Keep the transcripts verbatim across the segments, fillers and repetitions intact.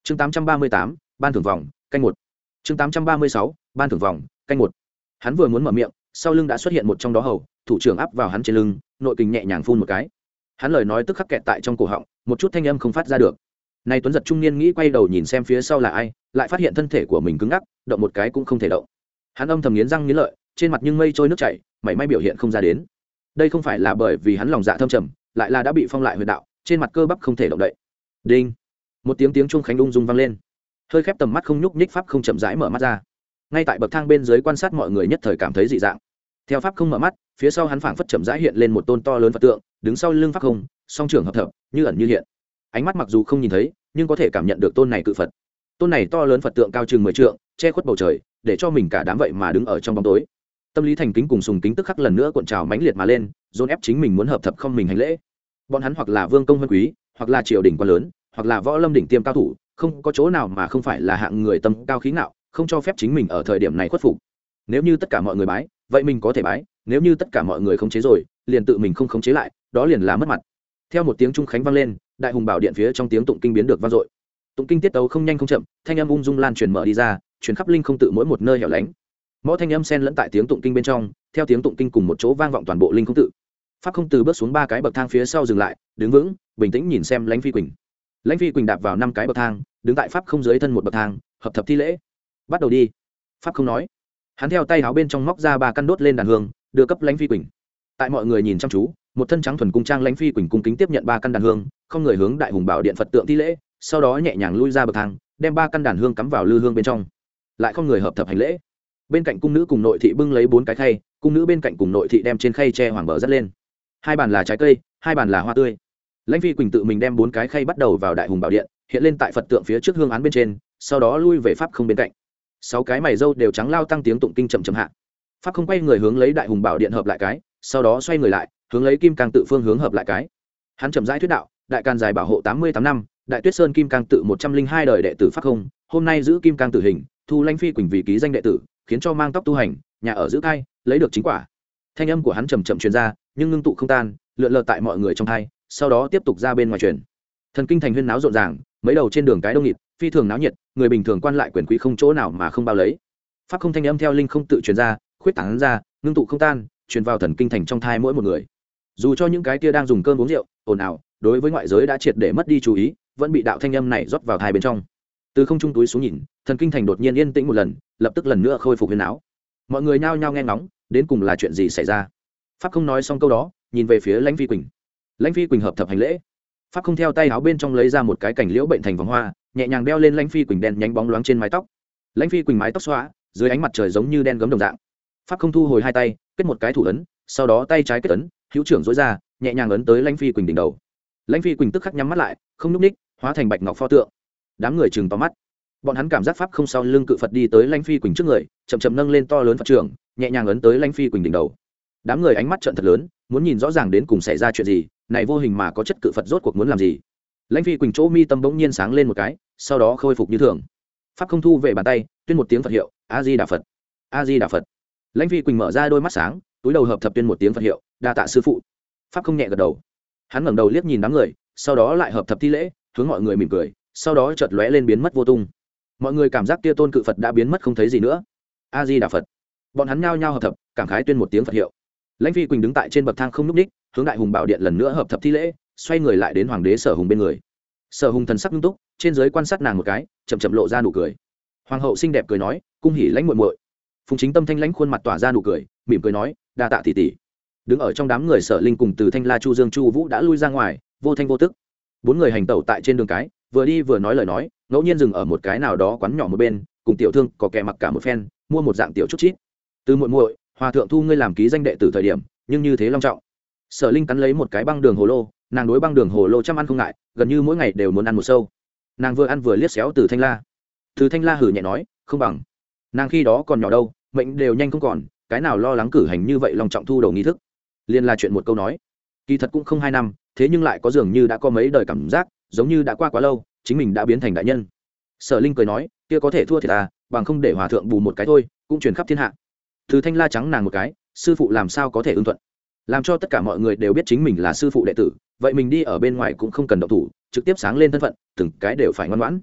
chương tám trăm ba mươi tám, ban thưởng vòng canh một. chương tám trăm ba mươi sáu, ban thưởng vòng canh một. Hắn vừa muốn mở miệng, sau lưng đã xuất hiện một trong đó hầu, thủ trưởng áp vào hắn trên lưng, nội kình nhẹ nhàng phun một cái. Hắn lời nói tức khắc kẹt tại trong cổ họng, một chút thanh âm không phát ra được. Này tuấn giật trung niên nghĩ quay đầu nhìn xem phía sau là ai, lại phát hiện thân thể của mình cứng ngắc, động một cái cũng không thể động. Hắn âm thầm nghiến răng nghiến lợi, trên mặt nhưng mây trôi nước chảy, mảy may biểu hiện không ra đến. Đây không phải là bởi vì hắn lòng dạ thâm trầm, lại là đã bị phong lại huyệt đạo, trên mặt cơ bắp không thể động đậy. Đinh, một tiếng tiếng chuông khánh ung dung vang lên. Hơi khép tầm mắt không nhúc nhích pháp không chậm rãi mở mắt ra. Ngay tại bậc thang bên dưới quan sát mọi người nhất thời cảm thấy dị dạng. Theo pháp không mở mắt, phía sau hắn phảng phất chậm rãi hiện lên một tôn to lớn Phật tượng, đứng sau lưng pháp không, song trưởng hợp thập, như ẩn như hiện. Ánh mắt mặc dù không nhìn thấy, nhưng có thể cảm nhận được tôn này cự Phật. Tôn này to lớn Phật tượng cao chừng mười trượng, che khuất bầu trời, để cho mình cả đám vậy mà đứng ở trong bóng tối. Tâm lý thành kính cùng sùng kính tức khắc lần nữa cuộn trào mãnh liệt mà lên, dồn ép chính mình muốn hợp thập không mình hành lễ. Bọn hắn hoặc là vương công vân quý, hoặc là triều đình quan lớn, hoặc là võ lâm đỉnh tiêm cao thủ, không có chỗ nào mà không phải là hạng người tâm cao khí ngạo, không cho phép chính mình ở thời điểm này khuất phục. Nếu như tất cả mọi người bái, vậy mình có thể bái, nếu như tất cả mọi người khống chế rồi, liền tự mình không khống chế lại, đó liền là mất mặt. Theo một tiếng trung khánh vang lên, đại hùng bảo điện phía trong tiếng tụng kinh biến được vang dội. Tụng kinh tiết tấu không nhanh không chậm, thanh âm ung dung lan truyền mở đi ra, truyền khắp linh không tự mỗi một nơi hẻo lánh. Mỗi thanh âm xen lẫn tại tiếng tụng kinh bên trong, theo tiếng tụng kinh cùng một chỗ vang vọng toàn bộ linh không tự. Pháp không từ bước xuống ba cái bậc thang phía sau dừng lại, đứng vững, bình tĩnh nhìn xem Lãnh Phi Quỳnh. Lãnh Phi Quỳnh đạp vào năm cái bậc thang, đứng tại pháp không dưới thân một bậc thang, hợp thập thi lễ. Bắt đầu đi. Pháp không nói. Hắn theo tay áo bên trong móc ra ba căn đốt lên đàn hương, đưa cấp Lãnh Phi Quỳnh. Tại mọi người nhìn chăm chú, một thân trắng thuần cung trang Lãnh Phi Quỳnh cung kính tiếp nhận ba căn đàn hương, không người hướng đại hùng bảo điện Phật tượng thi lễ, sau đó nhẹ nhàng lui ra bậc thang, đem ba căn đàn hương cắm vào lư hương bên trong, lại không người hợp thập hành lễ. Bên cạnh cung nữ cùng nội thị bưng lấy bốn cái khay, cung nữ bên cạnh cùng nội thị đem trên khay che hoàng bờ dắt lên. Hai bàn là trái cây, hai bàn là hoa tươi. Lãnh Phi Quỳnh tự mình đem bốn cái khay bắt đầu vào đại hùng bảo điện, hiện lên tại Phật tượng phía trước hương án bên trên, sau đó lui về pháp không bên cạnh. Sáu cái mày râu đều trắng lao tăng tiếng tụng kinh chậm chậm hạ. Pháp không quay người hướng lấy đại hùng bảo điện hợp lại cái, sau đó xoay người lại, hướng lấy kim cang tự phương hướng hợp lại cái. Hắn chậm rãi thuyết đạo, đại càn dài bảo hộ tám mươi tám năm, đại tuyết sơn kim cang tự một trăm linh hai đời đệ tử pháp không, hôm nay giữ kim cang tử hình, thu Lãnh Phi Quỳnh vì ký danh đệ tử, khiến cho mang tóc tu hành, nhà ở giữ thai, lấy được chính quả. Thanh âm của hắn chậm chậm truyền ra, nhưng ngưng tụ không tan, lượn lờ tại mọi người trong thai, sau đó tiếp tục ra bên ngoài truyền. Thần kinh thành huyên náo rộn ràng, mấy đầu trên đường cái đông nghịt, phi thường náo nhiệt, người bình thường quan lại quyền quý không chỗ nào mà không bao lấy. Pháp không thanh âm theo linh không tự truyền ra, khuyết tán ra, ngưng tụ không tan, truyền vào thần kinh thành trong thai mỗi một người. Dù cho những cái kia đang dùng cơm uống rượu, ồn ào, đối với ngoại giới đã triệt để mất đi chú ý, vẫn bị đạo thanh âm này rót vào thai bên trong. Từ không trung túi xuống nhìn, thần kinh thành đột nhiên yên tĩnh một lần, lập tức lần nữa khôi phục huyên áo. Mọi người nhao nhao nghe ngóng, đến cùng là chuyện gì xảy ra. Pháp không nói xong câu đó, nhìn về phía Lãnh Phi Quỳnh. Lãnh Phi Quỳnh hợp thập hành lễ. Pháp không theo tay áo bên trong lấy ra một cái cảnh liễu bệnh thành vòng hoa, nhẹ nhàng đeo lên Lãnh Phi Quỳnh đen nhánh bóng loáng trên mái tóc. Lãnh Phi Quỳnh mái tóc xóa, dưới ánh mặt trời giống như đen gấm đồng dạng. Pháp không thu hồi hai tay, kết một cái thủ ấn, sau đó tay trái kết ấn, hữu trưởng duỗi ra, nhẹ nhàng ấn tới Lãnh Phi Quỳnh đỉnh đầu. Lãnh Phi Quỳnh tức khắc nhắm mắt lại, không nhúc ních, hóa thành bạch ngọc pho tượng. Đám người chừng to mắt. Bọn hắn cảm giác pháp không sau lưng cự Phật đi tới Lãnh Phi Quỳnh trước người, chậm chậm nâng lên to lớn Phật trưởng, nhẹ nhàng ấn tới Lãnh Phi Quỳnh đỉnh đầu. Đám người ánh mắt trợn thật lớn, muốn nhìn rõ ràng đến cùng xảy ra chuyện gì, này vô hình mà có chất cự Phật rốt cuộc muốn làm gì. Lãnh Phi Quỳnh chỗ mi tâm bỗng nhiên sáng lên một cái, sau đó khôi phục như thường. Pháp không thu về bàn tay, tuyên một tiếng Phật hiệu, A Di Đà Phật, A Di Đà Phật. Lãnh Phi Quỳnh mở ra đôi mắt sáng, túi đầu hợp thập tuyên một tiếng Phật hiệu, đa tạ sư phụ. Pháp không nhẹ gật đầu. Hắn ngẩng đầu liếc nhìn đám người, sau đó lại hợp thập thi lễ, hướng mọi người mỉm cười, sau đó chợt lóe lên biến mất vô tung. Mọi người cảm giác kia tôn cự Phật đã biến mất không thấy gì nữa. A Di Đà Phật. Bọn hắn nhao nhao hợp thập, cảm khái tuyên một tiếng Phật hiệu. Lãnh Phi Quỳnh đứng tại trên bậc thang không nhúc ních, hướng đại hùng bảo điện lần nữa hợp thập thi lễ, xoay người lại đến hoàng đế Sở Hùng bên người. Sở Hùng thần sắc nghiêm túc, trên dưới quan sát nàng một cái, chậm chậm lộ ra nụ cười. Hoàng hậu xinh đẹp cười nói, cung hỉ Lãnh muội muội. Phùng Chính Tâm thanh lãnh khuôn mặt tỏa ra nụ cười, mỉm cười nói, đa tạ tỷ tỷ. Đứng ở trong đám người Sở Linh cùng Từ Thanh La Chu Dương Chu Vũ đã lui ra ngoài, vô thanh vô tức. Bốn người hành tẩu tại trên đường cái, vừa đi vừa nói lời nói, ngẫu nhiên dừng ở một cái nào đó quán nhỏ một bên, cùng tiểu thương có kẻ mặc cả một phen, mua một dạng tiểu chút chít. Từ muội muội, hòa thượng thu ngươi làm ký danh đệ tử thời điểm, nhưng như thế long trọng. Sở Linh cắn lấy một cái băng đường hồ lô, nàng đối băng đường hồ lô chăm ăn không ngại, gần như mỗi ngày đều muốn ăn một sâu. Nàng vừa ăn vừa liếc xéo Từ Thanh La. Từ Thanh La hừ nhẹ nói, không bằng. Nàng khi đó còn nhỏ đâu, mệnh đều nhanh không còn, cái nào lo lắng cử hành như vậy long trọng thu đầu nghi thức. Liên là chuyện một câu nói. Kỳ thật cũng không hai năm, thế nhưng lại có dường như đã có mấy đời cảm giác, giống như đã qua quá lâu, chính mình đã biến thành đại nhân. Sở Linh cười nói, kia có thể thua thiệt à, bằng không để hòa thượng bù một cái thôi, cũng truyền khắp thiên hạ. Từ Thanh La trắng nàng một cái, sư phụ làm sao có thể ưng thuận, làm cho tất cả mọi người đều biết chính mình là sư phụ đệ tử, vậy mình đi ở bên ngoài cũng không cần động thủ, trực tiếp sáng lên thân phận, từng cái đều phải ngoan ngoãn.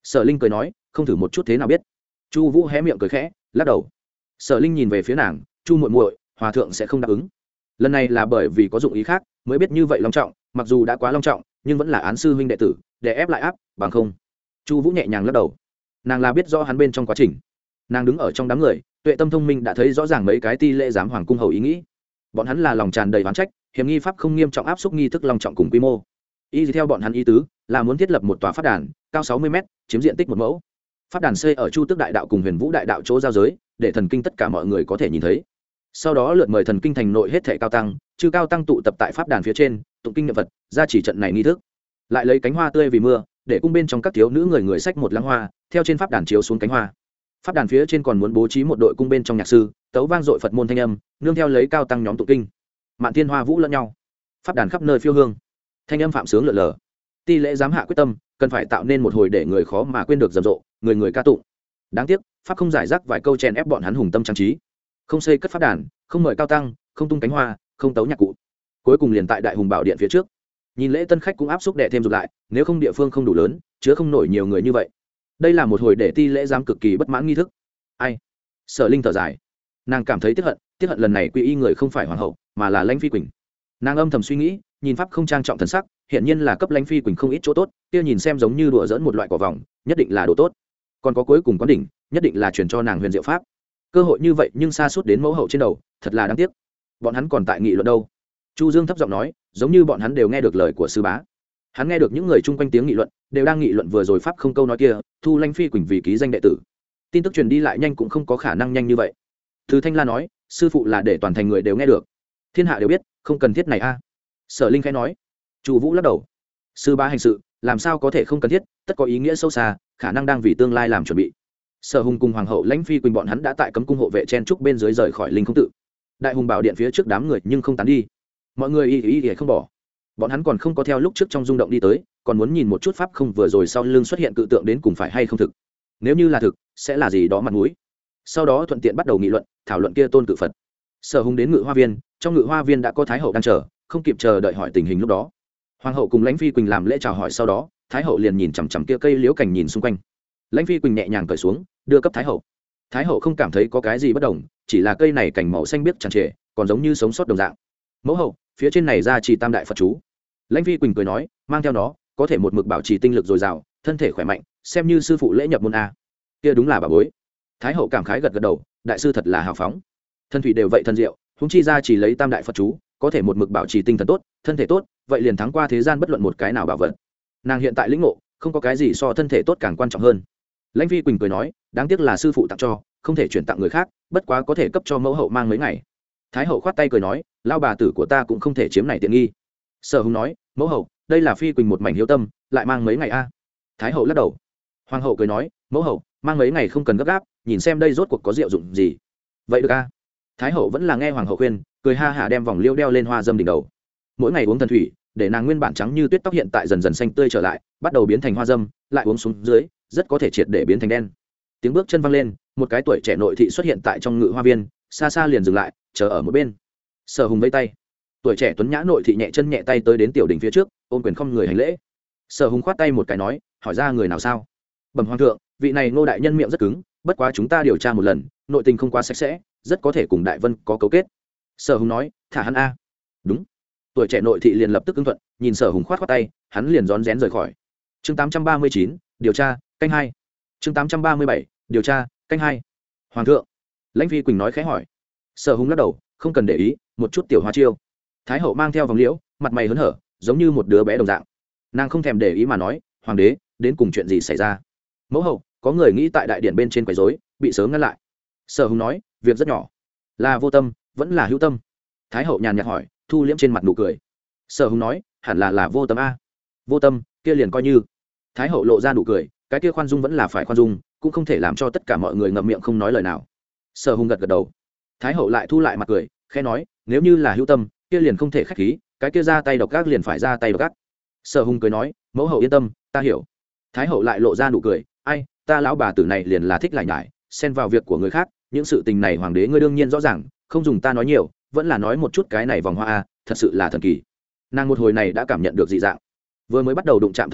Sở Linh cười nói, không thử một chút thế nào biết. Chu Vũ hé miệng cười khẽ, lắc đầu. Sở Linh nhìn về phía nàng, Chu muội muội, hòa thượng sẽ không đáp ứng. Lần này là bởi vì có dụng ý khác mới biết như vậy long trọng, mặc dù đã quá long trọng nhưng vẫn là án sư huynh đệ tử, để ép lại áp, bằng không. Chu Vũ nhẹ nhàng lắc đầu. Nàng là biết rõ hắn bên trong quá trình. Nàng đứng ở trong đám người, tuệ tâm thông minh đã thấy rõ ràng mấy cái ti lễ giám hoàng cung hầu ý nghĩ. Bọn hắn là lòng tràn đầy oán trách, hiểm nghi pháp không nghiêm trọng áp xúc nghi thức long trọng cùng quy mô. Y theo bọn hắn ý tứ, là muốn thiết lập một tòa pháp đàn, cao sáu mươi mét, chiếm diện tích một mẫu. Pháp đàn xây ở Chu Tước Đại Đạo cùng Huyền Vũ Đại Đạo chỗ giao giới, để thần kinh tất cả mọi người có thể nhìn thấy. Sau đó lượt mời thần kinh thành nội hết thảy cao tăng, chư cao tăng tụ tập tại pháp đàn phía trên, tụng kinh niệm Phật, ra chỉ trận này nghi thức. Lại lấy cánh hoa tươi vì mưa, để cung bên trong các thiếu nữ người người xách một lăng hoa, theo trên pháp đàn chiếu xuống cánh hoa. Pháp đàn phía trên còn muốn bố trí một đội cung bên trong nhạc sư, tấu vang dội Phật môn thanh âm, nương theo lấy cao tăng nhóm tụng kinh. Mạn thiên hoa vũ lẫn nhau, pháp đàn khắp nơi phiêu hương, thanh âm phạm sướng lượn lờ. Ti lễ giám hạ quyết tâm, cần phải tạo nên một hồi để người khó mà quên được rầm rộ, người người ca tụng. Đáng tiếc, pháp không giải rác vài câu chèn ép bọn hắn hùng tâm trang trí, không xây cất pháp đàn, không mời cao tăng, không tung cánh hoa, không tấu nhạc cụ. Cuối cùng liền tại đại hùng bảo điện phía trước, nhìn lễ tân khách cũng áp xúc đệ thêm rụt lại, nếu không địa phương không đủ lớn, chứa không nổi nhiều người như vậy. Đây là một hồi để ti lễ giám cực kỳ bất mãn nghi thức. Ai? Sở Linh thở dài, nàng cảm thấy tiếc hận, tiếc hận lần này quy y người không phải hoàng hậu, mà là Lãnh Phi Quỳnh. Nàng âm thầm suy nghĩ, nhìn pháp không trang trọng thần sắc, hiện nhiên là cấp Lãnh Phi Quỳnh không ít chỗ tốt, kia nhìn xem giống như đùa dỡn một loại quả vòng, nhất định là đồ tốt. Còn có cuối cùng quán đỉnh, nhất định là truyền cho nàng huyền diệu pháp. Cơ hội như vậy nhưng xa suốt đến mẫu hậu trên đầu, thật là đáng tiếc. Bọn hắn còn tại nghị luận đâu? Chu Dương thấp giọng nói, giống như bọn hắn đều nghe được lời của sư bá. Hắn nghe được những người chung quanh tiếng nghị luận, đều đang nghị luận vừa rồi pháp không câu nói kia, thu Lãnh Phi Quỳnh vì ký danh đệ tử. Tin tức truyền đi lại nhanh cũng không có khả năng nhanh như vậy. Thứ Thanh La nói, sư phụ là để toàn thành người đều nghe được, thiên hạ đều biết, không cần thiết này a. Sở Linh khẽ nói. Chu Vũ lắc đầu, sư bá hành sự làm sao có thể không cần thiết, tất có ý nghĩa sâu xa, khả năng đang vì tương lai làm chuẩn bị. Sở Hùng cùng hoàng hậu Lãnh Phi Quỳnh bọn hắn đã tại cấm cung hộ vệ chen trúc bên dưới rời khỏi Linh Không tự. Đại hùng bảo điện phía trước đám người nhưng không tán đi, mọi người y y y không bỏ. Bọn hắn còn không có theo lúc trước trong rung động đi tới, còn muốn nhìn một chút pháp không vừa rồi sau lưng xuất hiện cự tượng đến cùng phải hay không thực. Nếu như là thực, sẽ là gì đó mặt mũi. Sau đó thuận tiện bắt đầu nghị luận, thảo luận kia tôn cự Phật. Sở Hùng đến Ngự Hoa Viên, trong Ngự Hoa Viên đã có Thái hậu đang chờ, không kịp chờ đợi hỏi tình hình lúc đó. Hoàng hậu cùng Lãnh Phi Quỳnh làm lễ chào hỏi, sau đó Thái hậu liền nhìn chằm chằm kia cây liễu cảnh nhìn xung quanh. Lãnh Phi Quỳnh nhẹ nhàng cởi xuống, đưa cấp Thái hậu. Thái hậu không cảm thấy có cái gì bất đồng, chỉ là cây này cảnh màu xanh biếc tràn trề, còn giống như sống sót đồng dạng. Mẫu hậu, phía trên này ra chỉ tam đại Phật chú. Lãnh Phi Quỳnh cười nói, mang theo nó, có thể một mực bảo trì tinh lực dồi dào, thân thể khỏe mạnh, xem như sư phụ lễ nhập môn a. Kia đúng là bà bối. Thái hậu cảm khái gật gật đầu, đại sư thật là hào phóng. Thân thủy đều vậy thân diệu, huống chi ra chỉ lấy tam đại Phật chú, có thể một mực bảo trì tinh thần tốt, thân thể tốt, vậy liền thắng qua thế gian bất luận một cái nào bảo vật. Nàng hiện tại lĩnh ngộ, không có cái gì so thân thể tốt càng quan trọng hơn. Lãnh Phi Quỳnh cười nói, đáng tiếc là sư phụ tặng cho, không thể chuyển tặng người khác, bất quá có thể cấp cho mẫu hậu mang mấy ngày. Thái hậu khoát tay cười nói, lao bà tử của ta cũng không thể chiếm này tiện nghi. Sở Hùng nói, mẫu hậu, đây là Phi Quỳnh một mảnh hiếu tâm, lại mang mấy ngày a. Thái hậu lắc đầu. Hoàng hậu cười nói, mẫu hậu, mang mấy ngày không cần gấp gáp, nhìn xem đây rốt cuộc có diệu dụng gì. Vậy được a. Thái hậu vẫn là nghe hoàng hậu khuyên, cười ha hả đem vòng liêu đeo lên hoa dâm đỉnh đầu. Mỗi ngày uống thần thủy, để nàng nguyên bản trắng như tuyết tóc hiện tại dần dần xanh tươi trở lại, bắt đầu biến thành hoa dâm, lại uống xuống dưới, rất có thể triệt để biến thành đen. Tiếng bước chân văng lên, một cái tuổi trẻ nội thị xuất hiện tại trong Ngự Hoa Viên, xa xa liền dừng lại, chờ ở một bên. Sở Hùng vẫy tay. Tuổi trẻ tuấn nhã nội thị nhẹ chân nhẹ tay tới đến tiểu đỉnh phía trước, ôm quyền không người hành lễ. Sở Hùng khoát tay một cái nói, hỏi ra người nào sao? Bẩm hoàng thượng, vị này Ngô đại nhân miệng rất cứng, bất quá chúng ta điều tra một lần, nội tình không quá sạch sẽ, rất có thể cùng Đại Vân có cấu kết. Sở Hùng nói, thả hắn a. Đúng. Tuổi trẻ nội thị liền lập tức ứng thuận, nhìn Sở Hùng khoát khoát tay, hắn liền rón rén rời khỏi. Chương tám trăm ba mươi chín, điều tra, canh hai. Chương tám trăm ba mươi bảy, điều tra, canh hai. Hoàng thượng. Lãnh Phi Quỳnh nói khẽ hỏi. Sở Hùng lắc đầu, không cần để ý, một chút tiểu hoa chiêu. Thái hậu mang theo vòng liễu, mặt mày hớn hở, giống như một đứa bé đồng dạng. Nàng không thèm để ý mà nói, hoàng đế, đến cùng chuyện gì xảy ra? Mẫu hậu, có người nghĩ tại đại điện bên trên quấy rối, bị sớm ngăn lại. Sở Hùng nói, việc rất nhỏ, là vô tâm, vẫn là hữu tâm. Thái hậu nhàn nhạt hỏi, thu liễm trên mặt nụ cười. Sở Hùng nói, hẳn là là vô tâm a. Vô tâm, kia liền coi như. Thái hậu lộ ra nụ cười, cái kia khoan dung vẫn là phải khoan dung, cũng không thể làm cho tất cả mọi người ngậm miệng không nói lời nào. Sở Hùng gật gật đầu. Thái hậu lại thu lại mặt cười, khẽ nói, nếu như là hữu tâm, kia liền không thể khách khí, cái kia ra tay độc ác liền phải ra tay độc ác. Sở Hùng cười nói, mẫu hậu yên tâm, ta hiểu. Thái hậu lại lộ ra nụ cười, ai, ta lão bà tử này liền là thích lại nhải, xen vào việc của người khác, những sự tình này hoàng đế ngươi đương nhiên rõ ràng, không dùng ta nói nhiều, vẫn là nói một chút cái này vòng hoa a, thật sự là thần kỳ. Nàng một hồi này đã cảm nhận được dị dạng. Vừa mới bắt đầu đụng chạm thời điểm,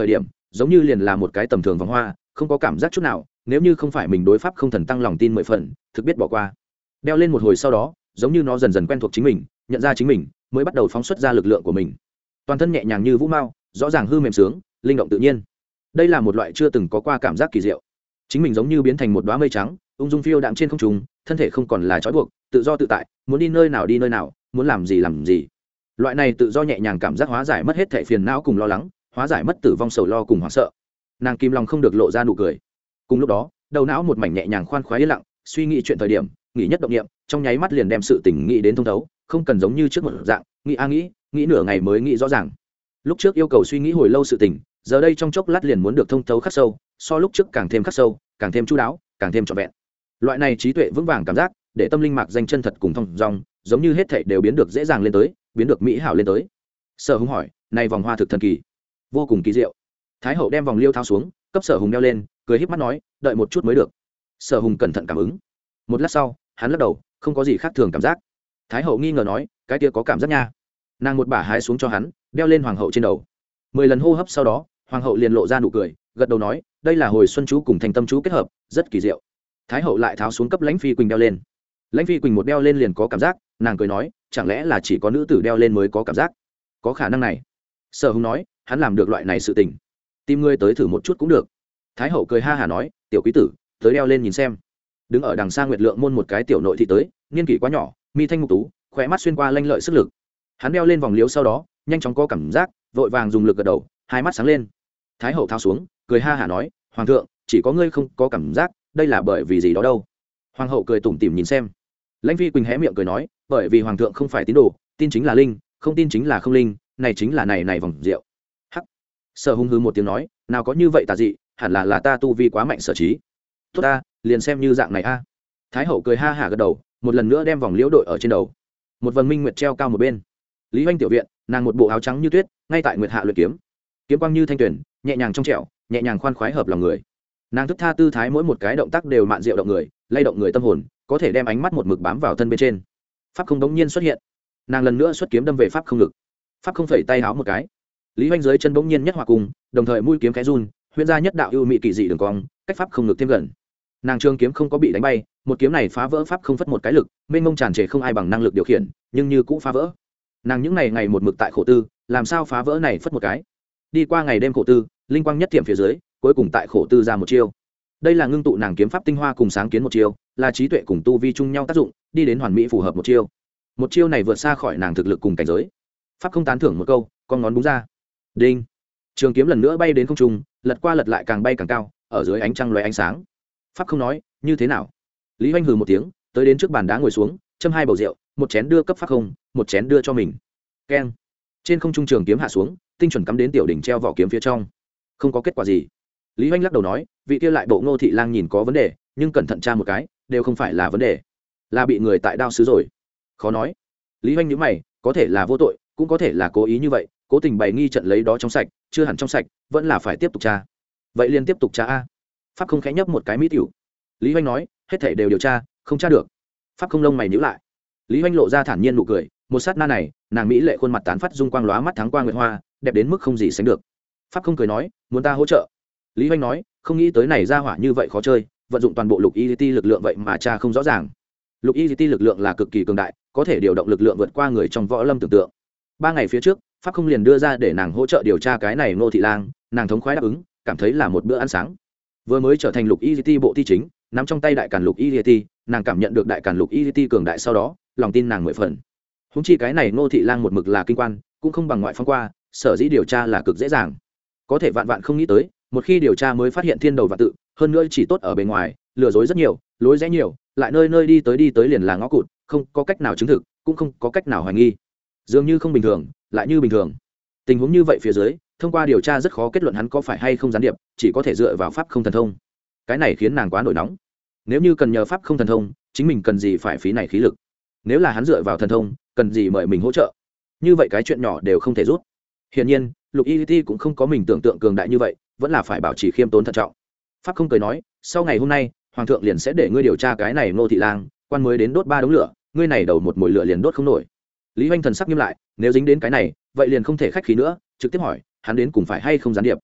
giống như liền là một cái tầm thường vòng hoa, không có cảm giác chút nào. Nếu như không phải mình đối pháp không thần tăng lòng tin mười phần, thực biết bỏ qua. Đeo lên một hồi sau đó, giống như nó dần dần quen thuộc chính mình, nhận ra chính mình, mới bắt đầu phóng xuất ra lực lượng của mình. Toàn thân nhẹ nhàng như vũ mao, rõ ràng hư mềm sướng, linh động tự nhiên. Đây là một loại chưa từng có qua cảm giác kỳ diệu. Chính mình giống như biến thành một đóa mây trắng, ung dung phiêu đạm trên không trung, thân thể không còn là trói buộc, tự do tự tại, muốn đi nơi nào đi nơi nào, muốn làm gì làm gì. Loại này tự do nhẹ nhàng cảm giác hóa giải mất hết thảy phiền não cùng lo lắng, hóa giải mất tử vong sầu lo cùng hoảng sợ. Nàng kim lòng không được lộ ra nụ cười. Cùng lúc đó, đầu não một mảnh nhẹ nhàng khoan khoái yên lặng, suy nghĩ chuyện thời điểm, nghĩ nhất động niệm, trong nháy mắt liền đem sự tình nghĩ đến thông thấu, không cần giống như trước một dạng, nghĩ a nghĩ, nghĩ nửa ngày mới nghĩ rõ ràng. Lúc trước yêu cầu suy nghĩ hồi lâu sự tình, giờ đây trong chốc lát liền muốn được thông thấu khắc sâu, so lúc trước càng thêm khắc sâu, càng thêm chu đáo, càng thêm trọn vẹn. Loại này trí tuệ vững vàng cảm giác, để tâm linh mạc danh chân thật cùng thông dong, giống như hết thảy đều biến được dễ dàng lên tới, biến được mỹ hảo lên tới. Sở Hùng hỏi, này vòng hoa thực thần kỳ, vô cùng kỳ diệu. Thái hậu đem vòng liêu tháo xuống, cấp Sở Hùng đeo lên, cười híp mắt nói, đợi một chút mới được. Sở Hùng cẩn thận cảm ứng. Một lát sau, hắn lắc đầu, không có gì khác thường cảm giác. Thái hậu nghi ngờ nói, cái kia có cảm giác nha. Nàng một bả hái xuống cho hắn, đeo lên hoàng hậu trên đầu. Mười lần hô hấp sau đó, hoàng hậu liền lộ ra nụ cười, gật đầu nói, đây là hồi xuân chú cùng thành tâm chú kết hợp, rất kỳ diệu. Thái hậu lại tháo xuống cấp lãnh phi quỳnh đeo lên. Lãnh phi quỳnh một đeo lên liền có cảm giác, nàng cười nói, chẳng lẽ là chỉ có nữ tử đeo lên mới có cảm giác? Có khả năng này. Sở Hùng nói, hắn làm được loại này sự tình, tìm ngươi tới thử một chút cũng được. Thái hậu cười ha hả nói, tiểu quý tử, tới đeo lên nhìn xem. Đứng ở đằng xa Nguyệt Lượng môn một cái tiểu nội thị tới, niên kỷ quá nhỏ, mi thanh mục tú, khỏe mắt xuyên qua lanh lợi sức lực. Hắn đeo lên vòng liếu sau đó, nhanh chóng có cảm giác, vội vàng dùng lực gật đầu, hai mắt sáng lên. Thái hậu tháo xuống, cười ha hả nói, hoàng thượng, chỉ có ngươi không có cảm giác, đây là bởi vì gì đó đâu? Hoàng hậu cười tủm tỉm nhìn xem. Lãnh phi quỳnh hé miệng cười nói, bởi vì hoàng thượng không phải tín đồ, tin chính là linh, không tin chính là không linh, này chính là này này vòng rượu. Hắc. Sở Hùng hừ một tiếng nói, nào có như vậy tà dị, hẳn là là ta tu vi quá mạnh sở trí. Tốt ta, liền xem như dạng này a. Thái hậu cười ha hả gật đầu, một lần nữa đem vòng liễu đội ở trên đầu. Một vầng minh nguyệt treo cao một bên. Lý Hoành tiểu viện, nàng một bộ áo trắng như tuyết, ngay tại nguyệt hạ luyện kiếm. Kiếm quang như thanh tuyển, nhẹ nhàng trong trẻo, nhẹ nhàng khoan khoái hợp lòng người. Nàng thức tha tư thái mỗi một cái động tác đều mạn diệu động người, lay động người tâm hồn, có thể đem ánh mắt một mực bám vào thân bên trên. Pháp không đống nhiên xuất hiện, nàng lần nữa xuất kiếm đâm về pháp không lực. Pháp không phẩy tay háo một cái, Lý Hoành dưới chân bỗng nhiên nhất hòa cùng, đồng thời mũi kiếm khẽ run, huyễn ra nhất đạo ưu mị kỳ dị đường cong, cách pháp không lực thêm gần. Nàng trường kiếm không có bị đánh bay, một kiếm này phá vỡ pháp không phất một cái lực, mênh mông tràn trề không ai bằng năng lực điều khiển, nhưng như cũ phá vỡ. Nàng những ngày ngày một mực tại khổ tư, làm sao phá vỡ này phất một cái. Đi qua ngày đêm khổ tư, linh quang nhất tiệm phía dưới, cuối cùng tại khổ tư ra một chiêu. Đây là ngưng tụ nàng kiếm pháp tinh hoa cùng sáng kiến một chiêu, là trí tuệ cùng tu vi chung nhau tác dụng, đi đến hoàn mỹ phù hợp một chiêu. Một chiêu này vượt xa khỏi nàng thực lực cùng cảnh giới. Pháp không tán thưởng một câu, con ngón búng ra. Đinh. Trường kiếm lần nữa bay đến không trung, lật qua lật lại càng bay càng cao, ở dưới ánh trăng lóe ánh sáng. Pháp không nói, như thế nào? Lý Hoành hừ một tiếng, tới đến trước bàn đá ngồi xuống, châm hai bầu rượu, một chén đưa cấp Pháp không, một chén đưa cho mình. Keng. Trên không trung trường kiếm hạ xuống, tinh chuẩn cắm đến tiểu đỉnh treo vỏ kiếm phía trong. Không có kết quả gì. Lý Hoành lắc đầu nói, vị kia lại bộ Ngô thị lang nhìn có vấn đề, nhưng cẩn thận tra một cái, đều không phải là vấn đề, là bị người tại đao xứ rồi. Khó nói. Lý Hoành nhíu mày, có thể là vô tội, cũng có thể là cố ý như vậy, cố tình bày nghi trận lấy đó trong sạch, chưa hẳn trong sạch, vẫn là phải tiếp tục tra. Vậy liền tiếp tục tra a. Pháp không khẽ nhấp một cái mỹ tiểu. Lý Hoành nói, hết thảy đều điều tra, không tra được. Pháp không lông mày nhíu lại. Lý Hoành lộ ra thản nhiên nụ cười, một sát na này, nàng mỹ lệ khuôn mặt tán phát dung quang lóa mắt thắng qua nguyệt hoa, đẹp đến mức không gì sánh được. Pháp không cười nói, muốn ta hỗ trợ. Lý Hoành nói, không nghĩ tới này ra hỏa như vậy khó chơi, vận dụng toàn bộ lục y lực lượng vậy mà tra không rõ ràng. Lục y lực lượng là cực kỳ cường đại, có thể điều động lực lượng vượt qua người trong võ lâm tưởng tượng. Ba ngày phía trước, Pháp không liền đưa ra để nàng hỗ trợ điều tra cái này Ngô thị lang, nàng thống khoái đáp ứng, cảm thấy là một bữa ăn sáng. Vừa mới trở thành lục y bộ thi chính, nắm trong tay đại càn lục y, nàng cảm nhận được đại càn lục y cường đại sau đó, lòng tin nàng mười phần. Húng chi cái này Ngô thị lang một mực là kinh quan, cũng không bằng ngoại phong qua, sở dĩ điều tra là cực dễ dàng. Có thể vạn vạn không nghĩ tới, một khi điều tra mới phát hiện thiên đầu và tự, hơn nữa chỉ tốt ở bề ngoài, lừa dối rất nhiều, lối rẽ nhiều, lại nơi nơi đi tới đi tới liền là ngõ cụt, không có cách nào chứng thực, cũng không có cách nào hoài nghi, dường như không bình thường, lại như bình thường. Tình huống như vậy phía dưới, thông qua điều tra rất khó kết luận hắn có phải hay không gián điệp, chỉ có thể dựa vào pháp không thần thông. Cái này khiến nàng quá nổi nóng. Nếu như cần nhờ pháp không thần thông, chính mình cần gì phải phí này khí lực? Nếu là hắn dựa vào thần thông, cần gì mời mình hỗ trợ? Như vậy cái chuyện nhỏ đều không thể rút. Hiển nhiên, lục y ti cũng không có mình tưởng tượng cường đại như vậy, vẫn là phải bảo trì khiêm tốn thận trọng. Pháp không cười nói, sau ngày hôm nay, hoàng thượng liền sẽ để ngươi điều tra cái này Ngô thị lang, quan mới đến đốt ba đống lửa, ngươi này đầu một mồi lửa liền đốt không nổi. Lý Hoành thần sắc nghiêm lại, nếu dính đến cái này, vậy liền không thể khách khí nữa, trực tiếp hỏi, hắn đến cùng phải hay không gián điệp.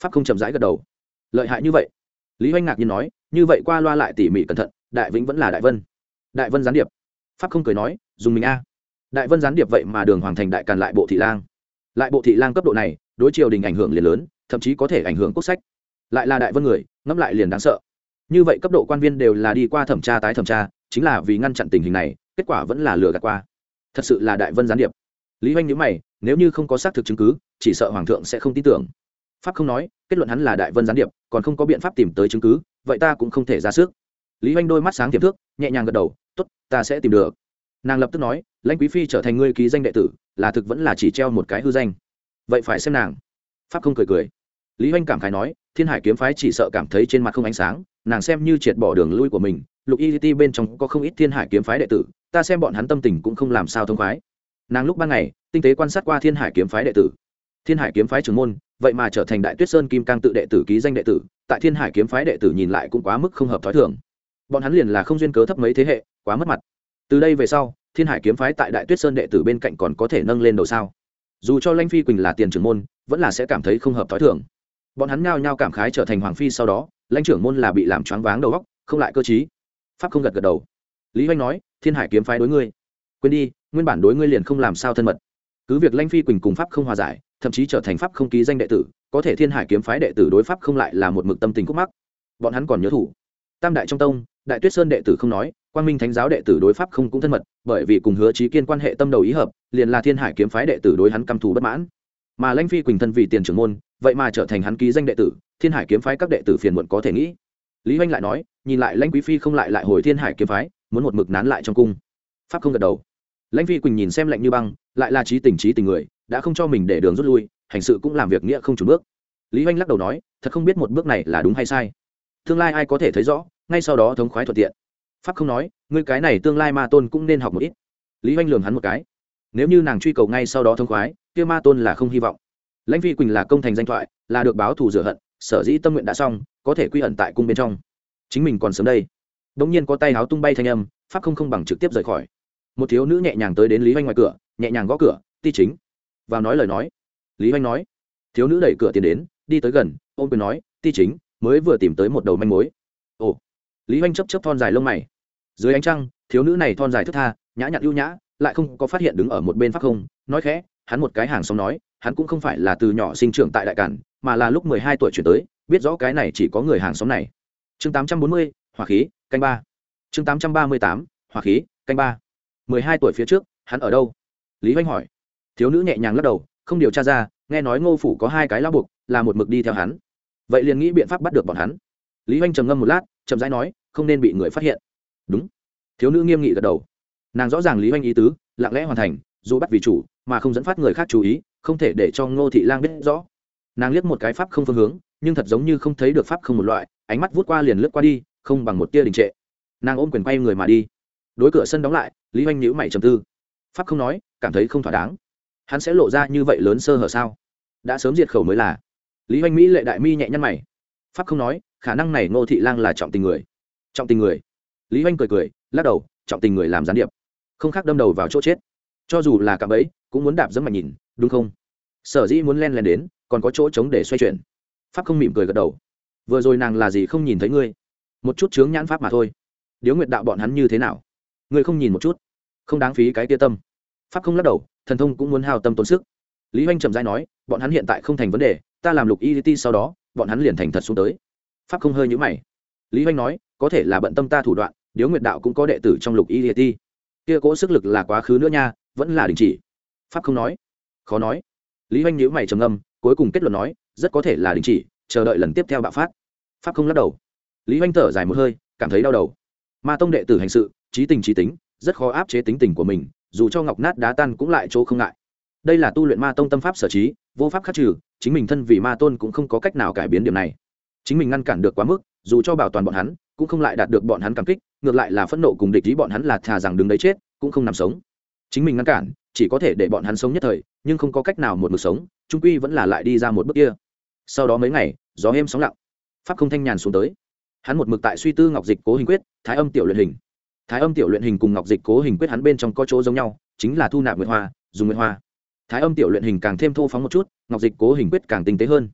pháp không chậm rãi gật đầu. Lợi hại như vậy? Lý Hoành ngạc nhiên nói. Như vậy qua loa lại tỉ mỉ cẩn thận, đại vĩnh vẫn là đại vân. Đại vân gián điệp. Pháp không cười nói, dùng mình a. Đại vân gián điệp vậy mà đường hoàng thành đại càn lại bộ thị lang. Lại bộ thị lang cấp độ này, đối triều đình ảnh hưởng liền lớn, thậm chí có thể ảnh hưởng quốc sách. Lại là đại vân người, ngẫm lại liền đáng sợ. Như vậy cấp độ quan viên đều là đi qua thẩm tra tái thẩm tra, chính là vì ngăn chặn tình hình này, kết quả vẫn là lừa gạt qua. Thật sự là đại vân gián điệp. Lý Hoành nhíu mày, nếu như không có xác thực chứng cứ, chỉ sợ hoàng thượng sẽ không tin tưởng. Pháp không nói, kết luận hắn là đại vân gián điệp, còn không có biện pháp tìm tới chứng cứ, vậy ta cũng không thể ra sức. Lý Hoành đôi mắt sáng tiềm thước, nhẹ nhàng gật đầu, tốt, ta sẽ tìm được. Nàng lập tức nói, lãnh quý phi trở thành ngươi ký danh đệ tử, là thực vẫn là chỉ treo một cái hư danh. Vậy phải xem nàng. Pháp không cười cười. Lý Hoành cảm khái nói, Thiên Hải kiếm phái chỉ sợ cảm thấy trên mặt không ánh sáng, nàng xem như triệt bỏ đường lui của mình. Lục Y T bên trong có không ít Thiên Hải kiếm phái đệ tử, ta xem bọn hắn tâm tình cũng không làm sao thông khoái. Nàng lúc ban ngày tinh tế quan sát qua Thiên Hải kiếm phái đệ tử. Thiên Hải kiếm phái trưởng môn, vậy mà trở thành Đại Tuyết Sơn Kim Cang tự đệ tử ký danh đệ tử, tại Thiên Hải kiếm phái đệ tử nhìn lại cũng quá mức không hợp thói thường. Bọn hắn liền là không duyên cớ thấp mấy thế hệ, quá mất mặt. Từ đây về sau, Thiên Hải kiếm phái tại Đại Tuyết Sơn đệ tử bên cạnh còn có thể nâng lên đầu sao? Dù cho Lãnh Phi Quỳnh là tiền trưởng môn, vẫn là sẽ cảm thấy không hợp thói thường. Bọn hắn nhao nhao cảm khái trở thành hoàng phi sau đó, Lãnh trưởng môn là bị làm choáng váng đầu óc, không lại cơ trí. Pháp không gật gật đầu. Lý Hoành nói, Thiên Hải kiếm phái đối ngươi, quên đi, nguyên bản đối ngươi liền không làm sao thân mật. Cứ việc Lãnh Phi Quỳnh cùng Pháp không hòa giải, thậm chí trở thành Pháp không ký danh đệ tử, có thể Thiên Hải kiếm phái đệ tử đối Pháp không lại là một mực tâm tình khúc mắc. Bọn hắn còn nhớ thủ. Tam đại trong tông, Đại Tuyết Sơn đệ tử không nói, Quang Minh Thánh giáo đệ tử đối Pháp không cũng thân mật, bởi vì cùng Hứa Chí Kiên quan hệ tâm đầu ý hợp, liền là Thiên Hải kiếm phái đệ tử đối hắn căm thù bất mãn. Mà Lãnh Phi Quỳnh thân vì tiền trưởng môn, vậy mà trở thành hắn ký danh đệ tử, Thiên Hải kiếm phái các đệ tử phiền muộn có thể nghĩ. Lý Hoành lại nói, nhìn lại Lãnh quý phi không lại lại hồi Thiên Hải kiếm phái, muốn một mực nán lại trong cung. Pháp không gật đầu. Lãnh Phi Quỳnh nhìn xem lạnh như băng, lại là trí tình trí tình người, đã không cho mình để đường rút lui, hành sự cũng làm việc nghĩa không chùn bước. Lý Hoành lắc đầu nói, thật không biết một bước này là đúng hay sai, tương lai ai có thể thấy rõ, ngay sau đó thống khoái thuận tiện. Pháp không nói, ngươi cái này tương lai ma tôn cũng nên học một ít. Lý Hoành lườm hắn một cái, nếu như nàng truy cầu ngay sau đó thống khoái, kia ma tôn là không hy vọng. Lãnh Phi Quỳnh là công thành danh thoại, là được báo thù rửa hận, sở dĩ tâm nguyện đã xong, có thể quy ẩn tại cung bên trong. Chính mình còn sớm đây. Đống nhiên có tay áo tung bay thanh âm, Pháp không không bằng trực tiếp rời khỏi. Một thiếu nữ nhẹ nhàng tới đến Lý Hoành ngoài cửa, nhẹ nhàng gõ cửa, ti chính vào nói lời nói. Lý Hoành nói. Thiếu nữ đẩy cửa tiến đến, đi tới gần, ôm quyền nói, ti chính mới vừa tìm tới một đầu manh mối. Ồ. Lý Hoành chấp chấp thon dài lông mày. Dưới ánh trăng, thiếu nữ này thon dài thướt tha, nhã nhặn ưu nhã, lại không có phát hiện đứng ở một bên Pháp không, nói khẽ, hắn một cái hàng xóm nói, hắn cũng không phải là từ nhỏ sinh trưởng tại Đại Càn, mà là lúc mười hai tuổi chuyển tới, biết rõ cái này chỉ có người hàng xóm này. Chương tám trăm bốn mươi, hỏa khí, canh ba. Chương tám trăm ba mươi tám, hỏa khí, canh ba. mười hai tuổi phía trước, hắn ở đâu? Lý Hoành hỏi. Thiếu nữ nhẹ nhàng lắc đầu, không điều tra ra, nghe nói Ngô phủ có hai cái lão buộc, là một mực đi theo hắn. Vậy liền nghĩ biện pháp bắt được bọn hắn. Lý Hoành trầm ngâm một lát, chậm rãi nói, không nên bị người phát hiện. Đúng. Thiếu nữ nghiêm nghị gật đầu. Nàng rõ ràng Lý Hoành ý tứ, lặng lẽ hoàn thành, dù bắt vì chủ, mà không dẫn phát người khác chú ý, không thể để cho Ngô thị lang biết rõ. Nàng liếc một cái Pháp không phương hướng, nhưng thật giống như không thấy được Pháp không một loại, ánh mắt vút qua liền lướt qua đi, không bằng một tia đình trệ. Nàng ôm quyền quay người mà đi. Đối cửa sân đóng lại, Lý Hoành nhíu mày trầm tư. Pháp không nói, cảm thấy không thỏa đáng. Hắn sẽ lộ ra như vậy lớn sơ hở sao? Đã sớm diệt khẩu mới là. Lý Hoành mỹ lệ đại mi nhẹ nhăn mày. Pháp không nói, khả năng này Ngô thị lang là trọng tình người. Trọng tình người? Lý Hoành cười cười, lắc đầu, trọng tình người làm gián điệp, không khác đâm đầu vào chỗ chết. Cho dù là cạm bẫy, cũng muốn đạp dẫm mà nhìn, đúng không? Sở dĩ muốn len lén đến, còn có chỗ trống để xoay chuyển. Pháp không mỉm cười gật đầu. Vừa rồi nàng là gì không nhìn thấy ngươi? Một chút chướng nhãn pháp mà thôi. Điếu Nguyệt đạo bọn hắn như thế nào? Ngươi không nhìn một chút, không đáng phí cái tia tâm. Pháp không lắc đầu, thần thông cũng muốn hao tâm tốn sức. Lý Hoành trầm rãi nói, bọn hắn hiện tại không thành vấn đề, ta làm lục y t sau đó, bọn hắn liền thành thật xuống tới. Pháp không hơi nhíu mày. Lý Hoành nói, có thể là bận tâm ta thủ đoạn, Điếu Nguyệt đạo cũng có đệ tử trong lục y t, kia cỗ sức lực là quá khứ nữa nha, vẫn là đình chỉ. Pháp không nói, khó nói. Lý Hoành nhíu mày trầm ngâm, cuối cùng kết luận nói, rất có thể là đình chỉ, chờ đợi lần tiếp theo bạo phát. Pháp không lắc đầu. Lý Hoành thở dài một hơi, cảm thấy đau đầu. Ma tông đệ tử hành sự, trí tình trí tính, rất khó áp chế tính tình của mình, dù cho ngọc nát đá tan cũng lại chỗ không ngại. Đây là tu luyện ma tông tâm pháp sở trí, vô pháp khắc trừ, chính mình thân vì ma tôn cũng không có cách nào cải biến điểm này. Chính mình ngăn cản được quá mức, dù cho bảo toàn bọn hắn, cũng không lại đạt được bọn hắn cảm kích, ngược lại là phẫn nộ cùng địch ý bọn hắn là thà rằng đứng đấy chết, cũng không nằm sống. Chính mình ngăn cản, chỉ có thể để bọn hắn sống nhất thời, nhưng không có cách nào một mực sống, chung quy vẫn là lại đi ra một bước kia. Sau đó mấy ngày, gió êm sóng lặng, Pháp không thanh nhàn xuống tới. Hắn một mực tại suy tư ngọc dịch cố hình quyết, thái âm tiểu luyện hình. Thái âm tiểu luyện hình cùng ngọc dịch cố hình quyết hắn bên trong có chỗ giống nhau, chính là thu nạp nguyệt hoa, dùng nguyệt hoa. Thái âm tiểu luyện hình càng thêm thô phóng một chút, ngọc dịch cố hình quyết càng tinh tế hơn.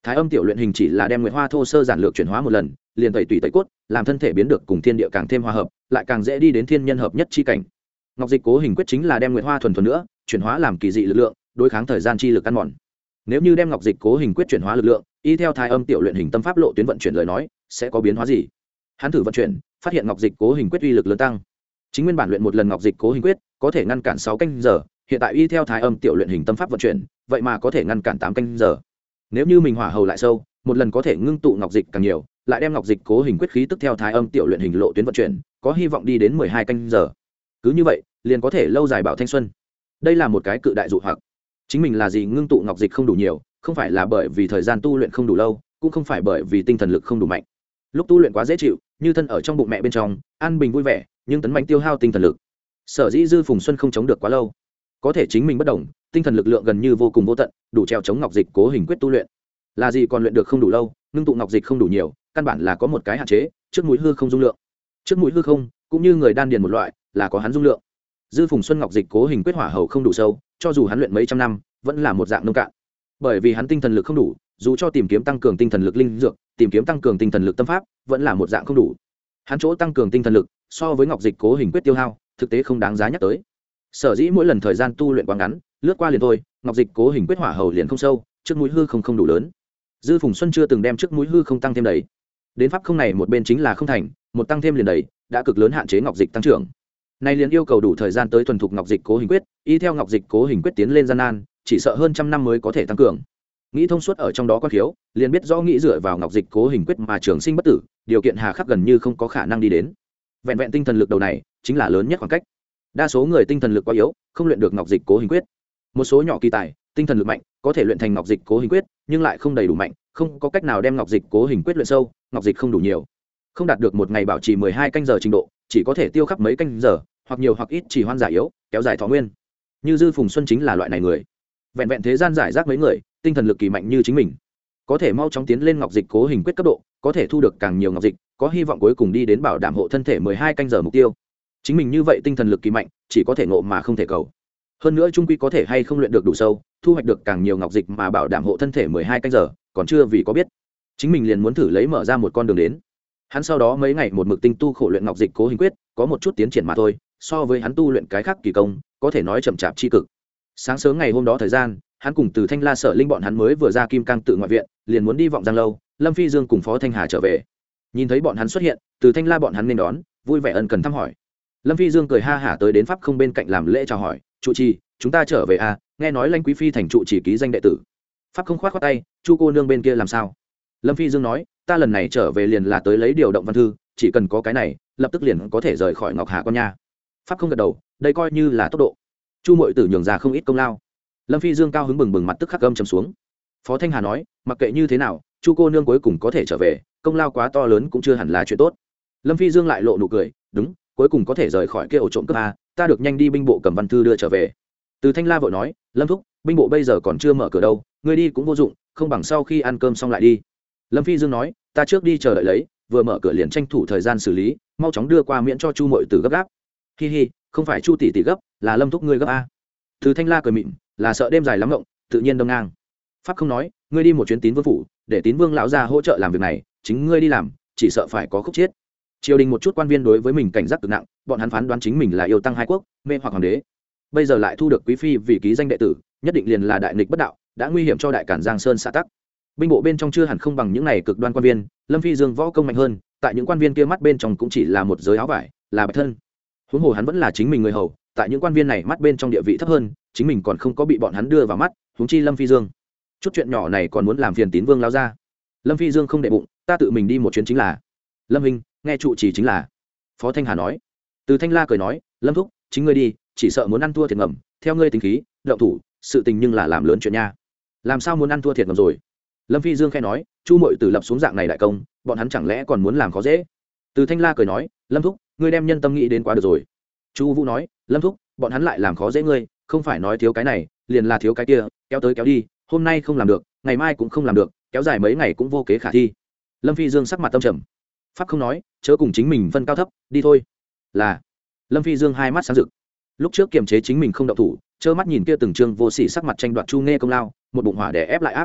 Thái âm tiểu luyện hình chỉ là đem nguyệt hoa thô sơ giản lược chuyển hóa một lần, liền tẩy tủy tẩy cốt, làm thân thể biến được cùng thiên địa càng thêm hòa hợp, lại càng dễ đi đến thiên nhân hợp nhất chi cảnh. Ngọc dịch cố hình quyết chính là đem nguyệt hoa thuần thuần nữa chuyển hóa làm kỳ dị lực lượng, đối kháng thời gian chi lực ăn mòn. Nếu như đem ngọc dịch cố hình quyết chuyển hóa lực lượng y theo thái âm tiểu luyện hình tâm pháp lộ tuyến vận chuyển lời nói, sẽ có biến hóa gì? Hắn thử vận chuyển, phát hiện ngọc dịch cố hình quyết uy lực lớn tăng. Chính nguyên bản luyện một lần ngọc dịch cố hình quyết có thể ngăn cản sáu canh giờ, hiện tại y theo thái âm tiểu luyện hình tâm pháp vận chuyển, vậy mà có thể ngăn cản tám canh giờ. Nếu như mình hỏa hầu lại sâu, một lần có thể ngưng tụ ngọc dịch càng nhiều, lại đem ngọc dịch cố hình quyết khí tức theo thái âm tiểu luyện hình lộ tuyến vận chuyển, có hy vọng đi đến mười hai canh giờ. Cứ như vậy, liền có thể lâu dài bảo thanh xuân. Đây là một cái cự đại dụ hoặc. Chính mình là gì ngưng tụ ngọc dịch không đủ nhiều, không phải là bởi vì thời gian tu luyện không đủ lâu, cũng không phải bởi vì tinh thần lực không đủ mạnh. Lúc tu luyện quá dễ chịu, như thân ở trong bụng mẹ bên trong, an bình vui vẻ, nhưng tấn mạnh tiêu hao tinh thần lực. Sở dĩ Dư Phùng Xuân không chống được quá lâu, có thể chính mình bất đồng, tinh thần lực lượng gần như vô cùng vô tận, đủ treo chống ngọc dịch cố hình quyết tu luyện. Là gì còn luyện được không đủ lâu, ngưng tụ ngọc dịch không đủ nhiều, căn bản là có một cái hạn chế, trước mũi hư không dung lượng. Trước mũi hư không, cũng như người đan điền một loại, là có hắn dung lượng. Dư Phùng Xuân ngọc dịch cố hình quyết hỏa hầu không đủ sâu, cho dù hắn luyện mấy trăm năm, vẫn là một dạng nông cạn. Bởi vì hắn tinh thần lực không đủ, dù cho tìm kiếm tăng cường tinh thần lực linh dược, tìm kiếm tăng cường tinh thần lực tâm pháp, vẫn là một dạng không đủ. Hắn chỗ tăng cường tinh thần lực, so với ngọc dịch cố hình quyết tiêu hao, thực tế không đáng giá nhắc tới. Sở dĩ mỗi lần thời gian tu luyện quá ngắn, lướt qua liền thôi, ngọc dịch cố hình quyết hỏa hầu liền không sâu, trước mũi hư không không đủ lớn. Dư Phùng Xuân chưa từng đem trước mũi hư không tăng thêm đầy. Đến pháp không này một bên chính là không thành, một tăng thêm liền đầy, đã cực lớn hạn chế ngọc dịch tăng trưởng. Nay liền yêu cầu đủ thời gian tới thuần thục ngọc dịch cố hình quyết, y theo ngọc dịch cố hình quyết tiến lên gian nan, chỉ sợ hơn trăm năm mới có thể tăng cường. Nghĩ thông suốt ở trong đó quan khiếu, liền biết rõ nghĩ dựa vào ngọc dịch cố hình quyết mà trường sinh bất tử, điều kiện hà khắc gần như không có khả năng đi đến. Vẹn vẹn tinh thần lực đầu này, chính là lớn nhất khoảng cách. Đa số người tinh thần lực quá yếu, không luyện được ngọc dịch cố hình quyết. Một số nhỏ kỳ tài, tinh thần lực mạnh, có thể luyện thành ngọc dịch cố hình quyết, nhưng lại không đầy đủ mạnh, không có cách nào đem ngọc dịch cố hình quyết luyện sâu, ngọc dịch không đủ nhiều, không đạt được một ngày bảo trì mười hai canh giờ trình độ, chỉ có thể tiêu khắp mấy canh giờ, hoặc nhiều hoặc ít chỉ hoan giả yếu, kéo dài thọ nguyên. Như Dư Phùng Xuân chính là loại này người. Vẹn vẹn thế gian giải rác mấy người, tinh thần lực kỳ mạnh như chính mình, có thể mau chóng tiến lên ngọc dịch cố hình quyết cấp độ, có thể thu được càng nhiều ngọc dịch, có hy vọng cuối cùng đi đến bảo đảm hộ thân thể mười hai canh giờ mục tiêu. Chính mình như vậy tinh thần lực kỳ mạnh, chỉ có thể ngộ mà không thể cầu. Hơn nữa trung quy có thể hay không luyện được đủ sâu, thu hoạch được càng nhiều ngọc dịch mà bảo đảm hộ thân thể mười hai canh giờ, còn chưa vì có biết. Chính mình liền muốn thử lấy mở ra một con đường đến. Hắn sau đó mấy ngày một mực tinh tu khổ luyện ngọc dịch cố hình quyết, có một chút tiến triển mà thôi, so với hắn tu luyện cái khác kỳ công, có thể nói chậm chạp chi cực. Sáng sớm ngày hôm đó thời gian, hắn cùng từ Thanh La Sở Linh bọn hắn mới vừa ra Kim Cang tự ngoại viện, liền muốn đi vọng Giang lâu, Lâm Phi Dương cùng Phó Thanh Hà trở về. Nhìn thấy bọn hắn xuất hiện, từ Thanh La bọn hắn nên đón, vui vẻ ân cần thăm hỏi. Lâm Phi Dương cười ha hả tới đến pháp không bên cạnh làm lễ chào hỏi, "Trụ trì, chúng ta trở về à, nghe nói Lãnh quý phi thành trụ trì ký danh đệ tử." Pháp không khoát khoát tay, "Chu cô nương bên kia làm sao?" Lâm Phi Dương nói, "Ta lần này trở về liền là tới lấy điều động văn thư, chỉ cần có cái này, lập tức liền có thể rời khỏi Ngọc Hà con nha." Pháp không gật đầu, đây coi như là tốc độ. Chu muội tử nhường ra không ít công lao. Lâm Phi Dương cao hứng bừng bừng mặt tức khắc gầm trầm xuống. Phó Thanh Hà nói, "Mặc kệ như thế nào, Chu cô nương cuối cùng có thể trở về, công lao quá to lớn cũng chưa hẳn là chuyện tốt." Lâm Phi Dương lại lộ nụ cười, "Đúng, cuối cùng có thể rời khỏi kia ổ trộm cướp a, ta được nhanh đi binh bộ cầm văn thư đưa trở về." Từ Thanh La vội nói, "Lâm thúc, binh bộ bây giờ còn chưa mở cửa đâu, ngươi đi cũng vô dụng, không bằng sau khi ăn cơm xong lại đi." Lâm Phi Dương nói, "Ta trước đi chờ đợi lấy, vừa mở cửa liền tranh thủ thời gian xử lý, mau chóng đưa qua miễn cho Chu muội tử gấp gáp." "Hi hi, không phải Chu tỷ tỷ gấp, là Lâm thúc ngươi gấp a." Từ Thanh La cười mịn, là sợ đêm dài lắm ngộng, tự nhiên đông ngang. Pháp không nói, "Ngươi đi một chuyến Tín Vương phủ, để Tín Vương lão gia hỗ trợ làm việc này, chính ngươi đi làm, chỉ sợ phải có khúc chết." Triều đình một chút quan viên đối với mình cảnh giác cực nặng, bọn hắn phán đoán chính mình là yêu tăng hai quốc, mê hoặc hoàng đế. Bây giờ lại thu được quý phi vì ký danh đệ tử, nhất định liền là đại nghịch bất đạo, đã nguy hiểm cho đại cản Giang Sơn xã tắc. Binh bộ bên trong chưa hẳn không bằng những này cực đoan quan viên, Lâm Phi Dương võ công mạnh hơn, tại những quan viên kia mắt bên trong cũng chỉ là một giới áo vải, là bạch thân. Huống hồ hắn vẫn là chính mình người hầu, tại những quan viên này mắt bên trong địa vị thấp hơn, chính mình còn không có bị bọn hắn đưa vào mắt, huống chi Lâm Phi Dương. Chút chuyện nhỏ này còn muốn làm phiền Tín Vương lão gia. Lâm Phi Dương không để bụng, "Ta tự mình đi một chuyến chính là." "Lâm huynh, nghe trụ trì chính là." Phó Thanh Hà nói. Từ Thanh La cười nói, "Lâm thúc, chính ngươi đi, chỉ sợ muốn ăn thua thiệt ngầm, theo ngươi tính khí, động thủ, sự tình nhưng là làm lớn chuyện nha." "Làm sao muốn ăn thua thiệt ngầm rồi?" Lâm Phi Dương khẽ nói, "Chu muội tử lập xuống dạng này đại công, bọn hắn chẳng lẽ còn muốn làm khó dễ?" Từ Thanh La cười nói, "Lâm thúc, ngươi đem nhân tâm nghĩ đến quá được rồi." Chu Vũ nói, "Lâm thúc, bọn hắn lại làm khó dễ ngươi, không phải nói thiếu cái này, liền là thiếu cái kia, kéo tới kéo đi, hôm nay không làm được, ngày mai cũng không làm được, kéo dài mấy ngày cũng vô kế khả thi." Lâm Phi Dương sắc mặt tâm trầm. Pháp không nói, "Chớ cùng chính mình phân cao thấp, đi thôi." "Là." Lâm Phi Dương hai mắt sáng rực. Lúc trước kiềm chế chính mình không động thủ, trơ mắt nhìn kia từng trương vô sỉ sắc mặt tranh đoạt Chu Nghe công lao, một bụng hỏa đè ép lại áp.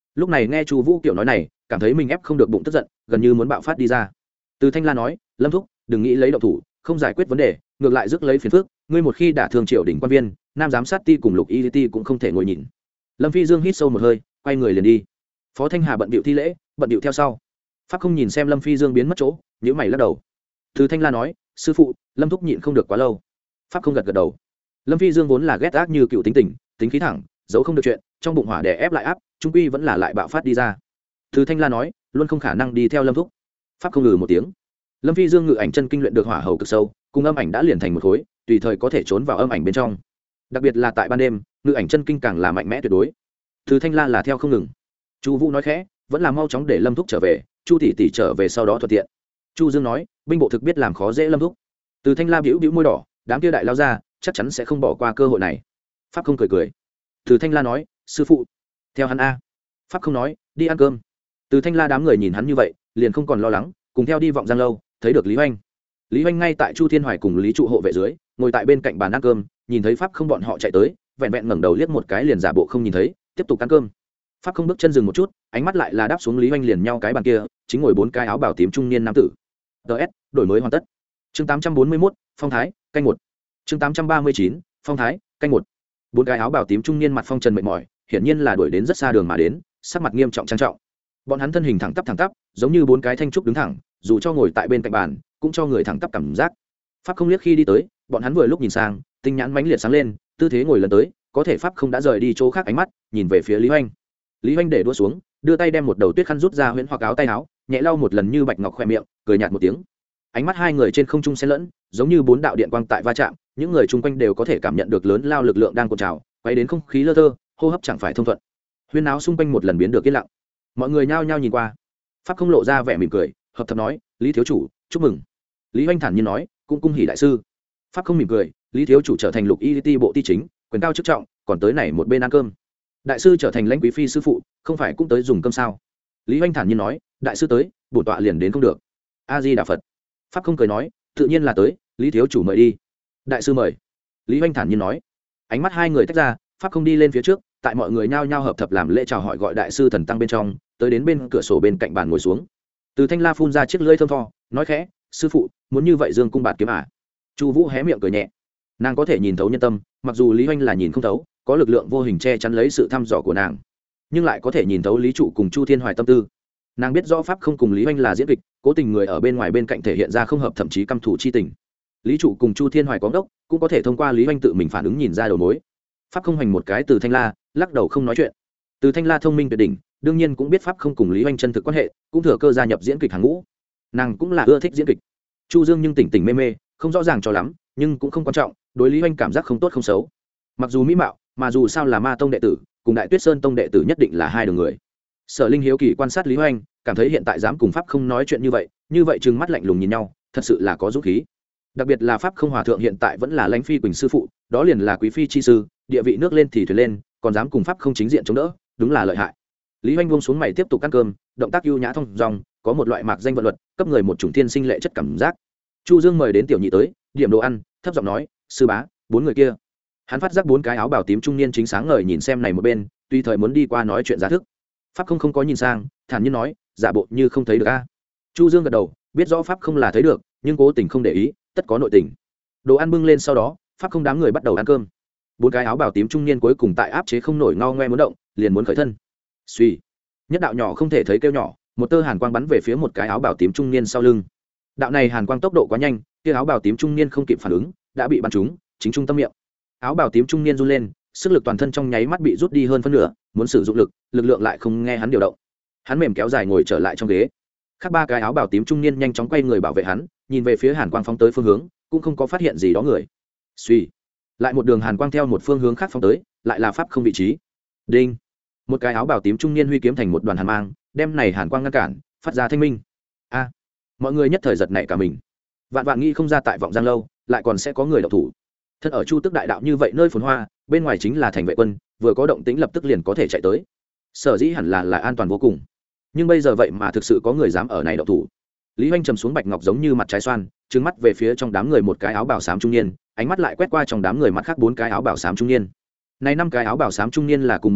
lúc này nghe chu vũ kiểu nói này cảm thấy mình ép không được bụng tức giận, gần như muốn bạo phát đi ra. Từ Thanh La nói, lâm thúc đừng nghĩ lấy động thủ không giải quyết vấn đề, ngược lại rước lấy phiền phức, ngươi một khi đả thương triều đình quan viên, nam giám sát ti cùng lục y ti cũng không thể ngồi nhìn. Lâm Phi Dương hít sâu một hơi, quay người liền đi. Phó Thanh Hà bận bịu thi lễ, bận bịu theo sau. Pháp không nhìn xem Lâm Phi Dương biến mất chỗ, nhíu mày lắc đầu. Từ Thanh La nói, sư phụ, lâm thúc nhịn không được quá lâu. Pháp không gật gật đầu. Lâm Phi Dương vốn là ghét ác như cựu tính tình, tính khí thẳng, giấu không được chuyện, trong bụng hỏa đè ép lại áp, trung quy vẫn là lại bạo phát đi ra. Từ Thanh La nói, luôn không khả năng đi theo lâm thúc. Pháp không ngừ một tiếng. Lâm Phi Dương ngự ảnh chân kinh luyện được hỏa hầu cực sâu, cùng âm ảnh đã liền thành một khối, tùy thời có thể trốn vào âm ảnh bên trong. Đặc biệt là tại ban đêm, ngự ảnh chân kinh càng là mạnh mẽ tuyệt đối. Từ Thanh La là theo không ngừng. Chu Vũ nói khẽ, vẫn là mau chóng để lâm thúc trở về, Chu tỷ tỷ trở về sau đó thuận tiện. Chu Dương nói, binh bộ thực biết làm khó dễ lâm thúc. Từ Thanh La bĩu bĩu môi đỏ, đám kia đại lao ra chắc chắn sẽ không bỏ qua cơ hội này. Pháp không cười cười. Từ Thanh La nói, sư phụ theo hắn a. Pháp không nói, đi ăn cơm. Từ Thanh La đám người nhìn hắn như vậy liền không còn lo lắng, cùng theo đi vọng giang lâu, thấy được Lý Hoành. Lý Hoành ngay tại Chu Thiên Hoài cùng Lý trụ hộ vệ dưới, ngồi tại bên cạnh bàn ăn cơm, nhìn thấy Pháp không bọn họ chạy tới, vẹn vẹn ngẩng đầu liếc một cái liền giả bộ không nhìn thấy, tiếp tục ăn cơm. Pháp không bước chân dừng một chút, ánh mắt lại là đáp xuống Lý Hoành liền nhau cái bàn kia, chính ngồi bốn cái áo bào tím trung niên nam tử. ds đổi mới hoàn tất. Chương tám trăm bốn mươi mốt, phong thái, canh một. Chương tám trăm ba mươi chín, phong thái, canh một. Bốn cái áo bào tím trung niên mặt phong trần mệt mỏi, hiển nhiên là đuổi đến rất xa đường mà đến, sắc mặt nghiêm trọng trang trọng. Bọn hắn thân hình thẳng tắp thẳng tắp, giống như bốn cái thanh trúc đứng thẳng, dù cho ngồi tại bên cạnh bàn, cũng cho người thẳng tắp cảm giác. Pháp không liếc khi đi tới, bọn hắn vừa lúc nhìn sang, tinh nhãn mãnh liệt sáng lên, tư thế ngồi lần tới, có thể Pháp không đã rời đi chỗ khác ánh mắt, nhìn về phía Lý Hoành. Lý Hoành để đũa xuống, đưa tay đem một đầu tuyết khăn rút ra huyễn hoặc áo tay áo, nhẹ lau một lần như bạch ngọc khỏe miệng, cười nhạt một tiếng. Ánh mắt hai người trên không trung xen lẫn, giống như bốn đạo điện quang tại va chạm, những người chung quanh đều có thể cảm nhận được lớn lao lực lượng đang cuộn trào, quay đến không khí lơ thơ, hô hấp chẳng phải thông thuận. Huyên náo xung quanh một lần biến được yên lặng. Mọi người nhao nhao nhìn qua. Pháp không lộ ra vẻ mỉm cười, hợp thập nói, Lý thiếu chủ, chúc mừng. Lý Hoành thản nhiên nói, cũng cung hỉ đại sư. Pháp không mỉm cười, Lý thiếu chủ trở thành lục y ti bộ ti chính, quyền cao chức trọng, còn tới này một bên ăn cơm. Đại sư trở thành lãnh quý phi sư phụ, không phải cũng tới dùng cơm sao? Lý Hoành thản nhiên nói, đại sư tới, bổn tọa liền đến không được. A Di Đà Phật. Pháp không cười nói, tự nhiên là tới, Lý thiếu chủ mời đi. Đại sư mời. Lý Hoành thản nhiên nói. Ánh mắt hai người tách ra, Pháp không đi lên phía trước, tại mọi người nhao nhao hợp thập làm lễ chào hỏi gọi đại sư thần tăng bên trong, tới đến bên cửa sổ bên cạnh bàn ngồi xuống. Từ Thanh La phun ra chiếc lưỡi thơm tho, nói khẽ, sư phụ, muốn như vậy dương cung bạt kiếm à? Chu Vũ hé miệng cười nhẹ. Nàng có thể nhìn thấu nhân tâm, mặc dù Lý Hoành là nhìn không thấu, có lực lượng vô hình che chắn lấy sự thăm dò của nàng, nhưng lại có thể nhìn thấu Lý trụ cùng Chu Thiên Hoài tâm tư. Nàng biết rõ Pháp không cùng Lý Hoành là diễn kịch, cố tình người ở bên ngoài bên cạnh thể hiện ra không hợp, thậm chí căm thù chi tình. Lý trụ cùng Chu Thiên Hoài có đốc, cũng có thể thông qua Lý Hoành tự mình phản ứng nhìn ra đầu mối. Pháp không hành một cái Từ Thanh La, lắc đầu không nói chuyện. Từ Thanh La thông minh tuyệt đỉnh, đương nhiên cũng biết Pháp không cùng Lý Hoành chân thực quan hệ, cũng thừa cơ gia nhập diễn kịch hàng ngũ. Nàng cũng là ưa thích diễn kịch. Chu Dương nhưng tỉnh tỉnh mê mê, không rõ ràng cho lắm, nhưng cũng không quan trọng, đối Lý Hoành cảm giác không tốt không xấu. Mặc dù mỹ mạo, mà dù sao là Ma tông đệ tử, cùng Đại Tuyết Sơn tông đệ tử nhất định là hai đường người. Sở Linh hiếu kỳ quan sát Lý Hoành, cảm thấy hiện tại dám cùng Pháp không nói chuyện như vậy, như vậy trừng mắt lạnh lùng nhìn nhau, thật sự là có dũng khí. Đặc biệt là Pháp không hòa thượng hiện tại vẫn là lãnh phi quỳnh sư phụ, đó liền là quý phi chi sư, địa vị nước lên thì thuyền lên, còn dám cùng Pháp không chính diện chống đỡ, đúng là lợi hại. Lý Hoành buông xuống mày tiếp tục ăn cơm, động tác ưu nhã thông dong, có một loại mạc danh vận luật, cấp người một chủng thiên sinh lệ chất cảm giác. Chu Dương mời đến tiểu nhị tới, điểm đồ ăn, thấp giọng nói, sư bá, bốn người kia. Hắn phát giác bốn cái áo bào tím trung niên chính sáng ngời nhìn xem này một bên, tùy thời muốn đi qua nói chuyện giá thức. Pháp không không có nhìn sang, thản nhiên nói, giả bộ như không thấy được a. Chu Dương gật đầu, biết rõ Pháp không là thấy được, nhưng cố tình không để ý, tất có nội tình. Đồ ăn bưng lên sau đó, Pháp không đám người bắt đầu ăn cơm. Bốn cái áo bào tím trung niên cuối cùng tại áp chế không nổi ngao ngoe muốn động, liền muốn khởi thân. Suy, nhất đạo nhỏ không thể thấy kêu nhỏ, một tơ hàn quang bắn về phía một cái áo bào tím trung niên sau lưng. Đạo này hàn quang tốc độ quá nhanh, kia áo bào tím trung niên không kịp phản ứng, đã bị bắn trúng, chính trung tâm miệng. Áo bào tím trung niên run lên, sức lực toàn thân trong nháy mắt bị rút đi hơn phân nửa, muốn sử dụng lực, lực lượng lại không nghe hắn điều động. Hắn mềm kéo dài ngồi trở lại trong ghế. Khác ba cái áo bào tím trung niên nhanh chóng quay người bảo vệ hắn, nhìn về phía hàn quang phóng tới phương hướng, cũng không có phát hiện gì đó người. Suy, lại một đường hàn quang theo một phương hướng khác phóng tới, lại là Pháp không vị trí. Đinh, một cái áo bào tím trung niên huy kiếm thành một đoàn hàn mang, đem này hàn quang ngăn cản, phát ra thanh minh. A, mọi người nhất thời giật nảy cả mình. Vạn vạn nghĩ không ra tại vọng giang lâu lại còn sẽ có người động thủ. Thân ở Chu Tức đại đạo như vậy nơi phồn hoa, bên ngoài chính là thành vệ quân, vừa có động tĩnh lập tức liền có thể chạy tới. Sở dĩ hẳn là là an toàn vô cùng. Nhưng bây giờ vậy mà thực sự có người dám ở này động thủ. Lý Hoành trầm xuống bạch ngọc giống như mặt trái xoan, trừng mắt về phía trong đám người một cái áo bào xám trung niên, ánh mắt lại quét qua trong đám người mặt khác bốn cái áo bào xám trung niên. Này năm cái áo bào xám trung niên là cùng một bọn,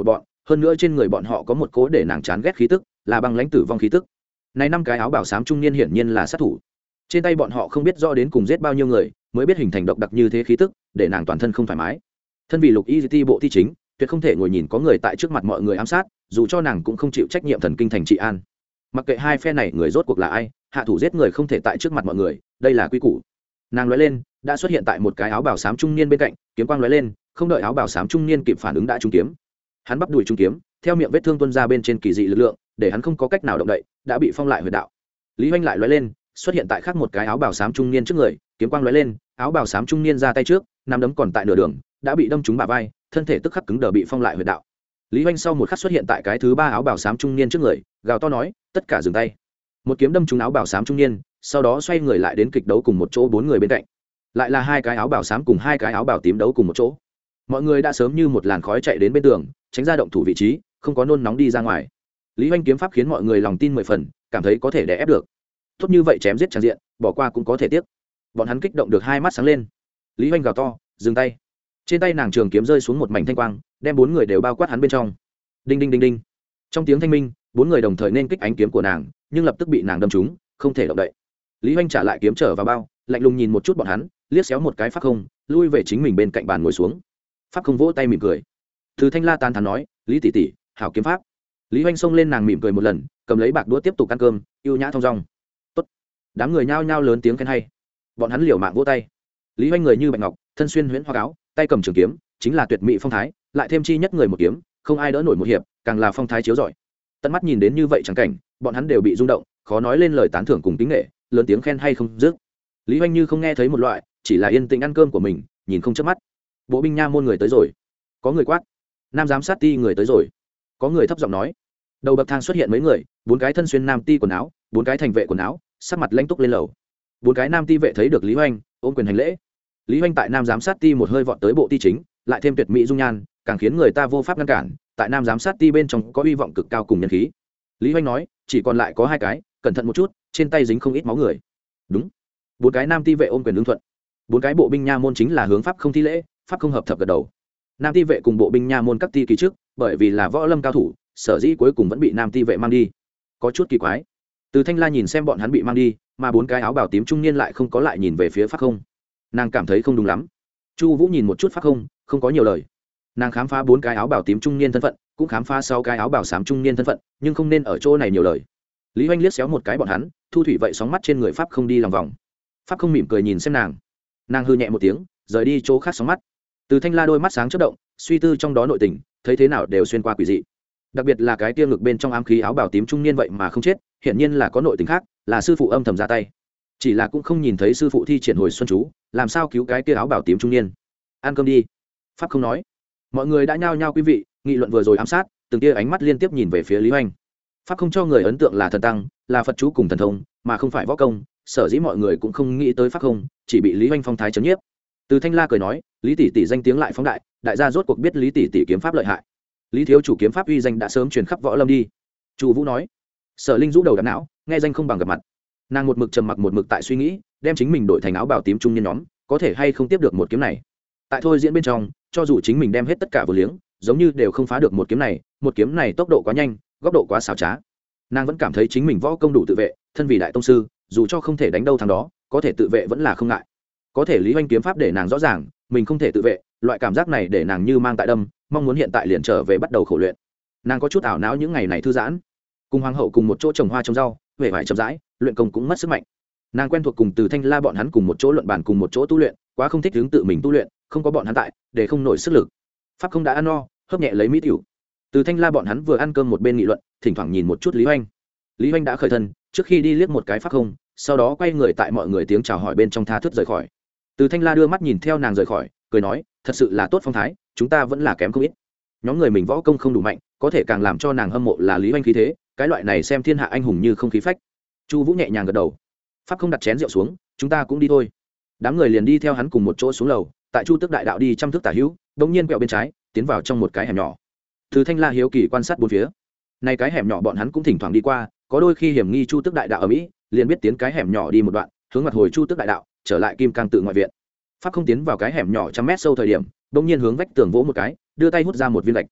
hơn nữa trên người bọn họ có một cố để nàng chán ghét khí tức, là băng lãnh tử vong khí tức. Này năm cái áo bảo xám trung niên hiển nhiên là sát thủ. Trên tay bọn họ không biết rõ đến cùng giết bao nhiêu người, mới biết hình thành độc đặc như thế khí tức, để nàng toàn thân không thoải mái. Thân vì Lục Y Ti bộ thi chính, tuyệt không thể ngồi nhìn có người tại trước mặt mọi người ám sát, dù cho nàng cũng không chịu trách nhiệm thần kinh thành trị an. Mặc kệ hai phe này người rốt cuộc là ai, hạ thủ giết người không thể tại trước mặt mọi người, đây là quy củ. Nàng lóe lên, đã xuất hiện tại một cái áo bào xám trung niên bên cạnh, kiếm quang lóe lên, không đợi áo bào xám trung niên kịp phản ứng đã trúng kiếm. Hắn bắp đùi trúng kiếm, theo miệng vết thương tuôn ra bên trên kỳ dị lực lượng, để hắn không có cách nào động đậy, đã bị phong lại huyệt đạo. Lý Hoành lại lóe lên, xuất hiện tại khác một cái áo bào xám trung niên trước người, kiếm quang lóe lên, áo bào xám trung niên ra tay trước, nắm đấm còn tại nửa đường, đã bị đâm trúng bả vai, thân thể tức khắc cứng đờ bị phong lại huyệt đạo. Lý Hoành sau một khắc xuất hiện tại cái thứ ba áo bào xám trung niên trước người, gào to nói, tất cả dừng tay. Một kiếm đâm trúng áo bào xám trung niên, sau đó xoay người lại đến kịch đấu cùng một chỗ bốn người bên cạnh. Lại là hai cái áo bào xám cùng hai cái áo bào tím đấu cùng một chỗ. Mọi người đã sớm như một làn khói chạy đến bên tường, tránh ra động thủ vị trí, không có nôn nóng đi ra ngoài. Lý Hoành kiếm pháp khiến mọi người lòng tin mười phần, cảm thấy có thể đè ép được. Tốt như vậy chém giết tràn diện, bỏ qua cũng có thể tiếc. Bọn hắn kích động được hai mắt sáng lên. Lý Hoành gào to, dừng tay. Trên tay nàng trường kiếm rơi xuống một mảnh thanh quang, đem bốn người đều bao quát hắn bên trong. Đinh đinh đinh đinh. Trong tiếng thanh minh, bốn người đồng thời nên kích ánh kiếm của nàng, nhưng lập tức bị nàng đâm trúng, không thể động đậy. Lý Hoành trả lại kiếm trở vào bao, lạnh lùng nhìn một chút bọn hắn, liếc xéo một cái Pháp Không, lui về chính mình bên cạnh bàn ngồi xuống. Pháp Không vỗ tay mỉm cười. Từ Thanh La tán thán nói, Lý tỷ tỷ, hảo kiếm pháp. Lý Hoành xông lên nàng mỉm cười một lần, cầm lấy bạc đũa tiếp tục ăn cơm, yêu nhã thong dong. Tốt. Đám người nhao nhao lớn tiếng khen hay. Bọn hắn liều mạng vỗ tay. Lý Hoành người như bạch ngọc, thân xuyên huyễn hoa áo, tay cầm trường kiếm, chính là tuyệt mỹ phong thái, lại thêm chi nhất người một kiếm, không ai đỡ nổi một hiệp, càng là phong thái chiếu rọi. Tận mắt nhìn đến như vậy chẳng cảnh, bọn hắn đều bị rung động, khó nói lên lời tán thưởng cùng kính nể, lớn tiếng khen hay không dứt. Lý Hoành như không nghe thấy một loại, chỉ là yên tĩnh ăn cơm của mình, nhìn không chớp mắt. Bộ binh nha môn người tới rồi. Có người quát. Nam giám sát ti người tới rồi. Có người thấp giọng nói. Đầu bậc thang xuất hiện mấy người, bốn cái thân xuyên nam ti quần áo, bốn cái thành vệ quần áo, sắc mặt lãnh túc lên lầu. Bốn cái nam ti vệ thấy được Lý Hoành, ôm quyền hành lễ. Lý Hoành tại nam giám sát ti một hơi vọt tới bộ ti chính, lại thêm tuyệt mỹ dung nhan, càng khiến người ta vô pháp ngăn cản. Tại nam giám sát ti bên trong có uy vọng cực cao cùng nhân khí. Lý Hoành nói, chỉ còn lại có hai cái, cẩn thận một chút, trên tay dính không ít máu người. Đúng. Bốn cái nam ti vệ ôm quyền ứng thuận. Bốn cái bộ binh nha môn chính là hướng Pháp Không thi lễ, Pháp Không hợp thập gật đầu. Nam ti vệ cùng bộ binh nha môn các ti kỳ trước, bởi vì là võ lâm cao thủ, sở dĩ cuối cùng vẫn bị nam ti vệ mang đi, có chút kỳ quái. Từ Thanh La nhìn xem bọn hắn bị mang đi, mà bốn cái áo bào tím trung niên lại không có lại nhìn về phía Pháp Không. Nàng cảm thấy không đúng lắm. Chu Vũ nhìn một chút Pháp Không, không có nhiều lời. Nàng khám phá bốn cái áo bào tím trung niên thân phận, cũng khám phá sáu cái áo bào xám trung niên thân phận, nhưng không nên ở chỗ này nhiều lời. Lý Hoành liếc xéo một cái bọn hắn, thu thủy vậy sóng mắt trên người Pháp Không đi lòng vòng. Pháp Không mỉm cười nhìn xem nàng, nàng hư nhẹ một tiếng, rời đi chỗ khác sóng mắt. Từ Thanh La đôi mắt sáng chớp động, suy tư trong đó nội tình, thấy thế nào đều xuyên qua quỷ dị. Đặc biệt là cái kia ngực bên trong ám khí áo bào tím trung niên vậy mà không chết, hiển nhiên là có nội tình khác, là sư phụ âm thầm ra tay. Chỉ là cũng không nhìn thấy sư phụ thi triển hồi xuân chú, làm sao cứu cái kia áo bào tím trung niên. Ăn cơm đi. Pháp Không nói. Mọi người đã nhao nhao quý vị, nghị luận vừa rồi ám sát, từng tia ánh mắt liên tiếp nhìn về phía Lý Hoành. Pháp Không cho người ấn tượng là thần tăng, là Phật chú cùng thần thông, mà không phải võ công, sở dĩ mọi người cũng không nghĩ tới Pháp Không, chỉ bị Lý Hoành phong thái chấn nhiếp. Từ Thanh La cười nói, Lý tỷ tỷ danh tiếng lại phóng đại, đại gia rốt cuộc biết Lý tỷ tỷ kiếm pháp lợi hại. Lý thiếu chủ kiếm pháp uy danh đã sớm truyền khắp võ lâm đi. Chu Vũ nói. Sở Linh rũ đầu đặt não, nghe danh không bằng gặp mặt. Nàng một mực trầm mặc một mực tại suy nghĩ, đem chính mình đổi thành áo bào tím trung niên nhóm, có thể hay không tiếp được một kiếm này. Tại thôi diễn bên trong, cho dù chính mình đem hết tất cả vô liếng, giống như đều không phá được một kiếm này, một kiếm này tốc độ quá nhanh, góc độ quá xảo trá. Nàng vẫn cảm thấy chính mình võ công đủ tự vệ, thân vì đại tông sư, dù cho không thể đánh đâu thằng đó, có thể tự vệ vẫn là không ngại. Có thể Lý Hoành kiếm pháp để nàng rõ ràng, mình không thể tự vệ, loại cảm giác này để nàng như mang tại đâm, mong muốn hiện tại liền trở về bắt đầu khổ luyện. Nàng có chút ảo não những ngày này thư giãn, cùng hoàng hậu cùng một chỗ trồng hoa trồng rau, về vải chậm rãi, luyện công cũng mất sức mạnh. Nàng quen thuộc cùng Từ Thanh La bọn hắn cùng một chỗ luận bàn cùng một chỗ tu luyện, quá không thích hướng tự mình tu luyện, không có bọn hắn tại, để không nổi sức lực. Pháp Không đã ăn no, hớp nhẹ lấy mỹ tiểu. Từ Thanh La bọn hắn vừa ăn cơm một bên nghị luận, thỉnh thoảng nhìn một chút Lý Hoành. Lý Hoành đã khởi thân, trước khi đi liếc một cái Pháp Không, sau đó quay người tại mọi người tiếng chào hỏi bên trong tha thướt rời khỏi. Từ Thanh La đưa mắt nhìn theo nàng rời khỏi, cười nói, thật sự là tốt phong thái, chúng ta vẫn là kém không ít. Nhóm người mình võ công không đủ mạnh, có thể càng làm cho nàng hâm mộ là Lý Hoành khí thế, cái loại này xem thiên hạ anh hùng như không khí phách. Chu Vũ nhẹ nhàng gật đầu. Pháp Không đặt chén rượu xuống, chúng ta cũng đi thôi. Đám người liền đi theo hắn cùng một chỗ xuống lầu, tại Chu Tước đại đạo đi trăm thước tả hữu, đột nhiên quẹo bên trái, tiến vào trong một cái hẻm nhỏ. Từ Thanh La hiếu kỳ quan sát bốn phía. Này cái hẻm nhỏ bọn hắn cũng thỉnh thoảng đi qua, có đôi khi hiểm nghi Chu Tước đại đạo ở Mỹ, liền biết tiến cái hẻm nhỏ đi một đoạn, hướng mặt hồi Chu Tước đại đạo, trở lại Kim Cang tự ngoại viện. Pháp Không tiến vào cái hẻm nhỏ trăm mét sâu thời điểm, đột nhiên hướng vách tường vỗ một cái, đưa tay hút ra một viên gạch.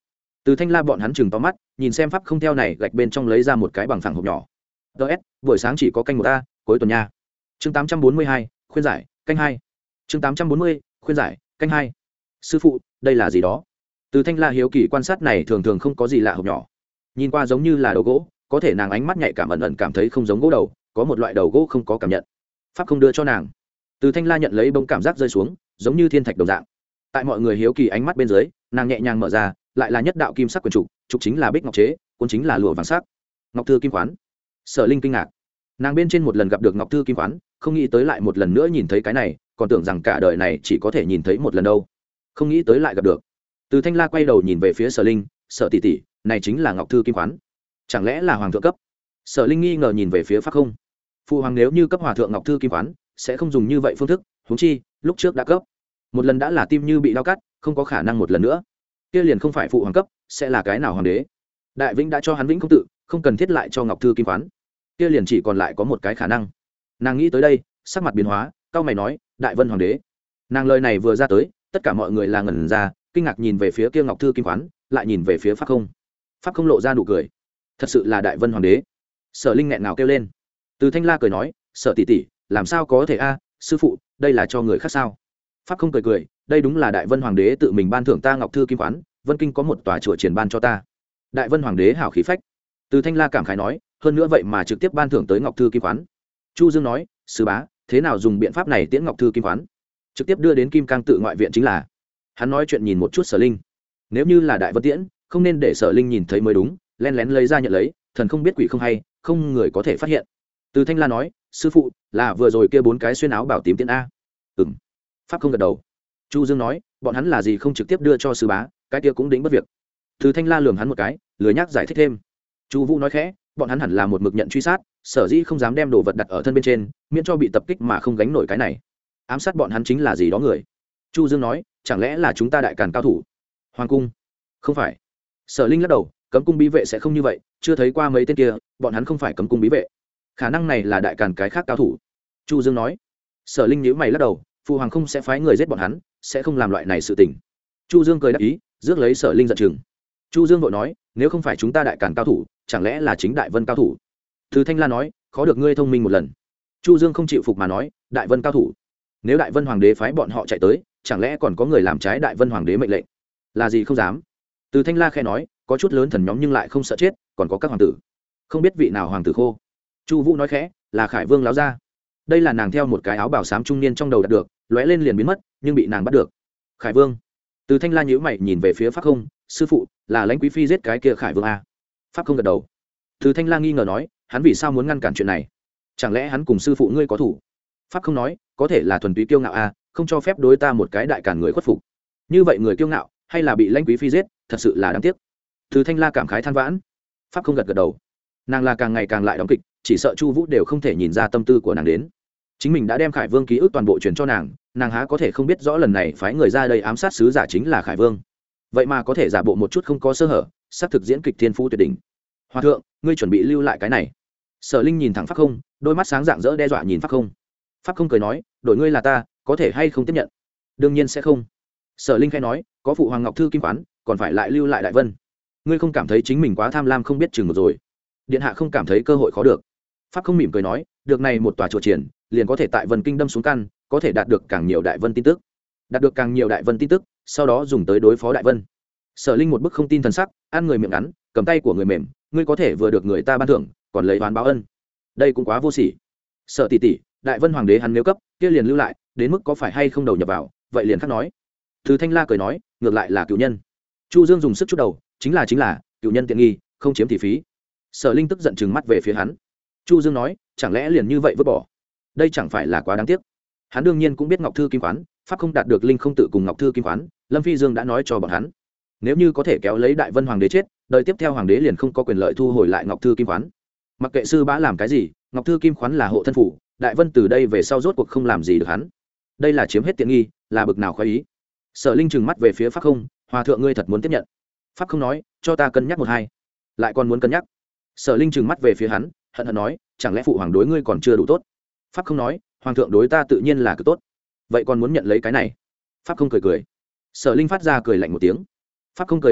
Từ Thanh La bọn hắn chừng to mắt nhìn xem pháp không theo này gạch bên trong lấy ra một cái bằng phẳng hộp nhỏ. ts buổi sáng chỉ có canh một a, cuối tuần nha. Chương tám trăm bốn mươi hai, khuyên giải canh hai. Chương tám trăm bốn mươi, khuyên giải canh hai. Sư phụ, đây là gì đó? Từ Thanh La hiếu kỳ quan sát này thường thường không có gì lạ hộp nhỏ, nhìn qua giống như là đầu gỗ, có thể nàng ánh mắt nhạy cảm ẩn ẩn cảm thấy không giống gỗ đầu, có một loại đầu gỗ không có cảm nhận. Pháp không đưa cho nàng. Từ Thanh La nhận lấy bông cảm giác rơi xuống giống như thiên thạch đồng dạng. Tại mọi người hiếu kỳ ánh mắt bên dưới, nàng nhẹ nhàng mở ra, lại là nhất đạo kim sắc quyền trục, trục chính là bích ngọc chế, cuốn chính là lụa vàng sắc. Ngọc thư kim khoán. Sở Linh kinh ngạc, nàng bên trên một lần gặp được ngọc thư kim khoán, không nghĩ tới lại một lần nữa nhìn thấy cái này, còn tưởng rằng cả đời này chỉ có thể nhìn thấy một lần đâu, không nghĩ tới lại gặp được. Từ Thanh La quay đầu nhìn về phía Sở Linh, Sở tỷ tỷ, này chính là ngọc thư kim khoán, chẳng lẽ là hoàng thượng cấp? Sở Linh nghi ngờ nhìn về phía Pháp Không. Phụ hoàng nếu như cấp hòa thượng ngọc thư kim khoán, sẽ không dùng như vậy phương thức, huống chi lúc trước đã cấp một lần đã là tim như bị đau cắt, không có khả năng một lần nữa. Kia liền không phải phụ hoàng cấp, sẽ là cái nào hoàng đế? Đại Vĩnh đã cho hắn Vĩnh không tự, không cần thiết lại cho ngọc thư kim khoán. Kia liền chỉ còn lại có một cái khả năng. Nàng nghĩ tới đây, sắc mặt biến hóa, cau mày nói, Đại Vân hoàng đế. Nàng lời này vừa ra tới, tất cả mọi người là ngẩn ra, kinh ngạc nhìn về phía kia ngọc thư kim khoán, lại nhìn về phía Pháp Không. Pháp Không lộ ra nụ cười, thật sự là Đại Vân hoàng đế. Sở Linh nghẹn ngào kêu lên. Từ Thanh La cười nói, Sở tỷ tỷ, làm sao có thể a, sư phụ, đây là cho người khác sao? Pháp Không cười cười, đây đúng là Đại Vân hoàng đế tự mình ban thưởng ta ngọc thư kim khoán, Vân Kinh có một tòa chùa triển ban cho ta. Đại Vân hoàng đế hảo khí phách. Từ Thanh La cảm khái nói, hơn nữa vậy mà trực tiếp ban thưởng tới ngọc thư kim khoán. Chu Dương nói, sư bá, thế nào dùng biện pháp này tiễn ngọc thư kim khoán, trực tiếp đưa đến Kim Cang tự ngoại viện chính là. Hắn nói chuyện nhìn một chút Sở Linh, nếu như là Đại Vân tiễn, không nên để Sở Linh nhìn thấy mới đúng, lén lén lấy ra nhận lấy, thần không biết quỷ không hay, không người có thể phát hiện. Từ Thanh La nói, sư phụ, là vừa rồi kia bốn cái xuyên áo bảo tím tiễn a. Ừm. Pháp Không gật đầu. Chu Dương nói, bọn hắn là gì không trực tiếp đưa cho sư bá, cái kia cũng đính bất việc. Từ Thanh La lườm hắn một cái, lười nhắc giải thích thêm. Chu Vũ nói khẽ, bọn hắn hẳn là một mực nhận truy sát, sở dĩ không dám đem đồ vật đặt ở thân bên trên, miễn cho bị tập kích mà không gánh nổi cái này. Ám sát bọn hắn chính là gì đó người. Chu Dương nói, chẳng lẽ là chúng ta đại càn cao thủ? Hoàng cung? Không phải. Sở Linh lắc đầu, cấm cung bí vệ sẽ không như vậy, chưa thấy qua mấy tên kia, bọn hắn không phải cấm cung bí vệ. Khả năng này là đại càn cái khác cao thủ. Chu Dương nói. Sở Linh nhíu mày lắc đầu, phụ hoàng không sẽ phái người giết bọn hắn, sẽ không làm loại này sự tình. Chu Dương cười đáp ý, rước lấy Sở Linh giận chừng. Chu Dương vội nói, nếu không phải chúng ta đại càn cao thủ, chẳng lẽ là chính Đại Vân cao thủ? Từ Thanh La nói, khó được ngươi thông minh một lần. Chu Dương không chịu phục mà nói, Đại Vân cao thủ. Nếu Đại Vân hoàng đế phái bọn họ chạy tới, chẳng lẽ còn có người làm trái Đại Vân hoàng đế mệnh lệnh? Là gì không dám? Từ Thanh La khẽ nói, có chút lớn thần nhóm nhưng lại không sợ chết, còn có các hoàng tử. Không biết vị nào hoàng tử khô. Chu Vũ nói khẽ, là Khải Vương láo ra. Đây là nàng theo một cái áo bào xám trung niên trong đầu đạt được, lóe lên liền biến mất, nhưng bị nàng bắt được. Khải Vương. Từ Thanh La nhíu mày nhìn về phía Pháp Không, sư phụ, là lãnh quý phi giết cái kia Khải Vương a? Pháp Không gật đầu. Từ Thanh La nghi ngờ nói, hắn vì sao muốn ngăn cản chuyện này? Chẳng lẽ hắn cùng sư phụ ngươi có thủ? Pháp Không nói, có thể là thuần túy kiêu ngạo a, không cho phép đối ta một cái đại càn người khuất phục. Như vậy người kiêu ngạo, hay là bị lãnh quý phi giết, thật sự là đáng tiếc. Từ Thanh La cảm khái than vãn. Pháp Không gật gật đầu. Nàng là càng ngày càng lại đóng kịch, chỉ sợ Chu Vũ đều không thể nhìn ra tâm tư của nàng đến. Chính mình đã đem Khải Vương ký ức toàn bộ truyền cho nàng, nàng há có thể không biết rõ lần này phái người ra đây ám sát sứ giả chính là Khải Vương. Vậy mà có thể giả bộ một chút không có sơ hở, sắp thực diễn kịch thiên phú tuyệt đỉnh. Hòa thượng, ngươi chuẩn bị lưu lại cái này? Sở Linh nhìn thẳng Pháp Không, đôi mắt sáng rạng rỡ đe dọa nhìn Pháp Không. Pháp Không cười nói, đổi ngươi là ta, có thể hay không tiếp nhận? Đương nhiên sẽ không. Sở Linh khẽ nói, có phụ hoàng ngọc thư kim khoán, còn phải lại lưu lại Đại Vân. Ngươi không cảm thấy chính mình quá tham lam không biết chừng một rồi? Điện hạ không cảm thấy cơ hội khó được. Pháp Không mỉm cười nói, được này một tòa chùa triển, liền có thể tại Vân Kinh đâm xuống căn, có thể đạt được càng nhiều Đại Vân tin tức. Đạt được càng nhiều Đại Vân tin tức, sau đó dùng tới đối phó Đại Vân. Sở Linh một bức không tin thần sắc, ăn người miệng ngắn, cầm tay của người mềm, ngươi có thể vừa được người ta ban thưởng, còn lấy oán báo ân. Đây cũng quá vô sỉ. Sở tỷ tỷ, Đại Vân hoàng đế hắn nếu cấp, kia liền lưu lại, đến mức có phải hay không đầu nhập vào, vậy liền khác nói. Từ Thanh La cười nói, ngược lại là cựu nhân. Chu Dương dùng sức chút đầu, chính là chính là, cựu nhân tiện nghi, không chiếm thì phí. Sở Linh tức giận trừng mắt về phía hắn. Chu Dương nói, chẳng lẽ liền như vậy vứt bỏ? Đây chẳng phải là quá đáng tiếc. Hắn đương nhiên cũng biết Ngọc Thư Kim Khoán, pháp không đạt được linh không tự cùng Ngọc Thư Kim Khoán, Lâm Phi Dương đã nói cho bọn hắn, nếu như có thể kéo lấy Đại Vân hoàng đế chết, đời tiếp theo hoàng đế liền không có quyền lợi thu hồi lại Ngọc Thư Kim Khoán. Mặc kệ sư bá làm cái gì, Ngọc Thư Kim Khoán là hộ thân phủ, Đại Vân từ đây về sau rốt cuộc không làm gì được hắn. Đây là chiếm hết tiện nghi, là bực nào khoái ý. Sở Linh trừng mắt về phía Pháp Không, hòa thượng ngươi thật muốn tiếp nhận? Pháp Không nói, cho ta cân nhắc một hai. Lại còn muốn cân nhắc? Sở Linh trừng mắt về phía hắn, hận hận nói, chẳng lẽ phụ hoàng đối ngươi còn chưa đủ tốt? Pháp Không nói, hoàng thượng đối ta tự nhiên là cực tốt, vậy còn muốn nhận lấy cái này? Pháp Không cười cười. Sở Linh phát ra cười lạnh một tiếng. Pháp Không cười lắc đầu,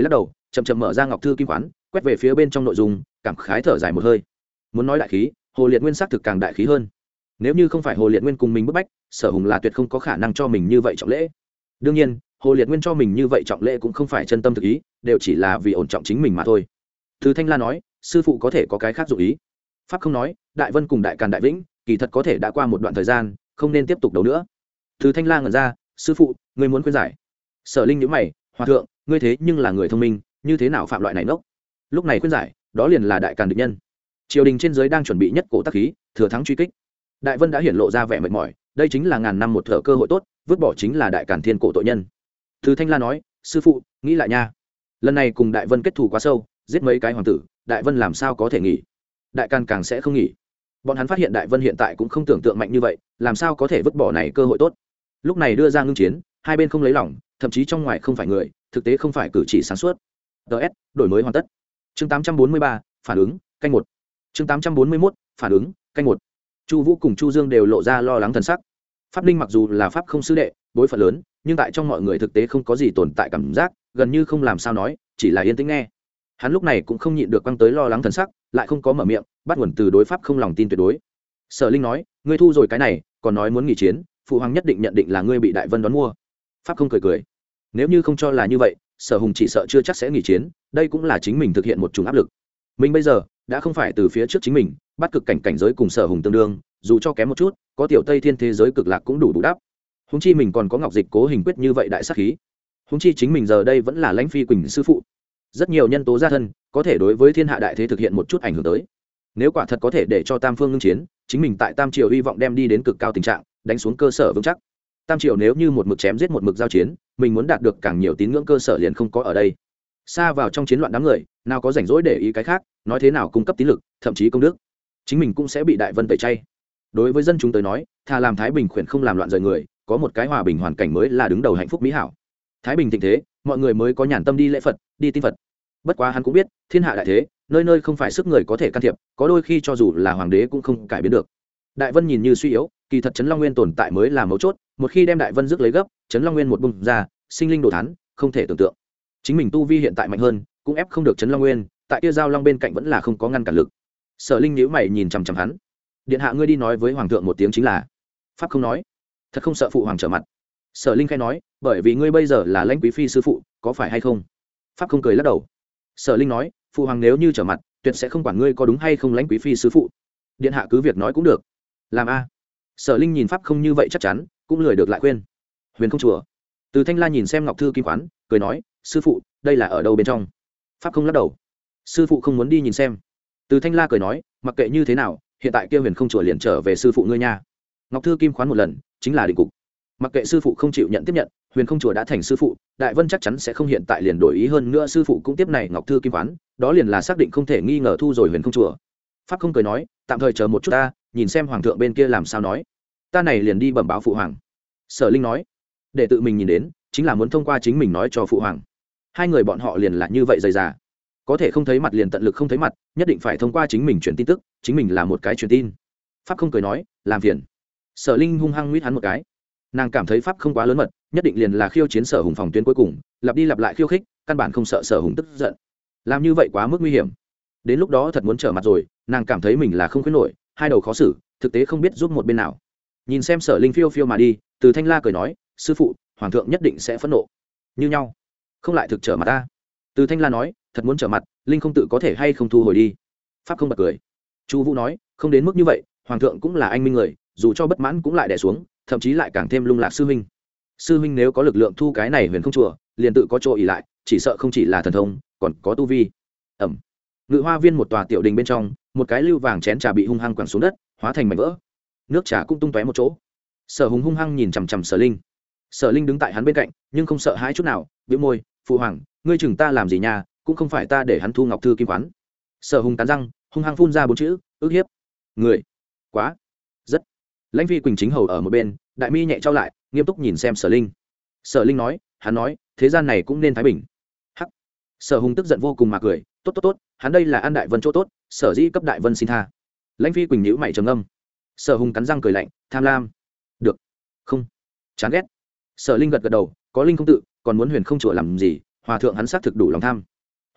chậm chậm mở ra ngọc thư kim quán, quét về phía bên trong nội dung, cảm khái thở dài một hơi. Muốn nói đại khí, Hồ Liệt Nguyên xác thực càng đại khí hơn. Nếu như không phải Hồ Liệt Nguyên cùng mình bức bách, Sở Hùng là tuyệt không có khả năng cho mình như vậy trọng lễ. Đương nhiên, Hồ Liệt Nguyên cho mình như vậy trọng lễ cũng không phải chân tâm thực ý, đều chỉ là vì ổn trọng chính mình mà thôi. Từ Thanh La nói, sư phụ có thể có cái khác dụng ý. Pháp không nói, Đại Vân cùng Đại Càn Đại Vĩnh, kỳ thật có thể đã qua một đoạn thời gian, không nên tiếp tục đấu nữa. Từ Thanh La ngẩn ra, sư phụ, ngươi muốn khuyên giải? Sở Linh nhíu mày, hòa thượng, ngươi thế nhưng là người thông minh, như thế nào phạm loại này nốc? Lúc này khuyên giải, đó liền là Đại Càn địch nhân. Triều đình trên dưới đang chuẩn bị nhất cổ tác khí, thừa thắng truy kích. Đại Vân đã hiển lộ ra vẻ mệt mỏi, đây chính là ngàn năm một thở cơ hội tốt, vứt bỏ chính là Đại Càn thiên cổ tội nhân. Từ Thanh La nói, sư phụ, nghĩ lại nha. Lần này cùng Đại Vân kết thù quá sâu, giết mấy cái hoàng tử, Đại Vân làm sao có thể nghỉ? Đại Càn càng sẽ không nghỉ. Bọn hắn phát hiện Đại Vân hiện tại cũng không tưởng tượng mạnh như vậy, làm sao có thể vứt bỏ này cơ hội tốt? Lúc này đưa ra ngưng chiến, hai bên không lấy lòng, thậm chí trong ngoài không phải người, thực tế không phải cử chỉ sáng suốt. ds đổi mới hoàn tất. Chương tám trăm bốn mươi ba, phản ứng, canh một. Chương tám trăm bốn mươi mốt, phản ứng, canh một. Chu Vũ cùng Chu Dương đều lộ ra lo lắng thần sắc. Pháp Ninh mặc dù là pháp không sư đệ, bối phận lớn, nhưng tại trong mọi người thực tế không có gì tồn tại cảm giác, gần như không làm sao nói, chỉ là yên tĩnh nghe. Hắn lúc này cũng không nhịn được quăng tới lo lắng thần sắc, lại không có mở miệng, bắt nguồn từ đối pháp không lòng tin tuyệt đối. Sở Linh nói, ngươi thu rồi cái này, còn nói muốn nghỉ chiến, phụ hoàng nhất định nhận định là ngươi bị Đại Vân đón mua. Pháp không cười cười. Nếu như không cho là như vậy, Sở Hùng chỉ sợ chưa chắc sẽ nghỉ chiến, đây cũng là chính mình thực hiện một chủng áp lực. Mình bây giờ đã không phải từ phía trước chính mình, bắt cực cảnh cảnh giới cùng Sở Hùng tương đương, dù cho kém một chút, có tiểu Tây Thiên thế giới cực lạc cũng đủ bù đắp. Huống chi mình còn có Ngọc Dịch Cố Hình Quyết như vậy đại sát khí. Huống chi chính mình giờ đây vẫn là Lãnh Phi Quỳnh sư phụ. Rất nhiều nhân tố gia thân, có thể đối với thiên hạ đại thế thực hiện một chút ảnh hưởng tới. Nếu quả thật có thể để cho Tam Phương ngưng chiến, chính mình tại Tam Triều hy vọng đem đi đến cực cao tình trạng, đánh xuống cơ sở vững chắc. Tam Triều nếu như một mực chém giết một mực giao chiến, mình muốn đạt được càng nhiều tín ngưỡng cơ sở liền không có ở đây. Xa vào trong chiến loạn đám người, nào có rảnh rỗi để ý cái khác, nói thế nào cung cấp tín lực, thậm chí công đức, chính mình cũng sẽ bị Đại Vân tẩy chay. Đối với dân chúng tới nói, thà làm Thái Bình khuyển không làm loạn rời người, có một cái hòa bình hoàn cảnh mới là đứng đầu hạnh phúc mỹ hảo. Thái Bình thịnh thế, mọi người mới có nhàn tâm đi lễ Phật, đi tin Phật. Bất quá hắn cũng biết, thiên hạ đại thế, nơi nơi không phải sức người có thể can thiệp, có đôi khi cho dù là hoàng đế cũng không cải biến được. Đại Vân nhìn như suy yếu, kỳ thật Trấn Long Nguyên tồn tại mới là mấu chốt, một khi đem Đại Vân rước lấy gấp, Trấn Long Nguyên một bùng ra, sinh linh đồ thán, không thể tưởng tượng. Chính mình tu vi hiện tại mạnh hơn, cũng ép không được Trấn Long Nguyên, tại kia giao long bên cạnh vẫn là không có ngăn cản lực. Sở Linh nhíu mày nhìn chằm chằm hắn. Điện hạ ngươi đi nói với hoàng thượng một tiếng chính là. Pháp không nói. Thật không sợ phụ hoàng trở mặt. Sở Linh khai nói, bởi vì ngươi bây giờ là Lãnh quý phi sư phụ, có phải hay không? Pháp không cười lắc đầu. Sở Linh nói, phụ hoàng nếu như trở mặt, tuyệt sẽ không quản ngươi có đúng hay không Lãnh quý phi sư phụ. Điện hạ cứ việc nói cũng được. Làm a? Sở Linh nhìn Pháp không như vậy chắc chắn, cũng lười được lại khuyên. Huyền không chùa. Từ Thanh La nhìn xem ngọc thư kim quán, cười nói, sư phụ, đây là ở đâu bên trong? Pháp không lắc đầu. Sư phụ không muốn đi nhìn xem. Từ Thanh La cười nói, mặc kệ như thế nào, hiện tại kia huyền không chùa liền trở về sư phụ ngươi nha. Ngọc thư kim khoán một lần, chính là định cục. Mặc kệ sư phụ không chịu nhận tiếp nhận, huyền không chùa đã thành sư phụ, Đại Vân chắc chắn sẽ không hiện tại liền đổi ý, hơn nữa sư phụ cũng tiếp này ngọc thư kim khoán, đó liền là xác định không thể nghi ngờ thu rồi huyền không chùa. Pháp không cười nói, tạm thời chờ một chút ta, nhìn xem hoàng thượng bên kia làm sao nói. Ta này liền đi bẩm báo phụ hoàng. Sở Linh nói, để tự mình nhìn đến, chính là muốn thông qua chính mình nói cho phụ hoàng. Hai người bọn họ liền là như vậy dày dà, có thể không thấy mặt liền tận lực không thấy mặt, nhất định phải thông qua chính mình truyền tin tức, chính mình là một cái truyền tin. Pháp không cười nói, làm phiền. Sở Linh hung hăng nguyết hắn một cái. Nàng cảm thấy Pháp không quá lớn mật, nhất định liền là khiêu chiến Sở Hùng phòng tuyến cuối cùng, lặp đi lặp lại khiêu khích, căn bản không sợ Sở Hùng tức giận. Làm như vậy quá mức nguy hiểm. Đến lúc đó thật muốn trở mặt rồi, nàng cảm thấy mình là không khuyến nổi, hai đầu khó xử, thực tế không biết giúp một bên nào. Nhìn xem Sở Linh phiêu phiêu mà đi, Từ Thanh La cười nói, sư phụ, hoàng thượng nhất định sẽ phẫn nộ. Như nhau, không lại thực trở mặt ta. Từ Thanh La nói, thật muốn trở mặt, Linh không tự có thể hay không thu hồi đi. Pháp không bật cười. Chu Vũ nói, không đến mức như vậy, hoàng thượng cũng là anh minh người, dù cho bất mãn cũng lại đè xuống, thậm chí lại càng thêm lung lạc sư huynh. Sư huynh nếu có lực lượng thu cái này huyền không chùa, liền tự có chỗ ỷ lại, chỉ sợ không chỉ là thần thông, còn có tu vi. Ẩm. Ngự hoa viên một tòa tiểu đình bên trong, một cái lưu vàng chén trà bị hung hăng quẳng xuống đất, hóa thành mảnh vỡ. Nước trà cũng tung tóe một chỗ. Sở Hùng hung hăng nhìn chằm chằm Sở Linh. Sở Linh đứng tại hắn bên cạnh, nhưng không sợ hãi chút nào, bĩu môi, "Phụ hoàng, ngươi chừng ta làm gì nha, cũng không phải ta để hắn thu ngọc thư kim quán." Sở Hùng cắn răng, hung hăng phun ra bốn chữ, "Ức hiếp." Người. Quá. Rất. Lãnh Phi Quỳnh chính hầu ở một bên, đại mi nhẹ trao lại, nghiêm túc nhìn xem Sở Linh. Sở Linh nói, hắn nói, thế gian này cũng nên thái bình. Hắc. Sở Hùng tức giận vô cùng mà cười, tốt tốt tốt, hắn đây là an Đại Vân chỗ tốt, Sở dĩ cấp Đại Vân xin tha. Lãnh Phi Quỳnh nhíu mày trầm ngâm. Sở Hùng cắn răng cười lạnh, tham lam. Được. Không. Chán ghét. Sở Linh gật gật đầu, có linh không tự, còn muốn huyền không chùa làm gì, hòa thượng hắn xác thực đủ lòng tham.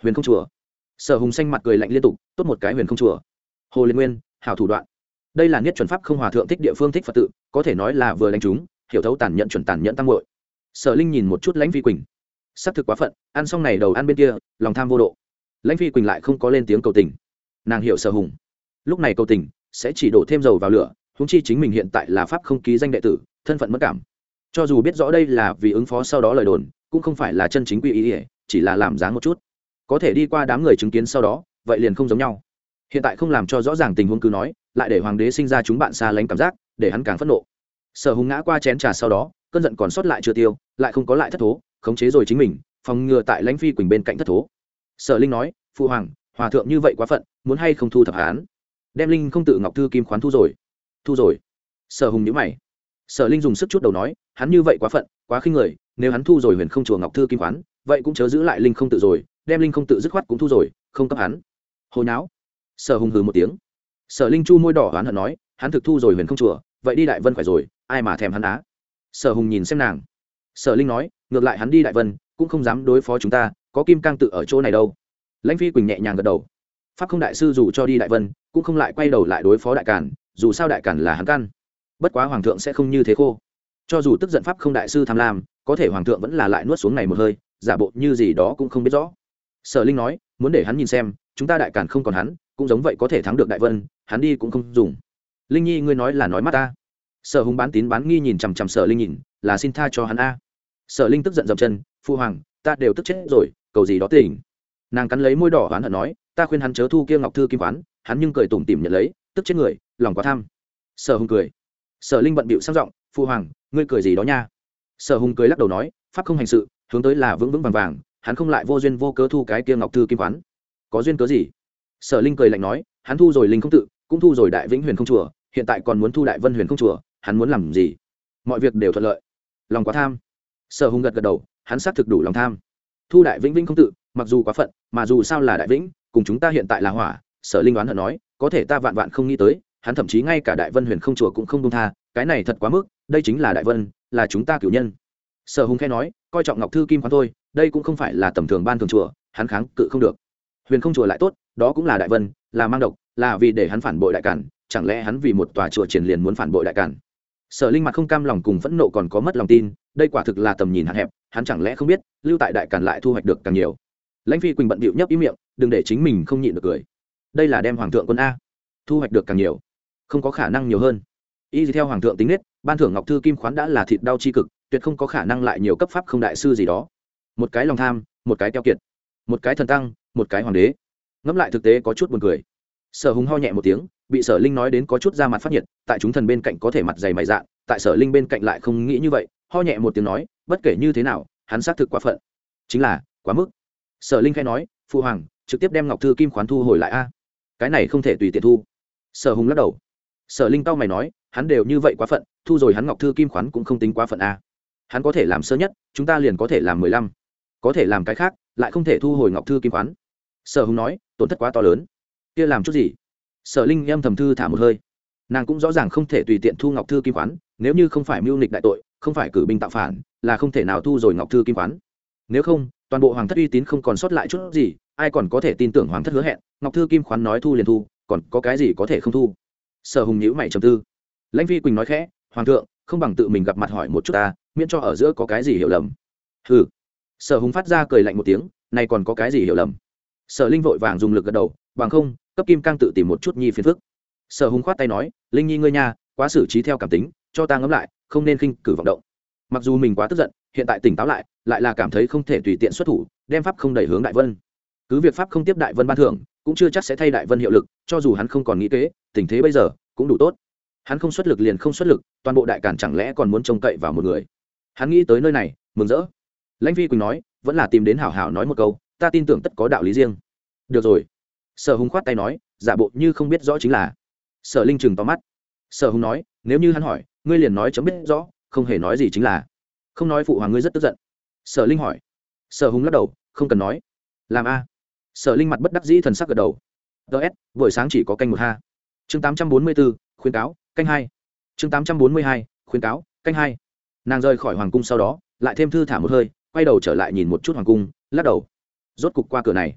huyền không chùa. Sở Hùng xanh mặt cười lạnh liên tục, tốt một cái huyền không chùa. Hồ Liên Nguyên, hảo thủ đoạn. Đây là niết chuẩn pháp không hòa thượng thích địa phương thích Phật tự, có thể nói là vừa đánh trúng, hiểu thấu tàn nhẫn chuẩn tàn nhẫn tăng muội. Sở Linh nhìn một chút Lãnh Phi Quỳnh, sắp thực quá phận, ăn xong này đầu ăn bên kia, lòng tham vô độ. Lãnh Phi Quỳnh lại không có lên tiếng cầu tình. Nàng hiểu Sở Hùng, lúc này cầu tình sẽ chỉ đổ thêm dầu vào lửa, huống chi chính mình hiện tại là pháp không ký danh đệ tử, thân phận mất cảm. Cho dù biết rõ đây là vì ứng phó sau đó lời đồn, cũng không phải là chân chính quy ý, chỉ là làm dáng một chút. Có thể đi qua đám người chứng kiến sau đó, vậy liền không giống nhau. Hiện tại không làm cho rõ ràng tình huống cứ nói, lại để hoàng đế sinh ra chúng bạn xa lánh cảm giác, để hắn càng phẫn nộ. Sở Hùng ngã qua chén trà sau đó, cơn giận còn sót lại chưa tiêu, lại không có lại thất thố, khống chế rồi chính mình, phòng ngừa tại Lãnh Phi Quỳnh bên cạnh thất thố. Sở Linh nói, phụ hoàng, hòa thượng như vậy quá phận, muốn hay không thu thập hắn? Đem Linh không tự ngọc thư kim khoán thu rồi. Thu rồi. Sở Hùng nhíu mày. Sở Linh dùng sức chút đầu nói, hắn như vậy quá phận, quá khinh người, nếu hắn thu rồi huyền không chùa ngọc thư kim khoán, vậy cũng chớ giữ lại Linh không tự rồi, đem Linh không tự dứt khoát cũng thu rồi, không cấp hắn. Hồi náo. Sở Hùng hừ một tiếng. Sở Linh chu môi đỏ oán hận nói, hắn thực thu rồi huyền không chùa, vậy đi Đại Vân phải rồi, ai mà thèm hắn á. Sở Hùng nhìn xem nàng. Sở Linh nói, ngược lại hắn đi Đại Vân cũng không dám đối phó chúng ta, có kim cang tự ở chỗ này đâu. Lãnh Phi Quỳnh nhẹ nhàng gật đầu. Pháp không đại sư dù cho đi Đại Vân cũng không lại quay đầu lại đối phó đại cản, dù sao đại cản là hắn căn. Bất quá hoàng thượng sẽ không như thế khô. Cho dù tức giận pháp không đại sư tham lam, có thể hoàng thượng vẫn là lại nuốt xuống này một hơi, giả bộ như gì đó cũng không biết rõ. Sở Linh nói, muốn để hắn nhìn xem, chúng ta đại cản không còn hắn, cũng giống vậy có thể thắng được Đại Vân, hắn đi cũng không dùng. Linh Nhi ngươi nói là nói mắt ta. Sở Hùng bán tín bán nghi nhìn chằm chằm Sở Linh nhìn, là xin tha cho hắn a. Sở Linh tức giận dậm chân, phu hoàng, ta đều tức chết rồi, cầu gì đó tỉnh. Nàng cắn lấy môi đỏ oán hận nói, ta khuyên hắn chớ thu kia ngọc thư kim quán, hắn nhưng cười tủm tỉm nhận lấy, tức chết người, lòng quá tham. Sở Hùng cười. Sở Linh bận bịu sang giọng, phu hoàng, ngươi cười gì đó nha. Sở Hùng cười lắc đầu nói, pháp không hành sự, hướng tới là vững vững vàng vàng, hắn không lại vô duyên vô cớ thu cái kia ngọc thư kim quán. Có duyên cớ gì? Sở Linh cười lạnh nói, hắn thu rồi Linh không tự, cũng thu rồi Đại Vĩnh Huyền không chùa, hiện tại còn muốn thu Đại Vân Huyền không chùa, hắn muốn làm gì? Mọi việc đều thuận lợi. Lòng quá tham. Sở Hùng gật gật đầu, hắn xác thực đủ lòng tham. Thu Đại Vĩnh Vĩnh không tự, mặc dù quá phận, mà dù sao là Đại Vĩnh, cùng chúng ta hiện tại là hỏa. Sở Linh đoán hận nói, có thể ta vạn vạn không nghĩ tới, hắn thậm chí ngay cả Đại Vân Huyền không chùa cũng không buông tha, cái này thật quá mức, đây chính là Đại Vân, là chúng ta cửu nhân. Sở Hùng khẽ nói, coi trọng ngọc thư kim khoán thôi, đây cũng không phải là tầm thường ban thường chùa, hắn kháng cự không được. Huyền không chùa lại tốt, đó cũng là Đại Vân, là mang độc, là vì để hắn phản bội đại cản, chẳng lẽ hắn vì một tòa chùa triển liền muốn phản bội đại cản? Sở Linh mặt không cam lòng cùng phẫn nộ còn có mất lòng tin, đây quả thực là tầm nhìn hạn hẹp, hắn chẳng lẽ không biết, lưu tại đại cản lại thu hoạch được càng nhiều. Lãnh Phi Quỳnh bận bịu nhấp ý miệng, đừng để chính mình không nhịn được cười. Đây là đem hoàng thượng quân a, thu hoạch được càng nhiều, không có khả năng nhiều hơn. Y theo hoàng thượng tính nết, ban thưởng ngọc thư kim khoán đã là thịt đau chi cực, tuyệt không có khả năng lại nhiều cấp pháp không đại sư gì đó. Một cái lòng tham, một cái keo kiệt, một cái thần tăng, một cái hoàng đế. Ngẫm lại thực tế có chút buồn cười. Sở Hùng ho nhẹ một tiếng, bị Sở Linh nói đến có chút da mặt phát nhiệt, tại chúng thần bên cạnh có thể mặt dày mày dạn, tại Sở Linh bên cạnh lại không nghĩ như vậy, ho nhẹ một tiếng nói, bất kể như thế nào, hắn xác thực quá phận, chính là quá mức. Sở Linh khẽ nói, phụ hoàng, trực tiếp đem ngọc thư kim khoán thu hồi lại a. Cái này không thể tùy tiện thu. Sở Hùng lắc đầu. Sở Linh cau mày nói, hắn đều như vậy quá phận, thu rồi hắn ngọc thư kim khoán cũng không tính quá phận a. Hắn có thể làm sơ nhất, chúng ta liền có thể làm mười lăm, có thể làm cái khác, lại không thể thu hồi ngọc thư kim khoán. Sở Hùng nói, tổn thất quá to lớn. Kia làm chút gì? Sở Linh âm thầm thư thả một hơi. Nàng cũng rõ ràng không thể tùy tiện thu ngọc thư kim khoán, nếu như không phải mưu nghịch đại tội, không phải cử binh tạo phản, là không thể nào thu rồi ngọc thư kim khoán. Nếu không, toàn bộ hoàng thất uy tín không còn sót lại chút gì, ai còn có thể tin tưởng hoàng thất hứa hẹn, ngọc thư kim khoán nói thu liền thu, còn có cái gì có thể không thu? Sở Hùng nhíu mày trầm tư. Lãnh Phi Quỳnh nói khẽ, hoàng thượng, không bằng tự mình gặp mặt hỏi một chút ta, miễn cho ở giữa có cái gì hiểu lầm. Hừ. Sở Hùng phát ra cười lạnh một tiếng, này còn có cái gì hiểu lầm? Sở Linh vội vàng dùng lực gật đầu, bằng không, cấp kim cang tự tìm một chút nhi phiền phức. Sở Hùng khoát tay nói, Linh Nhi ngươi nha, quá xử trí theo cảm tính, cho ta ngẫm lại, không nên khinh cử vọng động. Mặc dù mình quá tức giận, hiện tại tỉnh táo lại, lại là cảm thấy không thể tùy tiện xuất thủ, đem pháp không đẩy hướng Đại Vân. Cứ việc pháp không tiếp Đại Vân ban thưởng, cũng chưa chắc sẽ thay Đại Vân hiệu lực, cho dù hắn không còn nghĩ kế, tình thế bây giờ cũng đủ tốt. Hắn không xuất lực liền không xuất lực, toàn bộ đại cản chẳng lẽ còn muốn trông cậy vào một người? Hắn nghĩ tới nơi này, mừng rỡ. Lãnh Phi Quỳnh nói, vẫn là tìm đến hảo hảo nói một câu, ta tin tưởng tất có đạo lý riêng. Được rồi. Sở Hùng khoát tay nói, giả bộ như không biết rõ chính là. Sở Linh chừng to mắt. Sở Hùng nói, nếu như hắn hỏi, ngươi liền nói chấm biết rõ, không hề nói gì chính là. Không nói phụ hoàng ngươi rất tức giận. Sở Linh hỏi. Sở Hùng lắc đầu, không cần nói. Làm a. Sở Linh mặt bất đắc dĩ thần sắc gật đầu. ts buổi sáng chỉ có canh một ha. Chương tám trăm bốn mươi bốn, khuyến cáo, canh hai. Chương tám trăm bốn mươi hai, khuyến cáo, canh hai. Nàng rời khỏi hoàng cung sau đó, lại thêm thư thả một hơi, quay đầu trở lại nhìn một chút hoàng cung, lắc đầu. Rốt cục qua cửa này.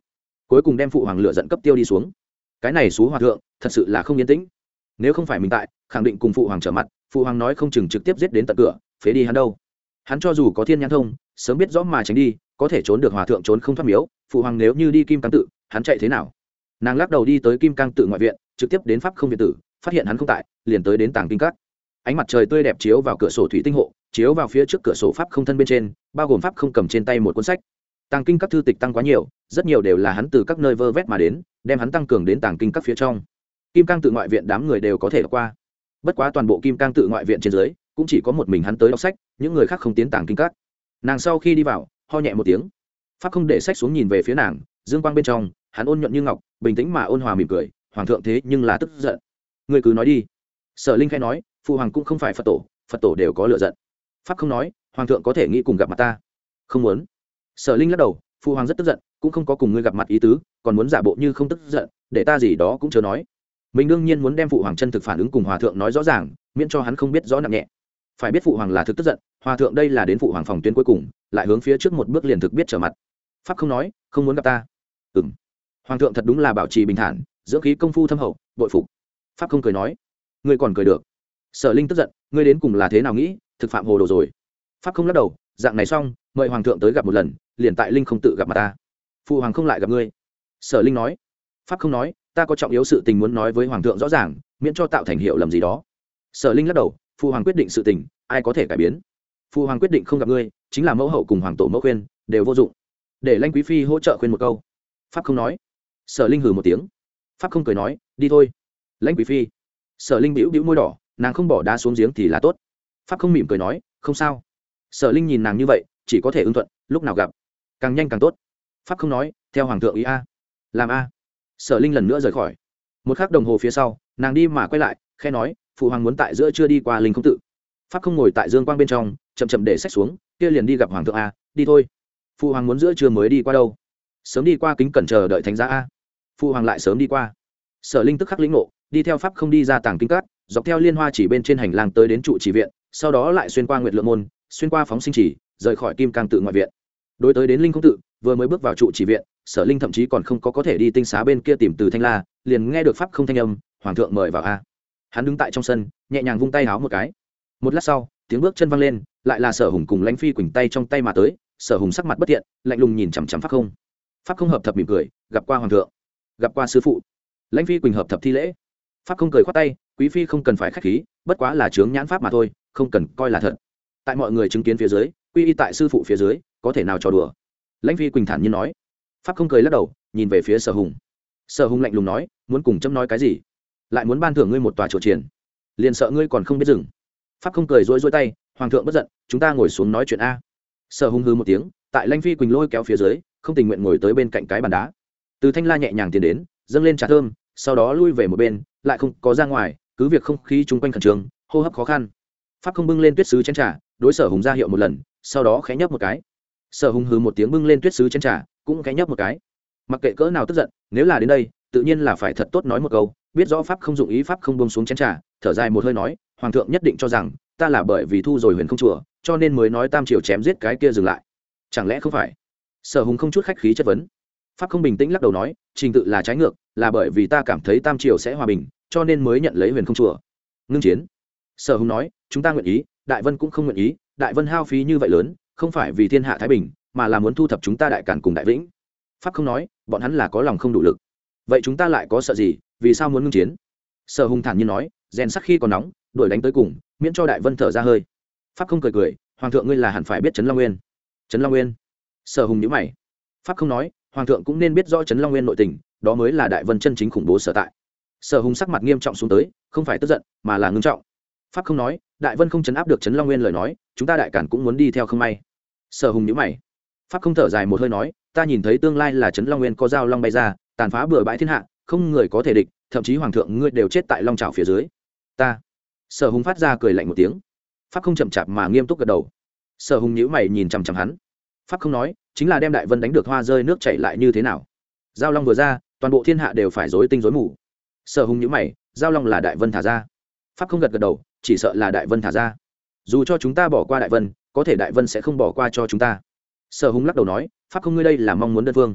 cuối cùng đem phụ hoàng lựa dẫn cấp tiêu đi xuống. Cái này xú hòa thượng thật sự là không yên tĩnh, nếu không phải mình tại khẳng định cùng phụ hoàng trở mặt, phụ hoàng nói không chừng trực tiếp giết đến tận cửa phế đi hắn đâu. Hắn cho dù có thiên nhãn thông sớm biết rõ mà tránh đi, có thể trốn được hòa thượng trốn không thoát miếu. Phụ hoàng nếu như đi kim cang tự, hắn chạy thế nào? Nàng lắc đầu đi tới kim cang tự ngoại viện, trực tiếp đến pháp không viện tử, phát hiện hắn không tại, liền tới đến tàng kinh các. Ánh mặt trời tươi đẹp chiếu vào cửa sổ thủy tinh hộ, chiếu vào phía trước cửa sổ pháp không thân bên trên, bao gồm pháp không cầm trên tay một cuốn sách. Tàng kinh các thư tịch tăng quá nhiều, rất nhiều đều là hắn từ các nơi vơ vét mà đến, đem hắn tăng cường đến tàng kinh các phía trong. Kim cang tự ngoại viện đám người đều có thể đọc qua, bất quá toàn bộ kim cang tự ngoại viện trên dưới cũng chỉ có một mình hắn tới đọc sách, những người khác không tiến tàng kinh các. Nàng sau khi đi vào ho nhẹ một tiếng, pháp không để sách xuống nhìn về phía nàng, dương quang bên trong hắn ôn nhuận như ngọc, bình tĩnh mà ôn hòa mỉm cười. Hoàng thượng thế nhưng là tức giận, người cứ nói đi. Sở Linh khẽ nói, phụ hoàng cũng không phải phật tổ, phật tổ đều có lựa giận. Pháp không nói, hoàng thượng có thể nghĩ cùng gặp mặt ta. Không muốn. Sở Linh lắc đầu, phụ hoàng rất tức giận, cũng không có cùng ngươi gặp mặt ý tứ, còn muốn giả bộ như không tức giận, để ta gì đó cũng chớ nói. Mình đương nhiên muốn đem phụ hoàng chân thực phản ứng cùng hòa thượng nói rõ ràng, miễn cho hắn không biết rõ nặng nhẹ. Phải biết phụ hoàng là thực tức giận, hòa thượng đây là đến phụ hoàng phòng tuyến cuối cùng, lại hướng phía trước một bước liền thực biết trở mặt. Pháp không nói, không muốn gặp ta. Ừm. Hoàng thượng thật đúng là bảo trì bình thản, dưỡng khí công phu thâm hậu, bội phục. Pháp không cười nói, ngươi còn cười được. Sở Linh tức giận, ngươi đến cùng là thế nào nghĩ, thực phạm hồ đồ rồi. Pháp không lắc đầu, dạng này xong, mời hoàng thượng tới gặp một lần, liền tại Linh không tự gặp mặt ta. Phụ hoàng không lại gặp ngươi. Sở Linh nói. Pháp không nói, ta có trọng yếu sự tình muốn nói với hoàng thượng rõ ràng, miễn cho tạo thành hiệu lầm gì đó. Sở Linh lắc đầu, phụ hoàng quyết định sự tình, ai có thể cải biến. Phụ hoàng quyết định không gặp ngươi, chính là mẫu hậu cùng hoàng tổ mẫu khuyên đều vô dụng, để Lãnh quý phi hỗ trợ khuyên một câu. Pháp không nói. Sở Linh hừ một tiếng. Pháp không cười nói, đi thôi. Lãnh quý phi. Sở Linh bĩu bĩu môi đỏ, nàng không bỏ đá xuống giếng thì là tốt. Pháp không mỉm cười nói, không sao. Sở Linh nhìn nàng như vậy, chỉ có thể ứng thuận, lúc nào gặp càng nhanh càng tốt. Pháp không nói, theo hoàng thượng ý a. Làm a. Sở Linh lần nữa rời khỏi. Một khắc đồng hồ phía sau, nàng đi mà quay lại, khẽ nói, phụ hoàng muốn tại giữa chưa đi qua Linh không tự. Pháp không ngồi tại dương quang bên trong, chậm chậm để sách xuống, kia liền đi gặp hoàng thượng a, đi thôi. Phụ hoàng muốn giữa trưa mới đi qua đâu? Sớm đi qua kính cẩn chờ đợi thánh giá a. Phụ hoàng lại sớm đi qua. Sở Linh tức khắc lĩnh ngộ, đi theo pháp không đi ra tàng kinh cát, dọc theo liên hoa chỉ bên trên hành lang tới đến trụ chỉ viện, sau đó lại xuyên qua nguyệt lượng môn, xuyên qua phóng sinh chỉ, rời khỏi kim cang tự ngoại viện. Đối tới đến Linh không tự, vừa mới bước vào trụ chỉ viện, Sở Linh thậm chí còn không có có thể đi tinh xá bên kia tìm từ thanh la, liền nghe được pháp không thanh âm, hoàng thượng mời vào a. Hắn đứng tại trong sân, nhẹ nhàng vung tay háo một cái. Một lát sau, tiếng bước chân văng lên, lại là Sở Hùng cùng Lãnh Phi Quỳnh tay trong tay mà tới. Sở Hùng sắc mặt bất thiện, lạnh lùng nhìn chằm chằm pháp không. Pháp không hợp thập mỉm cười, gặp qua hoàng thượng, gặp qua sư phụ. Lãnh Phi Quỳnh hợp thập thi lễ. Pháp không cười khoát tay, quý phi không cần phải khách khí, bất quá là chướng nhãn pháp mà thôi, không cần coi là thật. Tại mọi người chứng kiến phía dưới, quy y tại sư phụ phía dưới, có thể nào trò đùa. Lãnh Phi Quỳnh thản nhiên nói. Pháp không cười lắc đầu, nhìn về phía Sở Hùng. Sở Hùng lạnh lùng nói, muốn cùng chấm nói cái gì? Lại muốn ban thưởng ngươi một tòa chùa triển, liền sợ ngươi còn không biết dừng. Pháp không cười rối rối tay, hoàng thượng bất giận, chúng ta ngồi xuống nói chuyện a. Sở Hùng hừ một tiếng, tại Lãnh Phi Quỳnh lôi kéo phía dưới, không tình nguyện ngồi tới bên cạnh cái bàn đá. Từ thanh la nhẹ nhàng tiến đến, dâng lên trà thơm, sau đó lui về một bên, lại không có ra ngoài, cứ việc không khí chung quanh khẩn trương, hô hấp khó khăn. Pháp không bưng lên tuyết sứ chén trà, đối Sở Hùng ra hiệu một lần, sau đó khẽ nhấp một cái. Sở Hùng hừ một tiếng bưng lên tuyết sứ chén trà, cũng khẽ nhấp một cái. Mặc kệ cỡ nào tức giận, nếu là đến đây, tự nhiên là phải thật tốt nói một câu, biết rõ pháp không dụng ý, pháp không buông xuống chén trà, thở dài một hơi nói, hoàng thượng nhất định cho rằng ta là bởi vì thu rồi huyền không chùa, cho nên mới nói tam triều chém giết cái kia dừng lại, chẳng lẽ không phải? Sở Hùng không chút khách khí chất vấn. Pháp không bình tĩnh lắc đầu nói, trình tự là trái ngược, là bởi vì ta cảm thấy tam triều sẽ hòa bình, cho nên mới nhận lấy huyền không chùa. Ngưng chiến. Sở Hùng nói, chúng ta nguyện ý, đại vân cũng không nguyện ý, đại vân hao phí như vậy lớn, không phải vì thiên hạ thái bình, mà là muốn thu thập chúng ta đại cản cùng đại vĩnh. Pháp không nói, bọn hắn là có lòng không đủ lực. Vậy chúng ta lại có sợ gì, vì sao muốn ngưng chiến? Sở Hùng thản nhiên nói, rèn sắc khi còn nóng, đuổi đánh tới cùng, miễn cho đại vân thở ra hơi. Pháp không cười cười, hoàng thượng ngươi là hẳn phải biết Trấn Long Nguyên. Trấn Long Nguyên. Sở Hùng nhíu mày. Pháp không nói, hoàng thượng cũng nên biết rõ Trấn Long Nguyên nội tình, đó mới là đại vân chân chính khủng bố sở tại. Sở Hùng sắc mặt nghiêm trọng xuống tới, không phải tức giận, mà là ngưng trọng. Pháp không nói, đại vân không chấn áp được Trấn Long Nguyên lời nói, chúng ta đại cản cũng muốn đi theo không may. Sở Hùng nhíu mày. Pháp không thở dài một hơi nói, ta nhìn thấy tương lai là Trấn Long Nguyên có dao long bay ra, tàn phá bừa bãi thiên hạ, không người có thể địch, thậm chí hoàng thượng ngươi đều chết tại long trảo phía dưới. Ta. Sở Hùng phát ra cười lạnh một tiếng. Pháp không chậm chạp mà nghiêm túc gật đầu. Sở Hùng nhíu mày nhìn chằm chằm hắn. Pháp không nói, chính là đem đại vân đánh được hoa rơi nước chảy lại như thế nào? Giao long vừa ra, toàn bộ thiên hạ đều phải rối tinh rối mù. Sở Hùng nhíu mày, giao long là đại vân thả ra. Pháp không gật gật đầu, chỉ sợ là đại vân thả ra. Dù cho chúng ta bỏ qua đại vân, có thể đại vân sẽ không bỏ qua cho chúng ta. Sở Hùng lắc đầu nói, pháp không ngươi đây là mong muốn đơn phương.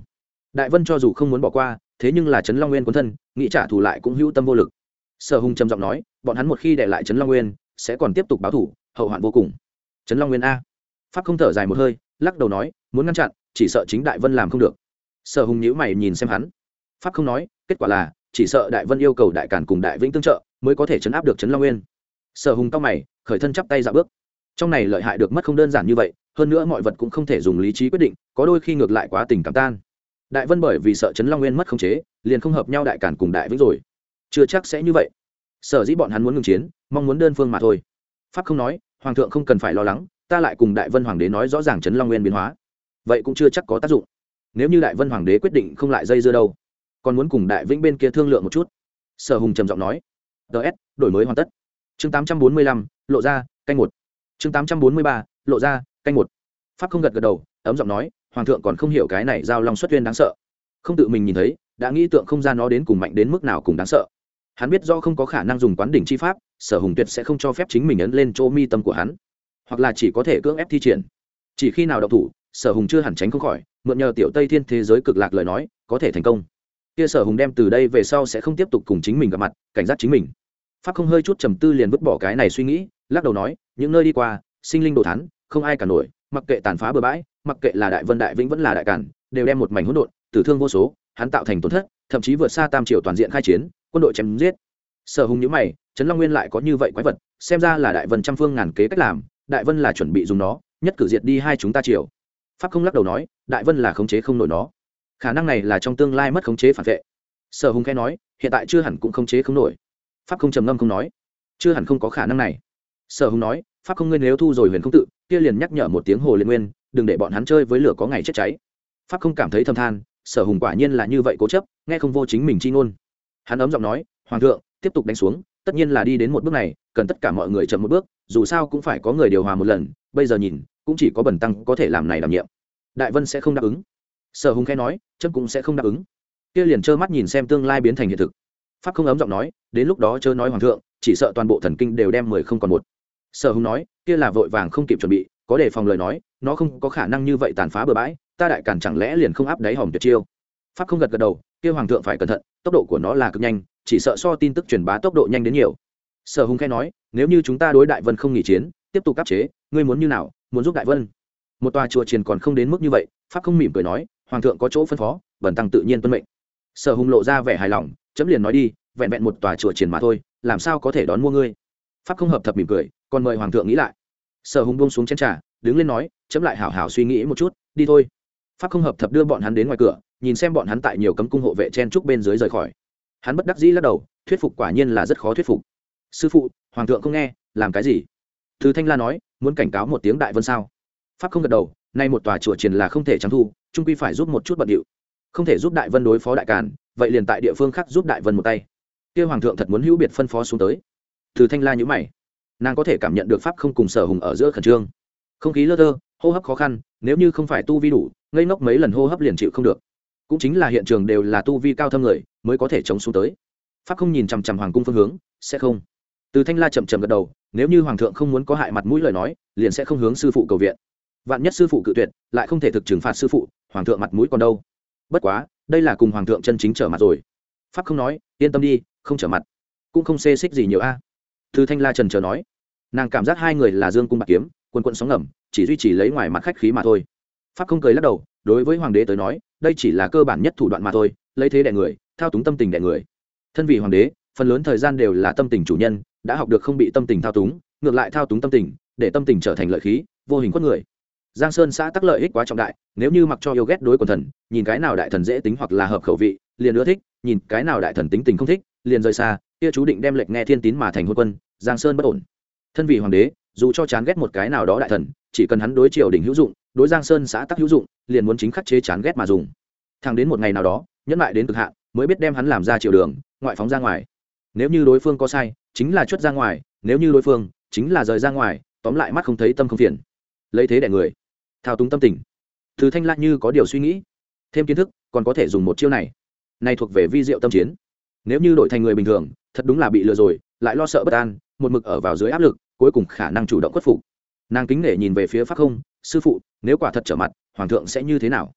đại vân cho dù không muốn bỏ qua, thế nhưng là trấn long nguyên quân thân, nghĩ trả thù lại cũng hữu tâm vô lực. Sở Hùng trầm giọng nói, bọn hắn một khi để lại trấn long nguyên sẽ còn tiếp tục báo thù, hậu hoạn vô cùng. Trấn long nguyên a. Pháp không thở dài một hơi, lắc đầu nói, muốn ngăn chặn chỉ sợ chính đại vân làm không được. Sở Hùng nhíu mày nhìn xem hắn. Pháp không nói, kết quả là chỉ sợ đại vân yêu cầu đại cản cùng đại vĩnh tương trợ mới có thể chấn áp được trấn long nguyên. Sở Hùng cao mày, khởi thân chắp tay dạo bước. Trong này lợi hại được mất không đơn giản như vậy, hơn nữa mọi vật cũng không thể dùng lý trí quyết định, có đôi khi ngược lại quá tình cảm tan. Đại vân bởi vì sợ trấn long nguyên mất khống chế, liền không hợp nhau đại cản cùng đại vĩnh rồi. Chưa chắc sẽ như vậy. Sở dĩ bọn hắn muốn ngừng chiến, mong muốn đơn phương mà thôi. Pháp không nói, hoàng thượng không cần phải lo lắng, ta lại cùng đại vân hoàng đế nói rõ ràng trấn long nguyên biến hóa, vậy cũng chưa chắc có tác dụng. Nếu như đại vân hoàng đế quyết định không lại dây dưa đâu, còn muốn cùng đại vĩnh bên kia thương lượng một chút. Sở Hùng trầm giọng nói. ts đổi mới hoàn tất. Chương tám trăm bốn mươi lăm, lộ ra canh một. Chương tám trăm bốn mươi ba, lộ ra canh một. Pháp không gật gật đầu, ấm giọng nói, hoàng thượng còn không hiểu cái này giao long xuất tuyên đáng sợ, không tự mình nhìn thấy đã nghĩ tượng không gian nó đến cùng mạnh đến mức nào cùng đáng sợ. Hắn biết do không có khả năng dùng quán đỉnh chi pháp, Sở Hùng tuyệt sẽ không cho phép chính mình ấn lên chỗ mi tâm của hắn, hoặc là chỉ có thể cưỡng ép thi triển. Chỉ khi nào động thủ, Sở Hùng chưa hẳn tránh không khỏi, mượn nhờ tiểu Tây Thiên thế giới cực lạc lời nói, có thể thành công. Kia Sở Hùng đem từ đây về sau sẽ không tiếp tục cùng chính mình gặp mặt, cảnh giác chính mình. Pháp không hơi chút trầm tư liền vứt bỏ cái này suy nghĩ, lắc đầu nói, những nơi đi qua, sinh linh đồ thán, không ai cả nổi, mặc kệ tàn phá bừa bãi, mặc kệ là đại vân đại vĩnh vẫn là đại cản, đều đem một mảnh hỗn độn, tử thương vô số, hắn tạo thành tổn thất, thậm chí vượt xa tam triều toàn diện khai chiến, quân đội chém giết. Sở Hùng nhíu mày, trấn long nguyên lại có như vậy quái vật, xem ra là đại vân trăm phương ngàn kế cách làm, đại vân là chuẩn bị dùng nó, nhất cử diệt đi hai chúng ta triều. Pháp không lắc đầu nói, đại vân là khống chế không nổi nó, khả năng này là trong tương lai mất khống chế phản vệ. Sở Hùng khẽ nói, hiện tại chưa hẳn cũng khống chế không nổi. Pháp không trầm ngâm không nói, chưa hẳn không có khả năng này. Sở Hùng nói, pháp không ngươi nếu thu rồi huyền không tự, kia liền nhắc nhở một tiếng hồ liệt nguyên, đừng để bọn hắn chơi với lửa có ngày chết cháy. Pháp không cảm thấy thầm than, Sở Hùng quả nhiên là như vậy cố chấp, nghe không vô chính mình chi ngôn. Hắn ấm giọng nói, hoàng thượng tiếp tục đánh xuống, tất nhiên là đi đến một bước này, cần tất cả mọi người chậm một bước, dù sao cũng phải có người điều hòa một lần, bây giờ nhìn cũng chỉ có bẩn tăng có thể làm này đảm nhiệm. Đại vân sẽ không đáp ứng. Sở Hùng khẽ nói, chấm cũng sẽ không đáp ứng. Kia liền trơ mắt nhìn xem tương lai biến thành hiện thực. Pháp không ấm giọng nói, đến lúc đó chớ nói hoàng thượng, chỉ sợ toàn bộ thần kinh đều đem mười không còn một. Sở Hùng nói, kia là vội vàng không kịp chuẩn bị, có đề phòng lời nói, nó không có khả năng như vậy tàn phá bừa bãi, ta đại cản chẳng lẽ liền không áp đáy hòm tuyệt chiêu. Pháp không gật gật đầu, kia hoàng thượng phải cẩn thận, tốc độ của nó là cực nhanh, chỉ sợ so tin tức truyền bá tốc độ nhanh đến nhiều. Sở Hùng khẽ nói, nếu như chúng ta đối đại vân không nghỉ chiến, tiếp tục áp chế, ngươi muốn như nào, muốn giúp đại vân? Một tòa chùa chiền còn không đến mức như vậy. Pháp không mỉm cười nói, hoàng thượng có chỗ phân phó, bần tăng tự nhiên tuân mệnh. Sở Hùng lộ ra vẻ hài lòng, chấm liền nói đi, vẹn vẹn một tòa chùa chiền mà thôi, làm sao có thể đón mua ngươi? Pháp không hợp thập mỉm cười, còn mời hoàng thượng nghĩ lại. Sở Hùng buông xuống chén trà, đứng lên nói, chấm lại hảo hảo suy nghĩ một chút, đi thôi. Pháp không hợp thập đưa bọn hắn đến ngoài cửa, nhìn xem bọn hắn tại nhiều cấm cung hộ vệ chen trúc bên dưới rời khỏi. Hắn bất đắc dĩ lắc đầu, thuyết phục quả nhiên là rất khó thuyết phục. Sư phụ, hoàng thượng không nghe, làm cái gì? Từ Thanh La nói, muốn cảnh cáo một tiếng đại vân sao? Pháp không gật đầu, nay một tòa chùa chiền là không thể trắng thu, trung quy phải giúp một chút bận điệu, không thể giúp đại vân đối phó đại càn, vậy liền tại địa phương khác giúp đại vân một tay. Kia hoàng thượng thật muốn hữu biệt phân phó xuống tới. Từ Thanh La nhíu mày, nàng có thể cảm nhận được Pháp không cùng Sở Hùng ở giữa khẩn trương, không khí lơ thơ, hô hấp khó khăn, nếu như không phải tu vi đủ, ngây ngốc mấy lần hô hấp liền chịu không được. Cũng chính là hiện trường đều là tu vi cao thâm người mới có thể chống xuống tới. Pháp không nhìn chằm chằm hoàng cung phương hướng, sẽ không. Từ Thanh La chậm chậm gật đầu, nếu như hoàng thượng không muốn có hại mặt mũi lời nói, liền sẽ không hướng sư phụ cầu viện. Vạn nhất sư phụ cự tuyệt, lại không thể thực trừng phạt sư phụ, hoàng thượng mặt mũi còn đâu. Bất quá, đây là cùng hoàng thượng chân chính trở mặt rồi. Pháp không nói, yên tâm đi, không trở mặt, cũng không xê xích gì nhiều a. Từ Thanh La trần chờ nói, nàng cảm giác hai người là dương cung bạc kiếm, quân quận sóng ngầm, chỉ duy trì lấy ngoài mặt khách khí mà thôi. Pháp không cười lắc đầu, đối với hoàng đế tới nói, đây chỉ là cơ bản nhất thủ đoạn mà thôi, lấy thế đè người, thao túng tâm tình đè người. Thân vị hoàng đế, phần lớn thời gian đều là tâm tình chủ nhân, đã học được không bị tâm tình thao túng, ngược lại thao túng tâm tình, để tâm tình trở thành lợi khí, vô hình quất người. Giang Sơn xã tắc lợi ích quá trọng đại, nếu như mặc cho yêu ghét đối quần thần, nhìn cái nào đại thần dễ tính hoặc là hợp khẩu vị, liền ưa thích, nhìn cái nào đại thần tính tình không thích, liền rời xa, kia chú định đem lệnh nghe thiên tín mà thành hôn quân, Giang Sơn bất ổn. Thân vị hoàng đế, dù cho chán ghét một cái nào đó đại thần, chỉ cần hắn đối triều đình hữu dụng, đối Giang Sơn xã tắc hữu dụng, liền muốn chính khắc chế chán ghét mà dùng. Thẳng đến một ngày nào đó, nhẫn lại đến cực hạn, mới biết đem hắn làm ra triều đường, ngoại phóng ra ngoài. Nếu như đối phương có sai, chính là chuất ra ngoài, nếu như đối phương chính là rời ra ngoài, tóm lại mắt không thấy tâm không phiền. Lấy thế đè người, thao túng tâm tình. Từ Thanh La như có điều suy nghĩ, thêm kiến thức, còn có thể dùng một chiêu này. Này thuộc về vi diệu tâm chiến. Nếu như đổi thành người bình thường, thật đúng là bị lừa rồi, lại lo sợ bất an, một mực ở vào dưới áp lực, cuối cùng khả năng chủ động khuất phục. Nàng kính nể nhìn về phía Pháp không, sư phụ, nếu quả thật trở mặt, hoàng thượng sẽ như thế nào?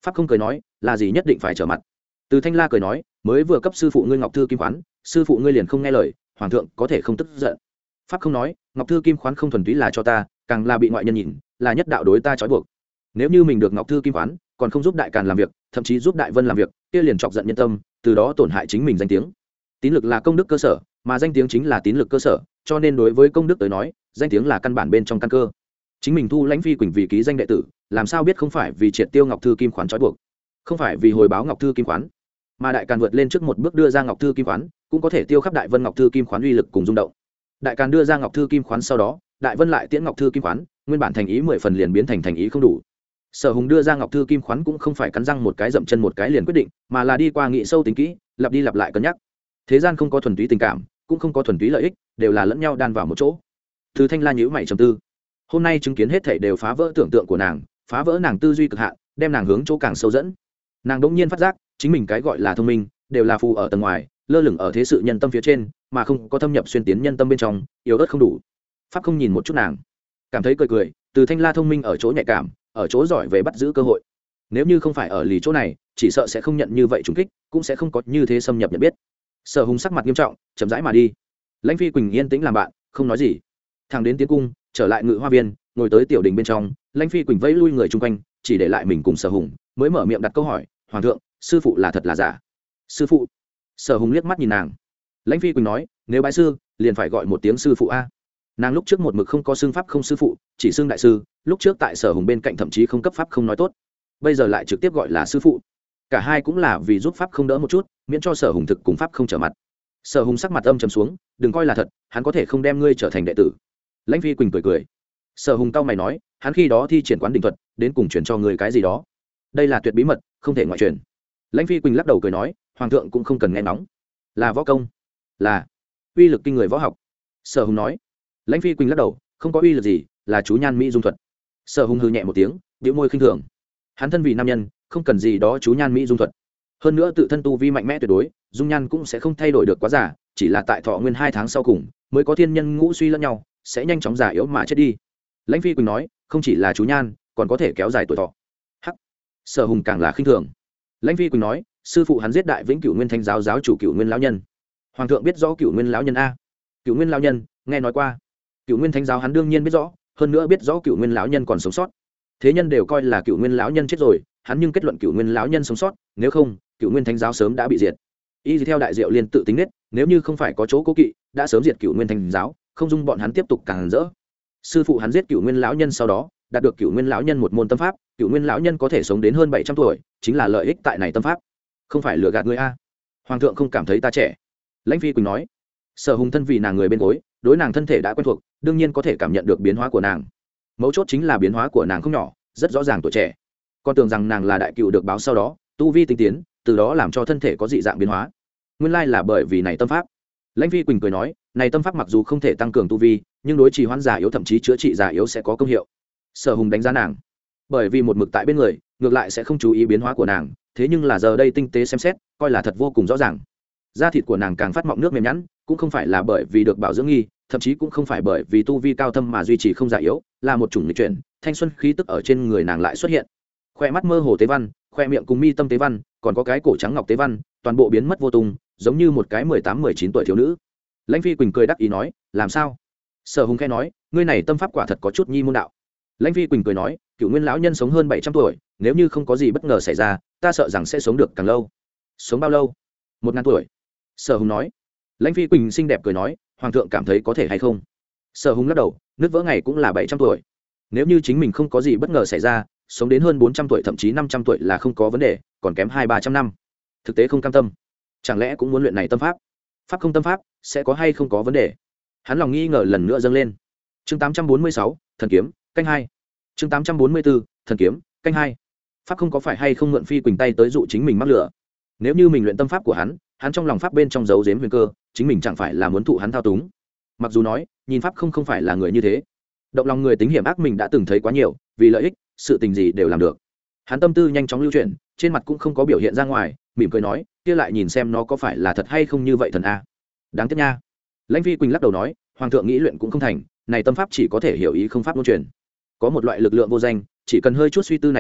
Pháp không cười nói, là gì nhất định phải trở mặt. Từ Thanh La cười nói, mới vừa cấp sư phụ ngươi ngọc thư kim khoán, sư phụ ngươi liền không nghe lời, hoàng thượng có thể không tức giận. Pháp không nói, ngọc thư kim khoán không thuần túy là cho ta, càng là bị ngoại nhân nhìn, là nhất đạo đối ta trói buộc. Nếu như mình được ngọc thư kim khoán, còn không giúp đại càn làm việc, thậm chí giúp đại vân làm việc, kia liền chọc giận nhân tâm, từ đó tổn hại chính mình danh tiếng. Tín lực là công đức cơ sở, mà danh tiếng chính là tín lực cơ sở, cho nên đối với công đức tới nói, danh tiếng là căn bản bên trong căn cơ. Chính mình thu lãnh phi quỳnh vì ký danh đệ tử, làm sao biết không phải vì triệt tiêu ngọc thư kim khoán trói buộc, không phải vì hồi báo ngọc thư kim khoán, mà đại càn vượt lên trước một bước đưa ra ngọc thư kim khoán, cũng có thể tiêu khắp đại vân ngọc thư kim khoán uy lực cùng rung động. Đại càn đưa ra ngọc thư kim khoán sau đó, đại vân lại tiễn ngọc thư kim khoán, nguyên bản thành ý mười phần liền biến thành thành ý không đủ. Sở Hùng đưa ra ngọc thư kim khoán cũng không phải cắn răng một cái dậm chân một cái liền quyết định, mà là đi qua nghị sâu tính kỹ, lặp đi lặp lại cân nhắc. Thế gian không có thuần túy tình cảm, cũng không có thuần túy lợi ích, đều là lẫn nhau đan vào một chỗ. Từ Thanh La nhíu mày trầm tư. Hôm nay chứng kiến hết thảy đều phá vỡ tưởng tượng của nàng, phá vỡ nàng tư duy cực hạn, đem nàng hướng chỗ càng sâu dẫn. Nàng đỗng nhiên phát giác, chính mình cái gọi là thông minh, đều là phù ở tầng ngoài, lơ lửng ở thế sự nhân tâm phía trên, mà không có thâm nhập xuyên tiến nhân tâm bên trong, yếu ớt không đủ. Pháp không nhìn một chút nàng, cảm thấy cười cười. Từ Thanh La thông minh ở chỗ nhạy cảm, ở chỗ giỏi về bắt giữ cơ hội. Nếu như không phải ở lì chỗ này, chỉ sợ sẽ không nhận như vậy trùng kích, cũng sẽ không có như thế xâm nhập nhận biết. Sở Hùng sắc mặt nghiêm trọng, chậm rãi mà đi. Lãnh Phi Quỳnh yên tĩnh làm bạn, không nói gì. Thằng đến tiến cung, trở lại ngự hoa viên, ngồi tới tiểu đình bên trong, Lãnh Phi Quỳnh vẫy lui người chung quanh, chỉ để lại mình cùng Sở Hùng, mới mở miệng đặt câu hỏi, "Hoàng thượng, sư phụ là thật là giả?" "Sư phụ?" Sở Hùng liếc mắt nhìn nàng. Lãnh Phi Quỳnh nói, "Nếu bái sư, liền phải gọi một tiếng sư phụ a." Nàng lúc trước một mực không có xưng pháp không sư phụ, chỉ xưng đại sư, lúc trước tại Sở Hùng bên cạnh thậm chí không cấp pháp không nói tốt, bây giờ lại trực tiếp gọi là sư phụ. Cả hai cũng là vì giúp pháp không đỡ một chút, miễn cho Sở Hùng thực cùng pháp không trở mặt. Sở Hùng sắc mặt âm trầm xuống, "Đừng coi là thật, hắn có thể không đem ngươi trở thành đệ tử." Lãnh Phi Quỳnh cười cười. Sở Hùng cau mày nói, "Hắn khi đó thi triển quán định thuật, đến cùng truyền cho ngươi cái gì đó? Đây là tuyệt bí mật, không thể ngoại truyền." Lãnh Phi Quỳnh lắc đầu cười nói, "Hoàng thượng cũng không cần nghe nóng, là võ công, là uy lực kinh người võ học." Sở Hùng nói. Lãnh Phi Quỳnh lắc đầu, "Không có uy lực gì, là chú nhan mỹ dung thuật." Sở Hùng hừ nhẹ một tiếng, bĩu môi khinh thường. Hắn thân vì nam nhân, không cần gì đó chú nhan mỹ dung thuật. Hơn nữa tự thân tu vi mạnh mẽ tuyệt đối, dung nhan cũng sẽ không thay đổi được quá giả, chỉ là tại thọ nguyên hai tháng sau cùng, mới có thiên nhân ngũ suy lẫn nhau, sẽ nhanh chóng già yếu mà chết đi. Lãnh Phi Quỳnh nói, "Không chỉ là chú nhan, còn có thể kéo dài tuổi thọ." Hắc. Sở Hùng càng là khinh thường. Lãnh Phi Quỳnh nói, "Sư phụ hắn giết đại vĩnh cửu nguyên thánh giáo giáo chủ cửu nguyên lão nhân." Hoàng thượng biết rõ cửu nguyên lão nhân a? Cửu nguyên lão nhân, nghe nói qua. Cửu nguyên thánh giáo hắn đương nhiên biết rõ, hơn nữa biết rõ cửu nguyên lão nhân còn sống sót. Thế nhân đều coi là cửu nguyên lão nhân chết rồi, hắn nhưng kết luận cửu nguyên lão nhân sống sót, nếu không, cửu nguyên thánh giáo sớm đã bị diệt. Y theo đại diệu liên tự tính nết, nếu như không phải có chỗ cố kỵ, đã sớm diệt cửu nguyên thánh giáo, không dung bọn hắn tiếp tục càng rỡ. Sư phụ hắn giết cửu nguyên lão nhân sau đó, đạt được cửu nguyên lão nhân một môn tâm pháp, cửu nguyên lão nhân có thể sống đến hơn bảy trăm tuổi, chính là lợi ích tại này tâm pháp. Không phải lừa gạt ngươi a? Hoàng thượng không cảm thấy ta trẻ? Lãnh Phi Quỳnh nói. Sở Hùng thân vì nàng người bên gối, đối nàng thân thể đã quen thuộc, đương nhiên có thể cảm nhận được biến hóa của nàng. Mấu chốt chính là biến hóa của nàng không nhỏ, rất rõ ràng tuổi trẻ. Con tưởng rằng nàng là đại cựu được báo sau đó, tu vi tinh tiến, từ đó làm cho thân thể có dị dạng biến hóa. Nguyên lai là bởi vì này tâm pháp. Lãnh Phi Quỳnh cười nói, này tâm pháp mặc dù không thể tăng cường tu vi, nhưng đối trì hoãn già yếu thậm chí chữa trị già yếu sẽ có công hiệu. Sở Hùng đánh giá nàng, bởi vì một mực tại bên người, ngược lại sẽ không chú ý biến hóa của nàng, thế nhưng là giờ đây tinh tế xem xét, coi là thật vô cùng rõ ràng. Da thịt của nàng càng phát mọng nước mềm nhẵn, cũng không phải là bởi vì được bảo dưỡng nghi, thậm chí cũng không phải bởi vì tu vi cao thâm mà duy trì không già yếu, là một chủng lịch chuyển, thanh xuân khí tức ở trên người nàng lại xuất hiện. Khoe mắt mơ hồ tế văn, khoe miệng cùng mi tâm tế văn, còn có cái cổ trắng ngọc tế văn, toàn bộ biến mất vô tung, giống như một cái mười tám mười chín tuổi thiếu nữ. Lãnh Phi Quỳnh cười đắc ý nói, làm sao? Sở Hùng khẽ nói, ngươi này tâm pháp quả thật có chút nhi môn đạo. Lãnh Phi Quỳnh cười nói, cựu nguyên lão nhân sống hơn bảy trăm tuổi, nếu như không có gì bất ngờ xảy ra, ta sợ rằng sẽ sống được càng lâu. Sống bao lâu? Một ngàn tuổi. Sở Hùng nói. Lãnh Phi Quỳnh xinh đẹp cười nói, hoàng thượng cảm thấy có thể hay không? Sở Hùng lắc đầu, nứt vỡ ngày cũng là bảy trăm tuổi. Nếu như chính mình không có gì bất ngờ xảy ra, sống đến hơn bốn trăm tuổi thậm chí năm trăm tuổi là không có vấn đề, còn kém hai ba trăm năm. Thực tế không cam tâm. Chẳng lẽ cũng muốn luyện này tâm pháp? Pháp không tâm pháp, sẽ có hay không có vấn đề? Hắn lòng nghi ngờ lần nữa dâng lên. Chương tám trăm bốn mươi sáu, thần kiếm, canh hai. Chương tám trăm bốn mươi bốn, thần kiếm, canh hai. Pháp không có phải hay không mượn Phi Quỳnh tay tới dụ chính mình mắc lửa? Nếu như mình luyện tâm pháp của hắn, hắn trong lòng pháp bên trong giấu giếm huyền cơ, chính mình chẳng phải là muốn thụ hắn thao túng. Mặc dù nói, nhìn pháp không không phải là người như thế. Động lòng người tính hiểm ác mình đã từng thấy quá nhiều, vì lợi ích, sự tình gì đều làm được. Hắn tâm tư nhanh chóng lưu chuyển, trên mặt cũng không có biểu hiện ra ngoài, mỉm cười nói, kia lại nhìn xem nó có phải là thật hay không như vậy thần a. Đáng tiếc nha. Lãnh Phi Quỳnh lắc đầu nói, hoàng thượng nghĩ luyện cũng không thành, này tâm pháp chỉ có thể hiểu ý không pháp luân truyền. Có một loại lực lượng vô danh, chỉ cần hơi chút suy tư này tâm pháp,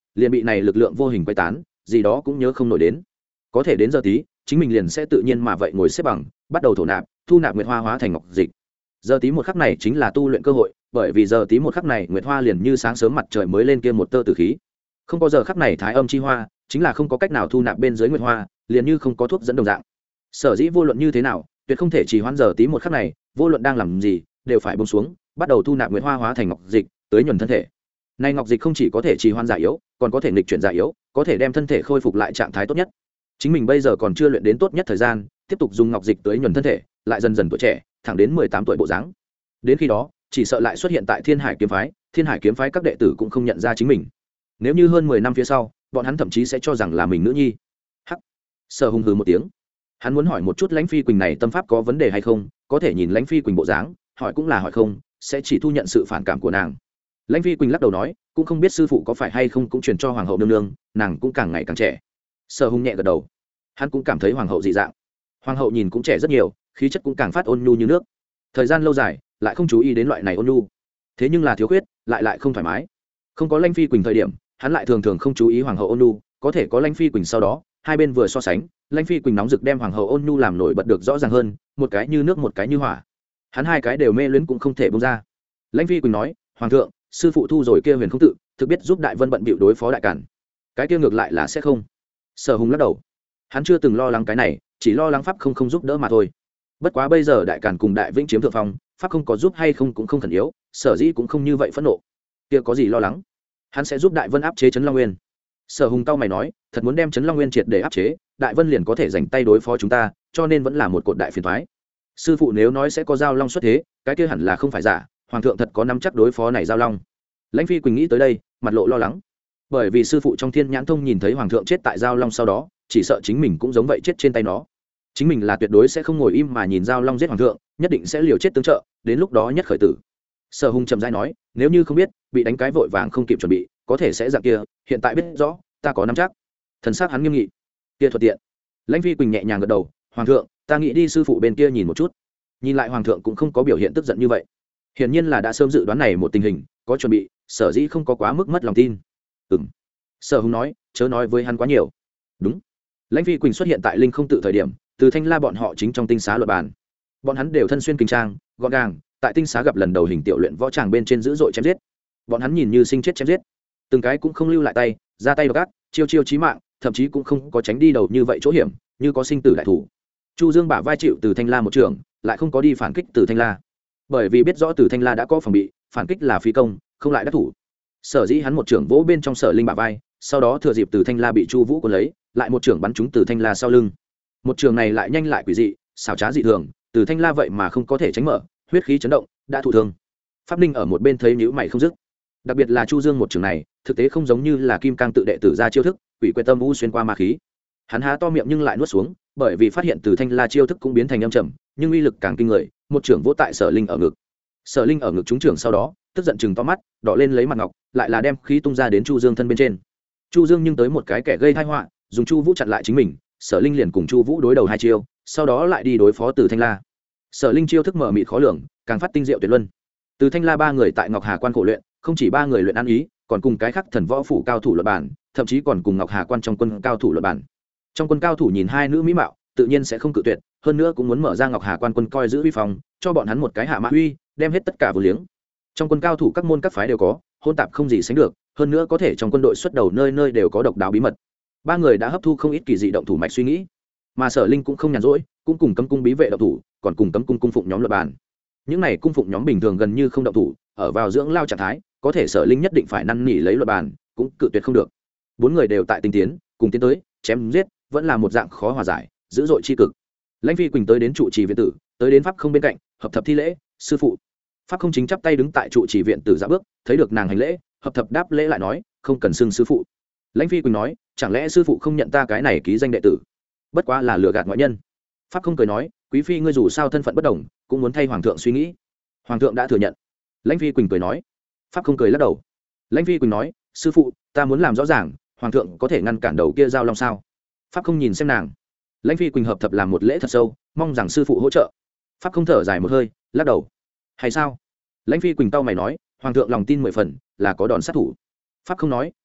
liền bị này lực lượng vô hình quay tán, gì đó cũng nhớ không nổi đến. Có thể đến giờ tí, chính mình liền sẽ tự nhiên mà vậy ngồi xếp bằng, bắt đầu thổ nạp, thu nạp nguyệt hoa hóa thành ngọc dịch. Giờ tí một khắc này chính là tu luyện cơ hội, bởi vì giờ tí một khắc này nguyệt hoa liền như sáng sớm mặt trời mới lên kia một tơ tử khí. Không có giờ khắc này thái âm chi hoa, chính là không có cách nào thu nạp bên dưới nguyệt hoa, liền như không có thuốc dẫn đồng dạng. Sở dĩ vô luận như thế nào, tuyệt không thể chỉ hoãn giờ tí một khắc này, vô luận đang làm gì, đều phải buông xuống, bắt đầu thu nạp nguyệt hoa hóa thành ngọc dịch, tới nhuần thân thể. Này ngọc dịch không chỉ có thể trì hoãn già yếu, còn có thể nghịch chuyển già yếu, có thể đem thân thể khôi phục lại trạng thái tốt nhất. Chính mình bây giờ còn chưa luyện đến tốt nhất thời gian, tiếp tục dùng ngọc dịch tới nhuần thân thể, lại dần dần tuổi trẻ, thẳng đến mười tám tuổi bộ dáng. Đến khi đó, chỉ sợ lại xuất hiện tại Thiên Hải kiếm phái, Thiên Hải kiếm phái các đệ tử cũng không nhận ra chính mình. Nếu như hơn mười năm phía sau, bọn hắn thậm chí sẽ cho rằng là mình nữ nhi. Hắc. Sở Hùng hừ một tiếng. Hắn muốn hỏi một chút Lãnh Phi Quỳnh này tâm pháp có vấn đề hay không, có thể nhìn Lãnh Phi Quỳnh bộ dáng, hỏi cũng là hỏi không, sẽ chỉ thu nhận sự phản cảm của nàng. Lãnh Phi Quỳnh lắc đầu nói, cũng không biết sư phụ có phải hay không cũng truyền cho hoàng hậu nương nương, nàng cũng càng ngày càng trẻ. Sở Hùng nhẹ gật đầu. Hắn cũng cảm thấy hoàng hậu dị dạng. Hoàng hậu nhìn cũng trẻ rất nhiều, khí chất cũng càng phát ôn nhu như nước. Thời gian lâu dài, lại không chú ý đến loại này ôn nhu. Thế nhưng là thiếu khuyết, lại lại không thoải mái. Không có Lãnh Phi Quỳnh thời điểm, hắn lại thường thường không chú ý hoàng hậu ôn nhu, có thể có Lãnh Phi Quỳnh sau đó, hai bên vừa so sánh, Lãnh Phi Quỳnh nóng rực đem hoàng hậu ôn nhu làm nổi bật được rõ ràng hơn, một cái như nước một cái như hỏa. Hắn hai cái đều mê luyến cũng không thể buông ra. Lãnh Phi Quỳnh nói, hoàng thượng, sư phụ thu rồi kia huyền không tự, thực biết giúp đại vân bận bịu đối phó đại cản. Cái kia ngược lại là sẽ không. Sở Hùng lắc đầu. Hắn chưa từng lo lắng cái này, chỉ lo lắng pháp không không giúp đỡ mà thôi. Bất quá bây giờ đại cản cùng đại vĩnh chiếm thượng phong, pháp không có giúp hay không cũng không thần yếu, sở dĩ cũng không như vậy phẫn nộ. Kia có gì lo lắng? Hắn sẽ giúp đại vân áp chế Trấn Long Nguyên. Sở Hùng cao mày nói, thật muốn đem Trấn Long Nguyên triệt để áp chế, đại vân liền có thể giành tay đối phó chúng ta, cho nên vẫn là một cột đại phiền toái. Sư phụ nếu nói sẽ có giao long xuất thế, cái kia hẳn là không phải giả, hoàng thượng thật có nắm chắc đối phó này giao long. Lãnh Phi Quỳnh nghĩ tới đây, mặt lộ lo lắng, bởi vì sư phụ trong Thiên Nhãn Thông nhìn thấy hoàng thượng chết tại giao long sau đó, chỉ sợ chính mình cũng giống vậy chết trên tay nó. Chính mình là tuyệt đối sẽ không ngồi im mà nhìn giao long giết hoàng thượng, nhất định sẽ liều chết tương trợ, đến lúc đó nhất khởi tử. Sở Hùng trầm rãi nói, nếu như không biết, bị đánh cái vội vàng không kịp chuẩn bị, có thể sẽ dạng kia, hiện tại biết rõ, ta có nắm chắc. Thần sắc hắn nghiêm nghị. Kia thuận tiện. Lãnh Phi Quỳnh nhẹ nhàng gật đầu, hoàng thượng, ta nghĩ đi sư phụ bên kia nhìn một chút. Nhìn lại hoàng thượng cũng không có biểu hiện tức giận như vậy, hiển nhiên là đã sớm dự đoán này một tình hình, có chuẩn bị, sở dĩ không có quá mức mất lòng tin. Ừm. Sở Hùng nói, chớ nói với hắn quá nhiều. Đúng. Lãnh Phi Quỳnh xuất hiện tại linh không tự thời điểm, từ Thanh La bọn họ chính trong tinh xá luận bàn. Bọn hắn đều thân xuyên kinh trang, gọn gàng, tại tinh xá gặp lần đầu hình tiểu luyện võ tràng bên trên dữ dội chém giết. Bọn hắn nhìn như sinh chết chém giết, từng cái cũng không lưu lại tay, ra tay độc ác, chiêu chiêu chí mạng, thậm chí cũng không có tránh đi đầu như vậy chỗ hiểm, như có sinh tử đại thủ. Chu Dương bả vai chịu từ Thanh La một trường, lại không có đi phản kích từ Thanh La, bởi vì biết rõ từ Thanh La đã có phòng bị, phản kích là phi công, không lại đắc thủ. Sở dĩ hắn một trường vỗ bên trong Sở Linh bả vai, sau đó thừa dịp từ Thanh La bị Chu Vũ cuốn lấy, lại một trường bắn trúng từ Thanh La sau lưng. Một trường này lại nhanh lại quỷ dị, xảo trá dị thường, từ Thanh La vậy mà không có thể tránh mở, huyết khí chấn động, đã thụ thương. Pháp Ninh ở một bên thấy nhíu mày không dứt. Đặc biệt là Chu Dương một trường này, thực tế không giống như là Kim Cang tự đệ tử ra chiêu thức, quỷ quyệt tâm u xuyên qua ma khí. Hắn há to miệng nhưng lại nuốt xuống, bởi vì phát hiện từ Thanh La chiêu thức cũng biến thành âm trầm, nhưng uy lực càng kinh người, một trường vỗ tại Sở Linh ở ngực. Sở Linh ở ngực trúng trường sau đó, tức giận chừng to mắt, đỏ lên lấy mặt ngọc, lại là đem khí tung ra đến Chu Dương thân bên trên. Chu Dương nhưng tới một cái kẻ gây tai họa, dùng Chu Vũ chặn lại chính mình, Sở Linh liền cùng Chu Vũ đối đầu hai chiêu, sau đó lại đi đối phó từ Thanh La. Sở Linh chiêu thức mở mịt khó lường, càng phát tinh diệu tuyệt luân. Từ Thanh La ba người tại Ngọc Hà Quan khổ luyện, không chỉ ba người luyện ăn ý, còn cùng cái khác thần võ phủ cao thủ luận bản, thậm chí còn cùng Ngọc Hà Quan trong quân cao thủ luận bản. Trong quân cao thủ nhìn hai nữ mỹ mạo, tự nhiên sẽ không cự tuyệt, hơn nữa cũng muốn mở ra Ngọc Hà Quan quân coi giữ uy phong, cho bọn hắn một cái hạ mã uy, đem hết tất cả vô liếng. Trong quân cao thủ các môn các phái đều có, hôn tạp không gì sánh được, hơn nữa có thể trong quân đội xuất đầu nơi nơi đều có độc đáo bí mật. Ba người đã hấp thu không ít kỳ dị động thủ mạch suy nghĩ, mà Sở Linh cũng không nhàn rỗi, cũng cùng cấm cung bí vệ động thủ, còn cùng cấm cung cung phụng nhóm luận bàn. Những này cung phụng nhóm bình thường gần như không động thủ, ở vào dưỡng lao trạng thái, có thể Sở Linh nhất định phải năn nỉ lấy luận bàn, cũng cự tuyệt không được. Bốn người đều tại tinh tiến, cùng tiến tới, chém giết, vẫn là một dạng khó hòa giải, dữ dội chi cực. Lãnh Phi Quỳnh tới đến trụ trì viện tử, tới đến pháp không bên cạnh, hợp thập thi lễ, sư phụ. Pháp không chính chắp tay đứng tại trụ trì viện tử dạ bước, thấy được nàng hành lễ, hợp thập đáp lễ lại nói, không cần xưng sư phụ. Lãnh Phi Quỳnh nói, chẳng lẽ sư phụ không nhận ta cái này ký danh đệ tử, bất quá là lừa gạt ngoại nhân. Pháp không cười nói, quý phi ngươi dù sao thân phận bất đồng, cũng muốn thay hoàng thượng suy nghĩ, hoàng thượng đã thừa nhận. Lãnh Phi Quỳnh cười nói. Pháp không cười lắc đầu. Lãnh Phi Quỳnh nói, sư phụ, ta muốn làm rõ ràng, hoàng thượng có thể ngăn cản đầu kia giao long sao? Pháp không nhìn xem nàng. Lãnh Phi Quỳnh hợp thập làm một lễ thật sâu, mong rằng sư phụ hỗ trợ. Pháp không thở dài một hơi, lắc đầu. Hay sao? Lãnh Phi Quỳnh tao mày nói, hoàng thượng lòng tin mười phần, là có đòn sát thủ. Pháp không nói,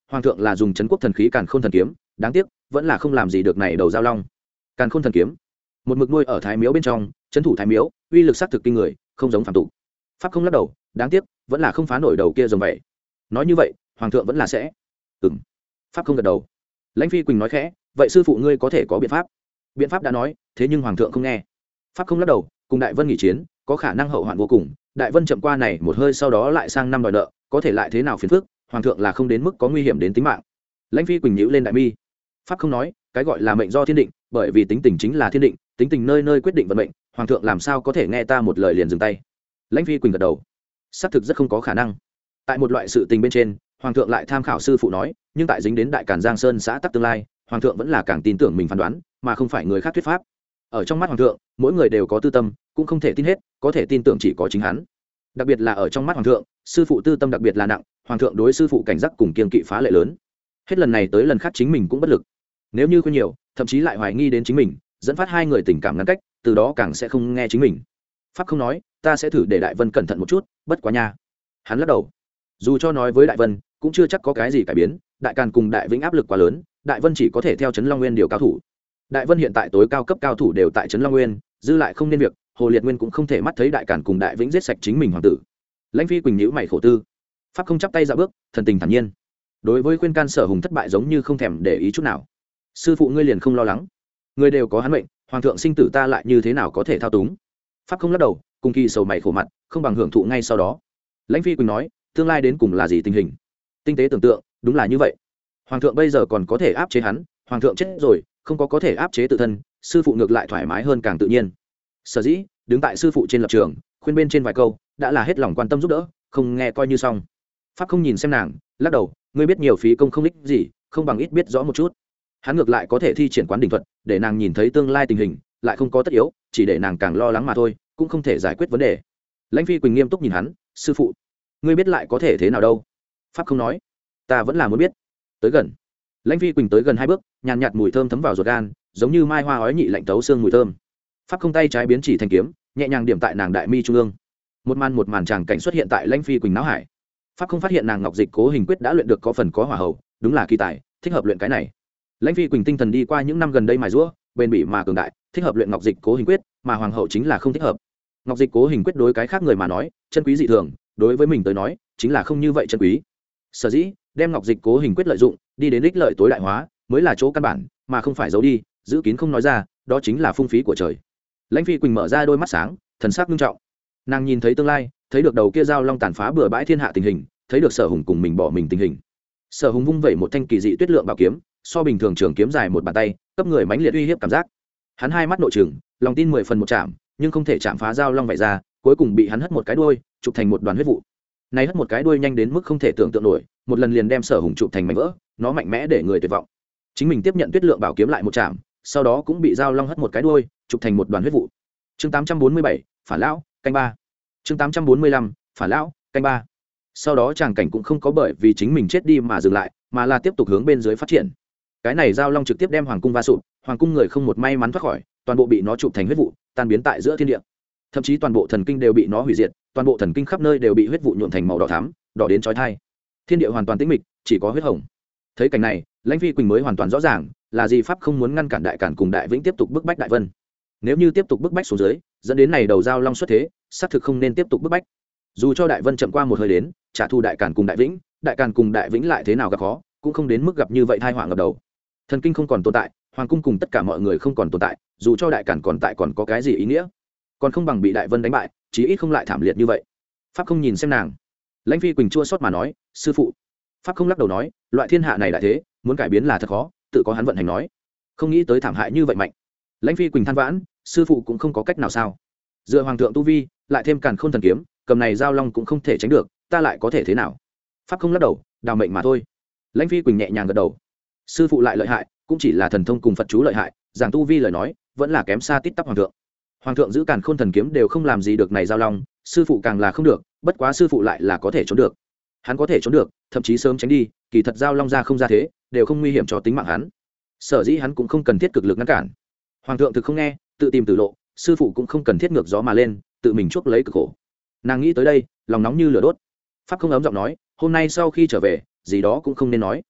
hoàng thượng là dùng trấn quốc thần khí càn khôn thần kiếm, đáng tiếc vẫn là không làm gì được này đầu giao long. Càn khôn thần kiếm một mực nuôi ở thái miếu bên trong, trấn thủ thái miếu, uy lực xác thực kinh người, không giống phàm tục. Pháp không lắc đầu, đáng tiếc vẫn là không phá nổi đầu kia rồng vậy. Nói như vậy hoàng thượng vẫn là sẽ ừm. Pháp không gật đầu. Lãnh Phi Quỳnh nói khẽ, vậy sư phụ ngươi có thể có biện pháp? Biện pháp đã nói, thế nhưng hoàng thượng không nghe. Pháp không lắc đầu, cùng Đại Vân nghỉ chiến có khả năng hậu hoạn vô cùng. Đại Vân chậm qua này một hơi sau đó lại sang năm đòi nợ, có thể lại thế nào phiền phức, hoàng thượng là không đến mức có nguy hiểm đến tính mạng. Lãnh Phi Quỳnh nhíu lên đại mi. Pháp không nói, cái gọi là mệnh do thiên định, bởi vì tính tình chính là thiên định, tính tình nơi nơi quyết định vận mệnh, hoàng thượng làm sao có thể nghe ta một lời liền dừng tay. Lãnh Phi Quỳnh gật đầu, xác thực rất không có khả năng. Tại một loại sự tình bên trên, hoàng thượng lại tham khảo sư phụ nói, nhưng tại dính đến Đại Càn Giang Sơn xã tắc tương lai, hoàng thượng vẫn là càng tin tưởng mình phán đoán, mà không phải người khác thuyết pháp. Ở trong mắt hoàng thượng, mỗi người đều có tư tâm, cũng không thể tin hết, có thể tin tưởng chỉ có chính hắn. Đặc biệt là ở trong mắt hoàng thượng, sư phụ tư tâm đặc biệt là nặng, hoàng thượng đối sư phụ cảnh giác cùng kiên kỵ phá lệ lớn. Hết lần này tới lần khác chính mình cũng bất lực. Nếu như khuyên nhiều, thậm chí lại hoài nghi đến chính mình, dẫn phát hai người tình cảm ngăn cách, từ đó càng sẽ không nghe chính mình. Pháp không nói, ta sẽ thử để Đại Vân cẩn thận một chút, bất quá nha. Hắn lắc đầu. Dù cho nói với Đại Vân, cũng chưa chắc có cái gì cải biến, Đại Càn cùng Đại Vĩnh áp lực quá lớn, Đại Vân chỉ có thể theo trấn Long Nguyên điều cao thủ. Đại Vân hiện tại tối cao cấp cao thủ đều tại trấn Long Nguyên, dư lại không nên việc, Hồ Liệt Nguyên cũng không thể mắt thấy Đại Càn cùng Đại Vĩnh giết sạch chính mình hoàng tử. Lãnh Phi Quỳnh nhíu mày khổ tư. Pháp không chắp tay ra bước, thần tình thản nhiên. Đối với khuyên can Sở Hùng thất bại giống như không thèm để ý chút nào. Sư phụ ngươi liền không lo lắng, người đều có hắn mệnh, hoàng thượng sinh tử ta lại như thế nào có thể thao túng. Pháp không lắc đầu, cùng kỳ sầu mày khổ mặt, không bằng hưởng thụ ngay sau đó. Lãnh Phi Quỳnh nói, tương lai đến cùng là gì tình hình? Tinh tế tưởng tượng, đúng là như vậy. Hoàng thượng bây giờ còn có thể áp chế hắn, hoàng thượng chết rồi, không có có thể áp chế tự thân, sư phụ ngược lại thoải mái hơn càng tự nhiên. Sở dĩ đứng tại sư phụ trên lập trường, khuyên bên trên vài câu, đã là hết lòng quan tâm giúp đỡ, không nghe coi như xong. Pháp không nhìn xem nàng, lắc đầu, ngươi biết nhiều phí công không ích gì, không bằng ít biết rõ một chút. Hắn ngược lại có thể thi triển quán đỉnh thuật, để nàng nhìn thấy tương lai tình hình, lại không có tất yếu, chỉ để nàng càng lo lắng mà thôi, cũng không thể giải quyết vấn đề. Lãnh Phi Quỳnh nghiêm túc nhìn hắn, sư phụ, ngươi biết lại có thể thế nào đâu? Pháp không nói, ta vẫn là muốn biết. Tới gần. Lãnh Phi Quỳnh tới gần hai bước, nhàn nhạt mùi thơm thấm vào ruột gan, giống như mai hoa ói nhị lạnh tấu xương mùi thơm. Pháp không tay trái biến chỉ thành kiếm, nhẹ nhàng điểm tại nàng đại mi trung ương. Một màn một màn tràng cảnh xuất hiện tại Lãnh Phi Quỳnh não hải. Pháp không phát hiện nàng ngọc dịch cố hình quyết đã luyện được có phần có hỏa hậu, đúng là kỳ tài, thích hợp luyện cái này. Lãnh Phi Quỳnh tinh thần đi qua những năm gần đây mài giũa, bền bỉ mà cường đại, thích hợp luyện ngọc dịch cố hình quyết, mà hoàng hậu chính là không thích hợp. Ngọc dịch cố hình quyết đối cái khác người mà nói, chân quý dị thường, đối với mình tới nói, chính là không như vậy chân quý. Sở dĩ, đem ngọc dịch cố hình quyết lợi dụng, đi đến ích lợi tối đại hóa, mới là chỗ căn bản, mà không phải giấu đi, giữ kín không nói ra, đó chính là phung phí của trời. Lãnh Phi Quỳnh mở ra đôi mắt sáng, thần sắc nghiêm trọng. Nàng nhìn thấy tương lai, thấy được đầu kia dao long tàn phá bừa bãi thiên hạ tình hình, thấy được Sở Hùng cùng mình bỏ mình tình hình. Sở Hùng vung vẩy một thanh kỳ dị tuyết lượng bảo kiếm, so bình thường trường kiếm dài một bàn tay, cấp người mãnh liệt uy hiếp cảm giác. Hắn hai mắt nội trừng, lòng tin mười phần một chạm, nhưng không thể chạm phá dao long vậy ra, cuối cùng bị hắn hất một cái đuôi, chụp thành một đoàn huyết vụ. Này hất một cái đuôi nhanh đến mức không thể tưởng tượng nổi, một lần liền đem Sở Hùng chụp thành mảnh vỡ, nó mạnh mẽ để người tuyệt vọng. Chính mình tiếp nhận tuyết lượng bảo kiếm lại một chạm, sau đó cũng bị dao long hất một cái đuôi, chụp thành một đoàn huyết vụ. Chương tám trăm bốn mươi bảy, phản lão, canh ba. Chương tám trăm bốn mươi lăm, phản lão, canh ba. Sau đó tràng cảnh cũng không có bởi vì chính mình chết đi mà dừng lại, mà là tiếp tục hướng bên dưới phát triển. Cái này dao long trực tiếp đem hoàng cung va sụp, hoàng cung người không một may mắn thoát khỏi, toàn bộ bị nó chụp thành huyết vụ, tan biến tại giữa thiên địa. Thậm chí toàn bộ thần kinh đều bị nó hủy diệt, toàn bộ thần kinh khắp nơi đều bị huyết vụ nhuộm thành màu đỏ thắm, đỏ đến chói tai. Thiên địa hoàn toàn tĩnh mịch, chỉ có huyết hồng. Thấy cảnh này, Lãnh Phi Quỳnh mới hoàn toàn rõ ràng, là gì pháp không muốn ngăn cản Đại Càn cùng Đại Vĩnh tiếp tục bức bách Đại Vân. Nếu như tiếp tục bức bách xuống dưới, dẫn đến này đầu dao long xuất thế, xác thực không nên tiếp tục bức bách. Dù cho Đại Vân chậm qua một hơi đến, trả thù Đại Càn cùng Đại Vĩnh, Đại Càn cùng Đại Vĩnh lại thế nào gặp khó, cũng không đến mức gặp như vậy tai họa ngập đầu. Thần kinh không còn tồn tại, hoàng cung cùng tất cả mọi người không còn tồn tại, dù cho Đại Càn còn tại còn có cái gì ý nghĩa? Còn không bằng bị Đại Vân đánh bại, chí ít không lại thảm liệt như vậy. Pháp không nhìn xem nàng. Lãnh Phi Quỳnh chua xót mà nói, sư phụ. Pháp không lắc đầu nói, loại thiên hạ này đại thế, muốn cải biến là thật khó, tự có hắn vận hành nói. Không nghĩ tới thảm hại như vậy mạnh. Lãnh Phi Quỳnh than vãn, sư phụ cũng không có cách nào sao? Dựa hoàng thượng tu vi, lại thêm Càn Khôn thần kiếm, cầm này giao long cũng không thể tránh được, ta lại có thể thế nào? Pháp không lắc đầu, đào mệnh mà thôi. Lãnh Phi Quỳnh nhẹ nhàng gật đầu. Sư phụ lại lợi hại, cũng chỉ là thần thông cùng Phật chú lợi hại, giảng tu vi lời nói, vẫn là kém xa tít tắp hoàng thượng. Hoàng thượng giữ Càn Khôn thần kiếm đều không làm gì được này giao long, sư phụ càng là không được, bất quá sư phụ lại là có thể trốn được. Hắn có thể trốn được, thậm chí sớm tránh đi, kỳ thật giao long ra không ra thế, đều không nguy hiểm cho tính mạng hắn. Sở dĩ hắn cũng không cần thiết cực lực ngăn cản. Hoàng thượng thực không nghe, tự tìm tử lộ, sư phụ cũng không cần thiết ngược gió mà lên, tự mình chuốc lấy cực khổ. Nàng nghĩ tới đây, lòng nóng như lửa đốt. Pháp không ấm giọng nói, hôm nay sau khi trở về, gì đó cũng không nên nói.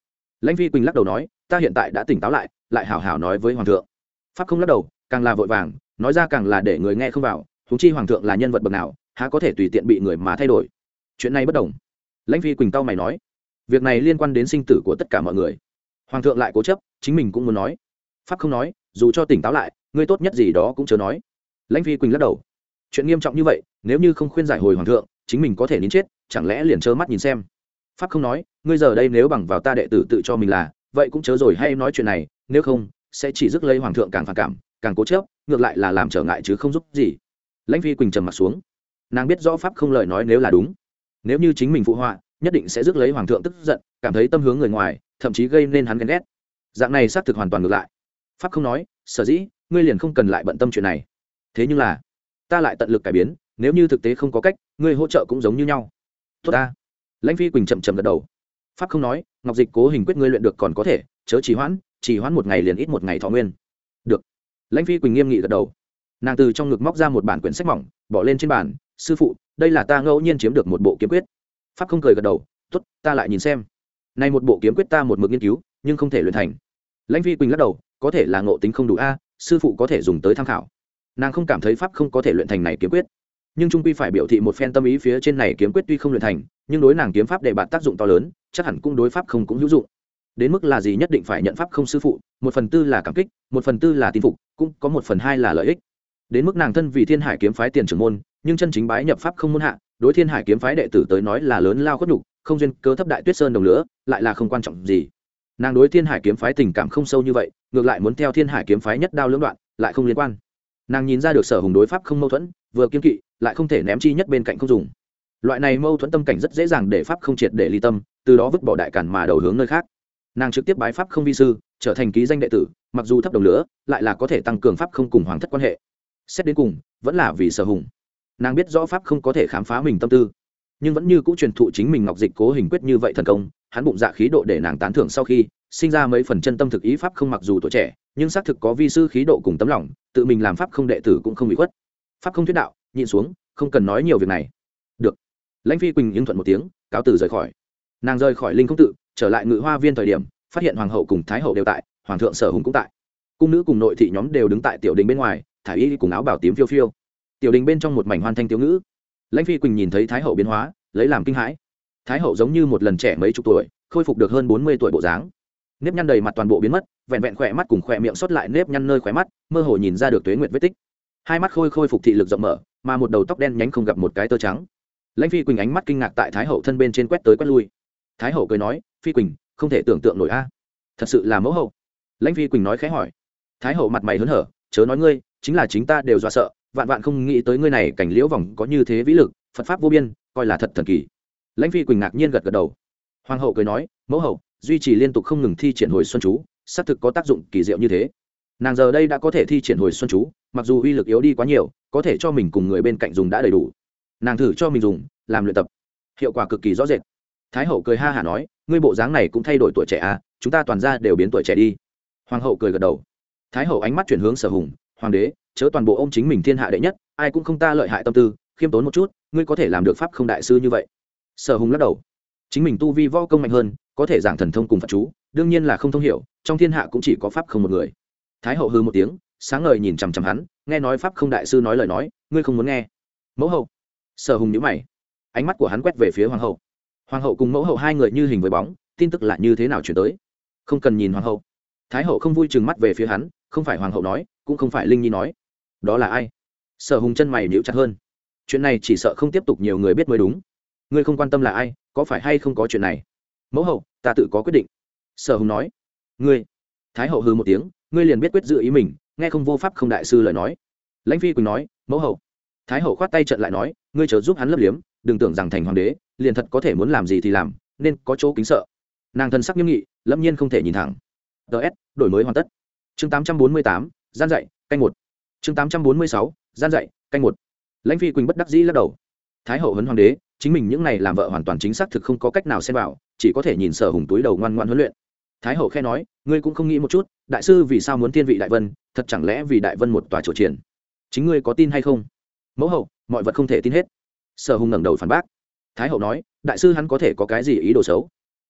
Lãnh Phi Quỳnh lắc đầu nói, ta hiện tại đã tỉnh táo lại, lại hảo hảo nói với hoàng thượng. Pháp không lắc đầu, càng là vội vàng, nói ra càng là để người nghe không vào, huống chi hoàng thượng là nhân vật bậc nào, há có thể tùy tiện bị người mà thay đổi. Chuyện này bất đồng. Lãnh Phi Quỳnh cau mày nói, việc này liên quan đến sinh tử của tất cả mọi người. Hoàng thượng lại cố chấp, chính mình cũng muốn nói. Pháp không nói, dù cho tỉnh táo lại, ngươi tốt nhất gì đó cũng chớ nói. Lãnh Phi Quỳnh lắc đầu, chuyện nghiêm trọng như vậy, nếu như không khuyên giải hồi hoàng thượng, chính mình có thể nín chết, chẳng lẽ liền trơ mắt nhìn xem. Pháp không nói, ngươi giờ đây nếu bằng vào ta đệ tử tự cho mình là, vậy cũng chớ rồi hay nói chuyện này, nếu không sẽ chỉ rước lấy hoàng thượng càng phản cảm, càng cố chấp, ngược lại là làm trở ngại chứ không giúp gì. Lãnh Phi Quỳnh trầm mặt xuống, nàng biết rõ Pháp không lời nói nếu là đúng, nếu như chính mình phụ họa, nhất định sẽ rước lấy hoàng thượng tức giận, cảm thấy tâm hướng người ngoài, thậm chí gây nên hắn ghen ghét. Dạng này xác thực hoàn toàn ngược lại. Pháp không nói, sở dĩ ngươi liền không cần lại bận tâm chuyện này. Thế nhưng là ta lại tận lực cải biến, nếu như thực tế không có cách, ngươi hỗ trợ cũng giống như nhau. Tốt ta. Lãnh Phi Quỳnh chậm chậm gật đầu. Pháp không nói, ngọc dịch cố hình quyết ngươi luyện được còn có thể, chớ trì hoãn, trì hoãn một ngày liền ít một ngày thọ nguyên. Được. Lãnh Phi Quỳnh nghiêm nghị gật đầu. Nàng từ trong ngực móc ra một bản quyển sách mỏng, bỏ lên trên bàn, sư phụ, đây là ta ngẫu nhiên chiếm được một bộ kiếm quyết. Pháp không cười gật đầu, tốt, ta lại nhìn xem. Này một bộ kiếm quyết ta một mực nghiên cứu, nhưng không thể luyện thành. Lãnh Phi Quỳnh lắc đầu, có thể là ngộ tính không đủ a, sư phụ có thể dùng tới tham khảo. Nàng không cảm thấy pháp không có thể luyện thành này kiếm quyết, nhưng trung quy phải biểu thị một phen tâm ý phía trên này kiếm quyết tuy không luyện thành, nhưng đối nàng kiếm pháp để bạn tác dụng to lớn, chắc hẳn cũng đối pháp không cũng hữu dụng. Đến mức là gì nhất định phải nhận pháp không sư phụ, một phần tư là cảm kích, một phần tư là tin phục, cũng có một phần hai là lợi ích. Đến mức nàng thân vì Thiên Hải kiếm phái tiền trưởng môn, nhưng chân chính bái nhập pháp không môn hạ, đối Thiên Hải kiếm phái đệ tử tới nói là lớn lao khuất nhục, không duyên cớ thấp đại tuyết sơn đồng lửa, lại là không quan trọng gì. Nàng đối Thiên Hải kiếm phái tình cảm không sâu như vậy, ngược lại muốn theo Thiên Hải kiếm phái nhất đao lưỡng đoạn, lại không liên quan. Nàng nhìn ra được Sở Hùng đối pháp không mâu thuẫn, vừa kiên kỵ, lại không thể ném chi nhất bên cạnh không dùng. Loại này mâu thuẫn tâm cảnh rất dễ dàng để pháp không triệt để ly tâm, từ đó vứt bỏ đại cản mà đầu hướng nơi khác. Nàng trực tiếp bái pháp không vi sư, trở thành ký danh đệ tử, mặc dù thấp đồng lửa, lại là có thể tăng cường pháp không cùng hoàng thất quan hệ. Xét đến cùng, vẫn là vì Sở Hùng. Nàng biết rõ pháp không có thể khám phá mình tâm tư, nhưng vẫn như cũ truyền thụ chính mình ngọc dịch cố hình quyết như vậy thần công, hắn bụng dạ khí độ để nàng tán thưởng sau khi sinh ra mấy phần chân tâm thực ý pháp không, mặc dù tuổi trẻ nhưng xác thực có vi sư khí độ cùng tấm lòng, tự mình làm pháp không đệ tử cũng không bị khuất. Pháp không thuyết đạo, nhịn xuống, không cần nói nhiều việc này. Được. Lãnh Phi Quỳnh ứng thuận một tiếng, cáo từ rời khỏi. Nàng rời khỏi linh không tự, trở lại ngự hoa viên thời điểm, phát hiện hoàng hậu cùng thái hậu đều tại, hoàng thượng Sở Hùng cũng tại, cung nữ cùng nội thị nhóm đều đứng tại tiểu đình bên ngoài, thải y cùng áo bảo tím phiêu phiêu. Tiểu đình bên trong một mảnh hoan thanh tiếu ngữ. Lãnh Phi Quỳnh nhìn thấy thái hậu biến hóa, lấy làm kinh hãi. Thái hậu giống như một lần trẻ mấy chục tuổi, khôi phục được hơn bốn mươi tuổi bộ dáng, nếp nhăn đầy mặt toàn bộ biến mất, vẹn vẹn khỏe mắt cùng khỏe miệng sót lại nếp nhăn nơi khóe mắt, mơ hồ nhìn ra được tuế nguyệt vết tích. Hai mắt khôi khôi phục thị lực rộng mở, mà một đầu tóc đen nhánh không gặp một cái tơ trắng. Lãnh Phi Quỳnh ánh mắt kinh ngạc tại thái hậu thân bên trên quét tới quét lui. Thái hậu cười nói, Phi Quỳnh, không thể tưởng tượng nổi a, thật sự là mẫu hậu. Lãnh Phi Quỳnh nói khẽ hỏi. Thái hậu mặt mày hớn hở, chớ nói ngươi, chính là chính ta đều dọa sợ, vạn vạn không nghĩ tới ngươi này cảnh liễu vòng có như thế vĩ lực, Phật pháp vô biên, coi là thật thần kỳ. Lãnh Phi Quỳnh ngạc nhiên gật gật đầu. Hoàng hậu cười nói, mẫu hậu duy trì liên tục không ngừng thi triển hồi xuân chú, xác thực có tác dụng kỳ diệu như thế. Nàng giờ đây đã có thể thi triển hồi xuân chú, mặc dù uy lực yếu đi quá nhiều, có thể cho mình cùng người bên cạnh dùng đã đầy đủ. Nàng thử cho mình dùng, làm luyện tập, hiệu quả cực kỳ rõ rệt. Thái hậu cười ha hả nói, ngươi bộ dáng này cũng thay đổi tuổi trẻ à, chúng ta toàn ra đều biến tuổi trẻ đi. Hoàng hậu cười gật đầu. Thái hậu ánh mắt chuyển hướng Sở Hùng, hoàng đế, chớ toàn bộ ông chính mình thiên hạ đệ nhất, ai cũng không ta lợi hại tâm tư, khiêm tốn một chút, ngươi có thể làm được pháp không đại sư như vậy. Sở Hùng lắc đầu, chính mình tu vi võ công mạnh hơn, có thể giảng thần thông cùng Phật chú, đương nhiên là không thông hiểu, trong thiên hạ cũng chỉ có pháp không một người. Thái hậu hừ một tiếng, sáng ngời nhìn chằm chằm hắn, nghe nói pháp không đại sư nói lời nói, ngươi không muốn nghe. Mẫu hậu. Sở Hùng nhíu mày, ánh mắt của hắn quét về phía hoàng hậu. Hoàng hậu cùng mẫu hậu hai người như hình với bóng, tin tức là như thế nào truyền tới? Không cần nhìn hoàng hậu. Thái hậu không vui chừng mắt về phía hắn, không phải hoàng hậu nói, cũng không phải Linh Nhi nói. Đó là ai? Sở Hùng chân mày nhíu chặt hơn. Chuyện này chỉ sợ không tiếp tục nhiều người biết mới đúng. Ngươi không quan tâm là ai, có phải hay không có chuyện này? Mẫu hậu, ta tự có quyết định. Sở Hùng nói. Ngươi? Thái hậu hừ một tiếng, ngươi liền biết quyết giữ ý mình, nghe không vô pháp không đại sư lời nói. Lãnh Phi Quỳnh nói, mẫu hậu. Thái hậu khoát tay trận lại nói, ngươi chớ giúp hắn lấp liếm, đừng tưởng rằng thành hoàng đế liền thật có thể muốn làm gì thì làm, nên có chỗ kính sợ. Nàng thân sắc nghiêm nghị, lâm nhiên không thể nhìn thẳng. ts đổi mới hoàn tất. Chương tám trăm bốn mươi tám, gian dạy canh một. Chương tám trăm bốn mươi sáu, gian dạy canh một. Lãnh Phi Quỳnh bất đắc dĩ lắc đầu. Thái hậu huấn hoàng đế, chính mình những này làm vợ hoàn toàn chính xác thực không có cách nào xen vào, chỉ có thể nhìn Sở Hùng túi đầu ngoan ngoãn huấn luyện. Thái hậu khe nói, ngươi cũng không nghĩ một chút, đại sư vì sao muốn thiên vị đại vân, thật chẳng lẽ vì đại vân một tòa chỗ triển? Chính ngươi có tin hay không? Mẫu hậu, mọi vật không thể tin hết. Sở Hùng ngẩng đầu phản bác. Thái hậu nói, đại sư hắn có thể có cái gì ý đồ xấu?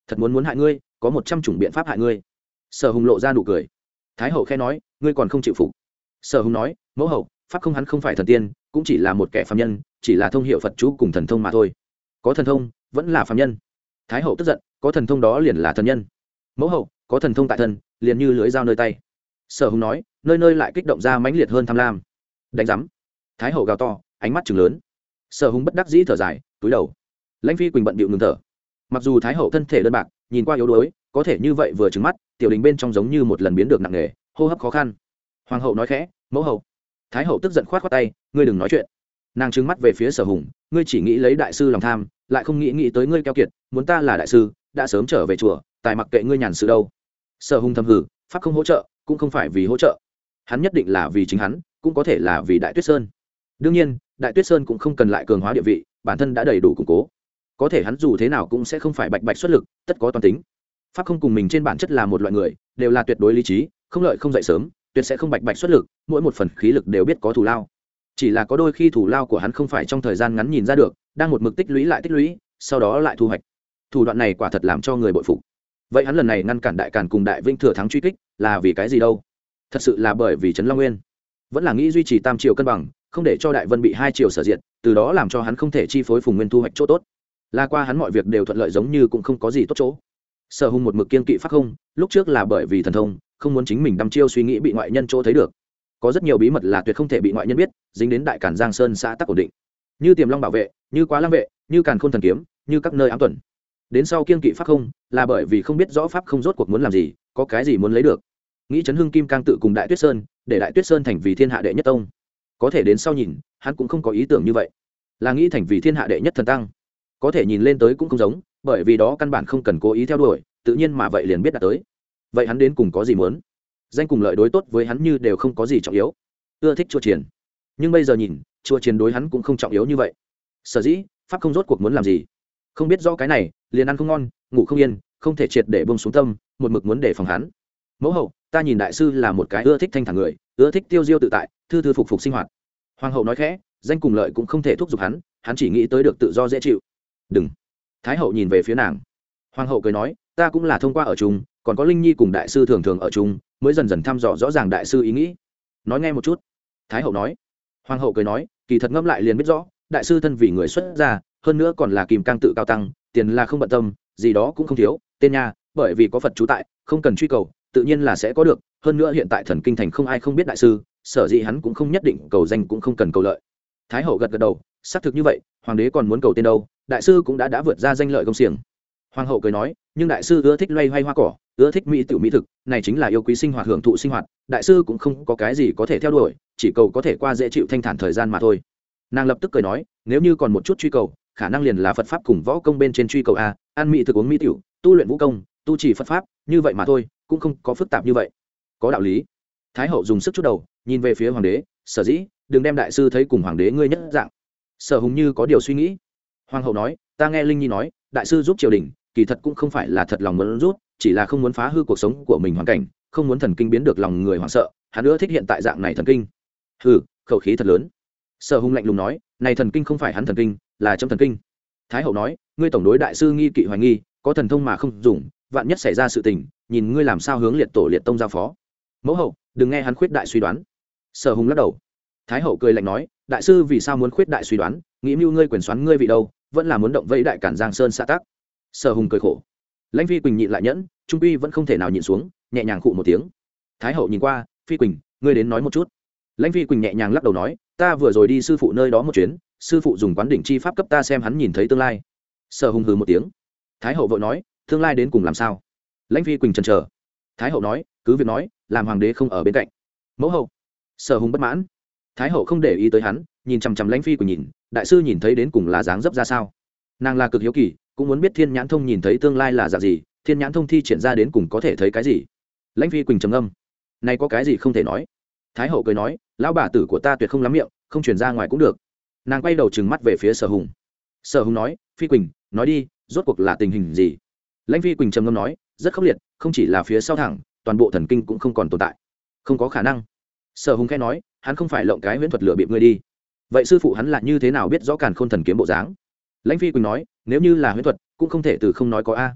thật muốn muốn hại ngươi có một trăm chủng biện pháp hại ngươi. Sở Hùng lộ ra nụ cười. Thái hậu khẽ nói, ngươi còn không chịu phục. Sở Hùng nói, mẫu hậu, pháp không hắn không phải thần tiên, cũng chỉ là một kẻ phàm nhân, chỉ là thông hiệu Phật chú cùng thần thông mà thôi. Có thần thông vẫn là phàm nhân. Thái hậu tức giận, có thần thông đó liền là thần nhân. Mẫu hậu, có thần thông tại thân, liền như lưới dao nơi tay. Sở Hùng nói, nơi nơi lại kích động ra mãnh liệt hơn tham lam. Đánh rắm. Thái hậu gào to, ánh mắt trừng lớn. Sở Hùng bất đắc dĩ thở dài, túi đầu. Lãnh Phi Quỳnh bận bịu ngừng thở. Mặc dù Thái hậu thân thể đơn bạc, nhìn qua yếu đuối, có thể như vậy vừa trừng mắt, tiểu đình bên trong giống như một lần biến được nặng nề, hô hấp khó khăn. Hoàng hậu nói khẽ, mẫu hậu. Thái hậu tức giận khoát khoát tay, ngươi đừng nói chuyện. Nàng trừng mắt về phía Sở Hùng, ngươi chỉ nghĩ lấy đại sư lòng tham, lại không nghĩ nghĩ tới ngươi keo kiệt, muốn ta là đại sư đã sớm trở về chùa, tài mặc kệ ngươi nhàn sự đâu. Sở Hùng thầm hử, pháp không hỗ trợ cũng không phải vì hỗ trợ, hắn nhất định là vì chính hắn, cũng có thể là vì Đại Tuyết Sơn. Đương nhiên Đại Tuyết Sơn cũng không cần lại cường hóa địa vị, bản thân đã đầy đủ củng cố, có thể hắn dù thế nào cũng sẽ không phải bạch bạch xuất lực, tất có toàn tính. Pháp không cùng mình trên bản chất là một loại người, đều là tuyệt đối lý trí, không lợi không dậy sớm, tuyệt sẽ không bạch bạch xuất lực, mỗi một phần khí lực đều biết có thù lao. Chỉ là có đôi khi thù lao của hắn không phải trong thời gian ngắn nhìn ra được, đang một mực tích lũy lại tích lũy, sau đó lại thu hoạch. Thủ đoạn này quả thật làm cho người bội phục. Vậy hắn lần này ngăn cản Đại Càn cùng Đại Vinh thừa thắng truy kích, là vì cái gì đâu? Thật sự là bởi vì Trấn Long Nguyên, vẫn là nghĩ duy trì tam triều cân bằng, không để cho Đại Vân bị hai triều sở diệt, từ đó làm cho hắn không thể chi phối Phùng Nguyên thu hoạch chỗ tốt. Là qua hắn mọi việc đều thuận lợi giống như cũng không có gì tốt chỗ. Sở Hùng một mực kiên kỵ pháp không, lúc trước là bởi vì thần thông, không muốn chính mình đăm chiêu suy nghĩ bị ngoại nhân chỗ thấy được. Có rất nhiều bí mật là tuyệt không thể bị ngoại nhân biết, dính đến Đại Càn Giang Sơn xã tắc ổn định. Như Tiềm Long bảo vệ, như Quá Lăng vệ, như Càn Khôn thần kiếm, như các nơi ám tuần. Đến sau kiên kỵ pháp không, là bởi vì không biết rõ pháp không rốt cuộc muốn làm gì, có cái gì muốn lấy được. Nghĩ chấn hưng Kim Cang tự cùng Đại Tuyết Sơn, để Đại Tuyết Sơn thành vì thiên hạ đệ nhất tông. Có thể đến sau nhìn, hắn cũng không có ý tưởng như vậy, là nghĩ thành vì thiên hạ đệ nhất thần tăng. Có thể nhìn lên tới cũng không giống, bởi vì đó căn bản không cần cố ý theo đuổi, tự nhiên mà vậy liền biết đạt tới. Vậy hắn đến cùng có gì muốn? Danh cùng lợi đối tốt với hắn như đều không có gì trọng yếu. Ưa thích chùa chiền, nhưng bây giờ nhìn, chùa chiền đối hắn cũng không trọng yếu như vậy. Sở dĩ pháp không rốt cuộc muốn làm gì, không biết rõ cái này, liền ăn không ngon, ngủ không yên, không thể triệt để buông xuống tâm, một mực muốn để phòng hắn. Mẫu hậu, ta nhìn đại sư là một cái ưa thích thanh thản người, ưa thích tiêu diêu tự tại, thư thư phục phục sinh hoạt. Hoàng hậu nói khẽ, danh cùng lợi cũng không thể thúc giục hắn, hắn chỉ nghĩ tới được tự do dễ chịu. Đừng. Thái hậu nhìn về phía nàng. Hoàng hậu cười nói, ta cũng là thông qua ở chung, còn có Linh Nhi cùng đại sư thường thường ở chung, mới dần dần thăm dò rõ ràng đại sư ý nghĩ. Nói nghe một chút. Thái hậu nói. Hoàng hậu cười nói, kỳ thật ngẫm lại liền biết rõ, đại sư thân vì người xuất gia, hơn nữa còn là Kim Cang tự cao tăng, tiền là không bận tâm, gì đó cũng không thiếu, tên nha, bởi vì có Phật chú tại, không cần truy cầu, tự nhiên là sẽ có được, hơn nữa hiện tại Thần Kinh thành không ai không biết đại sư, sở dĩ hắn cũng không nhất định cầu danh cũng không cần cầu lợi. Thái hậu gật gật đầu, xác thực như vậy, hoàng đế còn muốn cầu tên đâu, đại sư cũng đã đã vượt ra danh lợi công xiềng. Hoàng hậu cười nói, nhưng đại sư ưa thích loay hoay hoa cỏ, ưa thích mỹ tiểu mỹ thực, này chính là yêu quý sinh hoạt hưởng thụ sinh hoạt, đại sư cũng không có cái gì có thể theo đuổi, chỉ cầu có thể qua dễ chịu thanh thản thời gian mà thôi. Nàng lập tức cười nói, nếu như còn một chút truy cầu, khả năng liền là Phật pháp cùng võ công bên trên truy cầu a, ăn mỹ thực uống mỹ tiểu, tu luyện vũ công, tu trì Phật pháp, như vậy mà thôi, cũng không có phức tạp như vậy. Có đạo lý. Thái hậu dùng sức chút đầu, nhìn về phía hoàng đế, sở dĩ đừng đem đại sư thấy cùng hoàng đế ngươi nhất dạng. Sở Hùng như có điều suy nghĩ. Hoàng hậu nói, ta nghe Linh Nhi nói, đại sư giúp triều đình, kỳ thật cũng không phải là thật lòng muốn rút, chỉ là không muốn phá hư cuộc sống của mình hoàn cảnh, không muốn thần kinh biến được lòng người hoảng sợ, hắn nữa thích hiện tại dạng này thần kinh. Hừ, khẩu khí thật lớn. Sở Hùng lạnh lùng nói, này thần kinh không phải hắn thần kinh, là trong thần kinh. Thái hậu nói, ngươi tổng đối đại sư nghi kỵ hoài nghi, có thần thông mà không dùng, vạn nhất xảy ra sự tình, nhìn ngươi làm sao hướng liệt tổ liệt tông giao phó. Mẫu hậu, đừng nghe hắn khuyết đại suy đoán. Sở Hùng lắc đầu. Thái hậu cười lạnh nói, đại sư vì sao muốn khuyết đại suy đoán, nghĩ mưu ngươi quyền xoán ngươi vị đâu, vẫn là muốn động vẫy đại cản Giang Sơn xã tắc. Sở Hùng cười khổ. Lãnh Phi Quỳnh nhịn lại nhẫn, trung quy vẫn không thể nào nhịn xuống, nhẹ nhàng khụ một tiếng. Thái hậu nhìn qua, Phi Quỳnh, ngươi đến nói một chút. Lãnh Phi Quỳnh nhẹ nhàng lắc đầu nói, ta vừa rồi đi sư phụ nơi đó một chuyến, sư phụ dùng quán đỉnh chi pháp cấp ta xem hắn nhìn thấy tương lai. Sở Hùng hừ một tiếng. Thái hậu vội nói, tương lai đến cùng làm sao? Lãnh Phi Quỳnh chần chờ. Thái hậu nói, cứ việc nói, làm hoàng đế không ở bên cạnh. Mẫu hậu. Sở Hùng bất mãn. Thái hậu không để ý tới hắn, nhìn chằm chằm Lãnh Phi Quỳnh nhìn, đại sư nhìn thấy đến cùng là dáng dấp ra sao? Nàng là cực hiếu kỳ, cũng muốn biết Thiên Nhãn Thông nhìn thấy tương lai là dạng gì, Thiên Nhãn Thông thi triển ra đến cùng có thể thấy cái gì. Lãnh Phi Quỳnh trầm ngâm, này có cái gì không thể nói? Thái hậu cười nói, lão bà tử của ta tuyệt không lắm miệng, không truyền ra ngoài cũng được. Nàng quay đầu trừng mắt về phía Sở Hùng. Sở Hùng nói, Phi Quỳnh, nói đi, rốt cuộc là tình hình gì? Lãnh Phi Quỳnh trầm ngâm nói, rất khốc liệt, không chỉ là phía sau thẳng, toàn bộ thần kinh cũng không còn tồn tại. Không có khả năng. Sở Hùng khẽ nói, hắn không phải lộng cái huyễn thuật lừa bịp ngươi đi. Vậy sư phụ hắn là như thế nào biết rõ Càn Khôn thần kiếm bộ dáng? Lãnh Phi Quỳnh nói, nếu như là huyễn thuật, cũng không thể từ không nói có a.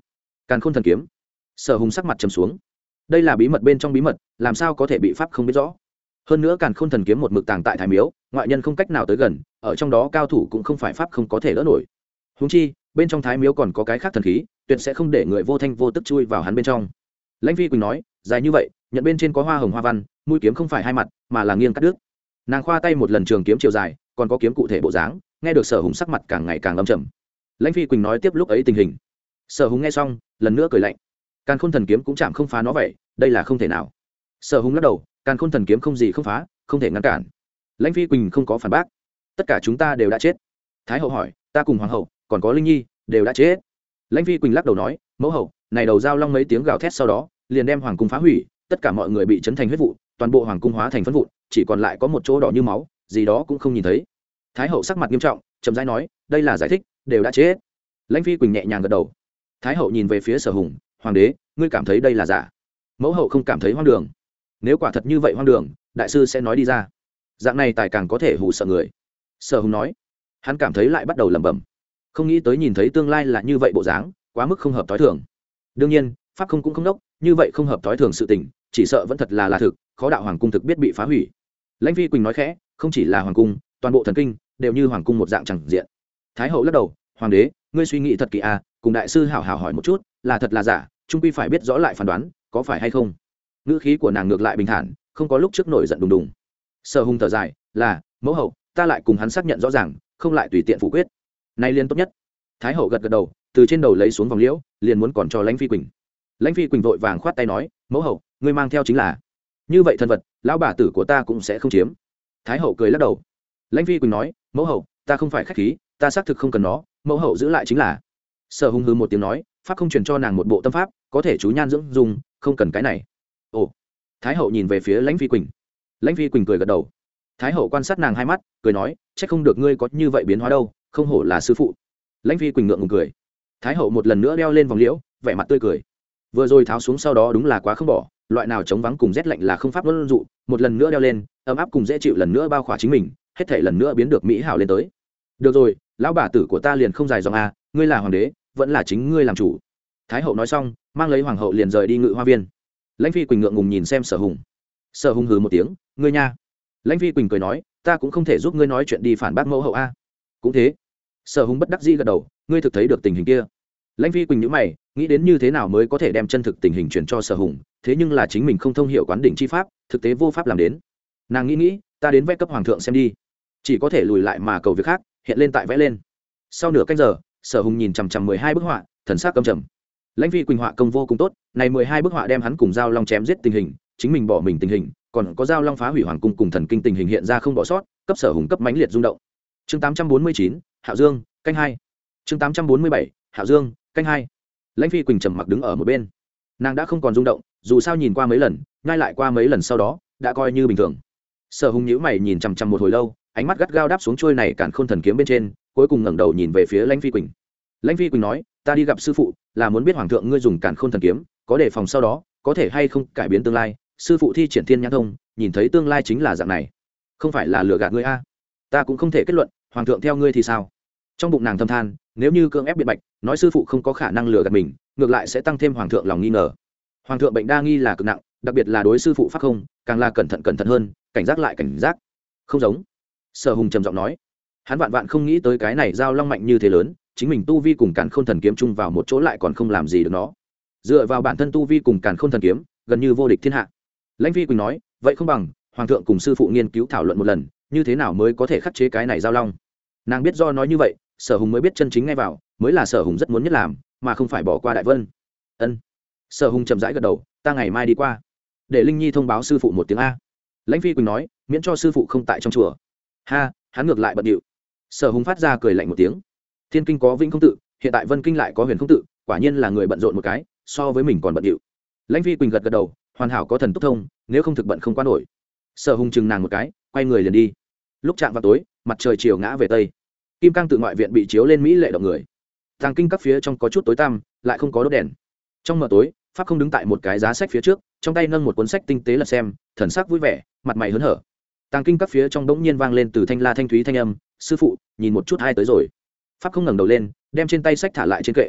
Càn khôn thần kiếm. Sở Hùng sắc mặt trầm xuống. Đây là bí mật bên trong bí mật, làm sao có thể bị pháp không biết rõ. Hơn nữa Càn khôn thần kiếm một mực tàng tại Thái Miếu, ngoại nhân không cách nào tới gần, ở trong đó cao thủ cũng không phải pháp không có thể đỡ nổi. Huống chi bên trong Thái Miếu còn có cái khác thần khí, tuyệt sẽ không để người vô thanh vô tức chui vào hắn bên trong. Lãnh Phi Quỳnh nói, dài như vậy, nhận bên trên có hoa hồng hoa văn, mũi kiếm không phải hai mặt mà là nghiêng cắt đứt. Nàng khoa tay một lần trường kiếm chiều dài, còn có kiếm cụ thể bộ dáng, nghe được Sở Hùng sắc mặt càng ngày càng âm trầm. Lãnh Phi Quỳnh nói tiếp lúc ấy tình hình. Sở Hùng nghe xong lần nữa cười lạnh. Càn khôn thần kiếm cũng chạm không phá nó vậy, đây là không thể nào. Sở Hùng lắc đầu, Càn khôn thần kiếm không gì không phá, không thể ngăn cản. Lãnh Phi Quỳnh không có phản bác. Tất cả chúng ta đều đã chết. Thái hậu hỏi, ta cùng hoàng hậu còn có Linh Nhi đều đã chết. Lãnh Phi Quỳnh lắc đầu nói, mẫu hậu này đầu dao long mấy tiếng gào thét sau đó liền đem hoàng cung phá hủy, tất cả mọi người bị chấn thành huyết vụ, toàn bộ hoàng cung hóa thành phấn vụn, chỉ còn lại có một chỗ đỏ như máu, gì đó cũng không nhìn thấy. Thái hậu sắc mặt nghiêm trọng, chậm rãi nói, đây là giải thích, đều đã chết. Lãnh Phi Quỳnh nhẹ nhàng gật đầu. Thái hậu nhìn về phía Sở Hùng, hoàng đế, ngươi cảm thấy đây là giả? Mẫu hậu không cảm thấy hoang đường. Nếu quả thật như vậy hoang đường, đại sư sẽ nói đi ra. Dạng này tài càng có thể hù sợ người. Sở Hùng nói. Hắn cảm thấy lại bắt đầu lẩm bẩm. Không nghĩ tới nhìn thấy tương lai là như vậy bộ dáng, quá mức không hợp tối thường. Đương nhiên, pháp không cũng không đốc, như vậy không hợp tối thường sự tình, chỉ sợ vẫn thật là là thực, khó đạo hoàng cung thực biết bị phá hủy. Lãnh Phi Quỳnh nói khẽ, không chỉ là hoàng cung, toàn bộ thần kinh đều như hoàng cung một dạng chẳng diện. Thái hậu lắc đầu, hoàng đế, ngươi suy nghĩ thật kỹ à, cùng đại sư hảo hảo hỏi một chút, là thật là giả, trung quy phải biết rõ lại phán đoán, có phải hay không. Ngữ khí của nàng ngược lại bình thản, không có lúc trước nổi giận đùng đùng. Sở Hùng thở dài, là mẫu hậu, ta lại cùng hắn xác nhận rõ ràng, không lại tùy tiện phủ quyết. Nay liên tốt nhất. Thái hậu gật gật đầu, từ trên đầu lấy xuống vòng liễu, liền muốn còn cho Lãnh Phi Quỳnh. Lãnh Phi Quỳnh vội vàng khoát tay nói, mẫu hậu, ngươi mang theo chính là như vậy thân vật, lão bà tử của ta cũng sẽ không chiếm. Thái hậu cười lắc đầu. Lãnh Phi Quỳnh nói, mẫu hậu, ta không phải khách khí, ta xác thực không cần nó, mẫu hậu giữ lại chính là. Sở Hùng hừ một tiếng nói, pháp không truyền cho nàng một bộ tâm pháp, có thể chú nhan dưỡng dùng, không cần cái này. Ồ. Thái hậu nhìn về phía Lãnh Phi Quỳnh. Lãnh Phi Quỳnh cười gật đầu. Thái hậu quan sát nàng hai mắt, cười nói, chắc không được ngươi có như vậy biến hóa đâu, không hổ là sư phụ. Lãnh Phi Quỳnh ngượng ngùng cười. Thái hậu một lần nữa đeo lên vòng liễu, vẻ mặt tươi cười. Vừa rồi tháo xuống sau đó đúng là quá không bỏ, loại nào chống vắng cùng rét lạnh là không pháp luân dụ, một lần nữa đeo lên, ấm áp cùng dễ chịu lần nữa bao khỏa chính mình, hết thảy lần nữa biến được mỹ hảo lên tới. Được rồi, lão bà tử của ta liền không dài dòng a, ngươi là hoàng đế, vẫn là chính ngươi làm chủ. Thái hậu nói xong, mang lấy hoàng hậu liền rời đi ngự hoa viên. Lãnh Phi Quỳnh ngượng ngùng nhìn xem Sở Hùng. Sở Hùng hừ một tiếng, ngươi nha. Lãnh Phi Quỳnh cười nói, ta cũng không thể giúp ngươi nói chuyện đi phản bác mẫu hậu a. Cũng thế. Sở Hùng bất đắc dĩ gật đầu, ngươi thực thấy được tình hình kia. Lãnh Phi Quỳnh nhíu mày, nghĩ đến như thế nào mới có thể đem chân thực tình hình truyền cho Sở Hùng, thế nhưng là chính mình không thông hiểu quán đỉnh chi pháp, thực tế vô pháp làm đến. Nàng nghĩ nghĩ, ta đến vẽ cấp hoàng thượng xem đi. Chỉ có thể lùi lại mà cầu việc khác, hiện lên tại vẽ lên. Sau nửa canh giờ, Sở Hùng nhìn chằm chằm mười hai bức họa, thần sắc căm trầm. Lãnh Phi Quỳnh họa công vô cùng tốt, này mười hai bức họa đem hắn cùng Giao Long chém giết tình hình, chính mình bỏ mình tình hình, còn có Giao Long phá hủy hoàng cung cùng thần kinh tình hình hiện ra không bỏ sót, cấp Sở Hùng cấp mãnh liệt rung động. Chương tám trăm bốn mươi chín, Hạo Dương, canh hai. Chương tám trăm bốn mươi bảy, Hạo Dương, canh hai. Lãnh Phi Quỳnh trầm mặc đứng ở một bên. Nàng đã không còn rung động, dù sao nhìn qua mấy lần, ngay lại qua mấy lần sau đó, đã coi như bình thường. Sở Hùng nhíu mày nhìn chằm chằm một hồi lâu, ánh mắt gắt gao đáp xuống trôi này Càn Khôn thần kiếm bên trên, cuối cùng ngẩng đầu nhìn về phía Lãnh Phi Quỳnh. Lãnh Phi Quỳnh nói, ta đi gặp sư phụ, là muốn biết hoàng thượng ngươi dùng Càn Khôn thần kiếm, có đề phòng sau đó, có thể hay không cải biến tương lai. Sư phụ thi triển thiên nhãn thông, nhìn thấy tương lai chính là dạng này, không phải là lừa gạt ngươi a. Ta cũng không thể kết luận, hoàng thượng theo ngươi thì sao? Trong bụng nàng thầm than, nếu như cưỡng ép biện bạch, nói sư phụ không có khả năng lừa gạt mình, ngược lại sẽ tăng thêm hoàng thượng lòng nghi ngờ. Hoàng thượng bệnh đa nghi là cực nặng, đặc biệt là đối sư phụ pháp không, càng là cẩn thận cẩn thận hơn, cảnh giác lại cảnh giác. Không giống. Sở Hùng trầm giọng nói, hắn vạn vạn không nghĩ tới cái này Giao Long mạnh như thế lớn, chính mình tu vi cùng Càn Khôn thần kiếm chung vào một chỗ lại còn không làm gì được nó. Dựa vào bản thân tu vi cùng Càn Khôn thần kiếm, gần như vô địch thiên hạ. Lãnh Phi Quỳnh nói, vậy không bằng hoàng thượng cùng sư phụ nghiên cứu thảo luận một lần, như thế nào mới có thể khắc chế cái này Giao Long. Nàng biết do nói như vậy, Sở Hùng mới biết chân chính ngay vào, mới là Sở Hùng rất muốn nhất làm, mà không phải bỏ qua Đại Vân. Ân. Sở Hùng chậm rãi gật đầu, ta ngày mai đi qua, để Linh Nhi thông báo sư phụ một tiếng a. Lãnh Phi Quỳnh nói, miễn cho sư phụ không tại trong chùa. Ha, hắn ngược lại bận điệu. Sở Hùng phát ra cười lạnh một tiếng. Thiên kinh có vĩnh không tự, hiện tại Vân kinh lại có huyền không tự, quả nhiên là người bận rộn một cái, so với mình còn bận điệu. Lãnh Phi Quỳnh gật gật đầu, hoàn hảo có thần túc thông, nếu không thực bận không qua nổi. Sở Hùng chừng nàng một cái, quay người liền đi. Lúc chạm vào tối, mặt trời chiều ngã về tây. Kim cang tự ngoại viện bị chiếu lên mỹ lệ động người. Tàng kinh các phía trong có chút tối tăm, lại không có đốt đèn. Trong mờ tối, pháp không đứng tại một cái giá sách phía trước, trong tay nâng một cuốn sách tinh tế lật xem, thần sắc vui vẻ, mặt mày hớn hở. Tàng kinh các phía trong đống nhiên vang lên từ thanh la thanh thúy thanh âm, sư phụ, nhìn một chút hai tới rồi. Pháp không ngẩng đầu lên, đem trên tay sách thả lại trên kệ.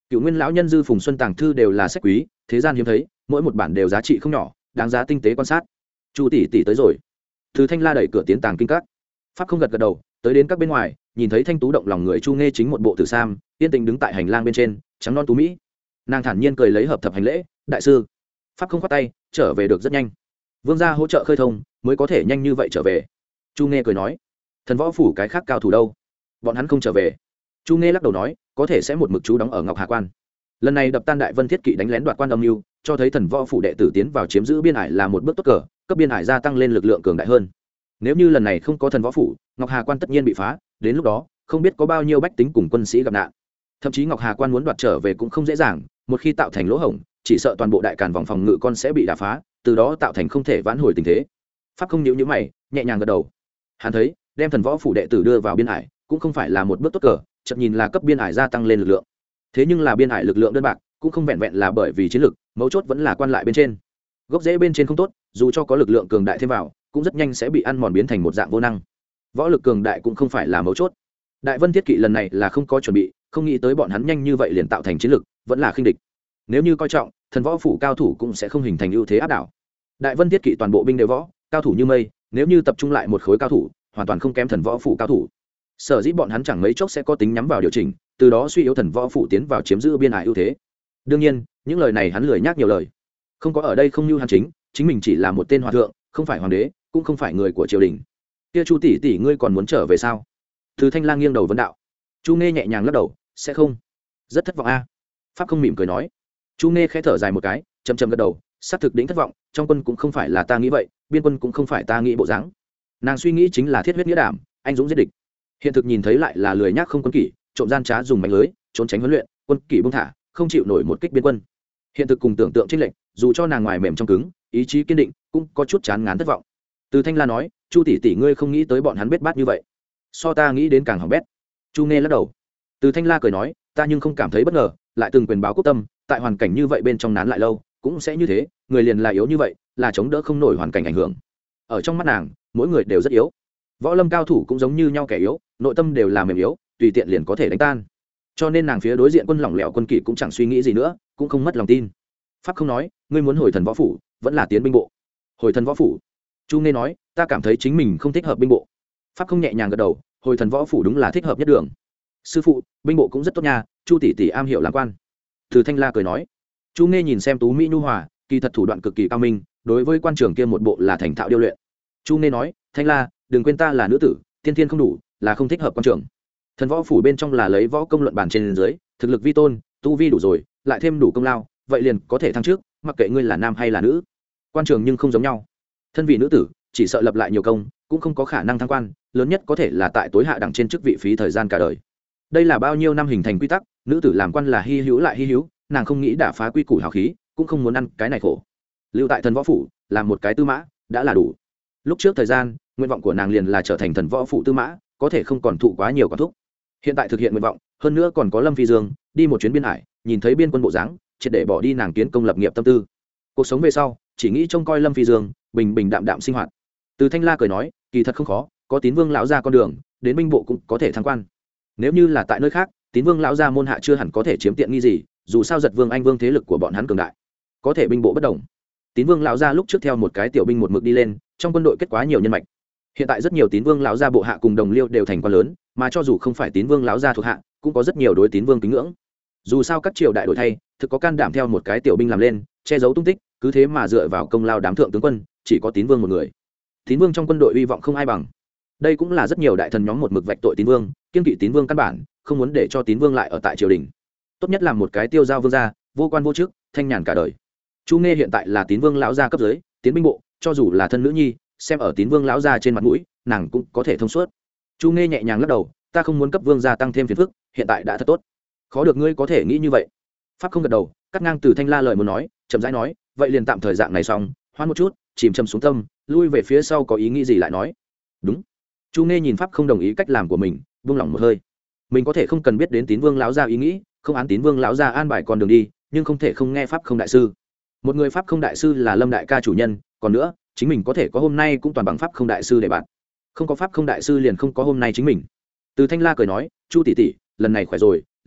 Cựu nguyên lão nhân dư phùng xuân tàng thư đều là sách quý, thế gian hiếm thấy, mỗi một bản đều giá trị không nhỏ, đáng giá tinh tế quan sát. Chu tỷ tỷ tới rồi. Từ Thanh La đẩy cửa tiến tàng kinh các. Pháp không gật gật đầu, tới đến các bên ngoài, nhìn thấy thanh tú động lòng người Chu Nghe chính một bộ tử sam, yên tĩnh đứng tại hành lang bên trên, trắng non tú mỹ. Nàng thản nhiên cười lấy hợp thập hành lễ, đại sư. Pháp không khoát tay, trở về được rất nhanh. Vương gia hỗ trợ khơi thông, mới có thể nhanh như vậy trở về. Chu Nghe cười nói, thần võ phủ cái khác cao thủ đâu? Bọn hắn không trở về. Chu Nghe lắc đầu nói, có thể sẽ một mực chú đóng ở Ngọc Hà Quan. Lần này đập tan Đại Vân Thiết Kỵ đánh lén đoạt quan âm mưu, cho thấy thần võ phủ đệ tử tiến vào chiếm giữ biên hải là một bước tốt cờ, cấp biên hải gia tăng lên lực lượng cường đại hơn. Nếu như lần này không có thần võ phủ, Ngọc Hà Quan tất nhiên bị phá, đến lúc đó không biết có bao nhiêu bách tính cùng quân sĩ gặp nạn. Thậm chí Ngọc Hà Quan muốn đoạt trở về cũng không dễ dàng, một khi tạo thành lỗ hổng, chỉ sợ toàn bộ đại càn vòng phòng ngự con sẽ bị đả phá, từ đó tạo thành không thể vãn hồi tình thế. Pháp không nhíu nhíu mày, nhẹ nhàng gật đầu. Hắn thấy, đem thần võ phủ đệ tử đưa vào biên hải, cũng không phải là một bước tốt cờ, chợt nhìn là cấp biên hải gia tăng lên lực lượng. Thế nhưng là biên hải lực lượng đơn bạc, cũng không vẹn vẹn là bởi vì chiến lực, mấu chốt vẫn là quan lại bên trên. Gốc rễ bên trên không tốt, dù cho có lực lượng cường đại thêm vào, cũng rất nhanh sẽ bị ăn mòn biến thành một dạng vô năng. Võ lực cường đại cũng không phải là mấu chốt. Đại Vân Thiết Kỵ lần này là không có chuẩn bị, không nghĩ tới bọn hắn nhanh như vậy liền tạo thành chiến lực, vẫn là khinh địch. Nếu như coi trọng, thần võ phủ cao thủ cũng sẽ không hình thành ưu thế áp đảo. Đại Vân Thiết Kỵ toàn bộ binh đều võ, cao thủ như mây, nếu như tập trung lại một khối cao thủ, hoàn toàn không kém thần võ phủ cao thủ. Sở dĩ bọn hắn chẳng mấy chốc sẽ có tính nhắm vào điều chỉnh, từ đó suy yếu thần võ phủ tiến vào chiếm giữ biên hải ưu thế. Đương nhiên, những lời này hắn lười nhác nhiều lời. Không có ở đây không như hắn chính, chính mình chỉ là một tên hòa thượng, không phải hoàng đế, cũng không phải người của triều đình. Kia Chu tỷ tỷ ngươi còn muốn trở về sao? Từ Thanh Lang nghiêng đầu vấn đạo. Chu Nghe nhẹ nhàng lắc đầu, sẽ không. Rất thất vọng a. Pháp không mỉm cười nói. Chu Nghe khẽ thở dài một cái, chậm chậm gật đầu, xác thực đỉnh thất vọng, trong quân cũng không phải là ta nghĩ vậy, biên quân cũng không phải ta nghĩ bộ dáng. Nàng suy nghĩ chính là thiết huyết nghĩa đảm, anh dũng giết địch. Hiện thực nhìn thấy lại là lười nhác không quân kỷ, trộm gian trá dùng mánh lưới, trốn tránh huấn luyện, quân kỷ buông thả, không chịu nổi một kích biên quân. Hiện thực cùng tưởng tượng chênh lệch, dù cho nàng ngoài mềm trong cứng, ý chí kiên định, cũng có chút chán ngán thất vọng. Từ Thanh La nói, Chu tỷ tỷ ngươi không nghĩ tới bọn hắn bết bát như vậy, so ta nghĩ đến càng hỏng bét. Chu Nghe lắc đầu. Từ Thanh La cười nói, ta nhưng không cảm thấy bất ngờ, lại từng quyền báo quốc tâm, tại hoàn cảnh như vậy bên trong nán lại lâu, cũng sẽ như thế, người liền là yếu như vậy, là chống đỡ không nổi hoàn cảnh ảnh hưởng. Ở trong mắt nàng, mỗi người đều rất yếu. Võ lâm cao thủ cũng giống như nhau kẻ yếu, nội tâm đều là mềm yếu, tùy tiện liền có thể đánh tan. Cho nên nàng phía đối diện quân lỏng lẻo quân kỵ cũng chẳng suy nghĩ gì nữa, cũng không mất lòng tin. Pháp không nói, ngươi muốn hồi thần võ phủ, vẫn là tiến binh bộ. Hồi thần võ phủ. Chu Nghe nói, ta cảm thấy chính mình không thích hợp binh bộ. Pháp không nhẹ nhàng gật đầu, hồi thần võ phủ đúng là thích hợp nhất đường. Sư phụ, binh bộ cũng rất tốt nha, Chu tỷ tỷ am hiểu làm quan. Từ Thanh La cười nói. Chu Nghe nhìn xem tú mỹ nhu hòa, kỳ thật thủ đoạn cực kỳ cao minh, đối với quan trường kia một bộ là thành thạo điêu luyện. Chu Nghe nói, Thanh La, đừng quên ta là nữ tử, tiên thiên không đủ, là không thích hợp quan trường. Thần võ phủ bên trong là lấy võ công luận bàn trên dưới, thực lực vi tôn, tu vi đủ rồi, lại thêm đủ công lao, vậy liền có thể thăng trước, mặc kệ ngươi là nam hay là nữ. Quan trường nhưng không giống nhau. Thân vì nữ tử, chỉ sợ lập lại nhiều công, cũng không có khả năng thăng quan, lớn nhất có thể là tại tối hạ đẳng trên chức vị phí thời gian cả đời. Đây là bao nhiêu năm hình thành quy tắc, nữ tử làm quan là hi hữu lại hi hữu, nàng không nghĩ đả phá quy củ hào khí, cũng không muốn ăn cái này khổ. Lưu tại thần võ phủ, làm một cái tư mã, đã là đủ. Lúc trước thời gian, nguyện vọng của nàng liền là trở thành thần võ phủ tư mã, có thể không còn thụ quá nhiều quản thúc. Hiện tại thực hiện nguyện vọng, hơn nữa còn có Lâm Phi Dương, đi một chuyến biên hải, nhìn thấy biên quân bộ dáng, triệt để bỏ đi nàng kiến công lập nghiệp tâm tư. Cuộc sống về sau, chỉ nghĩ trông coi Lâm Phi Dương, bình bình đạm đạm sinh hoạt. Từ Thanh La cười nói, kỳ thật không khó, có Tín Vương lão gia con đường, đến binh bộ cũng có thể thăng quan. Nếu như là tại nơi khác, Tín Vương lão gia môn hạ chưa hẳn có thể chiếm tiện nghi gì, dù sao Giật Vương Anh Vương thế lực của bọn hắn cường đại. Có thể binh bộ bất đồng. Tín Vương lão gia lúc trước theo một cái tiểu binh một mực đi lên, trong quân đội kết quá nhiều nhân mạch. Hiện tại rất nhiều Tín Vương lão gia bộ hạ cùng đồng liêu đều thành quan lớn, mà cho dù không phải Tín Vương lão gia thuộc hạ, cũng có rất nhiều đối Tín Vương kính ngưỡng. Dù sao các triều đại đổi thay, thực có can đảm theo một cái tiểu binh làm lên, che giấu tung tích, cứ thế mà dựa vào công lao đám thượng tướng quân, chỉ có Tín Vương một người. Tín Vương trong quân đội uy vọng không ai bằng. Đây cũng là rất nhiều đại thần nhóm một mực vạch tội Tín Vương, kiêng kỵ Tín Vương căn bản, không muốn để cho Tín Vương lại ở tại triều đình. Tốt nhất là một cái tiêu giao vương gia, vô quan vô chức, thanh nhàn cả đời. Chu Nghe hiện tại là Tín Vương lão gia cấp dưới, tiến binh bộ, cho dù là thân nữ nhi, xem ở Tín Vương lão gia trên mặt mũi, nàng cũng có thể thông suốt. Chu Nghe nhẹ nhàng lắc đầu, ta không muốn cấp vương gia tăng thêm phiền phức, hiện tại đã thật tốt. Khó được ngươi có thể nghĩ như vậy. Pháp không gật đầu, cắt ngang Từ Thanh La lời muốn nói, chậm rãi nói, vậy liền tạm thời dạng này xong, hoan một chút, chìm châm xuống tâm, lui về phía sau có ý nghĩ gì lại nói. Đúng. Chu Nghe nhìn Pháp không đồng ý cách làm của mình, buông lỏng một hơi. Mình có thể không cần biết đến Tín Vương lão gia ý nghĩ, không án Tín Vương lão gia an bài con đường đi, nhưng không thể không nghe Pháp không đại sư. Một người Pháp không đại sư là Lâm đại ca chủ nhân, còn nữa, chính mình có thể có hôm nay cũng toàn bằng Pháp không đại sư để bạn. Không có Pháp không đại sư liền không có hôm nay chính mình. Từ Thanh La cười nói, Chu tỷ tỷ, lần này khỏe rồi,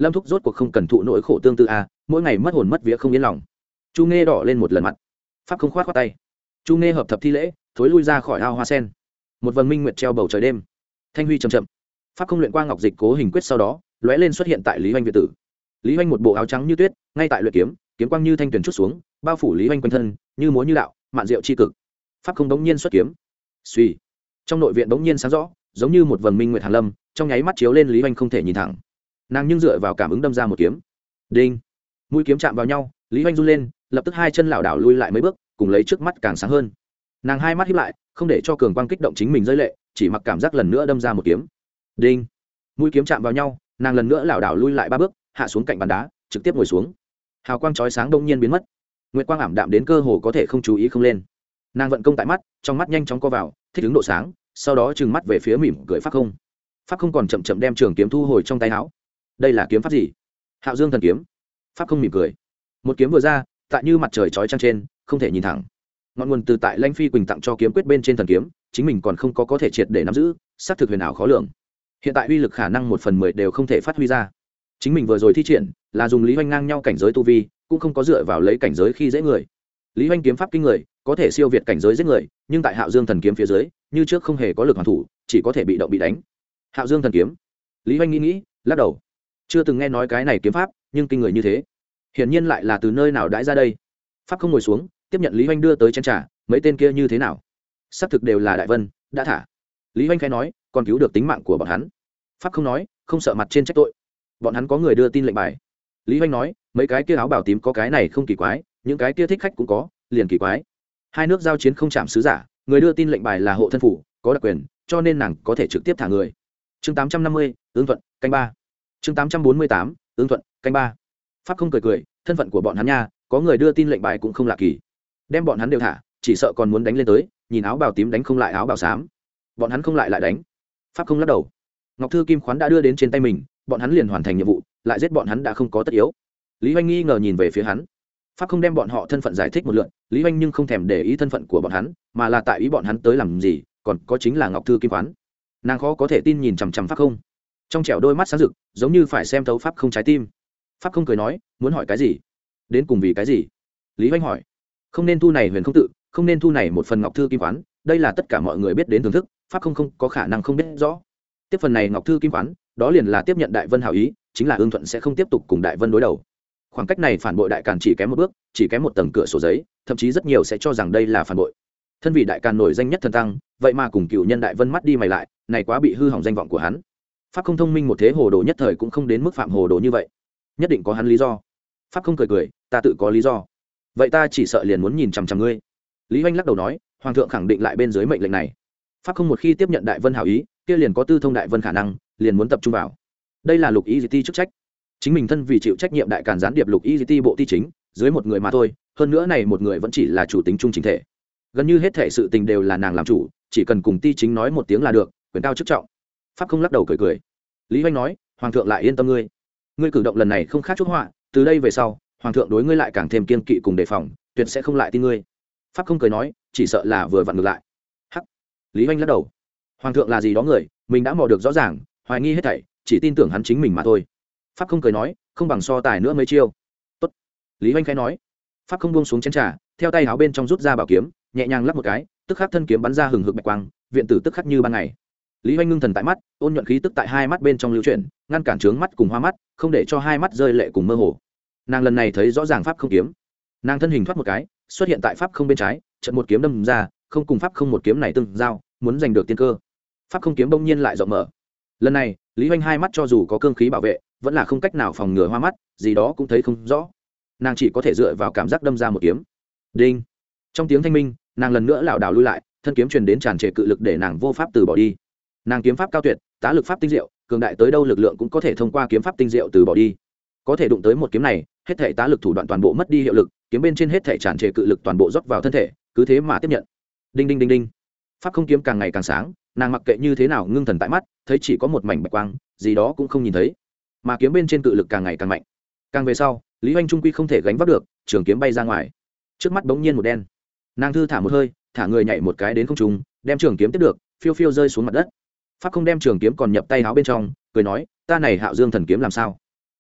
lâm thúc rốt cuộc không cần thụ nỗi khổ tương tự a, mỗi ngày mất hồn mất vía không yên lòng. Chu nghe đỏ lên một lần mặt. Pháp không khoát khoát tay. Chu nghe hợp thập thi lễ, thối lui ra khỏi ao hoa sen. Một vầng minh nguyệt treo bầu trời đêm. Thanh huy chậm chậm. Pháp không luyện qua ngọc dịch cố hình quyết sau đó lóe lên xuất hiện tại Lý Hoành viện tử. Lý Hoành một bộ áo trắng như tuyết, ngay tại luyện kiếm, kiếm quang như thanh tuyền chút xuống, bao phủ Lý Hoành quanh thân, như múa như đạo, mạn diệu chi cực. Pháp không đống nhiên xuất kiếm. Suy. Trong nội viện đống nhiên sáng rõ, giống như một vầng minh nguyệt hàn lâm, trong nháy mắt chiếu lên Lý Hoành không thể nhìn thẳng. Nàng nhưng dựa vào cảm ứng đâm ra một kiếm. Đinh. Mũi kiếm chạm vào nhau, Lý Hoành run lên, lập tức hai chân lảo đảo lui lại mấy bước, cùng lấy trước mắt càng sáng hơn. Nàng hai mắt híp lại, không để cho cường quang kích động chính mình rơi lệ, chỉ mặc cảm giác lần nữa đâm ra một kiếm. Đinh. Mũi kiếm chạm vào nhau, nàng lần nữa lảo đảo lui lại ba bước, hạ xuống cạnh bàn đá, trực tiếp ngồi xuống. Hào quang chói sáng đông nhiên biến mất, nguyệt quang ảm đạm đến cơ hồ có thể không chú ý không lên. Nàng vận công tại mắt, trong mắt nhanh chóng co vào, thích ứng độ sáng, sau đó trừng mắt về phía mỉm cười Pháp không. Pháp không còn chậm chậm đem trường kiếm thu hồi trong tay áo. Đây là kiếm pháp gì? Hạo Dương thần kiếm. Pháp không mỉm cười. Một kiếm vừa ra, tại như mặt trời chói chang trên, không thể nhìn thẳng. Ngọn nguồn từ tại Lãnh Phi Quỳnh tặng cho kiếm quyết bên trên thần kiếm, chính mình còn không có có thể triệt để nắm giữ, xác thực huyền ảo khó lường. Hiện tại uy lực khả năng một phần mười đều không thể phát huy ra. Chính mình vừa rồi thi triển là dùng Lý Hoành ngang nhau cảnh giới tu vi, cũng không có dựa vào lấy cảnh giới khi dễ người. Lý Hoành kiếm pháp kinh người, có thể siêu việt cảnh giới giết người, nhưng tại Hạo Dương thần kiếm phía dưới, như trước không hề có lực hoàn thủ, chỉ có thể bị động bị đánh. Hạo Dương thần kiếm. Lý Hoành nghĩ nghĩ, lắc đầu. Chưa từng nghe nói cái này kiếm pháp, nhưng kinh người như thế, hiển nhiên lại là từ nơi nào đãi ra đây. Pháp không ngồi xuống, tiếp nhận Lý Hoành đưa tới chén trà, mấy tên kia như thế nào? Xác thực đều là Đại Vân, đã thả. Lý Hoành khẽ nói, còn cứu được tính mạng của bọn hắn. Pháp không nói, không sợ mặt trên trách tội. Bọn hắn có người đưa tin lệnh bài. Lý Hoành nói, mấy cái kia áo bào tím có cái này không kỳ quái, những cái kia thích khách cũng có, liền kỳ quái. Hai nước giao chiến không chạm sứ giả, người đưa tin lệnh bài là hộ thân phủ, có đặc quyền, cho nên nàng có thể trực tiếp thả người. Chương tám trăm năm mươi, ứng thuận, canh ba. Chương tám trăm bốn mươi tám, ứng thuận, canh ba. Pháp không cười cười, thân phận của bọn hắn nha, có người đưa tin lệnh bài cũng không lạ kỳ. Đem bọn hắn đều thả, chỉ sợ còn muốn đánh lên tới, nhìn áo bào tím đánh không lại áo bào xám. Bọn hắn không lại lại đánh. Pháp không lắc đầu. Ngọc thư kim khoán đã đưa đến trên tay mình, bọn hắn liền hoàn thành nhiệm vụ, lại giết bọn hắn đã không có tất yếu. Lý Hoành nghi ngờ nhìn về phía hắn. Pháp không đem bọn họ thân phận giải thích một lượt, Lý Hoành nhưng không thèm để ý thân phận của bọn hắn, mà là tại ý bọn hắn tới làm gì, còn có chính là Ngọc thư kim khoán. Nàng khó có thể tin nhìn chằm chằm Pháp không, trong trẻo đôi mắt sáng rực, giống như phải xem thấu Pháp không trái tim. Pháp không cười nói, muốn hỏi cái gì? Đến cùng vì cái gì? Lý Hoành hỏi. Không nên thu này huyền không tự, không nên thu này một phần Ngọc thư kim khoán, đây là tất cả mọi người biết đến thưởng thức, Pháp không không có khả năng không biết rõ. Tiếp phần này Ngọc thư kim khoán, đó liền là tiếp nhận Đại Vân hảo ý, chính là Ưng Thuận sẽ không tiếp tục cùng Đại Vân đối đầu. Khoảng cách này phản bội Đại Càn chỉ kém một bước, chỉ kém một tầng cửa sổ giấy, thậm chí rất nhiều sẽ cho rằng đây là phản bội. Thân vị Đại Càn nổi danh nhất thần tăng, vậy mà cùng cựu nhân Đại Vân mắt đi mày lại, này quá bị hư hỏng danh vọng của hắn. Pháp không thông minh một thế hồ đồ nhất thời cũng không đến mức phạm hồ đồ như vậy, nhất định có hắn lý do. Pháp không cười cười, ta tự có lý do. Vậy ta chỉ sợ liền muốn nhìn chằm chằm ngươi. Lý Hoành lắc đầu nói, hoàng thượng khẳng định lại bên dưới mệnh lệnh này. Pháp không một khi tiếp nhận Đại Vân hảo ý, kia liền có tư thông Đại Vân khả năng, liền muốn tập trung vào. Đây là Lục Y Ti chức trách, chính mình thân vì chịu trách nhiệm Đại Càn gián điệp Lục Y Ti bộ ti chính, dưới một người mà thôi, hơn nữa này một người vẫn chỉ là chủ tính trung chính thể, gần như hết thể sự tình đều là nàng làm chủ, chỉ cần cùng ti chính nói một tiếng là được, quyền cao chức trọng. Pháp không lắc đầu cười cười. Lý Hoành nói, hoàng thượng lại yên tâm ngươi, ngươi cử động lần này không khác chút họa, từ đây về sau hoàng thượng đối ngươi lại càng thêm kiên kỵ cùng đề phòng, tuyệt sẽ không lại tin ngươi. Pháp không cười nói, chỉ sợ là vừa vặn ngược lại. Hắc. Lý Hoành lắc đầu. Hoàng thượng là gì đó người, mình đã mò được rõ ràng, hoài nghi hết thảy, chỉ tin tưởng hắn chính mình mà thôi. Pháp không cười nói, không bằng so tài nữa mấy chiêu. Tốt. Lý Hoành khẽ nói. Pháp không buông xuống chén trà, theo tay áo bên trong rút ra bảo kiếm, nhẹ nhàng lắp một cái, tức khắc thân kiếm bắn ra hừng hực bạch quang, viện tử tức khắc như ban ngày. Lý Hoành ngưng thần tại mắt, ôn nhuận khí tức tại hai mắt bên trong lưu chuyển, ngăn cản trướng mắt cùng hoa mắt, không để cho hai mắt rơi lệ cùng mơ hồ. Nàng lần này thấy rõ ràng Pháp không kiếm, nàng thân hình thoát một cái, xuất hiện tại Pháp không bên trái, chợt một kiếm đâm ra, không cùng Pháp không một kiếm này tương giao, muốn giành được tiên cơ. Pháp không kiếm bỗng nhiên lại rộng mở. Lần này, Lý Hoành hai mắt cho dù có cương khí bảo vệ, vẫn là không cách nào phòng ngừa hoa mắt, gì đó cũng thấy không rõ. Nàng chỉ có thể dựa vào cảm giác đâm ra một kiếm. Đinh. Trong tiếng thanh minh, nàng lần nữa lảo đảo lui lại, thân kiếm truyền đến tràn trề cự lực để nàng vô pháp từ bỏ đi. Nàng kiếm pháp cao tuyệt, tá lực pháp tinh diệu, cường đại tới đâu lực lượng cũng có thể thông qua kiếm pháp tinh diệu từ bỏ đi. Có thể đụng tới một kiếm này, hết thảy tá lực thủ đoạn toàn bộ mất đi hiệu lực, kiếm bên trên hết thảy tràn trề cự lực toàn bộ rót vào thân thể, cứ thế mà tiếp nhận. Đinh đinh đinh đinh. Pháp không kiếm càng ngày càng sáng, nàng mặc kệ như thế nào ngưng thần tại mắt, thấy chỉ có một mảnh bạch quang, gì đó cũng không nhìn thấy. Mà kiếm bên trên cự lực càng ngày càng mạnh. Càng về sau, Lý Hoành trung quy không thể gánh vác được, trường kiếm bay ra ngoài. Trước mắt bỗng nhiên một đen. Nàng thư thả một hơi, thả người nhảy một cái đến không trung, đem trường kiếm tiếp được, phiêu phiêu rơi xuống mặt đất. Pháp không đem trường kiếm còn nhập tay áo bên trong, cười nói, ta này Hạo Dương thần kiếm làm sao?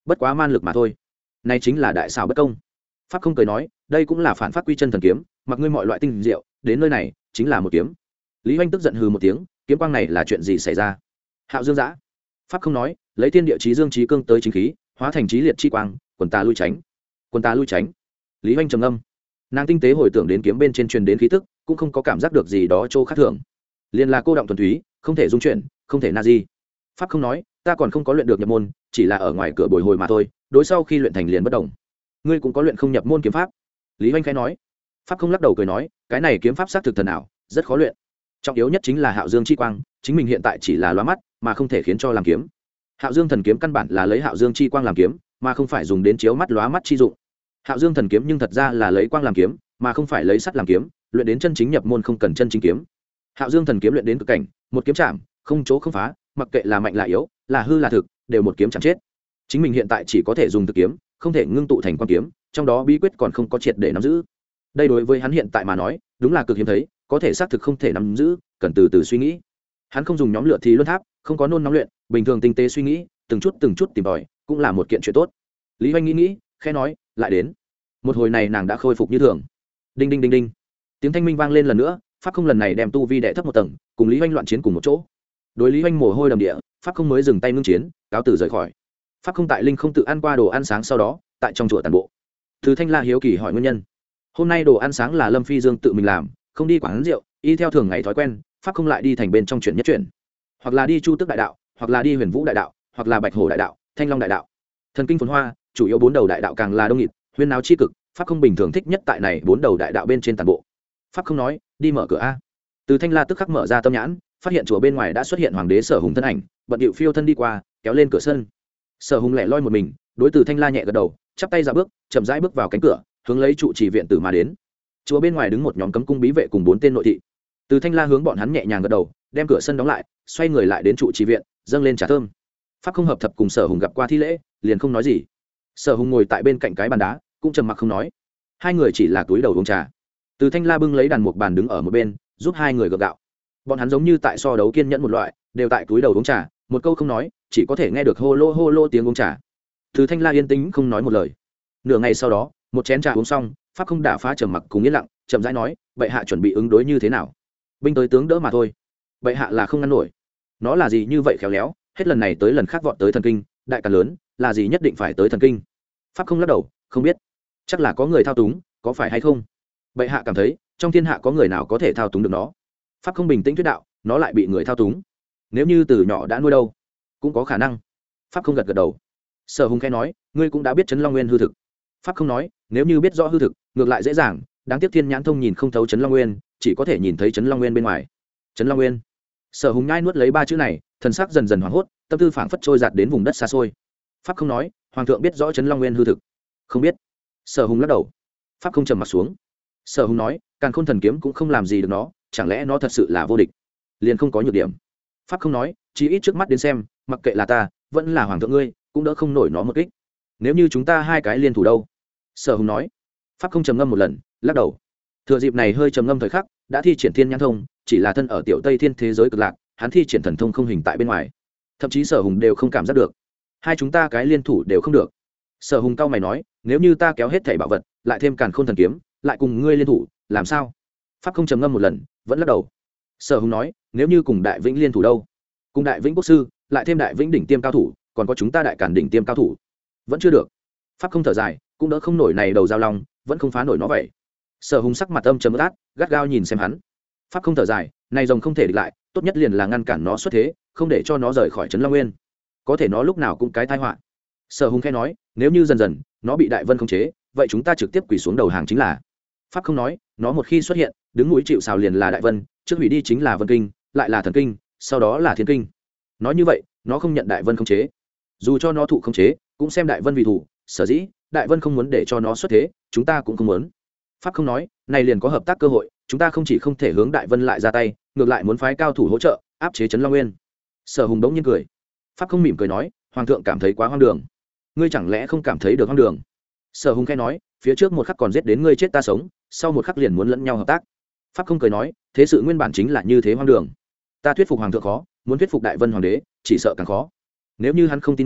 bất quá man lực mà thôi. Này chính là đại xảo bất công. Pháp không cười nói, đây cũng là phản pháp quy chân thần kiếm, mặc ngươi mọi loại tinh diệu, đến nơi này chính là một kiếm. Lý Hoành tức giận hừ một tiếng, kiếm quang này là chuyện gì xảy ra? Hạo Dương Giã. Pháp không nói, lấy thiên địa chí dương chí cương tới chính khí, hóa thành chí liệt chi quang, quần ta lui tránh. Quần ta lui tránh. Lý Hoành trầm ngâm. Nàng tinh tế hồi tưởng đến kiếm bên trên truyền đến khí tức, cũng không có cảm giác được gì đó chỗ khác thường. Liên là cô động thuần túy, không thể dung chuyển, không thể na di. Pháp không nói, ta còn không có luyện được nhập môn, chỉ là ở ngoài cửa bồi hồi mà thôi, đối sau khi luyện thành liền bất động. Ngươi cũng có luyện không nhập môn kiếm pháp. Lý Hoành khẽ nói. Pháp không lắc đầu cười nói, cái này kiếm pháp xác thực thần ảo, rất khó luyện. Trọng yếu nhất chính là Hạo Dương chi quang, chính mình hiện tại chỉ là lóa mắt, mà không thể khiến cho làm kiếm. Hạo Dương thần kiếm căn bản là lấy Hạo Dương chi quang làm kiếm, mà không phải dùng đến chiếu mắt lóa mắt chi dụng. Hạo Dương thần kiếm nhưng thật ra là lấy quang làm kiếm, mà không phải lấy sắt làm kiếm, luyện đến chân chính nhập môn không cần chân chính kiếm. Hạo Dương thần kiếm luyện đến cực cảnh, một kiếm chạm, không chỗ không phá, mặc kệ là mạnh là yếu, là hư là thực, đều một kiếm chạm chết. Chính mình hiện tại chỉ có thể dùng thực kiếm, không thể ngưng tụ thành quang kiếm, trong đó bí quyết còn không có triệt để nắm giữ. Đây đối với hắn hiện tại mà nói, đúng là cực hiếm thấy, có thể xác thực không thể nắm giữ, cần từ từ suy nghĩ. Hắn không dùng nhóm lửa thì luân tháp, không có nôn nóng luyện, bình thường tinh tế suy nghĩ, từng chút từng chút tìm tòi, cũng là một kiện chuyện tốt. Lý Hoành nghĩ nghĩ, khẽ nói, lại đến. Một hồi này nàng đã khôi phục như thường. Đinh đinh đinh đinh. Tiếng thanh minh vang lên lần nữa, pháp không lần này đem tu vi đệ thấp một tầng, cùng Lý Hoành loạn chiến cùng một chỗ. Đối Lý Hoành mồ hôi đầm địa, pháp không mới dừng tay ngưng chiến, cáo từ rời khỏi. Pháp không tại linh không tự ăn qua đồ ăn sáng sau đó, tại trong chùa tản bộ. Từ Thanh La hiếu kỳ hỏi nguyên nhân. Hôm nay đồ ăn sáng là Lâm Phi Dương tự mình làm, không đi quán rượu, y theo thường ngày thói quen, pháp không lại đi thành bên trong chuyển nhất chuyển, hoặc là đi Chu Tước đại đạo, hoặc là đi Huyền Vũ đại đạo, hoặc là Bạch Hổ đại đạo, Thanh Long đại đạo. Thần kinh phồn hoa, chủ yếu bốn đầu đại đạo càng là đông nghịt, huyên náo chi cực, pháp không bình thường thích nhất tại này bốn đầu đại đạo bên trên tản bộ. Pháp không nói, đi mở cửa a. Từ Thanh La tức khắc mở ra tâm nhãn, phát hiện chùa bên ngoài đã xuất hiện hoàng đế Sở Hùng thân ảnh, bận điệu phiêu thân đi qua, kéo lên cửa sân. Sở Hùng lẻ loi một mình, đối từ Thanh La nhẹ gật đầu, chắp tay ra bước, chậm rãi bước vào cánh cửa, hướng lấy trụ trì viện tử mà đến. Chùa bên ngoài đứng một nhóm cấm cung bí vệ cùng bốn tên nội thị. Từ Thanh La hướng bọn hắn nhẹ nhàng gật đầu, đem cửa sân đóng lại, xoay người lại đến trụ trì viện, dâng lên trà thơm. Pháp không hợp thập cùng Sở Hùng gặp qua thi lễ, liền không nói gì. Sở Hùng ngồi tại bên cạnh cái bàn đá, cũng trầm mặc không nói. Hai người chỉ là túi đầu uống trà. Từ Thanh La bưng lấy đàn mục bàn đứng ở một bên, giúp hai người gượng gạo. Bọn hắn giống như tại so đấu kiên nhẫn một loại, đều tại túi đầu uống trà, một câu không nói, chỉ có thể nghe được hô lô hô lô tiếng uống trà. Từ Thanh La yên tĩnh không nói một lời. Nửa ngày sau đó, một chén trà uống xong, pháp không đả phá trầm mặc cùng yên lặng, chậm rãi nói, bệ hạ chuẩn bị ứng đối như thế nào? Binh tới tướng đỡ mà thôi. Bệ hạ là không ngăn nổi. Nó là gì như vậy khéo léo, hết lần này tới lần khác vọt tới thần kinh, đại càn lớn, là gì nhất định phải tới thần kinh? Pháp không lắc đầu, không biết. Chắc là có người thao túng, có phải hay không? Bệ hạ cảm thấy, trong thiên hạ có người nào có thể thao túng được nó? Pháp không bình tĩnh thuyết đạo, nó lại bị người thao túng. Nếu như từ nhỏ đã nuôi đâu, cũng có khả năng. Pháp không gật gật đầu. Sở Hùng khẽ nói, ngươi cũng đã biết Trấn Long Nguyên hư thực. Pháp không nói, nếu như biết rõ hư thực, ngược lại dễ dàng, đáng tiếc thiên nhãn thông nhìn không thấu Trấn Long Nguyên, chỉ có thể nhìn thấy Trấn Long Nguyên bên ngoài. Trấn Long Nguyên. Sở Hùng nhai nuốt lấy ba chữ này, thần sắc dần dần hoảng hốt, tâm tư phảng phất trôi giạt đến vùng đất xa xôi. Pháp không nói, hoàng thượng biết rõ Trấn Long Nguyên hư thực. Không biết. Sở Hùng lắc đầu. Pháp không trầm mặt xuống. Sở Hùng nói, Càn Khôn thần kiếm cũng không làm gì được nó, chẳng lẽ nó thật sự là vô địch, liền không có nhược điểm? Pháp không nói, chỉ ít trước mắt đến xem, mặc kệ là ta vẫn là hoàng thượng ngươi, cũng đỡ không nổi nó một kích. Nếu như chúng ta hai cái liên thủ đâu? Sở Hùng nói. Pháp không trầm ngâm một lần, lắc đầu. Thừa dịp này hơi trầm ngâm thời khắc, đã thi triển thiên nhãn thông, chỉ là thân ở tiểu Tây Thiên thế giới cực lạc, hắn thi triển thần thông không hình tại bên ngoài, thậm chí Sở Hùng đều không cảm giác được. Hai chúng ta cái liên thủ đều không được. Sở Hùng cao mày nói, nếu như ta kéo hết thảy bảo vật, lại thêm Càn Khôn thần kiếm, lại cùng ngươi liên thủ, làm sao? Pháp không trầm ngâm một lần, vẫn lắc đầu. Sở Hùng nói, nếu như cùng Đại Vĩnh liên thủ đâu? Cùng Đại Vĩnh quốc sư, lại thêm Đại Vĩnh đỉnh tiêm cao thủ, còn có chúng ta Đại Càn đỉnh tiêm cao thủ, vẫn chưa được. Pháp không thở dài, cũng đỡ không nổi này đầu giao long, vẫn không phá nổi nó vậy. Sở Hùng sắc mặt âm trầm át, gắt gao nhìn xem hắn. Pháp không thở dài, này rồng không thể địch lại, tốt nhất liền là ngăn cản nó xuất thế, không để cho nó rời khỏi Trấn Long Nguyên. Có thể nó lúc nào cũng cái tai họa. Sở Hùng khẽ nói, nếu như dần dần nó bị Đại Vân khống chế, vậy chúng ta trực tiếp quỳ xuống đầu hàng chính là. Pháp không nói, nó một khi xuất hiện, đứng mũi chịu sào liền là Đại Vân, trước hủy đi chính là Vân Kinh, lại là Thần Kinh, sau đó là Thiên Kinh. Nói như vậy, nó không nhận Đại Vân khống chế. Dù cho nó thụ khống chế, cũng xem Đại Vân vì thủ, sở dĩ Đại Vân không muốn để cho nó xuất thế, chúng ta cũng không muốn. Pháp không nói, này liền có hợp tác cơ hội, chúng ta không chỉ không thể hướng Đại Vân lại ra tay, ngược lại muốn phái cao thủ hỗ trợ, áp chế Trấn Long Nguyên. Sở Hùng đống nhiên cười. Pháp không mỉm cười nói, hoàng thượng cảm thấy quá hoang đường. Ngươi chẳng lẽ không cảm thấy được hoang đường? Sở Hùng khẽ nói, phía trước một khắc còn giết đến ngươi chết ta sống, sau một khắc liền muốn lẫn nhau hợp tác. Pháp không cười nói, thế sự nguyên bản chính là như thế hoang đường. Ta thuyết phục hoàng thượng khó, muốn thuyết phục Đại Vân hoàng đế, chỉ sợ càng khó. Nếu như hắn không tin ngươi,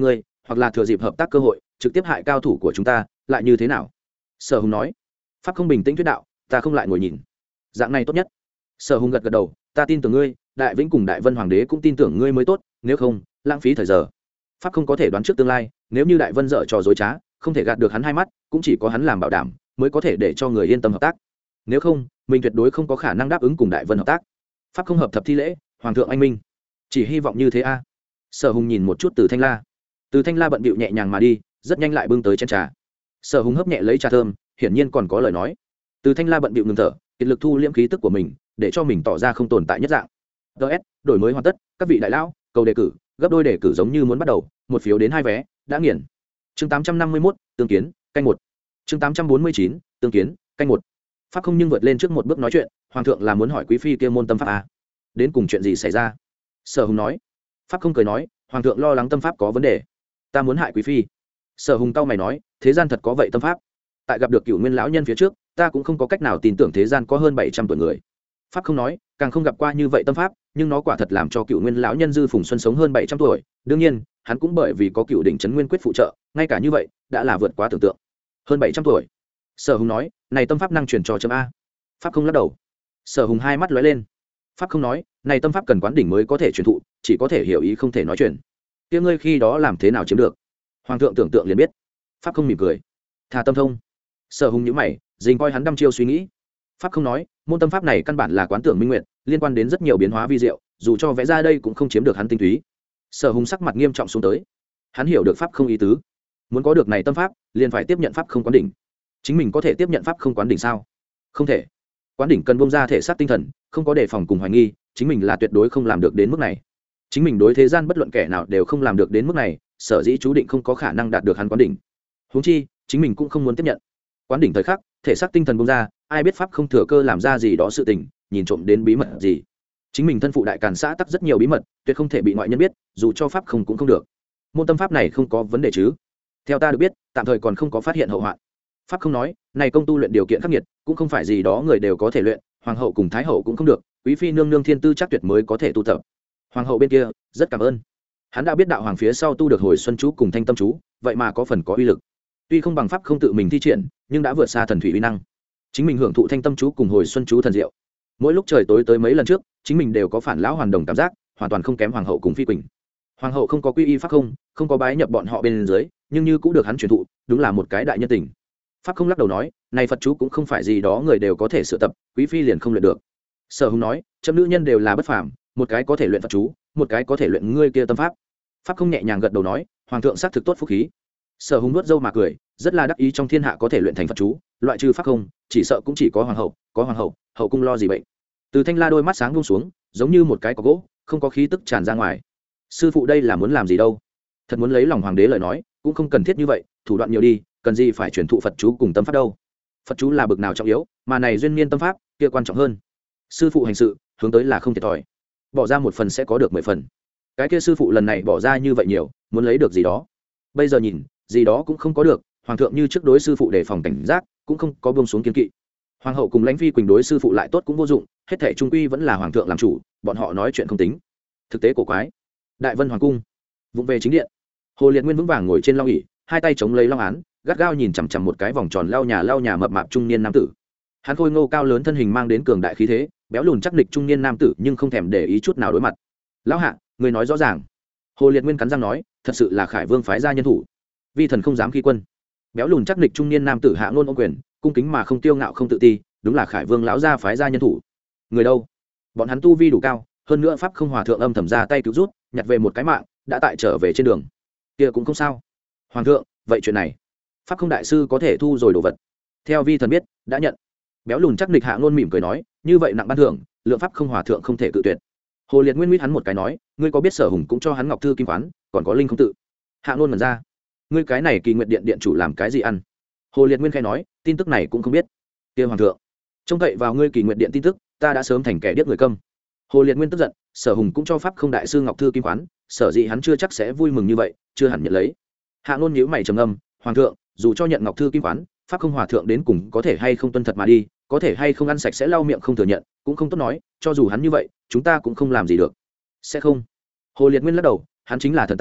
hoặc là thừa dịp hợp tác cơ hội trực tiếp hại cao thủ của chúng ta lại như thế nào? Sở Hùng nói. Pháp không bình tĩnh thuyết đạo, ta không lại ngồi nhìn, dạng này tốt nhất. Sở Hùng gật gật đầu, ta tin tưởng ngươi, Đại Vĩnh cùng Đại Vân Hoàng đế cũng tin tưởng ngươi mới tốt, nếu không lãng phí thời giờ. Pháp không có thể đoán trước tương lai, nếu như Đại Vân dở trò dối trá, không thể gạt được hắn hai mắt, cũng chỉ có hắn làm bảo đảm mới có thể để cho người yên tâm hợp tác, nếu không mình tuyệt đối không có khả năng đáp ứng cùng Đại Vân hợp tác. Pháp không hợp thập thi lễ, hoàng thượng anh minh, chỉ hy vọng như thế a. Sở Hùng nhìn một chút Từ Thanh La, Từ Thanh La bận bịu nhẹ nhàng mà đi, rất nhanh lại bưng tới chén trà. Sở Hùng hấp nhẹ lấy trà thơm, hiển nhiên còn có lời nói. Từ Thanh La bận bịu ngừng thở, kiệt lực thu liễm khí tức của mình, để cho mình tỏ ra không tồn tại nhất dạng. ts đổi mới hoàn tất, các vị đại lão, cầu đề cử gấp đôi đề cử giống như muốn bắt đầu, một phiếu đến hai vé đã nghiền. Chương tám trăm năm mươi mốt, tương kiến canh một. Chương tám trăm bốn mươi chín, tương kiến canh một. Pháp không nhưng vượt lên trước một bước nói chuyện, hoàng thượng là muốn hỏi quý phi kia môn tâm pháp à? Đến cùng chuyện gì xảy ra? Sở Hùng nói. Pháp không cười nói, hoàng thượng lo lắng tâm pháp có vấn đề, ta muốn hại quý phi. Sở Hùng cau mày nói, thế gian thật có vậy tâm pháp? Tại gặp được Cửu Nguyên lão nhân phía trước, ta cũng không có cách nào tin tưởng thế gian có hơn bảy trăm tuổi người. Pháp không nói, càng không gặp qua như vậy tâm pháp, nhưng nó quả thật làm cho Cửu Nguyên lão nhân Dư Phùng Xuân sống hơn bảy trăm tuổi, đương nhiên, hắn cũng bởi vì có Cửu Đỉnh Trấn Nguyên quyết phụ trợ, ngay cả như vậy, đã là vượt quá tưởng tượng. Hơn bảy trăm tuổi. Sở Hùng nói, này tâm pháp năng truyền cho chấm a. Pháp không lắc đầu. Sở Hùng hai mắt lóe lên. Pháp không nói, này tâm pháp cần quán đỉnh mới có thể truyền thụ, chỉ có thể hiểu ý không thể nói chuyện. Kia ngươi khi đó làm thế nào chiếm được? Hoàng thượng tưởng tượng liền biết. Pháp không mỉm cười. Thà tâm thông. Sở Hùng nhíu mày, dình coi hắn đăm chiêu suy nghĩ. Pháp không nói, môn tâm pháp này căn bản là quán tưởng minh nguyện, liên quan đến rất nhiều biến hóa vi diệu, dù cho vẽ ra đây cũng không chiếm được hắn tinh túy. Sở Hùng sắc mặt nghiêm trọng xuống tới. Hắn hiểu được pháp không ý tứ, muốn có được này tâm pháp, liền phải tiếp nhận pháp không quán đỉnh. Chính mình có thể tiếp nhận pháp không quán đỉnh sao? Không thể. Quán đỉnh cần bông ra thể xác tinh thần, không có đề phòng cùng hoài nghi, chính mình là tuyệt đối không làm được đến mức này. Chính mình đối thế gian bất luận kẻ nào đều không làm được đến mức này, sở dĩ chú định không có khả năng đạt được hắn quán đỉnh. Huống chi, chính mình cũng không muốn tiếp nhận. Quán đỉnh thời khắc, thể xác tinh thần bông ra, ai biết pháp không thừa cơ làm ra gì đó sự tình, nhìn trộm đến bí mật gì. Chính mình thân phụ đại càn xã tắc rất nhiều bí mật, tuyệt không thể bị ngoại nhân biết, dù cho pháp không cũng không được. Môn tâm pháp này không có vấn đề chứ? Theo ta được biết, tạm thời còn không có phát hiện hậu hoạn. Pháp không nói, này công tu luyện điều kiện khắc nghiệt, cũng không phải gì đó người đều có thể luyện, hoàng hậu cùng thái hậu cũng không được, quý phi nương nương thiên tư chắc tuyệt mới có thể tu tập. Hoàng hậu bên kia, rất cảm ơn. Hắn đã biết đạo hoàng phía sau tu được hồi xuân chú cùng thanh tâm chú, vậy mà có phần có uy lực. Tuy không bằng pháp không tự mình thi triển, nhưng đã vượt xa thần thủy uy năng. Chính mình hưởng thụ thanh tâm chú cùng hồi xuân chú thần diệu. Mỗi lúc trời tối tới mấy lần trước, chính mình đều có phản lão hoàn đồng cảm giác, hoàn toàn không kém hoàng hậu cùng phi quỳnh. Hoàng hậu không có quy y pháp không, không có bái nhập bọn họ bên dưới, nhưng như cũng được hắn truyền thụ, đúng là một cái đại nhân tình. Pháp không lắc đầu nói, này Phật chú cũng không phải gì đó người đều có thể sửa tập, quý phi liền không luyện được. Sở Hùng nói, chấm nữ nhân đều là bất phàm, một cái có thể luyện Phật chú, một cái có thể luyện ngươi kia tâm pháp. Pháp không nhẹ nhàng gật đầu nói, hoàng thượng xác thực tốt phúc khí. Sở Hùng nuốt dâu mà cười, rất là đắc ý, trong thiên hạ có thể luyện thành Phật chú, loại trừ pháp không, chỉ sợ cũng chỉ có hoàng hậu, có hoàng hậu, hậu cung lo gì bệnh. Từ Thanh La đôi mắt sáng buông xuống, giống như một cái có gỗ, không có khí tức tràn ra ngoài. Sư phụ đây là muốn làm gì đâu? Thật muốn lấy lòng hoàng đế lời nói, cũng không cần thiết như vậy, thủ đoạn nhiều đi, cần gì phải truyền thụ Phật chú cùng tâm pháp đâu? Phật chú là bực nào trọng yếu, mà này duyên niên tâm pháp kia quan trọng hơn. Sư phụ hành sự, hướng tới là không thiệt thòi, bỏ ra một phần sẽ có được mười phần. Cái kia sư phụ lần này bỏ ra như vậy nhiều, muốn lấy được gì đó. Bây giờ nhìn, gì đó cũng không có được, hoàng thượng như trước đối sư phụ đề phòng cảnh giác, cũng không có buông xuống kiên kỵ. Hoàng hậu cùng lãnh phi quỳnh đối sư phụ lại tốt cũng vô dụng, hết thảy trung quy vẫn là hoàng thượng làm chủ, bọn họ nói chuyện không tính. Thực tế cổ quái. Đại Vân hoàng cung, vụng về chính điện, Hồ Liệt Nguyên vững vàng ngồi trên long ỷ, hai tay chống lấy long án, gắt gao nhìn chằm chằm một cái vòng tròn lau nhà lau nhà mập mạp trung niên nam tử. Hắn khôi ngô cao lớn thân hình mang đến cường đại khí thế, béo lùn chắc nịch trung niên nam tử nhưng không thèm để ý chút nào đối mặt. Lão hạ, người nói rõ ràng. Hồ Liệt Nguyên cắn răng nói, thật sự là Khải Vương phái ra nhân thủ, vi thần không dám khi quân. Béo lùn chắc nịch trung niên nam tử hạ ngôn ôm quyền, cung kính mà không tiêu ngạo không tự ti, đúng là Khải Vương lão gia phái ra nhân thủ. Người đâu? Bọn hắn tu vi đủ cao, hơn nữa pháp không hòa thượng âm thầm ra tay cứu rút, nhặt về một cái mạng, đã tại trở về trên đường. Kia cũng không sao. Hoàng thượng, vậy chuyện này, pháp không đại sư có thể thu rồi đồ vật. Theo vi thần biết, đã nhận. Béo lùn chắc nịch hạ ngôn mỉm cười nói, như vậy nặng ban thưởng, lượng pháp không hòa thượng không thể cự tuyệt. Hồ Liệt Nguyên mít hắn một cái nói, ngươi có biết Sở Hùng cũng cho hắn ngọc thư kim quán, còn có linh không tự. Hạ ngôn mẩn ra, ngươi cái này Kỳ Nguyện điện điện chủ làm cái gì ăn? Hồ Liệt Nguyên khai nói, tin tức này cũng không biết. Kia hoàng thượng, trông cậy vào ngươi Kỳ Nguyện điện tin tức, ta đã sớm thành kẻ điếc người câm. Hồ Liệt Nguyên tức giận, Sở Hùng cũng cho pháp không đại sư ngọc thư kim quán, sở dĩ hắn chưa chắc sẽ vui mừng như vậy, chưa hẳn nhận lấy. Hạ ngôn nhíu mày trầm ngâm, hoàng thượng, dù cho nhận ngọc thư kim quán, pháp không hòa thượng đến cùng có thể hay không tuân thật mà đi, có thể hay không ăn sạch sẽ lau miệng không thừa nhận, cũng không tốt nói, cho dù hắn như vậy, chúng ta cũng không làm gì được. Sẽ không? Hồ Liệt Nguyên lắc đầu, hắn chính là thần tăng,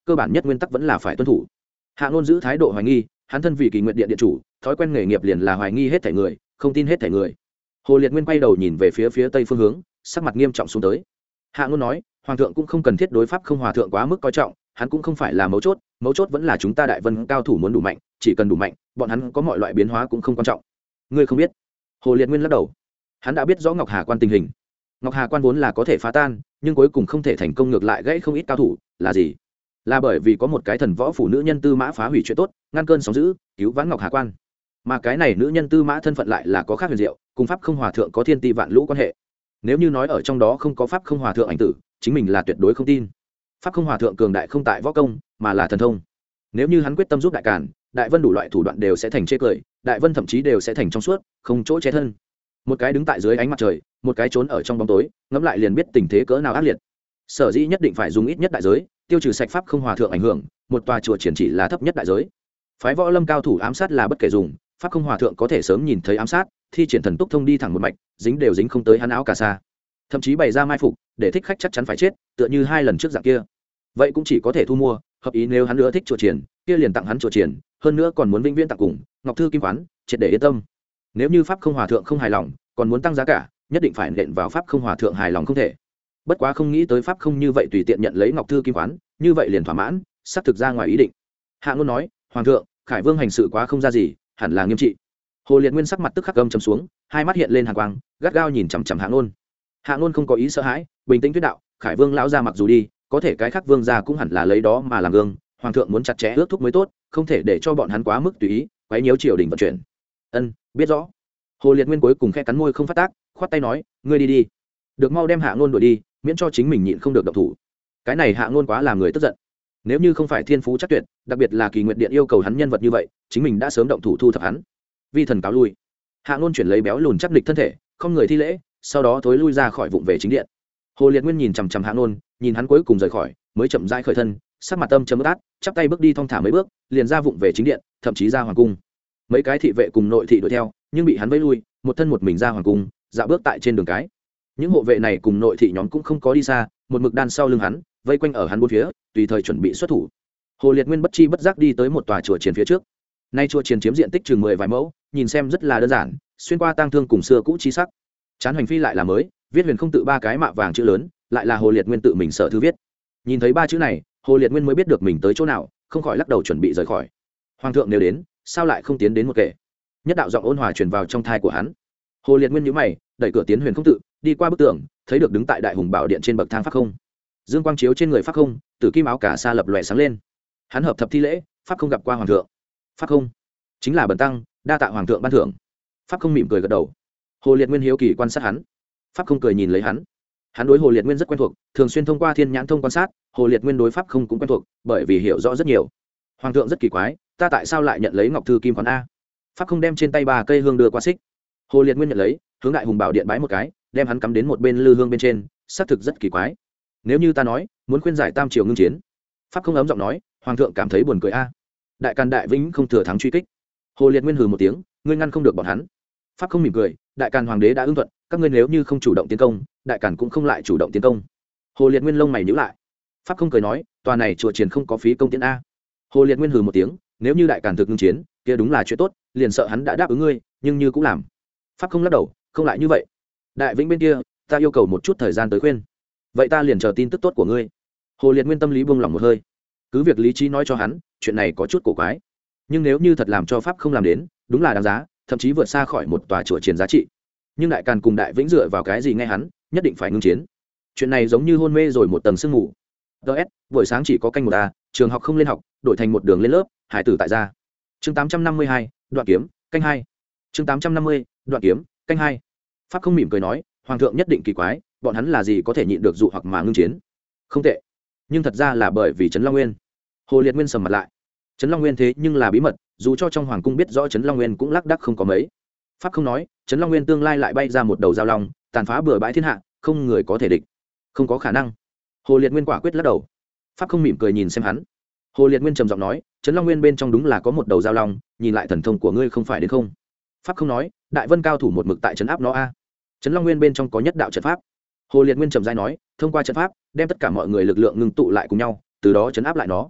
cơ bản nhất nguyên tắc vẫn là phải tuân thủ. Hạ Ngôn giữ thái độ hoài nghi, hắn thân vì Kỳ Nguyện Điện điện chủ, thói quen nghề nghiệp liền là hoài nghi hết thảy người, không tin hết thảy người. Hồ Liệt Nguyên quay đầu nhìn về phía phía tây phương hướng, sắc mặt nghiêm trọng xuống tới. Hạ Ngôn nói, hoàng thượng cũng không cần thiết đối pháp không hòa thượng quá mức coi trọng, hắn cũng không phải là mấu chốt, mấu chốt vẫn là chúng ta Đại Vân cao thủ muốn đủ mạnh, chỉ cần đủ mạnh, bọn hắn có mọi loại biến hóa cũng không quan trọng. Ngươi không biết? Hồ Liệt Nguyên lắc đầu. Hắn đã biết rõ Ngọc Hà Quan tình hình. Ngọc Hà Quan vốn là có thể phá tan, nhưng cuối cùng không thể thành công, ngược lại gãy không ít cao thủ, là gì? Là bởi vì có một cái thần võ phụ nữ nhân Tư Mã phá hủy chuyện tốt, ngăn cơn sóng dữ, cứu vãn Ngọc Hà Quan. Mà cái này nữ nhân Tư Mã thân phận lại là có khác huyền diệu, cùng pháp không hòa thượng có thiên ti vạn lũ quan hệ. Nếu như nói ở trong đó không có pháp không hòa thượng ảnh tử, chính mình là tuyệt đối không tin. Pháp không hòa thượng cường đại không tại võ công, mà là thần thông. Nếu như hắn quyết tâm giúp Đại Càn, Đại Vân đủ loại thủ đoạn đều sẽ thành chê cười, Đại Vân thậm chí đều sẽ thành trong suốt, không chỗ che thân. Một cái đứng tại dưới ánh mặt trời, một cái trốn ở trong bóng tối, ngẫm lại liền biết tình thế cỡ nào ác liệt. Sở dĩ nhất định phải dùng ít nhất đại giới, tiêu trừ sạch pháp không hòa thượng ảnh hưởng, một tòa chùa triển chỉ là thấp nhất đại giới. Phái võ lâm cao thủ ám sát là bất kể dùng, pháp không hòa thượng có thể sớm nhìn thấy ám sát, thi triển thần túc thông đi thẳng một mạch, dính đều dính không tới hắn áo cà sa. Thậm chí bày ra mai phục, để thích khách chắc chắn phải chết, tựa như hai lần trước dạng kia. Vậy cũng chỉ có thể thu mua, hợp ý nếu hắn nữa thích chùa triển, kia liền tặng hắn chùa triển, hơn nữa còn muốn vĩnh viễn tặng cùng Ngọc Thư Kim Quán, triệt để yên tâm. Nếu như pháp không hòa thượng không hài lòng, còn muốn tăng giá cả, nhất định phải nện vào pháp không hòa thượng hài lòng không thể. Bất quá không nghĩ tới pháp không như vậy tùy tiện nhận lấy Ngọc Thư Kim Quán, như vậy liền thỏa mãn, sắp thực ra ngoài ý định. Hạ Ngôn nói, hoàng thượng, Khải Vương hành sự quá không ra gì, hẳn là nghiêm trị. Hồ Liệt Nguyên sắc mặt tức khắc gầm trầm xuống, hai mắt hiện lên hàn quang, gắt gao nhìn chằm chằm Hạ Ngôn. Hạ Ngôn không có ý sợ hãi, bình tĩnh thuyết đạo, Khải Vương lão gia mặc dù đi, có thể cái khác vương gia cũng hẳn là lấy đó mà làm gương, hoàng thượng muốn chặt chẽ ước thúc mới tốt, không thể để cho bọn hắn quá mức tùy ý, quấy nhiễu triều đình vận chuyển. Ân, biết rõ. Hồ Liệt Nguyên cuối cùng khẽ cắn môi không phát tác, khoát tay nói, ngươi đi đi, được mau đem Hạ Ngôn đuổi đi, miễn cho chính mình nhịn không được động thủ. Cái này Hạ Ngôn quá làm người tức giận. Nếu như không phải thiên phú chắc tuyệt, đặc biệt là Kỳ Nguyệt Điện yêu cầu hắn nhân vật như vậy, chính mình đã sớm động thủ thu thập hắn. Vi thần cáo lui. Hạ Ngôn chuyển lấy béo lùn chắc địch thân thể, không người thi lễ, sau đó thối lui ra khỏi vụng về chính điện. Hồ Liệt Nguyên nhìn chằm chằm Hạ Ngôn, nhìn hắn cuối cùng rời khỏi, mới chậm rãi khởi thân, sắc mặt tâm trầm át, chắp tay bước đi thong thả mấy bước, liền ra vụng về chính điện, thậm chí ra hoàng cung. Mấy cái thị vệ cùng nội thị đuổi theo, nhưng bị hắn vây lui, một thân một mình ra hoàng cung, dạo bước tại trên đường cái. Những hộ vệ này cùng nội thị nhóm cũng không có đi xa, một mực đan sau lưng hắn, vây quanh ở hắn bốn phía, tùy thời chuẩn bị xuất thủ. Hồ Liệt Nguyên bất chi bất giác đi tới một tòa chùa chiền phía trước. Nay chùa chiền chiếm diện tích chừng mười vài mẫu, nhìn xem rất là đơn giản, xuyên qua tang thương cùng xưa cũ chi sắc. Chán Hoành Phi lại là mới, viết huyền không tự ba cái mạ vàng chữ lớn, lại là Hồ Liệt Nguyên tự mình sở thư viết. Nhìn thấy ba chữ này, Hồ Liệt Nguyên mới biết được mình tới chỗ nào, không khỏi lắc đầu chuẩn bị rời khỏi. Hoàng thượng nếu đến, sao lại không tiến đến một kể? Nhất đạo giọng ôn hòa truyền vào trong thai của hắn. Hồ Liệt Nguyên nhíu mày, đẩy cửa tiến huyền không tự, đi qua bức tường, thấy được đứng tại đại hùng bảo điện trên bậc thang pháp không. Dương quang chiếu trên người pháp không, tử kim áo cả sa lập lòe sáng lên. Hắn hợp thập thi lễ, pháp không gặp qua hoàng thượng. Pháp không, chính là bần tăng, đa tạ hoàng thượng ban thưởng. Pháp không mỉm cười gật đầu. Hồ Liệt Nguyên hiếu kỳ quan sát hắn. Pháp không cười nhìn lấy hắn. Hắn đối Hồ Liệt Nguyên rất quen thuộc, thường xuyên thông qua thiên nhãn thông quan sát, Hồ Liệt Nguyên đối pháp không cũng quen thuộc, bởi vì hiểu rõ rất nhiều. Hoàng thượng rất kỳ quái, ta tại sao lại nhận lấy Ngọc Thư Kim Quán a? Pháp không đem trên tay ba cây hương đưa qua xích. Hồ Liệt Nguyên nhận lấy, hướng đại hùng bảo điện bái một cái, đem hắn cắm đến một bên lư hương bên trên, xác thực rất kỳ quái. Nếu như ta nói muốn khuyên giải tam triều ngưng chiến, Pháp không ấm giọng nói, hoàng thượng cảm thấy buồn cười a. Đại Càn đại vĩnh không thừa thắng truy kích. Hồ Liệt Nguyên hừ một tiếng, ngươi ngăn không được bọn hắn. Pháp không mỉm cười, Đại Càn hoàng đế đã ưng thuận, các ngươi nếu như không chủ động tiến công, Đại Càn cũng không lại chủ động tiến công. Hồ Liệt Nguyên lông mày nhíu lại. Pháp không cười nói, tòa này chùa chiền không có phí công tiến a. Hồ Liệt Nguyên hừ một tiếng, nếu như Đại Càn thực ngưng chiến, kia đúng là chuyện tốt, liền sợ hắn đã đáp ứng ngươi, nhưng như cũng làm. Pháp không lắc đầu, không lại như vậy. Đại Vĩnh bên kia, ta yêu cầu một chút thời gian tới khuyên. Vậy ta liền chờ tin tức tốt của ngươi. Hồ Liệt Nguyên tâm lý buông lỏng một hơi. Cứ việc lý trí nói cho hắn, chuyện này có chút cổ quái, nhưng nếu như thật làm cho Pháp không làm đến, đúng là đáng giá, thậm chí vượt xa khỏi một tòa chùa chiền giá trị. Nhưng Đại Càn cùng Đại Vĩnh dựa vào cái gì nghe hắn, nhất định phải ngưng chiến. Chuyện này giống như hôn mê rồi một tầng sương mù. ds buổi sáng chỉ có canh một a, trường học không lên học, đổi thành một đường lên lớp, hải tử tại gia. Chương tám trăm năm mươi hai, đoạn kiếm, canh hai. Chương tám trăm năm mươi, đoạn kiếm, canh hai. Pháp không mỉm cười nói, hoàng thượng nhất định kỳ quái, bọn hắn là gì có thể nhịn được dụ hoặc mà ngưng chiến. Không tệ, nhưng thật ra là bởi vì Trấn Long Nguyên. Hồ Liệt Nguyên sầm mặt lại. Trấn Long Nguyên thế nhưng là bí mật, dù cho trong hoàng cung biết rõ Trấn Long Nguyên cũng lác đác không có mấy. Pháp không nói, Trấn Long Nguyên tương lai lại bay ra một đầu giao long, tàn phá bừa bãi thiên hạ, không người có thể địch. Không có khả năng. Hồ Liệt Nguyên quả quyết lắc đầu. Pháp không mỉm cười nhìn xem hắn. Hồ Liệt Nguyên trầm giọng nói, Trấn Long Nguyên bên trong đúng là có một đầu giao long, nhìn lại thần thông của ngươi không phải đến không? Pháp không nói, Đại Vân cao thủ một mực tại trấn áp nó a. Trấn Long Nguyên bên trong có nhất đạo trận pháp. Hồ Liệt Nguyên trầm rãi nói, thông qua trận pháp, đem tất cả mọi người lực lượng ngưng tụ lại cùng nhau, từ đó trấn áp lại nó,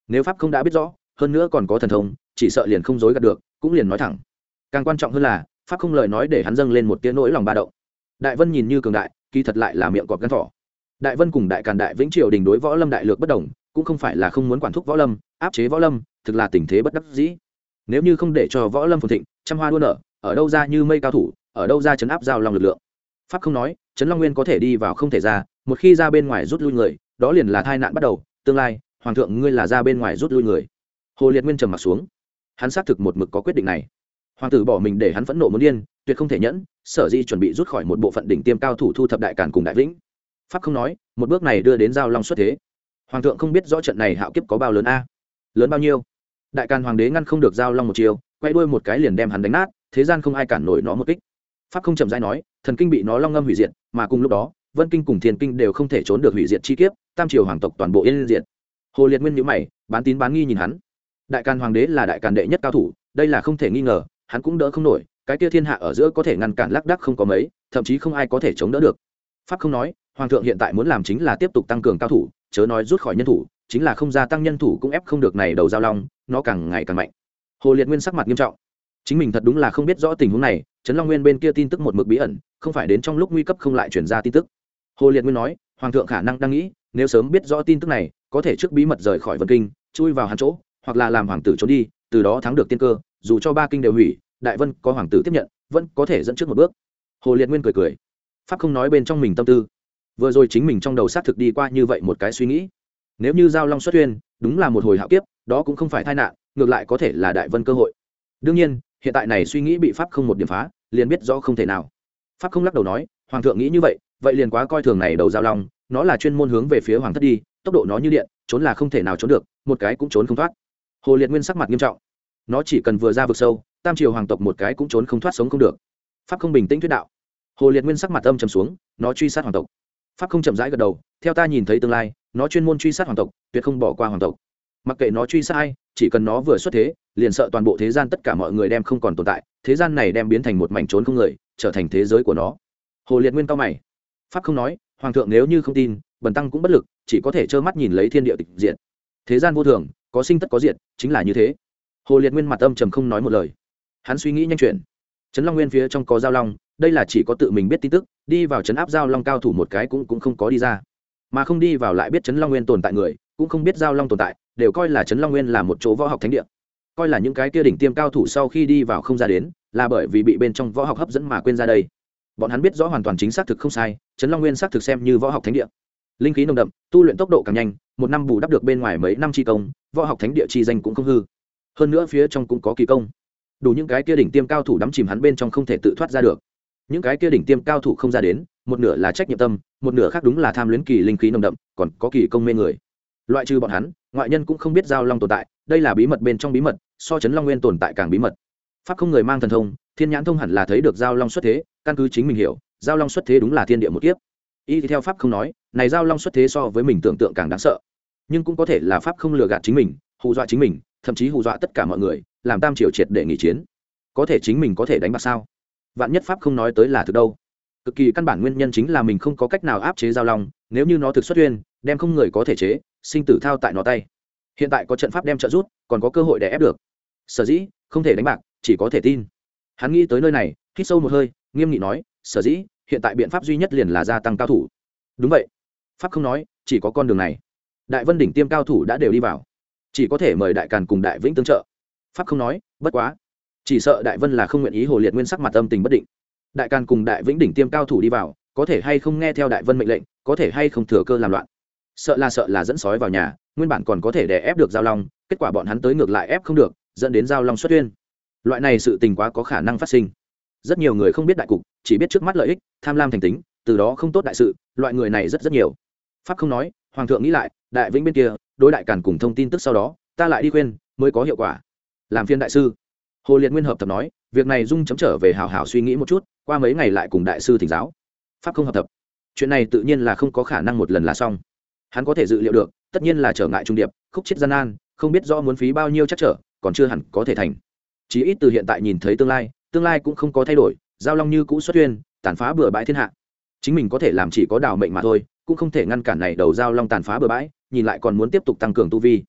nếu pháp không đã biết rõ hơn nữa còn có thần thông chỉ sợ liền không dối gạt được cũng liền nói thẳng. Càng quan trọng hơn là pháp không lời nói để hắn dâng lên một tiếng nỗi lòng ba động. Đại Vân nhìn như cường đại kỳ thật lại là miệng cọp gan thỏ. Đại Vân cùng đại Càn đại Vĩnh triều đình đối võ lâm đại lược bất đồng, cũng không phải là không muốn quản thúc võ lâm áp chế võ lâm, thực là tình thế bất đắc dĩ. Nếu như không để cho võ lâm phồn thịnh trăm hoa đua nở, ở đâu ra như mây cao thủ, ở đâu ra chấn áp giao long lực lượng. Pháp không nói Trấn Long Nguyên có thể đi vào không thể ra, một khi ra bên ngoài rút lui người đó liền là tai nạn bắt đầu. Tương lai hoàng thượng ngươi là ra bên ngoài rút lui người. Hồ Liệt Nguyên trầm mặt xuống, hắn xác thực một mực có quyết định này. Hoàng tử bỏ mình để hắn phẫn nộ muốn điên, tuyệt không thể nhẫn, sở dĩ chuẩn bị rút khỏi một bộ phận đỉnh tiêm cao thủ thu thập đại Càn cùng đại Vĩnh. Pháp không nói một bước này đưa đến giao long xuất thế. Hoàng thượng không biết rõ trận này hạo kiếp có bao lớn a? Lớn bao nhiêu? Đại Càn hoàng đế ngăn không được giao long một chiều, quay đuôi một cái liền đem hắn đánh nát, thế gian không ai cản nổi nó một kích. Pháp không chậm rãi nói, thần kinh bị nó long ngâm hủy diệt, mà cùng lúc đó Vân kinh cùng Thiên kinh đều không thể trốn được hủy diệt chi kiếp, tam triều hoàng tộc toàn bộ yên diệt. Hồ Liệt Nguyên nhíu mày, bán tín bán nghi nhìn hắn. Đại Càn hoàng đế là đại Càn đệ nhất cao thủ, đây là không thể nghi ngờ, hắn cũng đỡ không nổi, cái kia thiên hạ ở giữa có thể ngăn cản lác đác không có mấy, thậm chí không ai có thể chống đỡ được. Pháp không nói, hoàng thượng hiện tại muốn làm chính là tiếp tục tăng cường cao thủ, chớ nói rút khỏi nhân thủ, chính là không gia tăng nhân thủ cũng ép không được này đầu giao long, nó càng ngày càng mạnh. Hồ Liệt Nguyên sắc mặt nghiêm trọng, chính mình thật đúng là không biết rõ tình huống này, Trấn Long Nguyên bên kia tin tức một mực bí ẩn, không phải đến trong lúc nguy cấp không lại truyền ra tin tức. Hồ Liệt Nguyên nói, hoàng thượng khả năng đang nghĩ, nếu sớm biết rõ tin tức này, có thể trước bí mật rời khỏi Vân kinh, chui vào hắn chỗ, hoặc là làm hoàng tử trốn đi, từ đó thắng được tiên cơ, dù cho ba kinh đều hủy, đại Vân có hoàng tử tiếp nhận, vẫn có thể dẫn trước một bước. Hồ Liệt Nguyên cười cười, pháp không nói bên trong mình tâm tư, vừa rồi chính mình trong đầu xác thực đi qua như vậy một cái suy nghĩ, nếu như giao long xuất huyên, đúng là một hồi hạo kiếp, đó cũng không phải tai nạn, ngược lại có thể là đại Vân cơ hội. Đương nhiên hiện tại này suy nghĩ bị pháp không một điểm phá, liền biết rõ không thể nào. Pháp không lắc đầu nói, hoàng thượng nghĩ như vậy, vậy liền quá coi thường này đầu giao long, nó là chuyên môn hướng về phía hoàng thất đi, tốc độ nó như điện, trốn là không thể nào trốn được, một cái cũng trốn không thoát. Hồ Liệt Nguyên sắc mặt nghiêm trọng, nó chỉ cần vừa ra vực sâu, tam triều hoàng tộc một cái cũng trốn không thoát sống không được. Pháp không bình tĩnh thuyết đạo. Hồ Liệt Nguyên sắc mặt âm trầm xuống, nó truy sát hoàng tộc. Pháp không chậm rãi gật đầu, theo ta nhìn thấy tương lai, nó chuyên môn truy sát hoàng tộc, tuyệt không bỏ qua hoàng tộc. Mặc kệ nó truy sát ai, chỉ cần nó vừa xuất thế, liền sợ toàn bộ thế gian tất cả mọi người đem không còn tồn tại, thế gian này đem biến thành một mảnh trốn không người, trở thành thế giới của nó. Hồ Liệt Nguyên cau mày. Pháp không nói, hoàng thượng nếu như không tin, bần tăng cũng bất lực, chỉ có thể trơ mắt nhìn lấy thiên địa tịch diệt. Thế gian vô thường, có sinh tất có diệt, chính là như thế. Hồ Liệt Nguyên mặt âm trầm không nói một lời. Hắn suy nghĩ nhanh chuyện. Trấn Long Nguyên phía trong có giao long, đây là chỉ có tự mình biết tin tức, đi vào trấn áp giao long cao thủ một cái cũng cũng không có đi ra, mà không đi vào lại biết Trấn Long Nguyên tồn tại người, cũng không biết giao long tồn tại, đều coi là Trấn Long Nguyên là một chỗ võ học thánh địa, coi là những cái kia đỉnh tiêm cao thủ sau khi đi vào không ra đến, là bởi vì bị bên trong võ học hấp dẫn mà quên ra đây. Bọn hắn biết rõ hoàn toàn chính xác thực không sai, Trấn Long Nguyên xác thực xem như võ học thánh địa, linh khí nồng đậm, tu luyện tốc độ càng nhanh, một năm bù đắp được bên ngoài mấy năm chi công, võ học thánh địa chi danh cũng không hư. Hơn nữa phía trong cũng có kỳ công, đủ những cái kia đỉnh tiêm cao thủ đắm chìm hắn bên trong không thể tự thoát ra được. Những cái kia đỉnh tiêm cao thủ không ra đến, một nửa là trách nhiệm tâm, một nửa khác đúng là tham luyến kỳ linh khí nồng đậm, còn có kỳ công mê người. Loại trừ bọn hắn, ngoại nhân cũng không biết giao long tồn tại, đây là bí mật bên trong bí mật, so Trấn Long Nguyên tồn tại càng bí mật. Pháp không người mang thần thông, thiên nhãn thông hẳn là thấy được giao long xuất thế, căn cứ chính mình hiểu, giao long xuất thế đúng là thiên địa một kiếp. Y theo pháp không nói, này giao long xuất thế so với mình tưởng tượng càng đáng sợ, nhưng cũng có thể là pháp không lừa gạt chính mình, hù dọa chính mình, thậm chí hù dọa tất cả mọi người, làm tam triều triệt để nghỉ chiến. Có thể chính mình có thể đánh bạc sao? Vạn nhất pháp không nói tới là thực đâu. Cực kỳ căn bản nguyên nhân chính là mình không có cách nào áp chế giao long, nếu như nó thực xuất huyên, đem không người có thể chế, sinh tử thao tại nó tay. Hiện tại có trận pháp đem trợ rút, còn có cơ hội để ép được. Sở dĩ không thể đánh bạc, chỉ có thể tin. Hắn nghĩ tới nơi này, hít sâu một hơi, nghiêm nghị nói, sở dĩ hiện tại biện pháp duy nhất liền là gia tăng cao thủ. Đúng vậy. Pháp không nói, chỉ có con đường này. Đại Vân đỉnh tiêm cao thủ đã đều đi vào, chỉ có thể mời đại Càn cùng đại Vĩnh tương trợ. Pháp không nói, bất quá, chỉ sợ đại Vân là không nguyện ý. Hồ Liệt Nguyên sắc mặt âm tình bất định. Đại Càn cùng đại Vĩnh đỉnh tiêm cao thủ đi vào, có thể hay không nghe theo đại Vân mệnh lệnh, có thể hay không thừa cơ làm loạn. Sợ là sợ là dẫn sói vào nhà, nguyên bản còn có thể đè ép được giao long, kết quả bọn hắn tới ngược lại ép không được, dẫn đến giao long xuất huyên. Loại này sự tình quá có khả năng phát sinh. Rất nhiều người không biết đại cục, chỉ biết trước mắt lợi ích, tham lam thành tính, từ đó không tốt đại sự, loại người này rất rất nhiều. Pháp không nói, hoàng thượng nghĩ lại, đại Vĩnh bên kia, đối đại Càn cùng thông tin tức sau đó, ta lại đi khuyên, mới có hiệu quả. Làm phiên đại sư. Hồ Liệt Nguyên hợp tập nói, việc này dung chấm trở về hảo hảo suy nghĩ một chút, qua mấy ngày lại cùng đại sư thỉnh giáo. Pháp không hợp tập, chuyện này tự nhiên là không có khả năng một lần là xong. Hắn có thể dự liệu được, tất nhiên là trở ngại trung điệp, khúc chết gian nan, không biết rõ muốn phí bao nhiêu chắc trở, còn chưa hẳn có thể thành. Chí ít từ hiện tại nhìn thấy tương lai, tương lai cũng không có thay đổi, giao long như cũ xuất huyên, tàn phá bừa bãi thiên hạ. Chính mình có thể làm chỉ có đào mệnh mà thôi, cũng không thể ngăn cản này đầu giao long tàn phá bừa bãi, nhìn lại còn muốn tiếp tục tăng cường tu vi.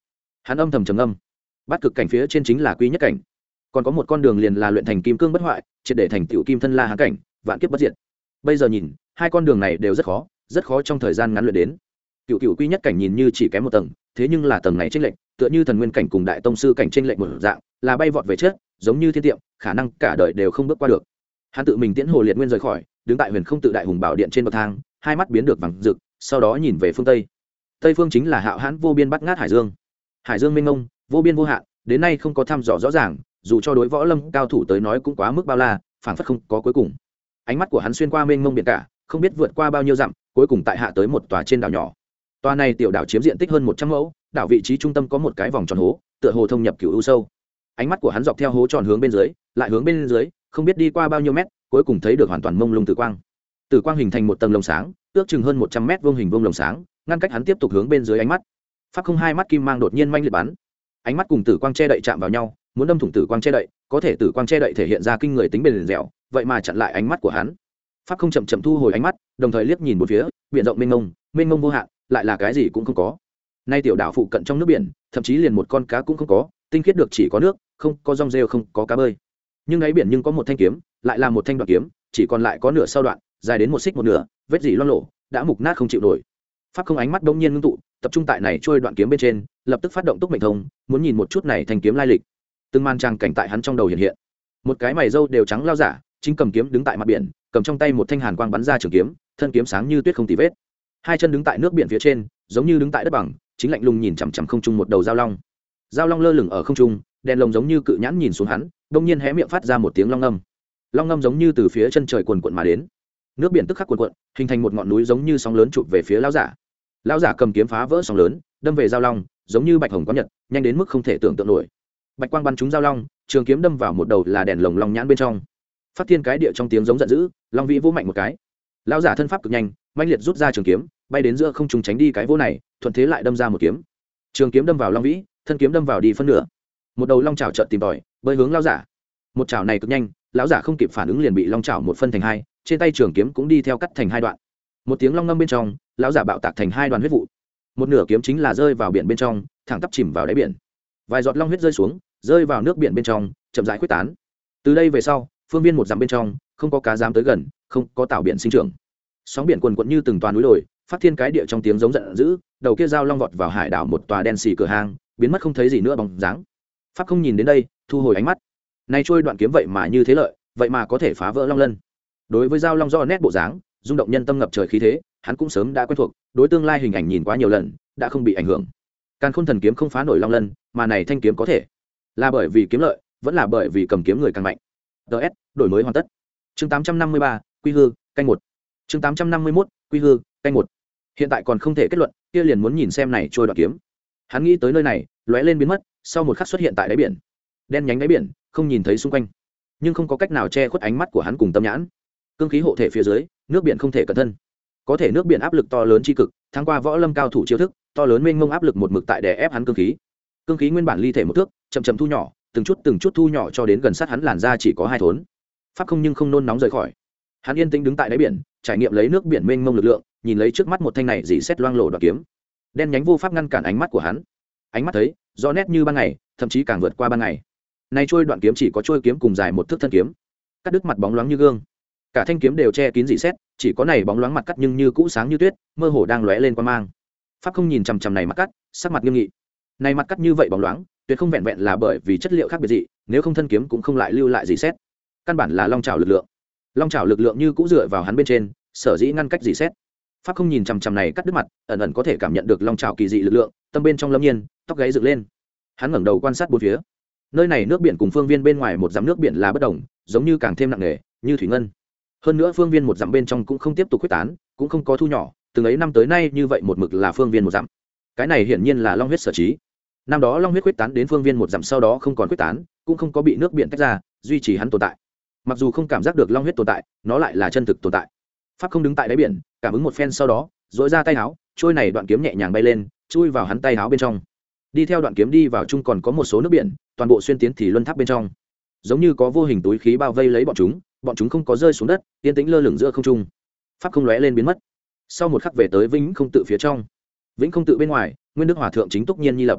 Hắn âm thầm trầm âm. Bát cực cảnh phía trên chính là quy nhất cảnh, còn có một con đường liền là luyện thành kim cương bất hoại, triệt để thành tiểu kim thân la hán cảnh, vạn kiếp bất diệt. Bây giờ nhìn, hai con đường này đều rất khó, rất khó trong thời gian ngắn luyện đến. Cựu cựu quy nhất cảnh nhìn như chỉ kém một tầng, thế nhưng là tầng này chênh lệch, tựa như thần nguyên cảnh cùng đại tông sư cảnh chênh lệch một dạng, là bay vọt về trước, giống như thiên tiệm, khả năng cả đời đều không bước qua được. Hắn tự mình tiễn Hồ Liệt Nguyên rời khỏi, đứng tại Huyền Không tự đại hùng bảo điện trên bậc thang, hai mắt biến được vàng rực, sau đó nhìn về phương tây. Tây phương chính là hạo hãn vô biên bát ngát hải dương. Hải dương mênh mông, vô biên vô hạn, đến nay không có thăm dò rõ ràng, dù cho đối võ lâm cao thủ tới nói cũng quá mức bao la, phảng phất không có cuối cùng. Ánh mắt của hắn xuyên qua mênh mông biển cả, không biết vượt qua bao nhiêu dặm, cuối cùng tại hạ tới một tòa trên đảo nhỏ. Tòa này tiểu đảo chiếm diện tích hơn một trăm mẫu, đảo vị trí trung tâm có một cái vòng tròn hố, tựa hồ thông nhập cửu u sâu. Ánh mắt của hắn dọc theo hố tròn hướng bên dưới, lại hướng bên dưới, không biết đi qua bao nhiêu mét, cuối cùng thấy được hoàn toàn mông lung tử quang. Tử quang hình thành một tầng lồng sáng, ước chừng hơn một trăm mét vuông hình vuông lồng sáng, ngăn cách hắn tiếp tục hướng bên dưới ánh mắt. Pháp không hai mắt kim mang đột nhiên manh liệt bắn, ánh mắt cùng tử quang che đậy chạm vào nhau, muốn đâm thủng tử quang che đậy, có thể tử quang che đậy thể hiện ra kinh người tính bền dẻo, vậy mà chặn lại ánh mắt của hắn. Pháp không chậm chậm thu hồi ánh mắt, đồng thời liếc nhìn một phía, biển rộng mênh mông, mênh mông vô hạn, lại là cái gì cũng không có. Nay tiểu đảo phụ cận trong nước biển, thậm chí liền một con cá cũng không có, tinh khiết được chỉ có nước, không có rong rêu, không có cá bơi. Nhưng đáy biển nhưng có một thanh kiếm, lại là một thanh đoạn kiếm, chỉ còn lại có nửa sau đoạn, dài đến một xích một nửa, vết dỉ loang lổ, đã mục nát không chịu nổi. Pháp không ánh mắt đông nhiên ngưng tụ, tập trung tại này trôi đoạn kiếm bên trên, lập tức phát động túc mệnh thông, muốn nhìn một chút này thanh kiếm lai lịch. Từng màn trang cảnh tại hắn trong đầu hiện hiện. Một cái mày râu đều trắng lao giả, chính cầm kiếm đứng tại mặt biển, cầm trong tay một thanh hàn quang bắn ra trường kiếm, thân kiếm sáng như tuyết không tì vết. Hai chân đứng tại nước biển phía trên, giống như đứng tại đất bằng, chính lạnh lùng nhìn chằm chằm không trung một đầu dao long. Dao long lơ lửng ở không trung, đèn lồng giống như cự nhãn nhìn xuống hắn, đông nhiên hé miệng phát ra một tiếng long ngâm. Long ngâm giống như từ phía chân trời cuồn cuộn mà đến. Nước biển tức khắc cuồn cuộn, hình thành một ngọn núi giống như sóng lớn chụp về phía lão giả. Lão giả cầm kiếm phá vỡ sóng lớn, đâm về dao long, giống như bạch hồng có nhật, nhanh đến mức không thể tưởng tượng nổi. Bạch quang bắn trúng dao long, trường kiếm đâm vào một đầu là đèn lồng long nhãn bên trong. Phát thiên cái địa trong tiếng giống giận dữ, long vĩ vỗ mạnh một cái. Lão giả thân pháp cực nhanh, mãnh liệt rút ra trường kiếm, bay đến giữa không trung tránh đi cái vỗ này, thuận thế lại đâm ra một kiếm. Trường kiếm đâm vào long vĩ, thân kiếm đâm vào đi phân nửa. Một đầu long chảo chợt tìm tòi, bơi hướng lão giả. Một chảo này cực nhanh, lão giả không kịp phản ứng liền bị long chảo một phân thành hai, trên tay trường kiếm cũng đi theo cắt thành hai đoạn. Một tiếng long ngâm bên trong, lão giả bạo tạc thành hai đoàn huyết vụ. Một nửa kiếm chính là rơi vào biển bên trong, thẳng tắp chìm vào đáy biển. Vài giọt long huyết rơi xuống, rơi vào nước biển bên trong, chậm rãi khuếch tán. Từ đây về sau, phương viên một dặm bên trong, không có cá dám tới gần, không có tảo biển sinh trưởng. Sóng biển cuồn cuộn như từng toà núi đồi, phát thiên cái địa trong tiếng giống giận dữ, đầu kia dao long vọt vào hải đảo một tòa đen xì cửa hang, biến mất không thấy gì nữa bóng dáng. Pháp không nhìn đến đây, thu hồi ánh mắt. Này trôi đoạn kiếm vậy mà như thế lợi, vậy mà có thể phá vỡ long lân. Đối với dao long do nét bộ dáng, rung động nhân tâm ngập trời khí thế, hắn cũng sớm đã quen thuộc, đối tương lai hình ảnh nhìn quá nhiều lần, đã không bị ảnh hưởng. Càn Khôn thần kiếm không phá nổi long lân, mà này thanh kiếm có thể, là bởi vì kiếm lợi, vẫn là bởi vì cầm kiếm người càng mạnh. ds đổi mới hoàn tất. Chương tám trăm năm mươi ba, Quy Hư, canh một. Chương tám trăm năm mươi mốt, Quy Hư, canh một. Hiện tại còn không thể kết luận, kia liền muốn nhìn xem này trôi đoạn kiếm. Hắn nghĩ tới nơi này, lóe lên biến mất, sau một khắc xuất hiện tại đáy biển. Đen nhánh đáy biển, không nhìn thấy xung quanh, nhưng không có cách nào che khuất ánh mắt của hắn cùng tâm nhãn. Cương khí hộ thể phía dưới, nước biển không thể cẩn thân. Có thể nước biển áp lực to lớn chi cực, thắng qua võ lâm cao thủ chiêu thức, to lớn mênh mông áp lực một mực tại đè ép hắn cương khí. Cương khí nguyên bản ly thể một thước, chậm chậm thu nhỏ, từng chút từng chút thu nhỏ cho đến gần sát hắn làn da chỉ có hai thốn. Pháp không nhưng không nôn nóng rời khỏi. Hắn yên tĩnh đứng tại đáy biển, trải nghiệm lấy nước biển mênh mông lực lượng, nhìn lấy trước mắt một thanh này dì xét loang lổ đoạn kiếm. Đen nhánh vô pháp ngăn cản ánh mắt của hắn. Ánh mắt thấy, rõ nét như ban ngày, thậm chí càng vượt qua ban ngày. Này trôi đoạn kiếm chỉ có trôi kiếm cùng dài một thước thân kiếm, cắt đứt mặt bóng loáng như gương. Cả thanh kiếm đều che kín dị xét, chỉ có này bóng loáng mặt cắt nhưng như cũ sáng như tuyết, mơ hồ đang lóe lên qua mang. Pháp không nhìn chằm chằm này mặt cắt, sắc mặt nghiêm nghị. Này mặt cắt như vậy bóng loáng, tuyệt không vẹn vẹn là bởi vì chất liệu khác biệt dị, nếu không thân kiếm cũng không lại lưu lại dị xét. Căn bản là long trảo lực lượng. Long trảo lực lượng như cũ dựa vào hắn bên trên, sở dĩ ngăn cách dị xét. Pháp không nhìn chằm chằm này cắt đứt mặt, ẩn ẩn có thể cảm nhận được long trảo kỳ dị lực lượng, tâm bên trong lâm nhiên, tóc gáy dựng lên. Hắn ngẩng đầu quan sát bốn phía. Nơi này nước biển cùng phương viên bên ngoài một dặm nước biển là bất đồng, giống như càng thêm nặng nề, như thủy ngân. Hơn nữa phương viên một dặm bên trong cũng không tiếp tục quyết tán, cũng không có thu nhỏ, từng ấy năm tới nay như vậy một mực là phương viên một dặm. Cái này hiển nhiên là long huyết sở trí. Năm đó long huyết quyết tán đến phương viên một dặm sau đó không còn quyết tán, cũng không có bị nước biển tách ra, duy trì hắn tồn tại. Mặc dù không cảm giác được long huyết tồn tại, nó lại là chân thực tồn tại. Pháp không đứng tại đáy biển, cảm ứng một phen sau đó, duỗi ra tay áo, trôi này đoạn kiếm nhẹ nhàng bay lên, chui vào hắn tay áo bên trong. Đi theo đoạn kiếm đi vào chung còn có một số nước biển, toàn bộ xuyên tiến thì luân tháp bên trong, giống như có vô hình túi khí bao vây lấy bọn chúng, bọn chúng không có rơi xuống đất, yên tĩnh lơ lửng giữa không trung. Pháp không lóe lên biến mất. Sau một khắc về tới vĩnh không tự phía trong. Vĩnh không tự bên ngoài, Nguyên Đức Hòa thượng chính túc nhiên nhi lập.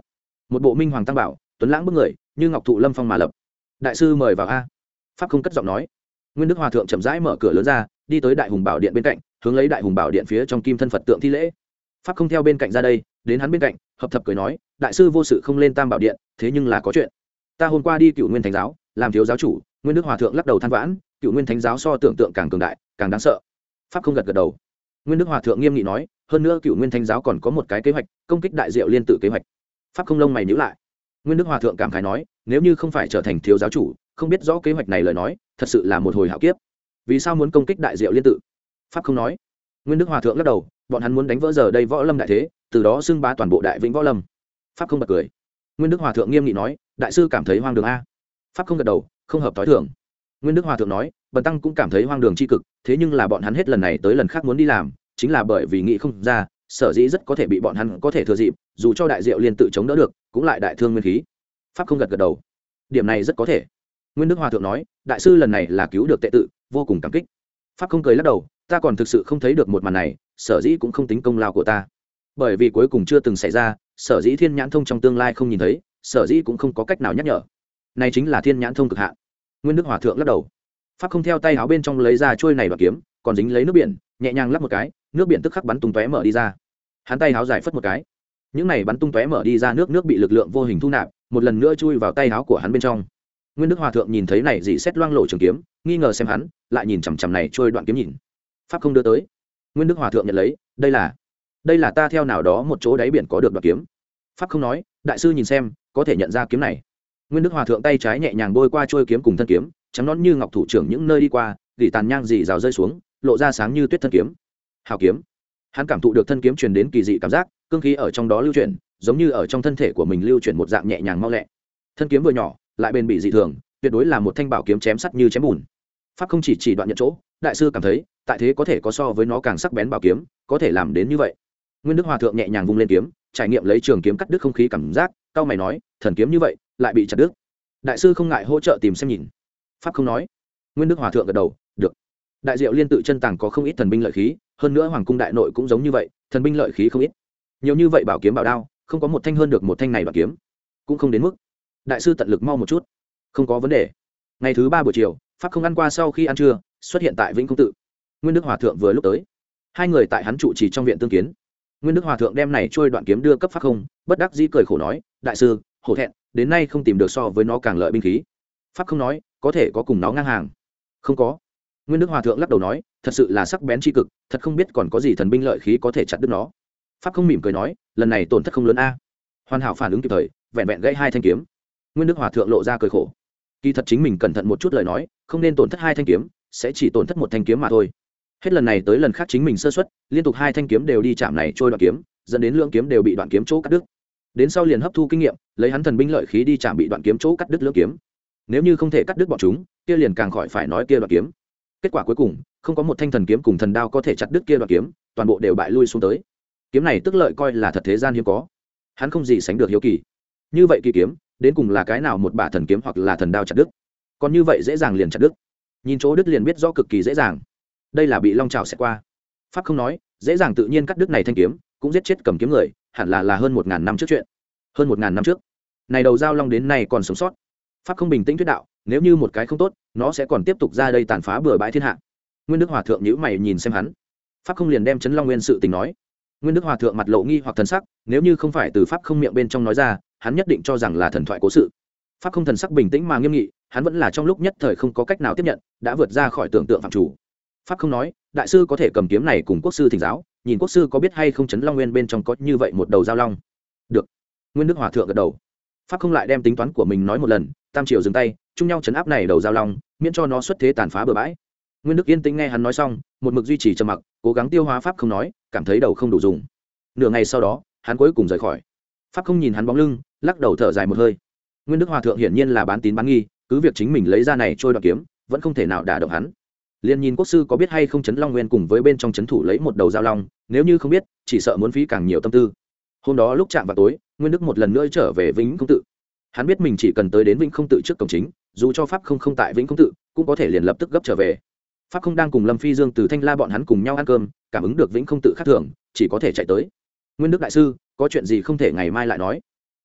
một bộ minh hoàng tăng bảo, tuấn lãng bức người, như ngọc thụ lâm phong mà lập. Đại sư mời vào a. Pháp không cất giọng nói. Nguyên Đức Hòa thượng chậm rãi mở cửa lớn ra, đi tới Đại Hùng Bảo Điện bên cạnh, hướng lấy Đại Hùng Bảo Điện phía trong kim thân Phật tượng thi lễ. Pháp không theo bên cạnh ra đây, đến hắn bên cạnh, hợp thập cười nói, đại sư vô sự không lên Tam Bảo Điện, thế nhưng là có chuyện. Ta hôm qua đi Cựu Nguyên Thánh giáo, làm thiếu giáo chủ. Nguyên Đức Hòa thượng lắc đầu than vãn, Cựu Nguyên Thánh giáo so tưởng tượng càng cường đại, càng đáng sợ. Pháp không gật gật đầu. Nguyên Đức Hòa thượng nghiêm nghị nói, hơn nữa Cựu Nguyên Thánh giáo còn có một cái kế hoạch, công kích Đại Diệu Liên tự kế hoạch. Pháp không lông mày nhíu lại. Nguyên Đức Hòa thượng cảm khái nói, nếu như không phải trở thành thiếu giáo chủ, không biết rõ kế hoạch này lời nói, thật sự là một hồi hạo kiếp. Vì sao muốn công kích Đại Diệu Liên tự? Pháp không nói. Nguyên Đức Hòa thượng lắc đầu, bọn hắn muốn đánh vỡ giờ đây võ lâm đại thế, từ đó xưng bá toàn bộ đại vĩnh võ lâm. Pháp không bật cười. Nguyên Đức Hòa thượng nghiêm nghị nói, đại sư cảm thấy hoang đường a? Pháp không gật đầu, không hợp tối thường. Nguyên Đức Hòa thượng nói, bần tăng cũng cảm thấy hoang đường chi cực, thế nhưng là bọn hắn hết lần này tới lần khác muốn đi làm, chính là bởi vì nghĩ không ra, sở dĩ rất có thể bị bọn hắn có thể thừa dịp, dù cho Đại Diệu Liên tự chống đỡ được, cũng lại đại thương nguyên khí. Pháp không gật gật đầu. Điểm này rất có thể. Nguyên Đức Hòa thượng nói, đại sư lần này là cứu được tệ tự, vô cùng cảm kích. Pháp không cười lắc đầu, ta còn thực sự không thấy được một màn này, sở dĩ cũng không tính công lao của ta, bởi vì cuối cùng chưa từng xảy ra, sở dĩ thiên nhãn thông trong tương lai không nhìn thấy, sở dĩ cũng không có cách nào nhắc nhở. Này chính là thiên nhãn thông cực hạn. Nguyên Đức Hòa thượng lắc đầu. Pháp không theo tay áo bên trong lấy ra trôi này và kiếm, còn dính lấy nước biển, nhẹ nhàng lắp một cái, nước biển tức khắc bắn tung tóe mở đi ra. Hắn tay áo dài phất một cái, những này bắn tung tóe mở đi ra nước nước bị lực lượng vô hình thu nạp, một lần nữa chui vào tay áo của hắn bên trong. Nguyên Đức Hòa thượng nhìn thấy này dị xét loang lộ trường kiếm, nghi ngờ xem hắn, lại nhìn chằm chằm này trôi đoạn kiếm nhìn. Pháp không đưa tới. Nguyên Đức Hòa thượng nhận lấy, đây là đây là ta theo nào đó một chỗ đáy biển có được đoạn kiếm. Pháp không nói, đại sư nhìn xem, có thể nhận ra kiếm này. Nguyên Đức Hòa thượng tay trái nhẹ nhàng bôi qua trôi kiếm cùng thân kiếm, trắng nõn như ngọc thủ trưởng những nơi đi qua, gỉ tàn nhang dì rào rơi xuống, lộ ra sáng như tuyết thân kiếm. Hào kiếm. Hắn cảm thụ được thân kiếm truyền đến kỳ dị cảm giác, cương khí ở trong đó lưu chuyển, giống như ở trong thân thể của mình lưu chuyển một dạng nhẹ nhàng mau lẹ. Thân kiếm vừa nhỏ, lại bền bỉ dị thường, tuyệt đối là một thanh bảo kiếm chém sắt như chém bùn. Pháp không chỉ chỉ đoạn nhận chỗ, đại sư cảm thấy, tại thế có thể có so với nó càng sắc bén bảo kiếm, có thể làm đến như vậy. Nguyên Đức Hòa thượng nhẹ nhàng vung lên kiếm, trải nghiệm lấy trường kiếm cắt đứt không khí cảm giác, cao mày nói, thần kiếm như vậy, lại bị chặt đứt. Đại sư không ngại hỗ trợ tìm xem nhìn. Pháp không nói. Nguyên Đức Hòa thượng gật đầu, được. Đại Diệu Liên tự chân tàng có không ít thần binh lợi khí, hơn nữa hoàng cung đại nội cũng giống như vậy, thần binh lợi khí không ít. Nhiều như vậy bảo kiếm bảo đao, không có một thanh hơn được một thanh này bảo kiếm, cũng không đến mức. Đại sư tận lực mau một chút, không có vấn đề. Ngày thứ ba buổi chiều, Pháp không ăn qua sau khi ăn trưa, xuất hiện tại Vĩnh Công tự. Nguyên Đức Hòa thượng vừa lúc tới, hai người tại hắn trụ trì trong viện tương kiến. Nguyên Đức Hòa thượng đem này trôi đoạn kiếm đưa cấp Pháp không, bất đắc dĩ cười khổ nói, đại sư, hổ thẹn, đến nay không tìm được so với nó càng lợi binh khí. Pháp không nói, có thể có cùng nó ngang hàng. Không có. Nguyên Đức Hòa thượng lắc đầu nói, thật sự là sắc bén chi cực, thật không biết còn có gì thần binh lợi khí có thể chặt đứt nó. Pháp không mỉm cười nói, lần này tổn thất không lớn a. Hoàn hảo phản ứng kịp thời, vẹn vẹn gãy hai thanh kiếm. Nguyên Đức Hòa thượng lộ ra cười khổ. Kỳ thật chính mình cẩn thận một chút lời nói, không nên tổn thất hai thanh kiếm, sẽ chỉ tổn thất một thanh kiếm mà thôi. Hết lần này tới lần khác chính mình sơ suất, liên tục hai thanh kiếm đều đi chạm này trôi đoạn kiếm, dẫn đến lưỡng kiếm đều bị đoạn kiếm chỗ cắt đứt. Đến sau liền hấp thu kinh nghiệm, lấy hắn thần binh lợi khí đi chạm bị đoạn kiếm chỗ cắt đứt lưỡng kiếm. Nếu như không thể cắt đứt bọn chúng, kia liền càng khỏi phải nói kia đoạn kiếm. Kết quả cuối cùng, không có một thanh thần kiếm cùng thần đao có thể chặt đứt kia đoạn kiếm, toàn bộ đều bại lui xuống tới. Kiếm này tức lợi coi là thật thế gian hiếm có. Hắn không gì sánh được hiếu kỳ. Như vậy kỳ kiếm, đến cùng là cái nào một bả thần kiếm hoặc là thần đao chặt đứt? Còn như vậy dễ dàng liền chặt đứt. Nhìn chỗ đứt liền biết rõ cực kỳ dễ dàng. Đây là bị long trào xẹt qua. Pháp không nói, dễ dàng tự nhiên cắt đứt này thanh kiếm, cũng giết chết cầm kiếm người, hẳn là là hơn một ngàn năm trước chuyện. Hơn một ngàn năm trước, này đầu dao long đến nay còn sống sót. Pháp không bình tĩnh thuyết đạo, nếu như một cái không tốt, nó sẽ còn tiếp tục ra đây tàn phá bừa bãi thiên hạ. Nguyên Đức Hòa thượng nhíu mày nhìn xem hắn. Pháp không liền đem Trấn Long Nguyên sự tình nói. Nguyên Đức Hòa thượng mặt lộ nghi hoặc thần sắc, nếu như không phải từ Pháp không miệng bên trong nói ra, hắn nhất định cho rằng là thần thoại cố sự. Pháp không thần sắc bình tĩnh mà nghiêm nghị, hắn vẫn là trong lúc nhất thời không có cách nào tiếp nhận, đã vượt ra khỏi tưởng tượng phạm chủ. Pháp không nói, đại sư có thể cầm kiếm này cùng quốc sư thỉnh giáo, nhìn quốc sư có biết hay không Trấn Long Nguyên bên trong có như vậy một đầu dao long. Được. Nguyên Đức Hòa thượng gật đầu. Pháp không lại đem tính toán của mình nói một lần, tam triều dừng tay, chung nhau chấn áp này đầu dao long, miễn cho nó xuất thế tàn phá bừa bãi. Nguyên Đức yên tĩnh nghe hắn nói xong, một mực duy trì trầm mặc, cố gắng tiêu hóa Pháp không nói, cảm thấy đầu không đủ dùng. Nửa ngày sau đó, hắn cuối cùng rời khỏi. Pháp không nhìn hắn bóng lưng, lắc đầu thở dài một hơi. Nguyên Đức Hòa thượng hiển nhiên là bán tín bán nghi, cứ việc chính mình lấy ra này trôi đoạn kiếm, vẫn không thể nào đả động hắn. Liên nhìn quốc sư có biết hay không Trấn Long Nguyên cùng với bên trong trấn thủ lấy một đầu dao long, nếu như không biết, chỉ sợ muốn phí càng nhiều tâm tư. Hôm đó lúc chạm vào tối, Nguyên Đức một lần nữa trở về Vĩnh Công tự. Hắn biết mình chỉ cần tới đến Vĩnh Công tự trước cổng chính, dù cho Pháp không không tại Vĩnh Công tự, cũng có thể liền lập tức gấp trở về. Pháp không đang cùng Lâm Phi Dương từ Thanh La bọn hắn cùng nhau ăn cơm, cảm ứng được Vĩnh Công tự khác thường, chỉ có thể chạy tới. Nguyên Đức đại sư, có chuyện gì không thể ngày mai lại nói?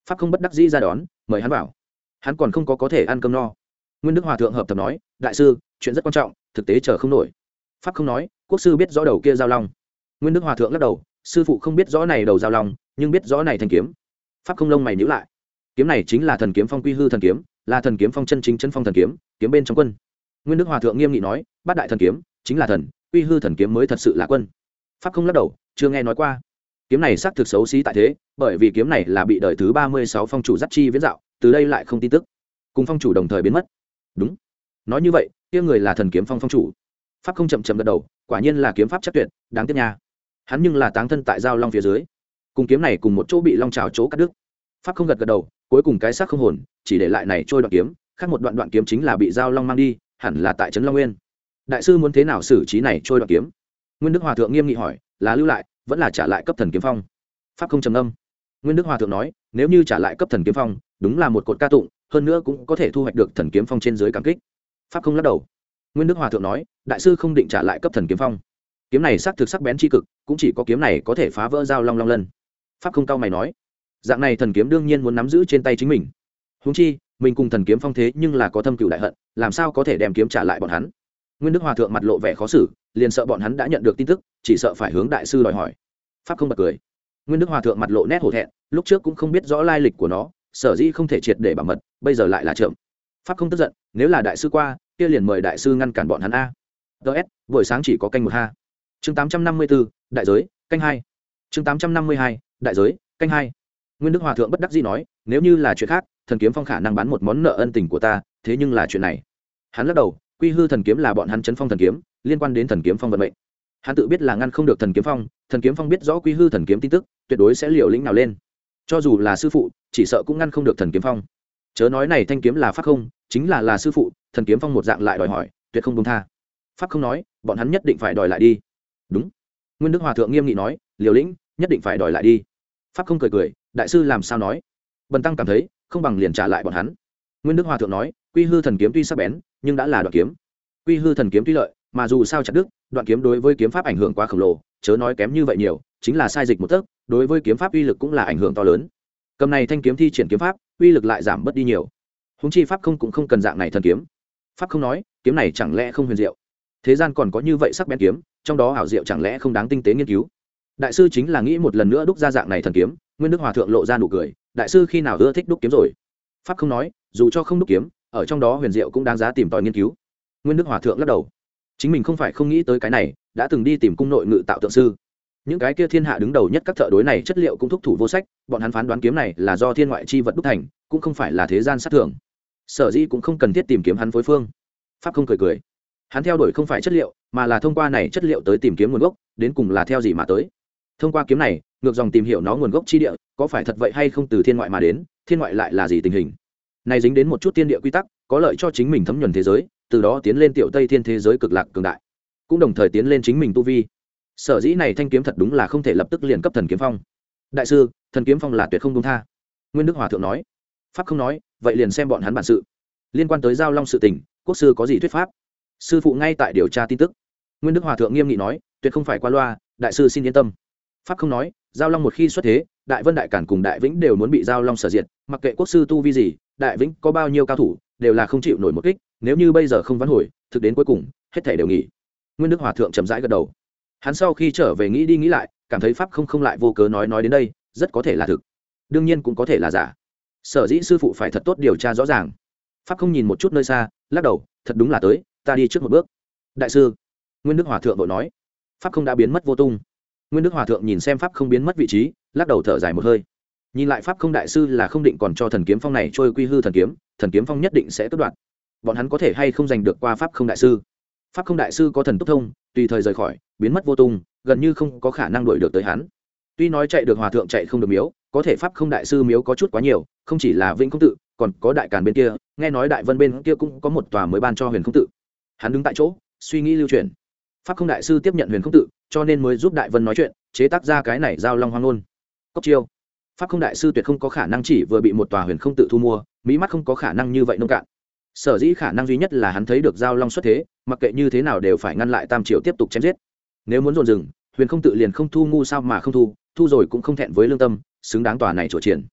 pháp không bất đắc dĩ ra đón mời hắn vào. Hắn còn không có có thể ăn cơm no. Nguyên Đức Hòa thượng hợp thầm nói, đại sư, chuyện rất quan trọng, thực tế chờ không nổi. Pháp không nói, quốc sư biết rõ đầu kia giao long. Nguyên Đức Hòa thượng lắc đầu, sư phụ không biết rõ này đầu giao long, nhưng biết rõ này thanh kiếm. Pháp không lông mày nhíu lại. Kiếm này chính là thần kiếm phong quy hư thần kiếm, là thần kiếm phong chân chính chân phong thần kiếm, kiếm bên trong quân. Nguyên Đức Hòa thượng nghiêm nghị nói, bát đại thần kiếm chính là thần, quy hư thần kiếm mới thật sự là quân. Pháp không lắc đầu, chưa nghe nói qua. Kiếm này xác thực xấu xí tại thế, bởi vì kiếm này là bị đời thứ ba mươi sáu phong chủ dắt chi viễn dạo, từ đây lại không tin tức, cùng phong chủ đồng thời biến mất. Đúng, nói như vậy, kia người là thần kiếm phong phong chủ. Pháp không chậm chậm gật đầu, quả nhiên là kiếm pháp chắc tuyệt, đáng tiếc nha. Hắn nhưng là táng thân tại giao long phía dưới, cùng kiếm này cùng một chỗ bị long trào chỗ cắt đứt. Pháp không gật gật đầu, cuối cùng cái xác không hồn, chỉ để lại này trôi đoạn kiếm, khác một đoạn đoạn kiếm chính là bị giao long mang đi, hẳn là tại trấn Long Nguyên. Đại sư muốn thế nào xử trí này trôi đoạn kiếm? Nguyên Đức Hòa thượng nghiêm nghị hỏi, là lưu lại, vẫn là trả lại cấp thần kiếm phong? Pháp không trầm âm. Nguyên Đức Hòa thượng nói, nếu như trả lại cấp thần kiếm phong, đúng là một cột ca tụng, hơn nữa cũng có thể thu hoạch được thần kiếm phong trên dưới cảm kích. Pháp không lắc đầu. Nguyên Đức Hòa thượng nói, đại sư không định trả lại cấp thần kiếm phong. Kiếm này sắc thực sắc bén chi cực, cũng chỉ có kiếm này có thể phá vỡ giao long long lân. Pháp không cao mày nói, dạng này thần kiếm đương nhiên muốn nắm giữ trên tay chính mình. Huống chi, mình cùng thần kiếm phong thế nhưng là có thâm cừu đại hận, làm sao có thể đem kiếm trả lại bọn hắn? Nguyên Đức Hòa thượng mặt lộ vẻ khó xử, liền sợ bọn hắn đã nhận được tin tức, chỉ sợ phải hướng đại sư đòi hỏi. Pháp không bật cười. Nguyên Đức Hòa thượng mặt lộ nét hổ thẹn, lúc trước cũng không biết rõ lai lịch của nó, sở dĩ không thể triệt để bảo mật, bây giờ lại là trộm. Pháp không tức giận, nếu là đại sư qua, kia liền mời đại sư ngăn cản bọn hắn a. ds buổi sáng chỉ có canh một ha. Chương tám trăm năm mươi bốn, đại giới, canh hai. Chương tám trăm năm mươi hai, đại giới, canh hai. Nguyên Đức Hòa thượng bất đắc dĩ nói, nếu như là chuyện khác, thần kiếm phong khả năng bán một món nợ ân tình của ta, thế nhưng là chuyện này. Hắn lắc đầu, quy hư thần kiếm là bọn hắn chấn phong thần kiếm, liên quan đến thần kiếm phong vận mệnh. Hắn tự biết là ngăn không được thần kiếm phong, thần kiếm phong biết rõ quy hư thần kiếm tin tức, tuyệt đối sẽ liều lĩnh nào lên. Cho dù là sư phụ, chỉ sợ cũng ngăn không được thần kiếm phong. Chớ nói này thanh kiếm là pháp không, chính là là sư phụ, thần kiếm phong một dạng lại đòi hỏi, tuyệt không buông tha. Pháp không nói, bọn hắn nhất định phải đòi lại đi. Đúng. Nguyên Đức Hòa thượng nghiêm nghị nói, liều lĩnh, nhất định phải đòi lại đi. Pháp không cười cười, đại sư làm sao nói? Bần tăng cảm thấy, không bằng liền trả lại bọn hắn. Nguyên Đức Hòa thượng nói, quy hư thần kiếm tuy sắc bén, nhưng đã là đoạn kiếm. Quy hư thần kiếm tuy lợi, mà dù sao chặt đứt, đoạn kiếm đối với kiếm pháp ảnh hưởng quá khổng lồ, chớ nói kém như vậy nhiều, chính là sai dịch một tấc, đối với kiếm pháp uy lực cũng là ảnh hưởng to lớn. Cầm này thanh kiếm thi triển kiếm pháp, uy lực lại giảm bớt đi nhiều. Huống chi pháp không cũng không cần dạng này thần kiếm. Pháp không nói, kiếm này chẳng lẽ không huyền diệu? Thế gian còn có như vậy sắc bén kiếm, trong đó ảo diệu chẳng lẽ không đáng tinh tế nghiên cứu? Đại sư chính là nghĩ một lần nữa đúc ra dạng này thần kiếm. Nguyên Đức Hòa thượng lộ ra nụ cười, đại sư khi nào ưa thích đúc kiếm rồi? Pháp không nói, dù cho không đúc kiếm, ở trong đó huyền diệu cũng đáng giá tìm tòi nghiên cứu. Nguyên Đức Hòa thượng lắc đầu, chính mình không phải không nghĩ tới cái này, đã từng đi tìm cung nội ngự tạo tượng sư. Những cái kia thiên hạ đứng đầu nhất các thợ đối này chất liệu cũng thúc thủ vô sách, bọn hắn phán đoán kiếm này là do thiên ngoại chi vật đúc thành, cũng không phải là thế gian sát thường. Sở dĩ cũng không cần thiết tìm kiếm hắn phối phương. Pháp không cười cười, hắn theo đuổi không phải chất liệu, mà là thông qua này chất liệu tới tìm kiếm nguồn gốc, đến cùng là theo gì mà tới. Thông qua kiếm này, ngược dòng tìm hiểu nó nguồn gốc chi địa, có phải thật vậy hay không từ thiên ngoại mà đến, thiên ngoại lại là gì tình hình. Này dính đến một chút tiên địa quy tắc, có lợi cho chính mình thấm nhuần thế giới, từ đó tiến lên tiểu Tây Thiên thế giới cực lạc cường đại, cũng đồng thời tiến lên chính mình tu vi. Sở dĩ này thanh kiếm thật đúng là không thể lập tức liền cấp thần kiếm phong. Đại sư, thần kiếm phong là tuyệt không buông tha. Nguyên Đức Hòa thượng nói. Pháp không nói, vậy liền xem bọn hắn bản sự. Liên quan tới giao long sự tình, quốc sư có gì thuyết pháp? Sư phụ ngay tại điều tra tin tức. Nguyên Đức Hòa thượng nghiêm nghị nói, tuyệt không phải qua loa, đại sư xin yên tâm. Pháp không nói, giao long một khi xuất thế, đại vân đại cản cùng đại vĩnh đều muốn bị giao long sở diệt, mặc kệ quốc sư tu vi gì, đại vĩnh có bao nhiêu cao thủ, đều là không chịu nổi một kích, nếu như bây giờ không vãn hồi, thực đến cuối cùng, hết thảy đều nghỉ. Nguyên Đức Hòa thượng chậm rãi gật đầu. Hắn sau khi trở về nghĩ đi nghĩ lại, cảm thấy pháp không không lại vô cớ nói nói đến đây, rất có thể là thực, đương nhiên cũng có thể là giả. Sở dĩ sư phụ phải thật tốt điều tra rõ ràng. Pháp không nhìn một chút nơi xa, lắc đầu, thật đúng là tới, ta đi trước một bước. Đại sư. Nguyên Đức Hòa thượng vội nói. Pháp không đã biến mất vô tung. Nguyên Đức Hòa thượng nhìn xem pháp không biến mất vị trí, lắc đầu thở dài một hơi. Nhìn lại pháp không đại sư là không định còn cho thần kiếm phong này trôi quy hư thần kiếm, thần kiếm phong nhất định sẽ cắt đoạn. Bọn hắn có thể hay không giành được qua pháp không đại sư? Pháp không đại sư có thần túc thông, tùy thời rời khỏi, biến mất vô tung, gần như không có khả năng đuổi được tới hắn. Tuy nói chạy được hòa thượng chạy không được miếu, có thể pháp không đại sư miếu có chút quá nhiều, không chỉ là Vĩnh Không tự, còn có đại càn bên kia, nghe nói đại vân bên kia cũng có một tòa mới ban cho Huyền Không tự. Hắn đứng tại chỗ, suy nghĩ lưu truyền. Pháp không đại sư tiếp nhận Huyền Không tự, cho nên mới giúp đại vân nói chuyện, chế tác ra cái này giao long hoang ngôn. Cốc chiêu. Pháp không đại sư tuyệt không có khả năng chỉ vừa bị một tòa Huyền Không tự thu mua, mỹ mắt không có khả năng như vậy nông cạn. Sở dĩ khả năng duy nhất là hắn thấy được giao long xuất thế, mặc kệ như thế nào đều phải ngăn lại tam triều tiếp tục chém giết. Nếu muốn dồn dừng, Huyền Không tự liền không thu ngu sao mà không thu, thu rồi cũng không thẹn với lương tâm, xứng đáng tòa này chỗ triển.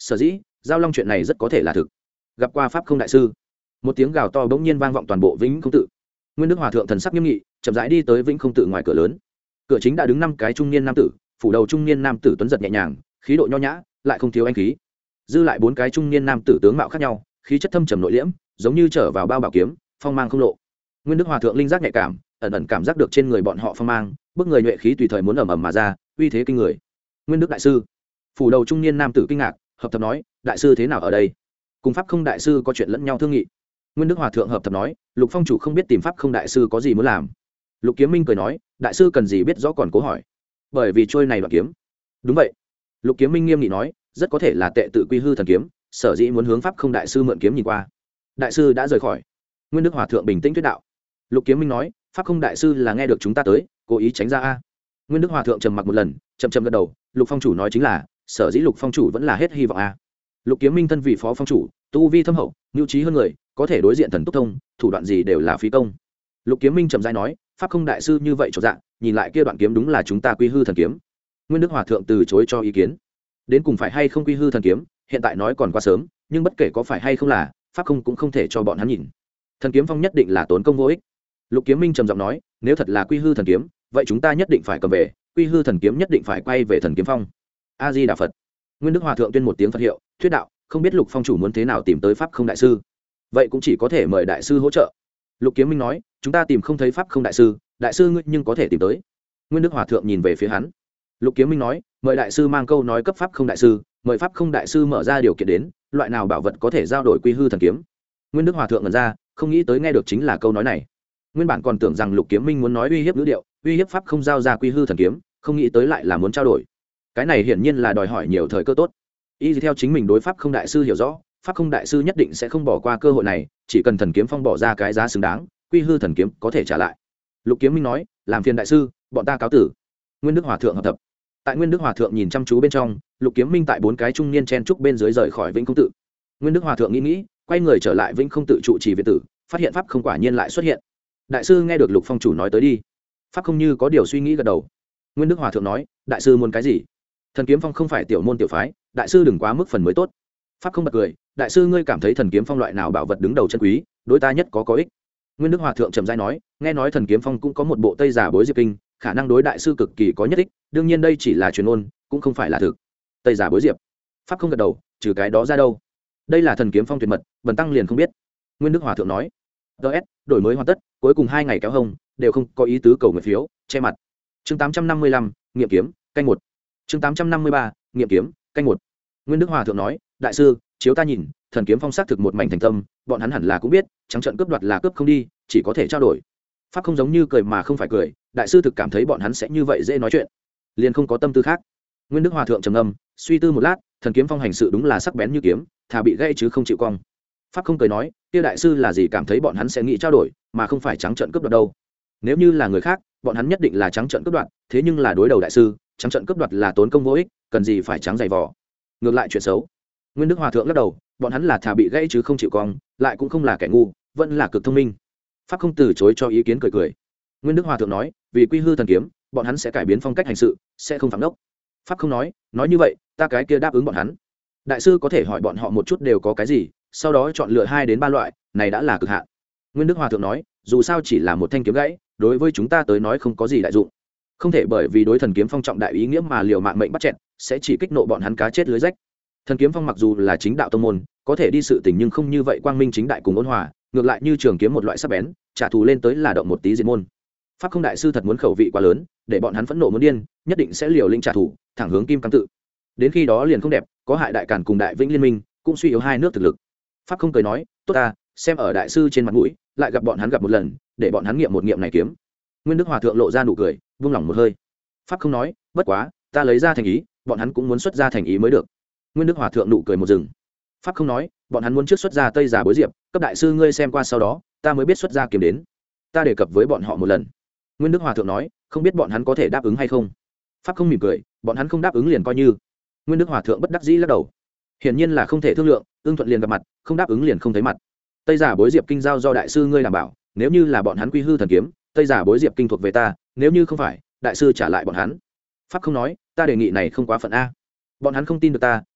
sở dĩ giao long chuyện này rất có thể là thực. Gặp qua pháp không đại sư. Một tiếng gào to bỗng nhiên vang vọng toàn bộ vĩnh không tự. Nguyên Đức Hòa thượng thần sắc nghiêm nghị, chậm rãi đi tới vĩnh không tự ngoài cửa lớn. Cửa chính đã đứng năm cái trung niên nam tử, phủ đầu trung niên nam tử tuấn giật nhẹ nhàng, khí độ nho nhã, lại không thiếu anh khí. Dư lại bốn cái trung niên nam tử tướng mạo khác nhau, khí chất thâm trầm nội liễm, giống như trở vào bao bảo kiếm, phong mang không lộ. Nguyên Đức Hòa thượng linh giác nhạy cảm, ẩn ẩn cảm giác được trên người bọn họ phong mang, bức người nhuệ khí tùy thời muốn ầm ầm mà ra, uy thế kinh người. Nguyên Đức đại sư. Phủ đầu trung niên nam tử kinh ngạc, hợp thập nói, đại sư thế nào ở đây? Cùng pháp không đại sư có chuyện lẫn nhau thương nghị. Nguyên Đức Hòa thượng hợp thập nói, Lục phong chủ không biết tìm pháp không đại sư có gì muốn làm. Lục Kiếm Minh cười nói, đại sư cần gì biết rõ còn cố hỏi. Bởi vì trôi này đoạn kiếm. Đúng vậy. Lục Kiếm Minh nghiêm nghị nói, rất có thể là tệ tự quy hư thần kiếm, sở dĩ muốn hướng pháp không đại sư mượn kiếm nhìn qua. Đại sư đã rời khỏi. Nguyên Đức Hòa thượng bình tĩnh thuyết đạo. Lục Kiếm Minh nói, pháp không đại sư là nghe được chúng ta tới, cố ý tránh ra a. Nguyên Đức Hòa thượng trầm mặc một lần, chậm chậm gật đầu, Lục phong chủ nói chính là, sở dĩ Lục phong chủ vẫn là hết hy vọng a. Lục Kiếm Minh thân vị phó phong chủ, tu vi thâm hậu, nhu trí hơn người, có thể đối diện thần túc thông, thủ đoạn gì đều là phí công. Lục Kiếm Minh trầm rãi nói, pháp không đại sư như vậy chỗ dạng, nhìn lại kia đoạn kiếm đúng là chúng ta quy hư thần kiếm. Nguyên Đức Hòa thượng từ chối cho ý kiến. Đến cùng phải hay không quy hư thần kiếm, hiện tại nói còn quá sớm, nhưng bất kể có phải hay không là, pháp không cũng không thể cho bọn hắn nhìn. Thần kiếm phong nhất định là tốn công vô ích. Lục Kiếm Minh trầm giọng nói, nếu thật là quy hư thần kiếm, vậy chúng ta nhất định phải cầm về, quy hư thần kiếm nhất định phải quay về thần kiếm phong. A Di Đà Phật. Nguyên Đức Hòa thượng tuyên một tiếng Phật hiệu, thuyết đạo, không biết Lục phong chủ muốn thế nào tìm tới pháp không đại sư, vậy cũng chỉ có thể mời đại sư hỗ trợ. Lục Kiếm Minh nói, chúng ta tìm không thấy pháp không đại sư, đại sư ngươi nhưng có thể tìm tới. Nguyên Đức Hòa thượng nhìn về phía hắn. Lục Kiếm Minh nói, mời đại sư mang câu nói cấp pháp không đại sư, mời pháp không đại sư mở ra điều kiện đến, loại nào bảo vật có thể giao đổi quy hư thần kiếm. Nguyên Đức Hòa thượng ngẩn ra, không nghĩ tới nghe được chính là câu nói này. Nguyên bản còn tưởng rằng Lục Kiếm Minh muốn nói uy hiếp ngữ điệu, uy hiếp pháp không giao ra quy hư thần kiếm, không nghĩ tới lại là muốn trao đổi. Cái này hiển nhiên là đòi hỏi nhiều thời cơ tốt. Y theo chính mình đối pháp không đại sư hiểu rõ, pháp không đại sư nhất định sẽ không bỏ qua cơ hội này, chỉ cần thần kiếm phong bỏ ra cái giá xứng đáng, quy hư thần kiếm có thể trả lại. Lục Kiếm Minh nói, làm phiền đại sư, bọn ta cáo tử. Nguyên Đức Hòa thượng hợp tập. Tại Nguyên Đức Hòa thượng nhìn chăm chú bên trong, Lục Kiếm Minh tại bốn cái trung niên chen trúc bên dưới rời khỏi Vĩnh Không tự. Nguyên Đức Hòa thượng nghĩ nghĩ, quay người trở lại Vĩnh Không tự trụ trì viện tử, phát hiện pháp không quả nhiên lại xuất hiện. Đại sư nghe được Lục phong chủ nói tới đi. Pháp không như có điều suy nghĩ gật đầu. Nguyên Đức Hòa thượng nói, đại sư muốn cái gì? Thần kiếm phong không phải tiểu môn tiểu phái, đại sư đừng quá mức phần mới tốt. Pháp không bật cười, đại sư ngươi cảm thấy thần kiếm phong loại nào bảo vật đứng đầu chân quý, đối ta nhất có có ích. Nguyên Đức Hòa thượng trầm rãi nói, nghe nói thần kiếm phong cũng có một bộ Tây Giả Bối Diệp kinh, khả năng đối đại sư cực kỳ có nhất ích, đương nhiên đây chỉ là truyền ngôn, cũng không phải là thực. Tây Giả Bối Diệp. Pháp không gật đầu, trừ cái đó ra đâu? Đây là thần kiếm phong tuyệt mật, bần tăng liền không biết. Nguyên Đức Hòa thượng nói. ds đổi mới hoàn tất, cuối cùng hai ngày kéo hông, đều không có ý tứ cầu nguyện phiếu, che mặt. Chương tám trăm năm mươi lăm, nghiệm kiếm, canh một. Chương tám trăm năm mươi ba, nghiệm kiếm, canh một. Nguyên Đức Hòa thượng nói, đại sư, chiếu ta nhìn, thần kiếm phong xác thực một mảnh thành tâm, bọn hắn hẳn là cũng biết, trắng trận cướp đoạt là cướp không đi, chỉ có thể trao đổi. Pháp không giống như cười mà không phải cười, đại sư thực cảm thấy bọn hắn sẽ như vậy dễ nói chuyện, liền không có tâm tư khác. Nguyên Đức Hòa thượng trầm ngâm, suy tư một lát, thần kiếm phong hành sự đúng là sắc bén như kiếm, thà bị gãy chứ không chịu cong. Pháp không cười nói, kia đại sư là gì cảm thấy bọn hắn sẽ nghĩ trao đổi, mà không phải trắng trận cướp đoạt đâu? Nếu như là người khác, bọn hắn nhất định là trắng trận cướp đoạt, thế nhưng là đối đầu đại sư, trắng trận cướp đoạt là tốn công vô ích, cần gì phải trắng dày vò. Ngược lại chuyện xấu. Nguyên Đức Hòa thượng lắc đầu, bọn hắn là thà bị gãy chứ không chịu cong, lại cũng không là kẻ ngu, vẫn là cực thông minh. Pháp không từ chối cho ý kiến, cười cười. Nguyên Đức Hòa thượng nói, vì quy hư thần kiếm, bọn hắn sẽ cải biến phong cách hành sự, sẽ không phạm đốc. Pháp không nói, nói như vậy, ta cái kia đáp ứng bọn hắn. Đại sư có thể hỏi bọn họ một chút đều có cái gì, sau đó chọn lựa hai đến ba loại, này đã là cực hạn. Nguyên Đức Hòa thượng nói, dù sao chỉ là một thanh kiếm gãy, đối với chúng ta tới nói không có gì đại dụng, không thể bởi vì đối thần kiếm phong trọng đại ý nghĩa mà liều mạng mệnh bắt chẹn, sẽ chỉ kích nộ bọn hắn cá chết lưới rách. Thần kiếm phong mặc dù là chính đạo tông môn, có thể đi sự tình nhưng không như vậy quang minh chính đại cùng ôn hòa, ngược lại như trường kiếm một loại sắc bén, trả thù lên tới là động một tí diệt môn. Pháp không đại sư thật muốn khẩu vị quá lớn, để bọn hắn phẫn nộ muốn điên, nhất định sẽ liều lĩnh trả thù, thẳng hướng kim cam tự. Đến khi đó liền không đẹp, có hại đại càn cùng đại vĩnh liên minh, cũng suy yếu hai nước thực lực. Pháp không cười nói, tốt ta, xem ở đại sư trên mặt mũi, lại gặp bọn hắn gặp một lần, để bọn hắn nghiệm một nghiệm này kiếm. Nguyên Đức Hòa thượng lộ ra nụ cười, buông lỏng một hơi. Pháp không nói, bất quá, ta lấy ra thành ý, bọn hắn cũng muốn xuất ra thành ý mới được. Nguyên Đức Hòa thượng nụ cười một rừng. Pháp không nói, bọn hắn muốn trước xuất ra Tây Giả Bối Diệp, cấp đại sư ngươi xem qua sau đó, ta mới biết xuất ra kiếm đến. Ta đề cập với bọn họ một lần. Nguyên Đức Hòa thượng nói, không biết bọn hắn có thể đáp ứng hay không. Pháp không mỉm cười, bọn hắn không đáp ứng liền coi như. Nguyên Đức Hòa thượng bất đắc dĩ lắc đầu. Hiển nhiên là không thể thương lượng, ưng thuận liền gặp mặt, không đáp ứng liền không thấy mặt. Tây Giả Bối Diệp kinh giao do đại sư ngươi đảm bảo, nếu như là bọn hắn quy hư thần kiếm, Tây Giả Bối Diệp kinh thuộc về ta, nếu như không phải, đại sư trả lại bọn hắn. Pháp không nói, ta đề nghị này không quá phận a. Bọn hắn không tin được ta,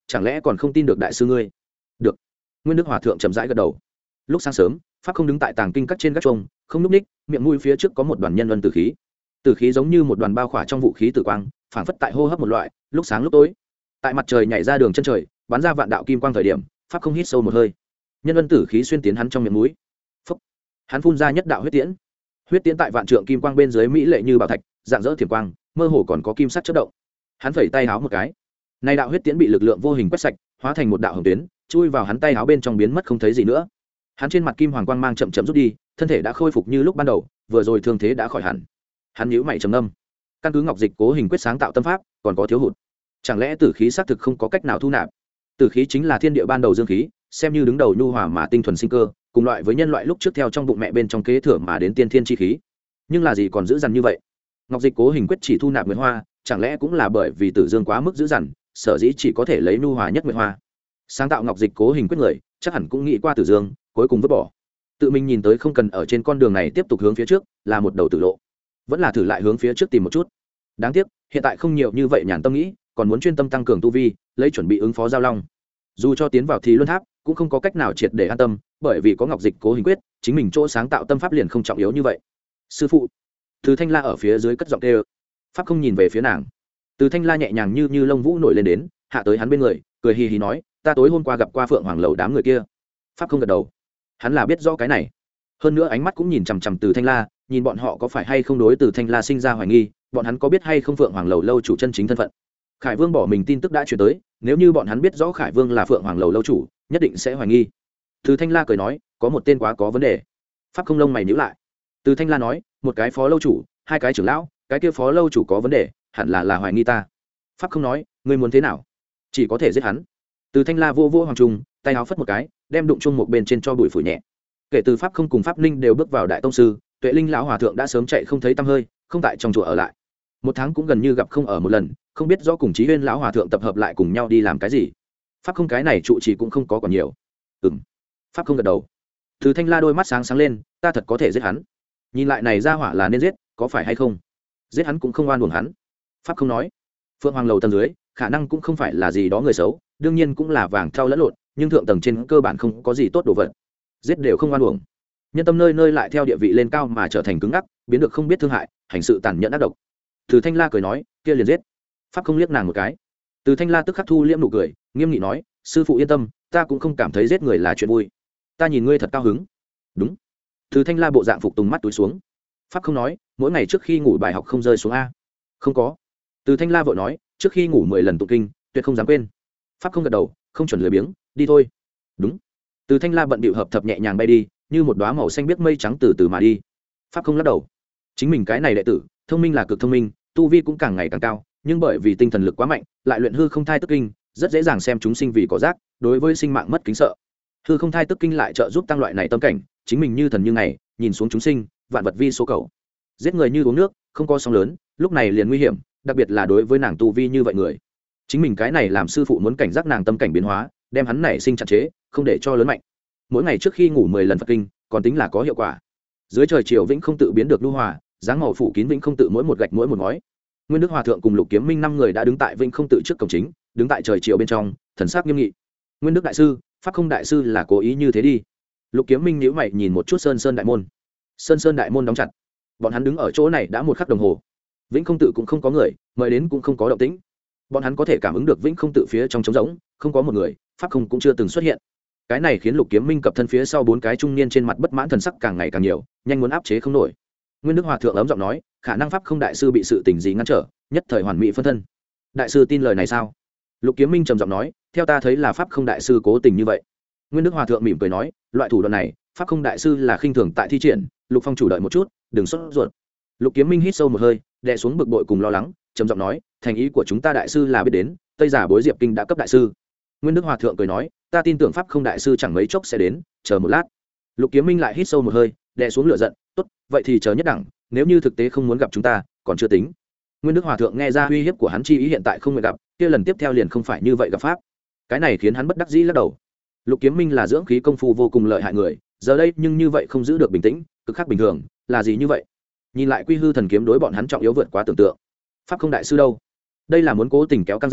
chẳng lẽ còn không tin được đại sư ngươi? Được. Nguyên Đức Hòa thượng chậm rãi gật đầu. Lúc sáng sớm, pháp không đứng tại tàng kinh các trên các chuông, không núp ních, miệng mũi phía trước có một đoàn nhân luân tử khí. Tử khí giống như một đoàn bao khỏa trong vũ khí tử quang, phảng phất tại hô hấp một loại, lúc sáng lúc tối. Tại mặt trời nhảy ra đường chân trời, bắn ra vạn đạo kim quang thời điểm, pháp không hít sâu một hơi. Nhân luân tử khí xuyên tiến hắn trong miệng mũi. Phốc. Hắn phun ra nhất đạo huyết tiễn. Huyết tiễn tại vạn trượng kim quang bên dưới mỹ lệ như bảo thạch, dạng dỡ thiểm quang, mơ hồ còn có kim sắc chớp động. Hắn phẩy tay háo một cái. Nay đạo huyết tiễn bị lực lượng vô hình quét sạch, hóa thành một đạo hồng tuyến, chui vào hắn tay áo bên trong biến mất không thấy gì nữa. Hắn trên mặt kim hoàng quang mang chậm chậm rút đi, thân thể đã khôi phục như lúc ban đầu, vừa rồi thương thế đã khỏi hẳn. Hắn nhíu mày trầm ngâm. Căn cứ Ngọc Dịch Cố Hình Quyết sáng tạo tâm pháp, còn có thiếu hụt. Chẳng lẽ tử khí xác thực không có cách nào thu nạp? Tử khí chính là thiên địa ban đầu dương khí, xem như đứng đầu nhu hòa mà tinh thuần sinh cơ, cùng loại với nhân loại lúc trước theo trong bụng mẹ bên trong kế thừa mà đến tiên thiên chi khí. Nhưng là gì còn giữ dằn như vậy? Ngọc Dịch Cố Hình Quyết chỉ thu nạp nguyệt hoa, chẳng lẽ cũng là bởi vì tử dương quá mức giữ dằn, sở dĩ chỉ có thể lấy nhu hòa nhất nguyệt hoa. Sáng tạo Ngọc Dịch Cố Hình Quyết người, chắc hẳn cũng nghĩ qua tử dương, cuối cùng vứt bỏ. Tự mình nhìn tới không cần ở trên con đường này tiếp tục hướng phía trước, là một đầu tử lộ. Vẫn là thử lại hướng phía trước tìm một chút. Đáng tiếc, hiện tại không nhiều như vậy nhàn tâm nghĩ, còn muốn chuyên tâm tăng cường tu vi, lấy chuẩn bị ứng phó giao long. Dù cho tiến vào Thí Luân Tháp, cũng không có cách nào triệt để an tâm, bởi vì có Ngọc Dịch Cố Hình Quyết, chính mình chỗ sáng tạo tâm pháp liền không trọng yếu như vậy. Sư phụ. Từ Thanh La ở phía dưới cất giọng kêu. Pháp không nhìn về phía nàng. Từ Thanh La nhẹ nhàng như như lông vũ nổi lên đến, hạ tới hắn bên người, cười hì hì nói, ta tối hôm qua gặp qua Phượng Hoàng lầu đám người kia. Pháp không gật đầu. Hắn là biết rõ cái này. Hơn nữa ánh mắt cũng nhìn chằm chằm Từ Thanh La, nhìn bọn họ có phải hay không đối Từ Thanh La sinh ra hoài nghi, bọn hắn có biết hay không Phượng Hoàng lầu lâu chủ chân chính thân phận. Khải Vương bỏ mình tin tức đã truyền tới, nếu như bọn hắn biết rõ Khải Vương là Phượng Hoàng lầu lâu chủ, nhất định sẽ hoài nghi. Từ Thanh La cười nói, có một tên quá có vấn đề. Pháp không lông mày nhíu lại. Từ Thanh La nói, một cái phó lâu chủ, hai cái trưởng lão, cái kia phó lâu chủ có vấn đề, hẳn là là hoài nghi ta. Pháp không nói, ngươi muốn thế nào? Chỉ có thể giết hắn. Từ Thanh La vô vô hoàng trung, tay áo phất một cái, đem đụng chung một bên trên cho bụi phủ nhẹ. Kể từ Pháp không cùng Pháp Ninh đều bước vào đại tông sư, Tuệ Linh lão hòa thượng đã sớm chạy không thấy tăm hơi, không tại trong chùa ở lại. Một tháng cũng gần như gặp không ở một lần, không biết rõ cùng Chí Huyên lão hòa thượng tập hợp lại cùng nhau đi làm cái gì. Pháp không cái này trụ trì cũng không có còn nhiều. Ừm. Pháp không gật đầu. Từ Thanh La đôi mắt sáng sáng lên, ta thật có thể giết hắn. Nhìn lại này ra hỏa là nên giết, có phải hay không? Giết hắn cũng không oan uổng hắn. Pháp không nói. Phượng Hoàng lầu tầng dưới, khả năng cũng không phải là gì đó người xấu, đương nhiên cũng là vàng thau lẫn lộn, nhưng thượng tầng trên cơ bản không có gì tốt đồ vật. Giết đều không oan uổng. Nhân tâm nơi nơi lại theo địa vị lên cao mà trở thành cứng ngắc, biến được không biết thương hại, hành sự tàn nhẫn ác độc. Từ Thanh La cười nói, kia liền giết. Pháp không liếc nàng một cái. Từ Thanh La tức khắc thu liễm nụ cười, nghiêm nghị nói, sư phụ yên tâm, ta cũng không cảm thấy giết người là chuyện vui. Ta nhìn ngươi thật cao hứng. Đúng. Từ Thanh La bộ dạng phục tùng mắt túi xuống. Pháp không nói, mỗi ngày trước khi ngủ bài học không rơi xuống a. Không có. Từ Thanh La vội nói, trước khi ngủ mười lần tụng kinh, tuyệt không dám quên. Pháp không gật đầu, không chuẩn lười biếng, đi thôi. Đúng. Từ Thanh La bận bịu hợp thập nhẹ nhàng bay đi, như một đóa màu xanh biếc mây trắng từ từ mà đi. Pháp không lắc đầu. Chính mình cái này đệ tử, thông minh là cực thông minh, tu vi cũng càng ngày càng cao, nhưng bởi vì tinh thần lực quá mạnh, lại luyện hư không thai tức kinh, rất dễ dàng xem chúng sinh vì cỏ rác, đối với sinh mạng mất kính sợ. Hư không thai tức kinh lại trợ giúp tăng loại này tâm cảnh, chính mình như thần như ngày, nhìn xuống chúng sinh, vạn vật vi số cầu. Giết người như uống nước, không có sóng lớn, lúc này liền nguy hiểm, đặc biệt là đối với nàng tu vi như vậy người. Chính mình cái này làm sư phụ muốn cảnh giác nàng tâm cảnh biến hóa, đem hắn này sinh chặt chế, không để cho lớn mạnh. Mỗi ngày trước khi ngủ mười lần Phật kinh, còn tính là có hiệu quả. Dưới trời chiều vĩnh không tự biến được nhu hòa, dáng màu phủ kín vĩnh không tự mỗi một gạch mỗi một ngói. Nguyên Đức Hòa thượng cùng Lục Kiếm Minh năm người đã đứng tại vĩnh không tự trước cổng chính, đứng tại trời chiều bên trong, thần sắc nghiêm nghị. Nguyên Đức đại sư, Pháp không đại sư là cố ý như thế đi. Lục Kiếm Minh nhíu mày nhìn một chút Sơn Sơn đại môn. Sơn Sơn đại môn đóng chặt. Bọn hắn đứng ở chỗ này đã một khắc đồng hồ. Vĩnh không tự cũng không có người, mời đến cũng không có động tĩnh. Bọn hắn có thể cảm ứng được vĩnh không tự phía trong trống rỗng, không có một người, pháp không cũng chưa từng xuất hiện. Cái này khiến Lục Kiếm Minh cập thân phía sau bốn cái trung niên trên mặt bất mãn thần sắc càng ngày càng nhiều, nhanh muốn áp chế không nổi. Nguyên Đức Hòa thượng ấm giọng nói, khả năng pháp không đại sư bị sự tình gì ngăn trở, nhất thời hoàn mỹ phân thân. Đại sư tin lời này sao? Lục Kiếm Minh trầm giọng nói, theo ta thấy là pháp không đại sư cố tình như vậy. Nguyên Đức Hòa thượng mỉm cười nói, loại thủ đoạn này, pháp không đại sư là khinh thường tại thi triển, Lục Phong chủ đợi một chút, đừng sốt ruột. Lục Kiếm Minh hít sâu một hơi, đè xuống bực bội cùng lo lắng, trầm giọng nói, thành ý của chúng ta đại sư là biết đến, Tây giả bối Diệp Kinh đã cấp đại sư. Nguyên Đức Hòa thượng cười nói, ta tin tưởng pháp không đại sư chẳng mấy chốc sẽ đến, chờ một lát. Lục Kiếm Minh lại hít sâu một hơi, đè xuống lửa giận, tốt, vậy thì chờ nhất đẳng, nếu như thực tế không muốn gặp chúng ta, còn chưa tính. Nguyên Đức Hòa thượng nghe ra uy hiếp của hắn chi ý hiện tại không nguyện gặp, kia lần tiếp theo liền không phải như vậy gặp pháp. Cái này khiến hắn bất đắc dĩ lắc đầu. Lục Kiếm Minh là dưỡng khí công phu vô cùng lợi hại người, giờ đây nhưng như vậy không giữ được bình tĩnh, cực khác bình thường, là gì như vậy? Nhìn lại Quy Hư thần kiếm đối bọn hắn trọng yếu vượt quá tưởng tượng. Pháp không đại sư đâu? Đây là muốn cố tình kéo căng ra,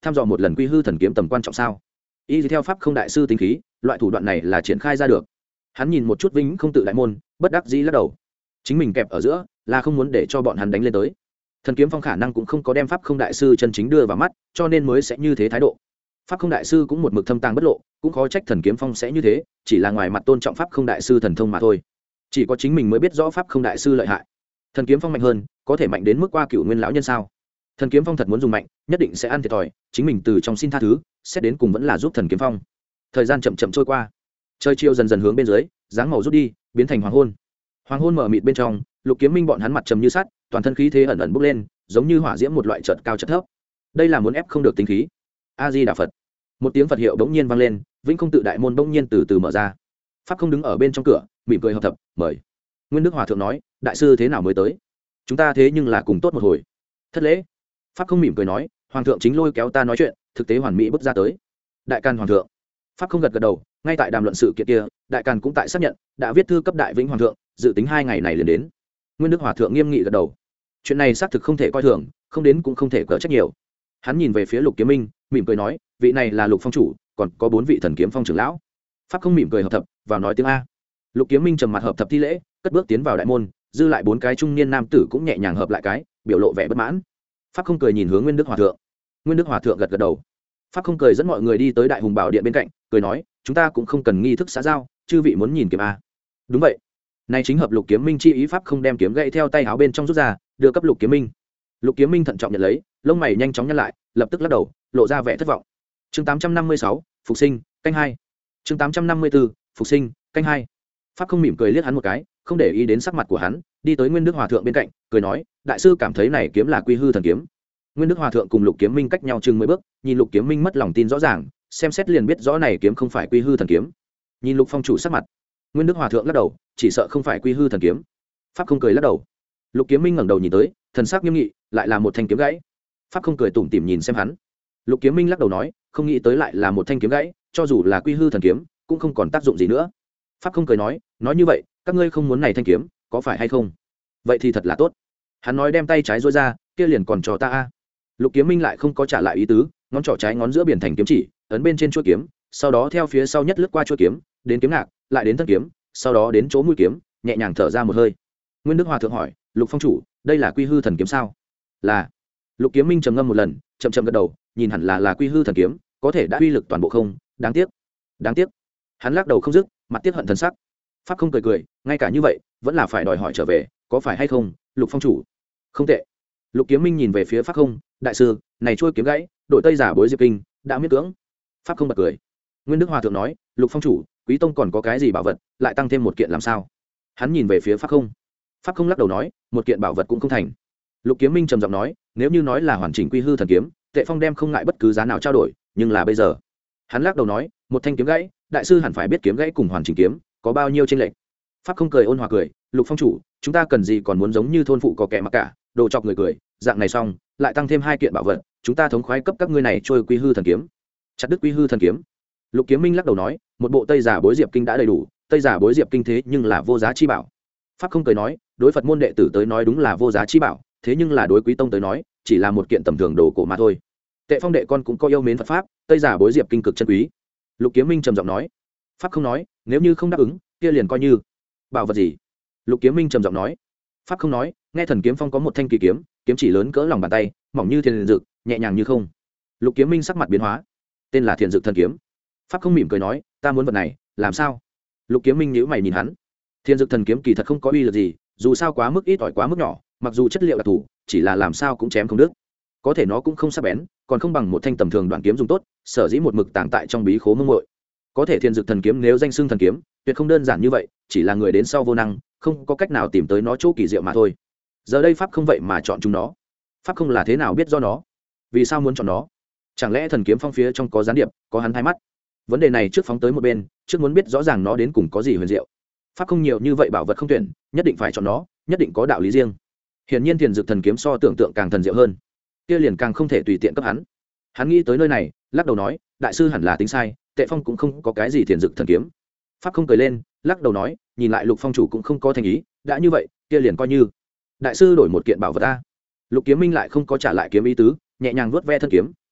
thăm dò một lần quy hư thần kiếm tầm quan trọng sao? Y theo pháp không đại sư tính khí, loại thủ đoạn này là triển khai ra được. Hắn nhìn một chút vĩnh không tự đại môn, bất đắc dĩ lắc đầu. Chính mình kẹp ở giữa, là không muốn để cho bọn hắn đánh lên tới. Thần kiếm phong khả năng cũng không có đem pháp không đại sư chân chính đưa vào mắt, cho nên mới sẽ như thế thái độ. Pháp không đại sư cũng một mực thâm tàng bất lộ, cũng khó trách thần kiếm phong sẽ như thế, chỉ là ngoài mặt tôn trọng pháp không đại sư thần thông mà thôi. Chỉ có chính mình mới biết rõ pháp không đại sư lợi hại. Thần kiếm phong mạnh hơn, có thể mạnh đến mức qua cửu nguyên lão nhân sao? Thần kiếm phong thật muốn dùng mạnh, nhất định sẽ ăn thiệt thòi, chính mình từ trong xin tha thứ, xét đến cùng vẫn là giúp thần kiếm phong. Thời gian chậm chậm trôi qua, trời chiều dần dần hướng bên dưới, dáng màu rút đi, biến thành hoàng hôn. Hoàng hôn mở mịt bên trong, Lục Kiếm Minh bọn hắn mặt trầm như sắt, toàn thân khí thế ẩn ẩn bốc lên, giống như hỏa diễm một loại chợt cao chợt thấp. Đây là muốn ép không được tính khí. A Di Đà Phật. Một tiếng Phật hiệu bỗng nhiên vang lên, vĩnh không tự đại môn bỗng nhiên từ từ mở ra. Pháp không đứng ở bên trong cửa, mỉm cười hợp thập, mời. Nguyên Đức Hòa thượng nói, đại sư thế nào mới tới? Chúng ta thế nhưng là cùng tốt một hồi. Thất lễ. Pháp không mỉm cười nói, hoàng thượng chính lôi kéo ta nói chuyện, thực tế hoàn mỹ bước ra tới. Đại Càn hoàng thượng. Pháp không gật gật đầu, ngay tại đàm luận sự kiện kia, Đại Càn cũng tại xác nhận, đã viết thư cấp đại vĩnh hoàng thượng, dự tính hai ngày này liền đến. Nguyên Đức Hòa thượng nghiêm nghị gật đầu. Chuyện này xác thực không thể coi thường, không đến cũng không thể cỡ trách nhiều. Hắn nhìn về phía Lục Kiếm Minh, mỉm cười nói, vị này là Lục phong chủ, còn có bốn vị thần kiếm phong trưởng lão. Pháp không mỉm cười hợp thập, vào nói tiếng A. Lục Kiếm Minh trầm mặt hợp thập thi lễ, cất bước tiến vào đại môn, dư lại bốn cái trung niên nam tử cũng nhẹ nhàng hợp lại cái, biểu lộ vẻ bất mãn. Pháp không cười nhìn hướng Nguyên Đức Hòa thượng. Nguyên Đức Hòa thượng gật gật đầu. Pháp không cười dẫn mọi người đi tới Đại Hùng Bảo Điện bên cạnh, cười nói, chúng ta cũng không cần nghi thức xã giao, chư vị muốn nhìn kiếm a? Đúng vậy. Này chính hợp Lục Kiếm Minh chi ý. Pháp không đem kiếm gậy theo tay áo bên trong rút ra, đưa cấp Lục Kiếm Minh. Lục Kiếm Minh thận trọng nhận lấy, lông mày nhanh chóng nhăn lại, lập tức lắc đầu, lộ ra vẻ thất vọng. Chương tám trăm năm mươi sáu, phục sinh, canh hai. Chương tám trăm năm mươi tư, phục sinh, canh hai. Pháp không mỉm cười liếc hắn một cái, không để ý đến sắc mặt của hắn, đi tới Nguyên Đức Hòa thượng bên cạnh, cười nói, đại sư cảm thấy này kiếm là quy hư thần kiếm. Nguyên Đức Hòa thượng cùng Lục Kiếm Minh cách nhau chừng mười bước, nhìn Lục Kiếm Minh mất lòng tin rõ ràng, xem xét liền biết rõ này kiếm không phải quy hư thần kiếm. Nhìn Lục phong chủ sắc mặt, Nguyên Đức Hòa thượng lắc đầu, chỉ sợ không phải quy hư thần kiếm. Pháp không cười lắc đầu. Lục Kiếm Minh ngẩng đầu nhìn tới, thần sắc nghiêm nghị, lại là một thanh kiếm gãy. Pháp không cười tủm tỉm nhìn xem hắn. Lục Kiếm Minh lắc đầu nói, không nghĩ tới lại là một thanh kiếm gãy, cho dù là quy hư thần kiếm, cũng không còn tác dụng gì nữa. Pháp không cười nói, nói như vậy, các ngươi không muốn này thanh kiếm, có phải hay không? Vậy thì thật là tốt. Hắn nói đem tay trái duỗi ra, kia liền còn cho ta a. Lục Kiếm Minh lại không có trả lại ý tứ, ngón trỏ trái ngón giữa biển thành kiếm chỉ, ấn bên trên chuôi kiếm, sau đó theo phía sau nhất lướt qua chuôi kiếm, đến kiếm ngạc, lại đến thân kiếm, sau đó đến chỗ mũi kiếm, nhẹ nhàng thở ra một hơi. Nguyên Đức Hòa thượng hỏi, Lục phong chủ, đây là quy hư thần kiếm sao? Là. Lục Kiếm Minh trầm ngâm một lần, chậm chậm gật đầu, nhìn hẳn là là quy hư thần kiếm, có thể đã uy lực toàn bộ không, đáng tiếc. Đáng tiếc. Hắn lắc đầu không dứt, mặt tiếc hận thần sắc. Pháp không cười cười, ngay cả như vậy, vẫn là phải đòi hỏi trở về, có phải hay không, Lục phong chủ? Không tệ. Lục Kiếm Minh nhìn về phía Pháp không, đại sư, này trôi kiếm gãy, đội tây giả bối diệp kinh, đã miễn cưỡng. Pháp không bật cười. Nguyên Đức Hòa thượng nói, Lục phong chủ, Quý tông còn có cái gì bảo vật, lại tăng thêm một kiện làm sao? Hắn nhìn về phía Pháp không. Pháp không lắc đầu nói, một kiện bảo vật cũng không thành. Lục Kiếm Minh trầm giọng nói, nếu như nói là hoàn chỉnh quy hư thần kiếm, Tệ Phong đem không ngại bất cứ giá nào trao đổi, nhưng là bây giờ. Hắn lắc đầu nói, một thanh kiếm gãy, đại sư hẳn phải biết kiếm gãy cùng hoàn chỉnh kiếm có bao nhiêu chênh lệch. Pháp không cười ôn hòa cười, Lục phong chủ, chúng ta cần gì còn muốn giống như thôn phụ có kẻ mặc cả, đồ chọc người cười, dạng này xong, lại tăng thêm hai kiện bảo vật, chúng ta thống khoái cấp các ngươi này trôi quy hư thần kiếm. Chặt đứt quy hư thần kiếm. Lục Kiếm Minh lắc đầu nói, một bộ Tây giả bối diệp kinh đã đầy đủ, Tây giả bối diệp kinh thế nhưng là vô giá chi bảo. Pháp không cười nói, đối Phật môn đệ tử tới nói đúng là vô giá chi bảo, thế nhưng là đối Quý tông tới nói, chỉ là một kiện tầm thường đồ cổ mà thôi. Tệ Phong đệ con cũng có yêu mến Phật pháp, Tây giả bối diệp kinh cực chân quý. Lục Kiếm Minh trầm giọng nói. Pháp không nói, nếu như không đáp ứng, kia liền coi như bảo vật gì? Lục Kiếm Minh trầm giọng nói. Pháp không nói, nghe Thần Kiếm Phong có một thanh kỳ kiếm, kiếm chỉ lớn cỡ lòng bàn tay, mỏng như thiên dực, nhẹ nhàng như không. Lục Kiếm Minh sắc mặt biến hóa, tên là Thiền Dực Thần Kiếm. Pháp không mỉm cười nói, ta muốn vật này, làm sao? Lục Kiếm Minh nhíu mày nhìn hắn. Thiên Dực Thần Kiếm kỳ thật không có uy lực gì, dù sao quá mức ít ỏi quá mức nhỏ, mặc dù chất liệu đặc thù, chỉ là làm sao cũng chém không đứt. Có thể nó cũng không sắc bén, còn không bằng một thanh tầm thường đoạn kiếm dùng tốt, sở dĩ một mực tàng tại trong bí khố mông muội. Có thể Thiên Dực Thần Kiếm nếu danh xưng thần kiếm, tuyệt không đơn giản như vậy, chỉ là người đến sau vô năng, không có cách nào tìm tới nó chỗ kỳ diệu mà thôi. Giờ đây Pháp không vậy mà chọn chúng nó. Pháp không là thế nào biết do nó? Vì sao muốn chọn nó? Chẳng lẽ Thần Kiếm Phong phía trong có gián điệp, có hắn hai mắt? Vấn đề này trước phóng tới một bên, trước muốn biết rõ ràng nó đến cùng có gì huyền diệu. Pháp không nhiều như vậy bảo vật không tuyển, nhất định phải chọn nó, nhất định có đạo lý riêng. Hiển nhiên Thiền Dực Thần Kiếm so tưởng tượng càng thần diệu hơn, kia liền càng không thể tùy tiện cấp hắn. Hắn nghĩ tới nơi này, lắc đầu nói, đại sư hẳn là tính sai, Tệ Phong cũng không có cái gì Thiền Dực Thần Kiếm. Pháp không cười lên, lắc đầu nói, nhìn lại Lục phong chủ cũng không có thành ý, đã như vậy, kia liền coi như đại sư đổi một kiện bảo vật ta. Lục Kiếm Minh lại không có trả lại kiếm ý tứ, nhẹ nhàng vuốt ve thân kiếm,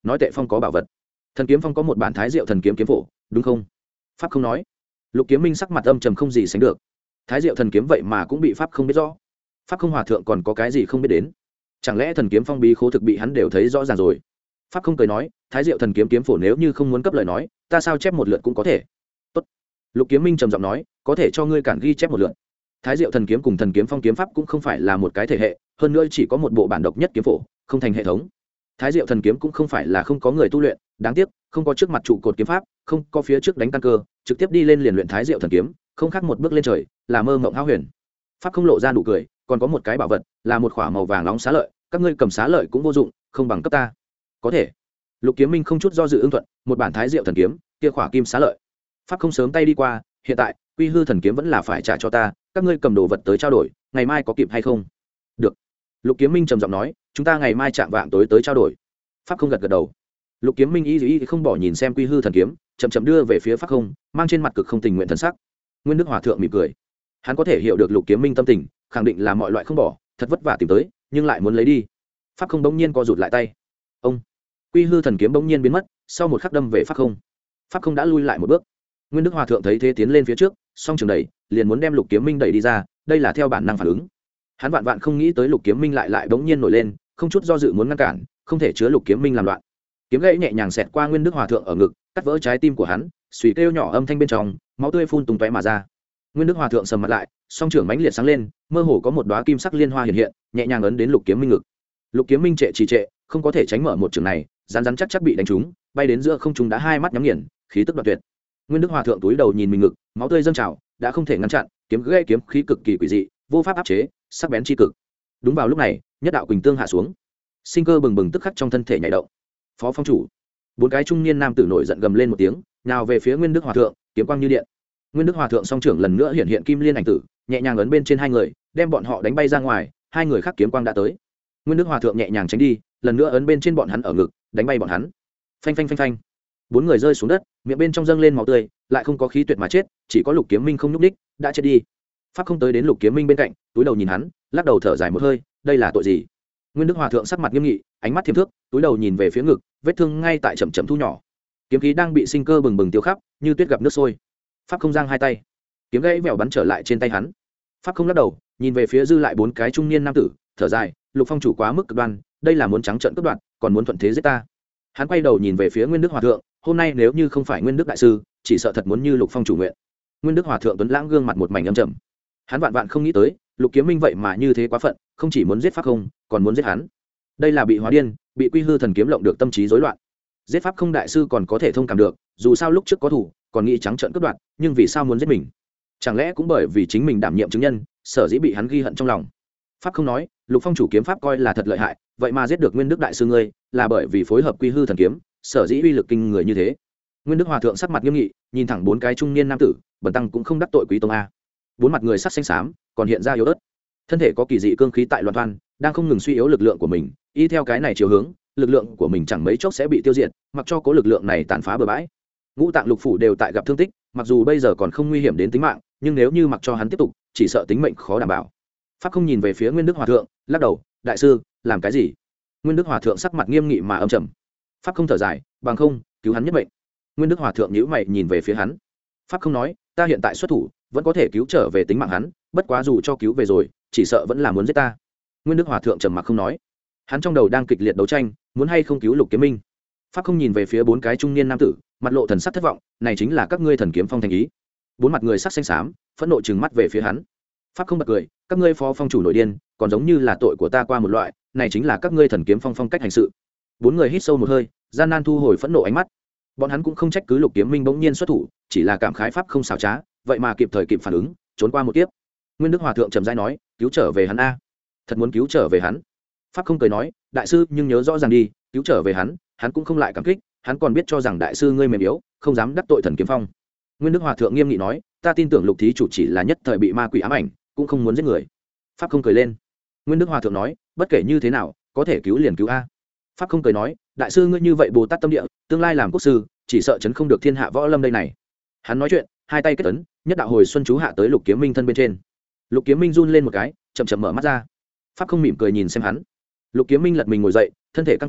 nói tệ phong có bảo vật. Thần kiếm phong có một bản Thái Diệu thần kiếm kiếm phổ, đúng không? Pháp không nói. Lục Kiếm Minh sắc mặt âm trầm không gì sánh được. Thái Diệu thần kiếm vậy mà cũng bị Pháp không biết rõ. Pháp không hòa thượng còn có cái gì không biết đến? Chẳng lẽ thần kiếm phong bí khố thực bị hắn đều thấy rõ ràng rồi? Pháp không cười nói, Thái Diệu thần kiếm kiếm phổ nếu như không muốn cấp lời nói, ta sao chép một lượt cũng có thể. Tốt. Lục Kiếm Minh trầm giọng nói, có thể cho ngươi cản ghi chép một lượt. Thái Diệu thần kiếm cùng thần kiếm phong kiếm pháp cũng không phải là một cái thể hệ, hơn nữa chỉ có một bộ bản độc nhất kiếm phổ, không thành hệ thống. Thái Diệu thần kiếm cũng không phải là không có người tu luyện, đáng tiếc không có trước mặt trụ cột kiếm pháp, không có phía trước đánh căn cơ, trực tiếp đi lên liền luyện Thái Diệu thần kiếm, không khác một bước lên trời, là mơ mộng hão huyền. Pháp không lộ ra nụ cười, còn có một cái bảo vật, là một khỏa màu vàng nóng xá lợi, các ngươi cầm xá lợi cũng vô dụng, không bằng cấp ta. Có thể. Lục Kiếm Minh không chút do dự ưng thuận, một bản Thái Diệu thần kiếm, kia khỏa kim xá lợi. Pháp không sớm tay đi qua, hiện tại, Quy Hư thần kiếm vẫn là phải trả cho ta, các ngươi cầm đồ vật tới trao đổi, ngày mai có kịp hay không? Được. Lục Kiếm Minh trầm giọng nói, chúng ta ngày mai chạm vạng tối tới trao đổi. Pháp không gật gật đầu. Lục Kiếm Minh ý ý không bỏ nhìn xem Quy Hư thần kiếm, chậm chậm đưa về phía Pháp không, mang trên mặt cực không tình nguyện thần sắc. Nguyên Đức Hòa thượng mỉm cười. Hắn có thể hiểu được Lục Kiếm Minh tâm tình, khẳng định là mọi loại không bỏ, thật vất vả tìm tới, nhưng lại muốn lấy đi. Pháp không bỗng nhiên co rụt lại tay. Ông. Quy Hư thần kiếm bỗng nhiên biến mất, sau một khắc đâm về Pháp không. Pháp không đã lui lại một bước. Nguyên Đức Hòa thượng thấy thế tiến lên phía trước, song trường đẩy, liền muốn đem Lục Kiếm Minh đẩy đi ra, đây là theo bản năng phản ứng. Hắn vạn vạn không nghĩ tới Lục Kiếm Minh lại lại bỗng nhiên nổi lên, không chút do dự muốn ngăn cản, không thể chứa Lục Kiếm Minh làm loạn. Kiếm gãy nhẹ nhàng xẹt qua Nguyên Đức Hòa thượng ở ngực, cắt vỡ trái tim của hắn, suy kêu nhỏ âm thanh bên trong, máu tươi phun tung tóe mà ra. Nguyên Đức Hòa thượng sầm mặt lại, song trưởng mãnh liệt sáng lên, mơ hồ có một đóa kim sắc liên hoa hiện hiện, nhẹ nhàng ấn đến Lục Kiếm Minh ngực. Lục Kiếm Minh trệ trì trệ, không có thể tránh mở một trường này, rắn rắn chắc chắc bị đánh trúng, bay đến giữa không trung đã hai mắt nhắm nghiền, khí tức đoạn tuyệt. Nguyên Đức Hòa thượng túi đầu nhìn mình ngực, máu tươi dâng trào, đã không thể ngăn chặn, kiếm gãy kiếm khí cực kỳ quỷ dị, vô pháp áp chế, sắc bén chi cực. Đúng vào lúc này, nhất đạo quỳnh tương hạ xuống, sinh cơ bừng bừng tức khắc trong thân thể nhảy động. Phó phong chủ, bốn cái trung niên nam tử nổi giận gầm lên một tiếng, nào về phía Nguyên Đức Hòa thượng, kiếm quang như điện. Nguyên Đức Hòa thượng song trưởng lần nữa hiện hiện kim liên ảnh tử, nhẹ nhàng ấn bên trên hai người, đem bọn họ đánh bay ra ngoài, hai người khác kiếm quang đã tới. Nguyên Đức Hòa thượng nhẹ nhàng tránh đi, lần nữa ấn bên trên bọn hắn ở ngực, đánh bay bọn hắn. Phanh phanh phanh phanh. Bốn người rơi xuống đất, miệng bên trong dâng lên máu tươi, lại không có khí tuyệt mà chết, chỉ có Lục Kiếm Minh không nhúc đích, đã chết đi. Pháp không tới đến Lục Kiếm Minh bên cạnh, túi đầu nhìn hắn, lắc đầu thở dài một hơi, đây là tội gì? Nguyên Đức Hòa thượng sắc mặt nghiêm nghị, ánh mắt thiềm thước, túi đầu nhìn về phía ngực, vết thương ngay tại chậm chậm thu nhỏ. Kiếm khí đang bị sinh cơ bừng bừng tiêu khắp, như tuyết gặp nước sôi. Pháp không giang hai tay, kiếm gãy vèo bắn trở lại trên tay hắn. Pháp không lắc đầu, nhìn về phía dư lại bốn cái trung niên nam tử, thở dài, Lục phong chủ quá mức cực đoan, đây là muốn trắng trợn cướp đoạt, còn muốn thuận thế giết ta. Hắn quay đầu nhìn về phía Nguyên Đức Hòa thượng, hôm nay nếu như không phải Nguyên Đức đại sư, chỉ sợ thật muốn như Lục phong chủ nguyện. Nguyên Đức Hòa thượng tuấn lãng gương mặt một mảnh âm trầm. Hắn vạn vạn không nghĩ tới, Lục Kiếm Minh vậy mà như thế quá phận, không chỉ muốn giết Pháp không, còn muốn giết hắn. Đây là bị hóa điên, bị Quy Hư thần kiếm lộng được tâm trí rối loạn. Giết Pháp không đại sư còn có thể thông cảm được, dù sao lúc trước có thủ, còn nghĩ trắng trợn cướp đoạt, nhưng vì sao muốn giết mình? Chẳng lẽ cũng bởi vì chính mình đảm nhiệm chứng nhân, sở dĩ bị hắn ghi hận trong lòng? Pháp không nói, Lục phong chủ kiếm pháp coi là thật lợi hại, vậy mà giết được Nguyên Đức đại sư ngươi, là bởi vì phối hợp Quy Hư thần kiếm, sở dĩ uy lực kinh người như thế. Nguyên Đức Hòa thượng sắc mặt nghiêm nghị, nhìn thẳng bốn cái trung niên nam tử, bần tăng cũng không đắc tội Quý tông a. Bốn mặt người sắc xanh xám, còn hiện ra yếu ớt, thân thể có kỳ dị cương khí tại loạn toan, đang không ngừng suy yếu lực lượng của mình, y theo cái này chiều hướng, lực lượng của mình chẳng mấy chốc sẽ bị tiêu diệt, mặc cho cố lực lượng này tàn phá bừa bãi. Ngũ tạng lục phủ đều tại gặp thương tích, mặc dù bây giờ còn không nguy hiểm đến tính mạng, nhưng nếu như mặc cho hắn tiếp tục, chỉ sợ tính mệnh khó đảm bảo. Pháp không nhìn về phía Nguyên Đức Hòa thượng, lắc đầu, đại sư, làm cái gì? Nguyên Đức Hòa thượng sắc mặt nghiêm nghị mà âm trầm. Pháp không thở dài, bằng không, cứu hắn nhất mệnh. Nguyên Đức Hòa thượng nhíu mày nhìn về phía hắn. Pháp không nói, ta hiện tại xuất thủ, vẫn có thể cứu trở về tính mạng hắn, bất quá dù cho cứu về rồi, chỉ sợ vẫn là muốn giết ta. Nguyên Đức Hòa thượng trầm mặc không nói. Hắn trong đầu đang kịch liệt đấu tranh, muốn hay không cứu Lục Kiếm Minh. Pháp không nhìn về phía bốn cái trung niên nam tử, mặt lộ thần sắc thất vọng, này chính là các ngươi thần kiếm phong thành ý. Bốn mặt người sắc xanh xám, phẫn nộ trừng mắt về phía hắn. Pháp không bật cười, các ngươi phó phong chủ nội điên, còn giống như là tội của ta qua một loại, này chính là các ngươi thần kiếm phong phong cách hành sự. Bốn người hít sâu một hơi, gian nan thu hồi phẫn nộ ánh mắt. Bọn hắn cũng không trách cứ Lục Kiếm Minh bỗng nhiên xuất thủ, chỉ là cảm khái pháp không xảo trá, vậy mà kịp thời kịp phản ứng, trốn qua một kiếp. Nguyên Đức Hòa thượng trầm rãi nói, cứu trở về hắn a. Thật muốn cứu trở về hắn. Pháp không cười nói, đại sư nhưng nhớ rõ ràng đi, cứu trở về hắn, hắn cũng không lại cảm kích, hắn còn biết cho rằng đại sư ngươi mềm yếu, không dám đắc tội thần kiếm phong. Nguyên Đức Hòa thượng nghiêm nghị nói, ta tin tưởng Lục thí chủ chỉ là nhất thời bị ma quỷ ám ảnh, cũng không muốn giết người. Pháp không cười lên. Nguyên Đức Hòa thượng nói, bất kể như thế nào, có thể cứu liền cứu a. Pháp không cười nói, đại sư ngươi như vậy Bồ Tát tâm địa, tương lai làm quốc sư, chỉ sợ chấn không được thiên hạ võ lâm đây này. Hắn nói chuyện, hai tay kết ấn, nhất đạo hồi xuân chú hạ tới Lục Kiếm Minh thân bên trên. Lục Kiếm Minh run lên một cái, chậm chậm mở mắt ra. Pháp không mỉm cười nhìn xem hắn. Lục Kiếm Minh lật mình ngồi dậy, thân thể căng cứng,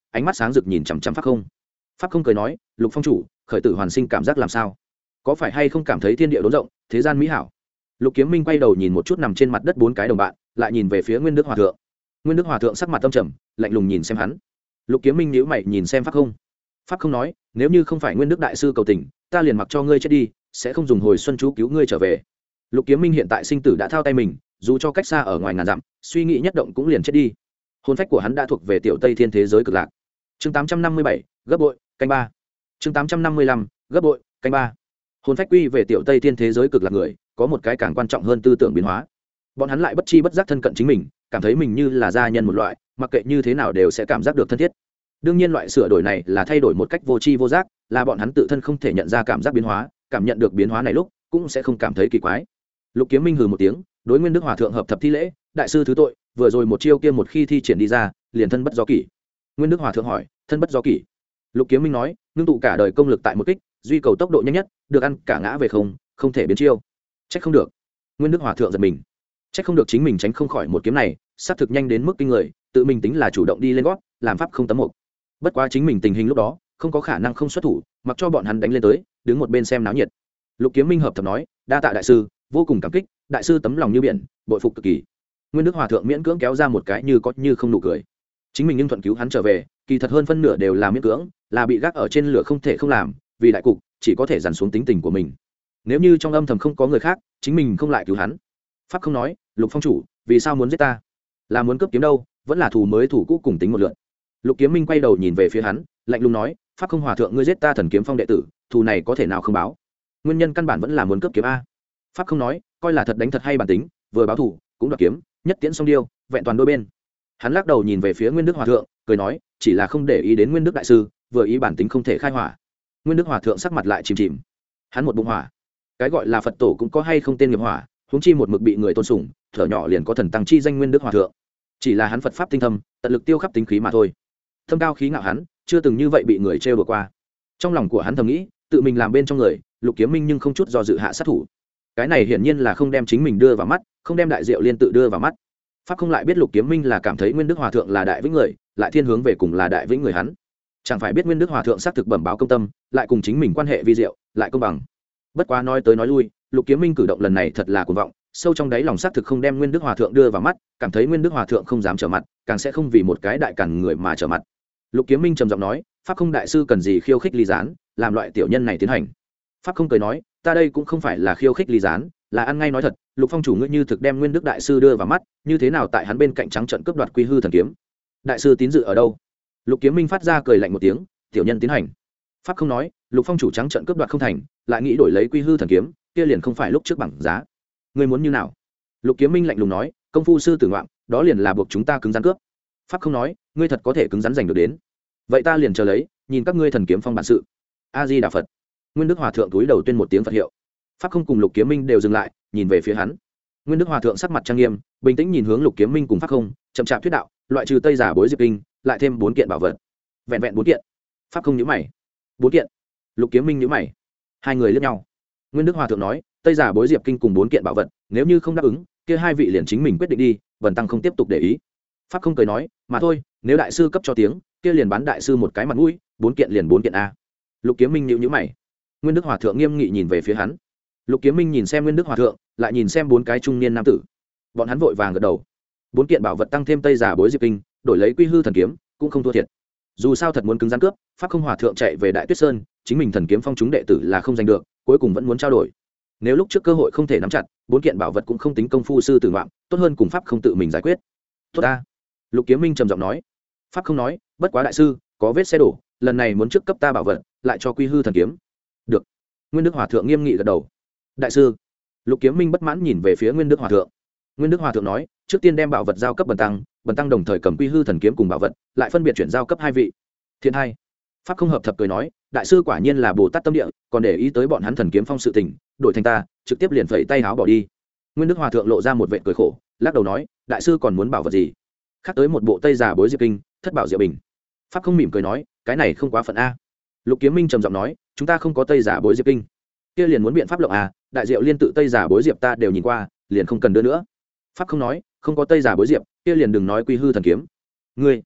ánh mắt sáng rực nhìn chằm chằm pháp không. Pháp không cười nói, Lục phong chủ, khởi tử hoàn sinh cảm giác làm sao, có phải hay không cảm thấy thiên địa đốn rộng, thế gian mỹ hảo? Lục Kiếm Minh quay đầu nhìn một chút nằm trên mặt đất bốn cái đồng bạn, lại nhìn về phía Nguyên Đức Hòa thượng. Nguyên Đức Hòa thượng sắc mặt âm trầm, lạnh lùng nhìn xem hắn. Lục Kiếm Minh nhíu mày nhìn xem Pháp không. Pháp không nói, nếu như không phải Nguyên Đức đại sư cầu tình, ta liền mặc cho ngươi chết đi, sẽ không dùng hồi xuân chú cứu ngươi trở về. Lục Kiếm Minh hiện tại sinh tử đã thao tay mình, dù cho cách xa ở ngoài ngàn dặm, suy nghĩ nhất động cũng liền chết đi. Hồn phách của hắn đã thuộc về tiểu Tây Thiên thế giới cực lạc. Chương tám trăm năm mươi bảy, gấp bội, canh ba. Chương tám trăm năm mươi lăm, gấp bội, canh ba. Hồn phách quy về tiểu Tây Thiên thế giới cực lạc người, có một cái càng quan trọng hơn tư tưởng biến hóa. Bọn hắn lại bất chi bất giác thân cận chính mình, cảm thấy mình như là gia nhân một loại, mặc kệ như thế nào đều sẽ cảm giác được thân thiết. Đương nhiên loại sửa đổi này là thay đổi một cách vô tri vô giác, là bọn hắn tự thân không thể nhận ra cảm giác biến hóa, cảm nhận được biến hóa này lúc cũng sẽ không cảm thấy kỳ quái. Lục Kiếm Minh hừ một tiếng, đối Nguyên Đức Hòa thượng hợp thập thi lễ, đại sư thứ tội, vừa rồi một chiêu kia một khi thi triển đi ra, liền thân bất do kỷ. Nguyên Đức Hòa thượng hỏi, thân bất do kỷ? Lục Kiếm Minh nói, ngưng tụ cả đời công lực tại một kích, duy cầu tốc độ nhanh nhất, được ăn cả ngã về không, không thể biến chiêu. Trách không được. Nguyên Đức Hòa thượng giật mình. Trách không được chính mình tránh không khỏi một kiếm này, sát thực nhanh đến mức kinh người, tự mình tính là chủ động đi lên gót, làm pháp không tấm mục. Bất quá chính mình tình hình lúc đó, không có khả năng không xuất thủ, mặc cho bọn hắn đánh lên tới, đứng một bên xem náo nhiệt. Lục Kiếm Minh hợp thầm nói, đa tạ đại sư, vô cùng cảm kích, đại sư tấm lòng như biển, bội phục cực kỳ. Nguyên Đức Hòa thượng miễn cưỡng kéo ra một cái như có như không nụ cười. Chính mình nhưng thuận cứu hắn trở về, kỳ thật hơn phân nửa đều là miễn cưỡng, là bị gác ở trên lửa không thể không làm, vì đại cục, chỉ có thể dằn xuống tính tình của mình. Nếu như trong âm thầm không có người khác, chính mình không lại cứu hắn. Pháp không nói, Lục phong chủ, vì sao muốn giết ta? Là muốn cướp kiếm đâu, vẫn là thù mới thủ cũ cùng tính một lượt. Lục Kiếm Minh quay đầu nhìn về phía hắn, lạnh lùng nói, pháp không hòa thượng ngươi giết ta thần kiếm phong đệ tử, thù này có thể nào không báo? Nguyên nhân căn bản vẫn là muốn cướp kiếm a. Pháp không nói, coi là thật đánh thật hay bản tính, vừa báo thù cũng đoạt kiếm, nhất tiễn song điêu, vẹn toàn đôi bên. Hắn lắc đầu nhìn về phía Nguyên Đức Hòa thượng, cười nói, chỉ là không để ý đến Nguyên Đức đại sư, vừa ý bản tính không thể khai hỏa. Nguyên Đức Hòa thượng sắc mặt lại chìm chìm. Hắn một bụng hỏa. Cái gọi là Phật tổ cũng có hay không tên nghiệp hỏa, huống chi một mực bị người tôn sùng, thở nhỏ liền có thần tăng chi danh Nguyên Đức Hòa thượng. Chỉ là hắn Phật pháp tinh thâm, tận lực tiêu khắp tính khí mà thôi. Thâm cao khí ngạo hắn, chưa từng như vậy bị người trêu đùa qua. Trong lòng của hắn thầm nghĩ, tự mình làm bên trong người, Lục Kiếm Minh nhưng không chút do dự hạ sát thủ. Cái này hiển nhiên là không đem chính mình đưa vào mắt, không đem đại diệu liên tự đưa vào mắt. Pháp không lại biết Lục Kiếm Minh là cảm thấy Nguyên Đức Hòa thượng là đại vĩnh người, lại thiên hướng về cùng là đại vĩnh người hắn. Chẳng phải biết Nguyên Đức Hòa thượng xác thực bẩm báo công tâm, lại cùng chính mình quan hệ vi diệu, lại công bằng. Bất quá nói tới nói lui, Lục Kiếm Minh cử động lần này thật là cuồng vọng, sâu trong đáy lòng xác thực không đem Nguyên Đức Hòa thượng đưa vào mắt, cảm thấy Nguyên Đức Hòa thượng không dám trở mặt, càng sẽ không vì một cái đại càn người mà trở mặt. Lục Kiếm Minh trầm giọng nói, pháp không đại sư cần gì khiêu khích ly gián, làm loại tiểu nhân này tiến hành. Pháp không cười nói, ta đây cũng không phải là khiêu khích ly gián, là ăn ngay nói thật, Lục phong chủ ngươi như thực đem Nguyên Đức đại sư đưa vào mắt, như thế nào tại hắn bên cạnh trắng trận cướp đoạt quy hư thần kiếm? Đại sư tín dự ở đâu? Lục Kiếm Minh phát ra cười lạnh một tiếng, tiểu nhân tiến hành. Pháp không nói, Lục phong chủ trắng trận cướp đoạt không thành, lại nghĩ đổi lấy quy hư thần kiếm, kia liền không phải lúc trước bằng giá. Ngươi muốn như nào? Lục Kiếm Minh lạnh lùng nói, công phu sư tử ngoạm, đó liền là buộc chúng ta cứng rắn cướp. Pháp không nói, ngươi thật có thể cứng rắn giành được đến, vậy ta liền chờ lấy, nhìn các ngươi thần kiếm phong bản sự. A Di Đà Phật. Nguyên Đức Hòa thượng túi đầu tuyên một tiếng Phật hiệu. Pháp không cùng Lục Kiếm Minh đều dừng lại, nhìn về phía hắn. Nguyên Đức Hòa thượng sắc mặt trang nghiêm, bình tĩnh nhìn hướng Lục Kiếm Minh cùng Pháp không, chậm chạp thuyết đạo, loại trừ Tây giả bối diệp kinh, lại thêm bốn kiện bảo vật. Vẹn vẹn bốn kiện. Pháp không nhíu mày. Bốn kiện. Lục Kiếm Minh nhíu mày. Hai người liếc nhau. Nguyên Đức Hòa thượng nói, Tây giả bối diệp kinh cùng bốn kiện bảo vật, nếu như không đáp ứng, kia hai vị liền chính mình quyết định đi, Vân tăng không tiếp tục để ý. Pháp không cười nói, mà thôi, nếu đại sư cấp cho tiếng, kia liền bán đại sư một cái mặt mũi, bốn kiện liền bốn kiện a. Lục Kiếm Minh nhíu nhíu mày. Nguyên Đức Hòa thượng nghiêm nghị nhìn về phía hắn. Lục Kiếm Minh nhìn xem Nguyên Đức Hòa thượng, lại nhìn xem bốn cái trung niên nam tử. Bọn hắn vội vàng gật đầu. Bốn kiện bảo vật tăng thêm Tây giả bối diệp kinh, đổi lấy quy hư thần kiếm, cũng không thua thiệt. Dù sao thật muốn cứng rắn cướp, Pháp không Hòa thượng chạy về Đại Tuyết Sơn, chính mình thần kiếm phong chúng đệ tử là không giành được, cuối cùng vẫn muốn trao đổi. Nếu lúc trước cơ hội không thể nắm chặt, bốn kiện bảo vật cũng không tính công phu sư tử ngoạm, tốt hơn cùng Pháp không tự mình giải quyết. Tốt ta. Lục Kiếm Minh trầm giọng nói. Pháp không nói, bất quá đại sư, có vết xe đổ, lần này muốn trước cấp ta bảo vật, lại cho quy hư thần kiếm. Được. Nguyên Đức Hòa thượng nghiêm nghị gật đầu. Đại sư. Lục Kiếm Minh bất mãn nhìn về phía Nguyên Đức Hòa thượng. Nguyên Đức Hòa thượng nói, trước tiên đem bảo vật giao cấp bần tăng, bần tăng đồng thời cầm quy hư thần kiếm cùng bảo vật, lại phân biệt chuyển giao cấp hai vị. Thiên hai. Pháp không hợp thập cười nói, đại sư quả nhiên là Bồ Tát tâm địa, còn để ý tới bọn hắn thần kiếm phong sự tình, đổi thành ta, trực tiếp liền phẩy tay háo bỏ đi. Nguyên Đức Hòa thượng lộ ra một vệt cười khổ, lắc đầu nói, đại sư còn muốn bảo vật gì? Khác tới một bộ Tây giả bối diệp kinh, thất bảo diệu bình. Pháp không mỉm cười nói, cái này không quá phận a. Lục Kiếm Minh trầm giọng nói, chúng ta không có Tây giả bối diệp kinh, kia liền muốn biện pháp lộng a, đại diệu liên tự Tây giả bối diệp ta đều nhìn qua, liền không cần đưa nữa. Pháp không nói, không có Tây giả bối diệp, kia liền đừng nói quy hư thần kiếm. Ngươi,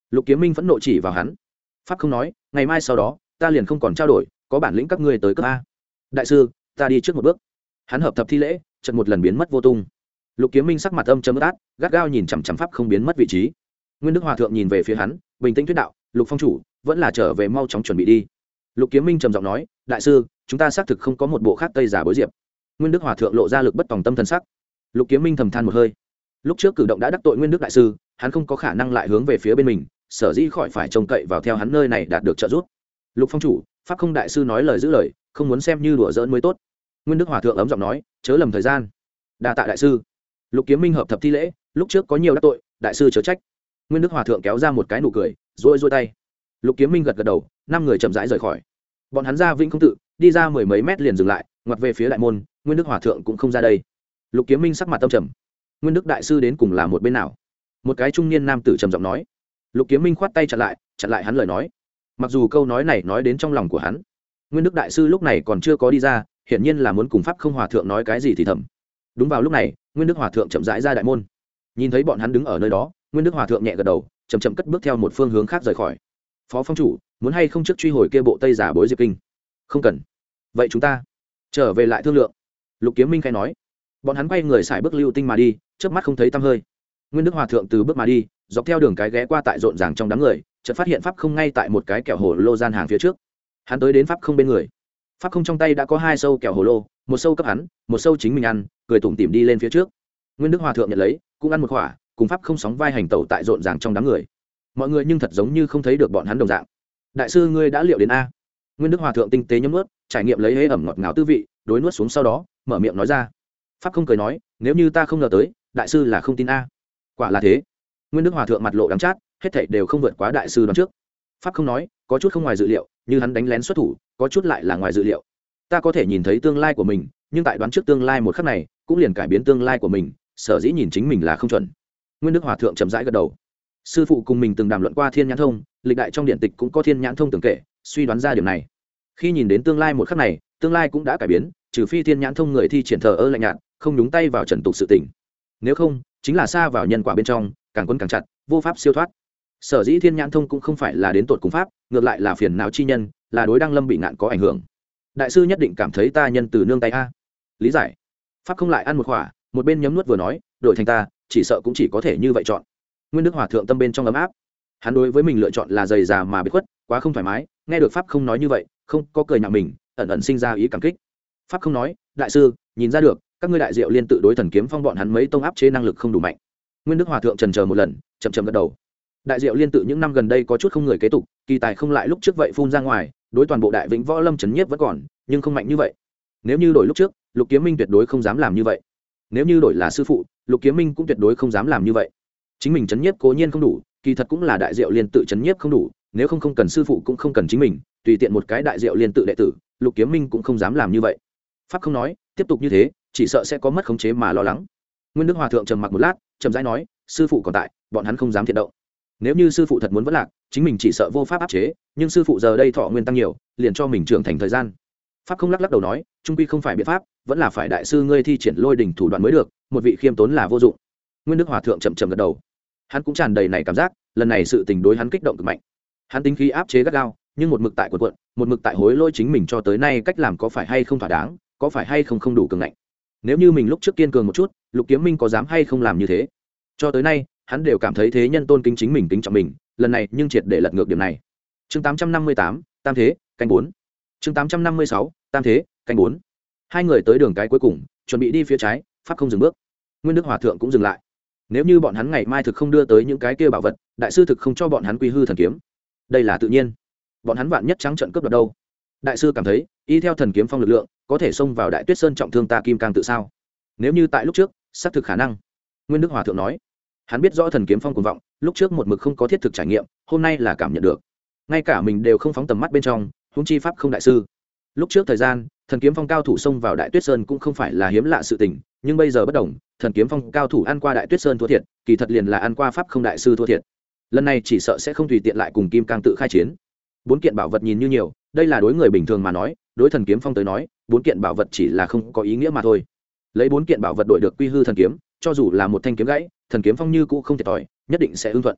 Lục Kiếm Minh phẫn nộ chỉ vào hắn. Pháp không nói, ngày mai sau đó ta liền không còn trao đổi, có bản lĩnh các ngươi tới cấp a. Đại sư, ta đi trước một bước. Hắn hợp thập thi lễ, chợt một lần biến mất vô tung. Lục Kiếm Minh sắc mặt âm trầm ướt át, gắt gao nhìn chằm chằm Pháp không biến mất vị trí. Nguyên Đức Hòa thượng nhìn về phía hắn, bình tĩnh thuyết đạo: Lục phong chủ, vẫn là trở về mau chóng chuẩn bị đi. Lục Kiếm Minh trầm giọng nói: đại sư, chúng ta xác thực không có một bộ khác tây giả bối diệp. Nguyên Đức Hòa thượng lộ ra lực bất tòng tâm thần sắc. Lục Kiếm Minh thầm than một hơi. Lúc trước cử động đã đắc tội Nguyên Đức đại sư, hắn không có khả năng lại hướng về phía bên mình, sở dĩ khỏi phải trông cậy vào theo hắn nơi này đạt được trợ giúp. Lục phong chủ, Pháp không đại sư nói lời giữ lời, không muốn xem như đùa giỡn mới tốt. Nguyên Đức Hòa thượng ấm giọng nói: chớ lầm thời gian. Đa tạ đại sư. Lục Kiếm Minh hợp thập thi lễ, lúc trước có nhiều đắc tội, đại sư chớ trách. Nguyên Đức Hòa thượng kéo ra một cái nụ cười, rũi rũi tay. Lục Kiếm Minh gật gật đầu, năm người chậm rãi rời khỏi. Bọn hắn ra Vĩnh Không Tự, đi ra mười mấy mét liền dừng lại, ngoặt về phía đại môn. Nguyên Đức Hòa thượng cũng không ra đây. Lục Kiếm Minh sắc mặt tâm trầm. Nguyên Đức đại sư đến cùng là một bên nào? Một cái trung niên nam tử trầm giọng nói. Lục Kiếm Minh khoát tay chặn lại, chặn lại hắn lời nói. Mặc dù câu nói này nói đến trong lòng của hắn, Nguyên Đức đại sư lúc này còn chưa có đi ra, hiển nhiên là muốn cùng Pháp không hòa thượng nói cái gì thì thầm. Đúng vào lúc này, Nguyên Đức Hòa thượng chậm rãi ra đại môn. Nhìn thấy bọn hắn đứng ở nơi đó, Nguyên Đức Hòa thượng nhẹ gật đầu, chậm chậm cất bước theo một phương hướng khác rời khỏi. Phó phong chủ, muốn hay không trước truy hồi kia bộ tây giả bối diệp kinh? Không cần. Vậy chúng ta trở về lại thương lượng. Lục Kiếm Minh khai nói. Bọn hắn quay người xài bước lưu tinh mà đi, chớp mắt không thấy tăm hơi. Nguyên Đức Hòa thượng từ bước mà đi, dọc theo đường cái ghé qua tại rộn ràng trong đám người, chợt phát hiện Pháp không ngay tại một cái kẹo hồ lô gian hàng phía trước. Hắn tới đến Pháp không bên người. Pháp không trong tay đã có hai sâu kẹo hồ lô, một sâu cấp hắn, một sâu chính mình ăn, cười tủm tỉm đi lên phía trước. Nguyên Đức Hòa thượng nhận lấy, cũng ăn một quả, cùng Pháp không sóng vai hành tẩu tại rộn ràng trong đám người. Mọi người nhưng thật giống như không thấy được bọn hắn đồng dạng. Đại sư ngươi đã liệu đến a? Nguyên Đức Hòa thượng tinh tế nhấm nuốt, trải nghiệm lấy hế ẩm ngọt ngào tư vị, đối nuốt xuống sau đó, mở miệng nói ra. Pháp không cười nói, nếu như ta không ngờ tới, đại sư là không tin a. Quả là thế. Nguyên Đức Hòa thượng mặt lộ đắng chát, hết thảy đều không vượt quá đại sư đoán trước. Pháp không nói, có chút không ngoài dự liệu, như hắn đánh lén xuất thủ, có chút lại là ngoài dự liệu. Ta có thể nhìn thấy tương lai của mình, nhưng tại đoán trước tương lai một khắc này, cũng liền cải biến tương lai của mình, sở dĩ nhìn chính mình là không chuẩn. Nguyên Đức Hòa thượng chậm rãi gật đầu. Sư phụ cùng mình từng đàm luận qua thiên nhãn thông, lịch đại trong điện tịch cũng có thiên nhãn thông tưởng kể, suy đoán ra điểm này. Khi nhìn đến tương lai một khắc này, tương lai cũng đã cải biến, trừ phi thiên nhãn thông người thi triển thờ ơ lạnh nhạt, không nhúng tay vào trần tục sự tình. Nếu không, chính là xa vào nhân quả bên trong, càng quấn càng chặt, vô pháp siêu thoát. Sở dĩ thiên nhãn thông cũng không phải là đến tột cùng pháp, ngược lại là phiền não chi nhân, là đối đăng lâm bị ngạn có ảnh hưởng. Đại sư nhất định cảm thấy ta nhân từ nương tay a. Lý giải. Pháp không lại ăn một khỏa, một bên nhấm nuốt vừa nói, đổi thành ta, chỉ sợ cũng chỉ có thể như vậy chọn. Nguyên Đức Hòa thượng tâm bên trong ấm áp. Hắn đối với mình lựa chọn là dày già mà biết khuất, quá không thoải mái, nghe được Pháp không nói như vậy, không có cười nhạo mình, ẩn ẩn sinh ra ý cảm kích. Pháp không nói, đại sư, nhìn ra được, các ngươi đại diệu liên tự đối thần kiếm phong bọn hắn mấy tông áp chế năng lực không đủ mạnh. Nguyên Đức Hòa thượng trần chờ một lần, chậm chậm gật đầu. Đại diệu liên tự những năm gần đây có chút không người kế tục, kỳ tài không lại lúc trước vậy phun ra ngoài, đối toàn bộ đại vĩnh võ lâm chấn nhiếp vẫn còn, nhưng không mạnh như vậy. Nếu như đổi lúc trước, Lục Kiếm Minh tuyệt đối không dám làm như vậy. Nếu như đổi là sư phụ, Lục Kiếm Minh cũng tuyệt đối không dám làm như vậy. Chính mình chấn nhiếp cố nhiên không đủ, kỳ thật cũng là đại diệu liên tự chấn nhiếp không đủ, nếu không không cần sư phụ cũng không cần chính mình, tùy tiện một cái đại diệu liên tự đệ tử, Lục Kiếm Minh cũng không dám làm như vậy. Pháp không nói, tiếp tục như thế, chỉ sợ sẽ có mất khống chế mà lo lắng. Nguyên Đức Hòa thượng trầm mặc một lát, chậm rãi nói, sư phụ còn tại, bọn hắn không dám thiện động. Nếu như sư phụ thật muốn vẫn lạc, chính mình chỉ sợ vô pháp áp chế, nhưng sư phụ giờ đây thọ nguyên tăng nhiều, liền cho mình trưởng thành thời gian. Pháp không lắc lắc đầu nói, trung quy không phải biện pháp, vẫn là phải đại sư ngươi thi triển lôi đỉnh thủ đoạn mới được, một vị khiêm tốn là vô dụng. Nguyên Đức Hòa thượng chậm chậm gật đầu. Hắn cũng tràn đầy này cảm giác, lần này sự tình đối hắn kích động cực mạnh. Hắn tính khí áp chế gắt gao, nhưng một mực tại quần quận, một mực tại hối lỗi chính mình cho tới nay cách làm có phải hay không thỏa đáng, có phải hay không không đủ cường ngạnh. Nếu như mình lúc trước kiên cường một chút, Lục Kiếm Minh có dám hay không làm như thế? Cho tới nay, hắn đều cảm thấy thế nhân tôn kính chính mình, kính trọng mình, lần này nhưng triệt để lật ngược điểm này. Chương tám trăm năm mươi tám, Tam thế, canh bốn. Chương tám trăm năm mươi sáu, Tam thế, canh bốn. Hai người tới đường cái cuối cùng, chuẩn bị đi phía trái, Pháp không dừng bước. Nguyên Đức Hòa thượng cũng dừng lại. Nếu như bọn hắn ngày mai thực không đưa tới những cái kia bảo vật, đại sư thực không cho bọn hắn quy hư thần kiếm. Đây là tự nhiên. Bọn hắn vạn nhất trắng trận cướp đoạt đâu? Đại sư cảm thấy, y theo thần kiếm phong lực lượng, có thể xông vào Đại Tuyết Sơn trọng thương ta Kim Cang tự sao? Nếu như tại lúc trước, xác thực khả năng. Nguyên Đức Hòa thượng nói. Hắn biết rõ thần kiếm phong cuồng vọng, lúc trước một mực không có thiết thực trải nghiệm, hôm nay là cảm nhận được. Ngay cả mình đều không phóng tầm mắt bên trong, huống chi pháp không đại sư. Lúc trước thời gian, thần kiếm phong cao thủ xông vào Đại Tuyết Sơn cũng không phải là hiếm lạ sự tình, nhưng bây giờ bất đồng, thần kiếm phong cao thủ ăn qua Đại Tuyết Sơn thua thiệt, kỳ thật liền là ăn qua pháp không đại sư thua thiệt. Lần này chỉ sợ sẽ không tùy tiện lại cùng Kim Cang tự khai chiến. Bốn kiện bảo vật nhìn như nhiều, đây là đối người bình thường mà nói, đối thần kiếm phong tới nói, bốn kiện bảo vật chỉ là không có ý nghĩa mà thôi. Lấy bốn kiện bảo vật đổi được quy hư thần kiếm, cho dù là một thanh kiếm gãy, thần kiếm phong như cũ không thiệt thòi, nhất định sẽ ưng thuận.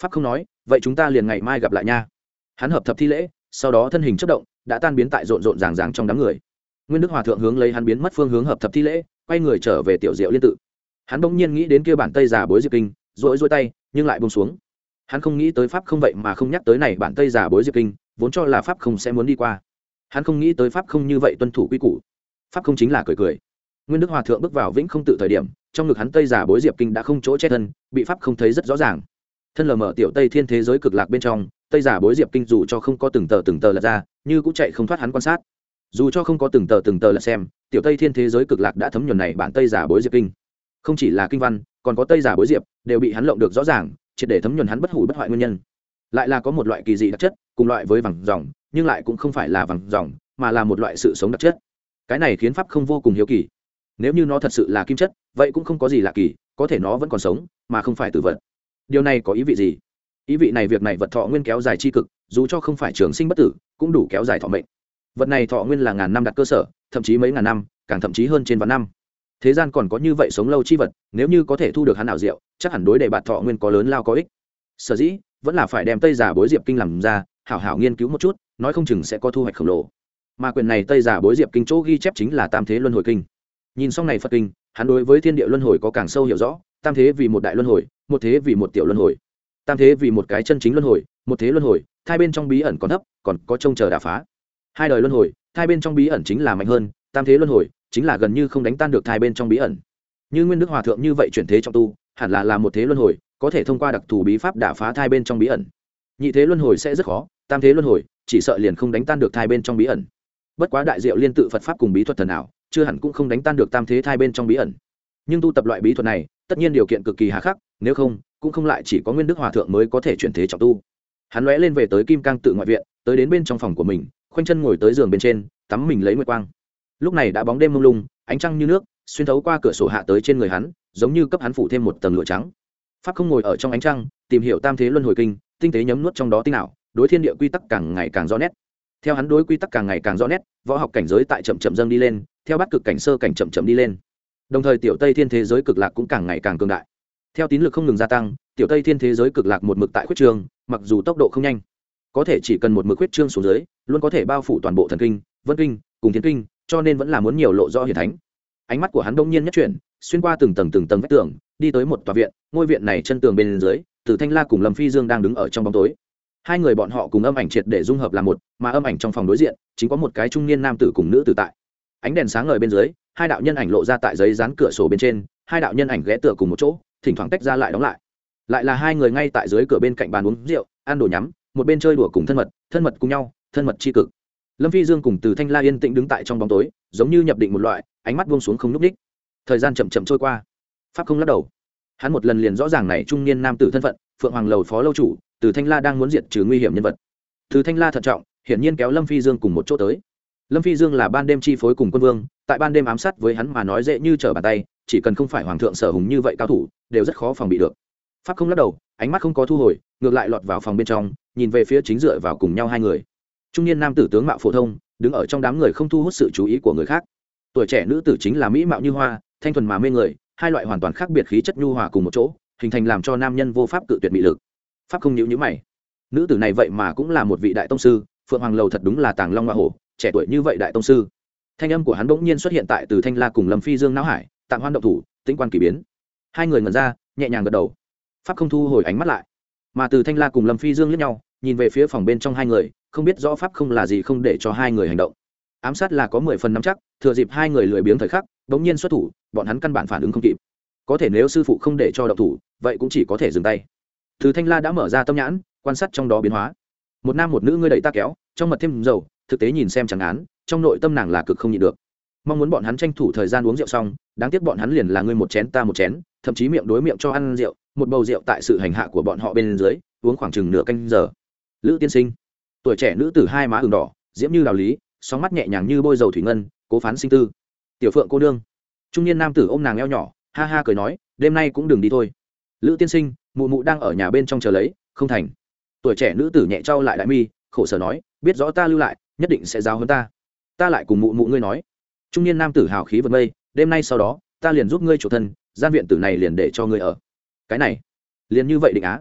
pháp không nói, vậy chúng ta liền ngày mai gặp lại nha. Hắn hợp thập thi lễ, sau đó thân hình chất động đã tan biến tại rộn rộn ràng ràng trong đám người. Nguyên Đức Hòa thượng hướng lấy hắn biến mất phương hướng hợp thập thi lễ, quay người trở về tiểu diệu liên tự. Hắn bỗng nhiên nghĩ đến kia bản tây giả bối diệp kinh, rỗi rỗi tay nhưng lại buông xuống. Hắn không nghĩ tới pháp không vậy mà không nhắc tới này bản tây giả bối diệp kinh, vốn cho là pháp không sẽ muốn đi qua. Hắn không nghĩ tới pháp không như vậy tuân thủ quy củ. Pháp không chính là cười cười. Nguyên Đức Hòa thượng bước vào vĩnh không tự thời điểm, trong ngực hắn tây giả bối diệp kinh đã không chỗ che thân, bị pháp không thấy rất rõ ràng. Thân lờ mờ tiểu tây thiên thế giới cực lạc bên trong, tây giả bối diệp kinh dù cho không có từng tờ từng tờ lật ra, như cũng chạy không thoát hắn quan sát. Dù cho không có từng tờ từng tờ lật xem, tiểu tây thiên thế giới cực lạc đã thấm nhuần này bản tây giả bối diệp kinh. Không chỉ là kinh văn, còn có tây giả bối diệp đều bị hắn lộng được rõ ràng, triệt để thấm nhuần hắn bất hủ bất hoại nguyên nhân. Lại là có một loại kỳ dị đặc chất, cùng loại với vàng dòng, nhưng lại cũng không phải là vàng dòng, mà là một loại sự sống đặc chất. Cái này khiến pháp không vô cùng hiếu kỳ. Nếu như nó thật sự là kim chất, vậy cũng không có gì lạ kỳ, có thể nó vẫn còn sống, mà không phải tử vật. Điều này có ý vị gì? Ý vị này việc này vật thọ nguyên kéo dài chi cực, dù cho không phải trường sinh bất tử, cũng đủ kéo dài thọ mệnh. Vật này thọ nguyên là ngàn năm đặt cơ sở, thậm chí mấy ngàn năm, càng thậm chí hơn trên vạn năm. Thế gian còn có như vậy sống lâu chi vật, nếu như có thể thu được hắn ảo diệu, chắc hẳn đối đề bạt thọ nguyên có lớn lao có ích. Sở dĩ vẫn là phải đem tây giả bối diệp kinh làm ra, hảo hảo nghiên cứu một chút, nói không chừng sẽ có thu hoạch khổng lồ. Mà quyền này tây giả bối diệp kinh chỗ ghi chép chính là tam thế luân hồi kinh. Nhìn xong này Phật kinh, hắn đối với thiên địa luân hồi có càng sâu hiểu rõ, tam thế vì một đại luân hồi, một thế vì một tiểu luân hồi. Tam thế vì một cái chân chính luân hồi, một thế luân hồi, thai bên trong bí ẩn còn thấp, còn có trông chờ đả phá. Hai đời luân hồi, thai bên trong bí ẩn chính là mạnh hơn, tam thế luân hồi chính là gần như không đánh tan được thai bên trong bí ẩn. Như Nguyên Đức Hòa thượng như vậy chuyển thế trong tu, hẳn là là một thế luân hồi, có thể thông qua đặc thù bí pháp đả phá thai bên trong bí ẩn. Nhị thế luân hồi sẽ rất khó, tam thế luân hồi chỉ sợ liền không đánh tan được thai bên trong bí ẩn. Bất quá đại diệu liên tự Phật pháp cùng bí thuật thần ảo, chưa hẳn cũng không đánh tan được tam thế thai bên trong bí ẩn. Nhưng tu tập loại bí thuật này, tất nhiên điều kiện cực kỳ hà khắc, nếu không, cũng không lại chỉ có Nguyên Đức Hòa thượng mới có thể chuyển thế trọng tu. Hắn lóe lên về tới Kim Cang tự ngoại viện, tới đến bên trong phòng của mình, khoanh chân ngồi tới giường bên trên, tắm mình lấy nguyệt quang. Lúc này đã bóng đêm mông lung, ánh trăng như nước xuyên thấu qua cửa sổ hạ tới trên người hắn, giống như cấp hắn phủ thêm một tầng lụa trắng. Pháp không ngồi ở trong ánh trăng, tìm hiểu tam thế luân hồi kinh, tinh tế nhấm nuốt trong đó tinh ảo, đối thiên địa quy tắc càng ngày càng rõ nét. Theo hắn đối quy tắc càng ngày càng rõ nét, võ học cảnh giới tại chậm chậm dâng đi lên, theo bát cực cảnh sơ cảnh chậm chậm đi lên. Đồng thời tiểu tây thiên thế giới cực lạc cũng càng ngày càng cường đại. Theo tín lực không ngừng gia tăng, tiểu tây thiên thế giới cực lạc một mực tại khuyết trương, mặc dù tốc độ không nhanh, có thể chỉ cần một mực khuyết trương xuống dưới, luôn có thể bao phủ toàn bộ thần kinh, vân kinh, cùng thiên kinh, cho nên vẫn là muốn nhiều lộ rõ hiển thánh. Ánh mắt của hắn đông nhiên nhất chuyển, xuyên qua từng tầng từng tầng vách tường, đi tới một tòa viện, ngôi viện này chân tường bên dưới, Từ Thanh La cùng Lâm Phi Dương đang đứng ở trong bóng tối. Hai người bọn họ cùng âm ảnh triệt để dung hợp làm một, mà âm ảnh trong phòng đối diện chính có một cái trung niên nam tử cùng nữ tử tại. Ánh đèn sáng ngời bên dưới, hai đạo nhân ảnh lộ ra tại giấy dán cửa sổ bên trên, hai đạo nhân ảnh ghé tựa cùng một chỗ, thỉnh thoảng tách ra lại đóng lại. Lại là hai người ngay tại dưới cửa bên cạnh bàn uống rượu, ăn đồ nhắm, một bên chơi đùa cùng thân mật, thân mật cùng nhau, thân mật chi cực. Lâm Phi Dương cùng Từ Thanh La yên tĩnh đứng tại trong bóng tối, giống như nhập định một loại, ánh mắt buông xuống không nhúc nhích. Thời gian chậm chậm trôi qua, pháp không lắc đầu. Hắn một lần liền rõ ràng này trung niên nam tử thân phận, Phượng Hoàng lầu phó lâu chủ, Từ Thanh La đang muốn diệt trừ nguy hiểm nhân vật. Từ Thanh La thận trọng, hiển nhiên kéo Lâm Phi Dương cùng một chỗ tới. Lâm Phi Dương là ban đêm chi phối cùng quân vương, tại ban đêm ám sát với hắn mà nói dễ như trở bàn tay, chỉ cần không phải hoàng thượng sở hùng như vậy cao thủ, đều rất khó phòng bị được. Pháp không lắc đầu, ánh mắt không có thu hồi, ngược lại lọt vào phòng bên trong, nhìn về phía chính dựa vào cùng nhau hai người. Trung niên nam tử tướng mạo phổ thông, đứng ở trong đám người không thu hút sự chú ý của người khác. Tuổi trẻ nữ tử chính là mỹ mạo như hoa, thanh thuần mà mê người, hai loại hoàn toàn khác biệt khí chất nhu hòa cùng một chỗ, hình thành làm cho nam nhân vô pháp cự tuyệt bị lực. Pháp không nhíu nhíu mày. Nữ tử này vậy mà cũng là một vị đại tông sư, Phượng Hoàng lầu thật đúng là tàng long hoa hổ, trẻ tuổi như vậy đại tông sư. Thanh âm của hắn bỗng nhiên xuất hiện tại Từ Thanh La cùng Lâm Phi Dương não hải, tạm hoan động thủ, tĩnh quan kỳ biến. Hai người ngẩn ra, nhẹ nhàng gật đầu. Pháp không thu hồi ánh mắt lại, mà Từ Thanh La cùng Lâm Phi Dương liếc nhau, nhìn về phía phòng bên trong hai người, không biết rõ pháp không là gì không để cho hai người hành động. Ám sát là có mười phần nắm chắc, thừa dịp hai người lười biếng thời khắc, bỗng nhiên xuất thủ, bọn hắn căn bản phản ứng không kịp. Có thể nếu sư phụ không để cho động thủ, vậy cũng chỉ có thể dừng tay. Từ Thanh La đã mở ra tâm nhãn, quan sát trong đó biến hóa. Một nam một nữ ngươi đẩy ta kéo, trong mật thêm dầu, thực tế nhìn xem chẳng án, trong nội tâm nàng là cực không nhịn được. Mong muốn bọn hắn tranh thủ thời gian uống rượu xong, đáng tiếc bọn hắn liền là ngươi một chén ta một chén, thậm chí miệng đối miệng cho ăn rượu, một bầu rượu tại sự hành hạ của bọn họ bên dưới, uống khoảng chừng nửa canh giờ. Lữ tiên sinh, tuổi trẻ nữ tử hai má ửng đỏ, diễm như đào lý, sóng mắt nhẹ nhàng như bôi dầu thủy ngân, cố phán sinh tư. Tiểu Phượng cô nương. Trung niên nam tử ôm nàng eo nhỏ, ha ha cười nói, đêm nay cũng đừng đi thôi. Lữ tiên sinh, mụ mụ đang ở nhà bên trong chờ lấy, không thành. Tuổi trẻ nữ tử nhẹ trao lại đại mi, khổ sở nói, biết rõ ta lưu lại, nhất định sẽ giáo hơn ta. Ta lại cùng mụ mụ ngươi nói. Trung niên nam tử hào khí vượt mây, đêm nay sau đó, ta liền giúp ngươi chủ thân, gian viện tử này liền để cho ngươi ở. Cái này, liền như vậy định á.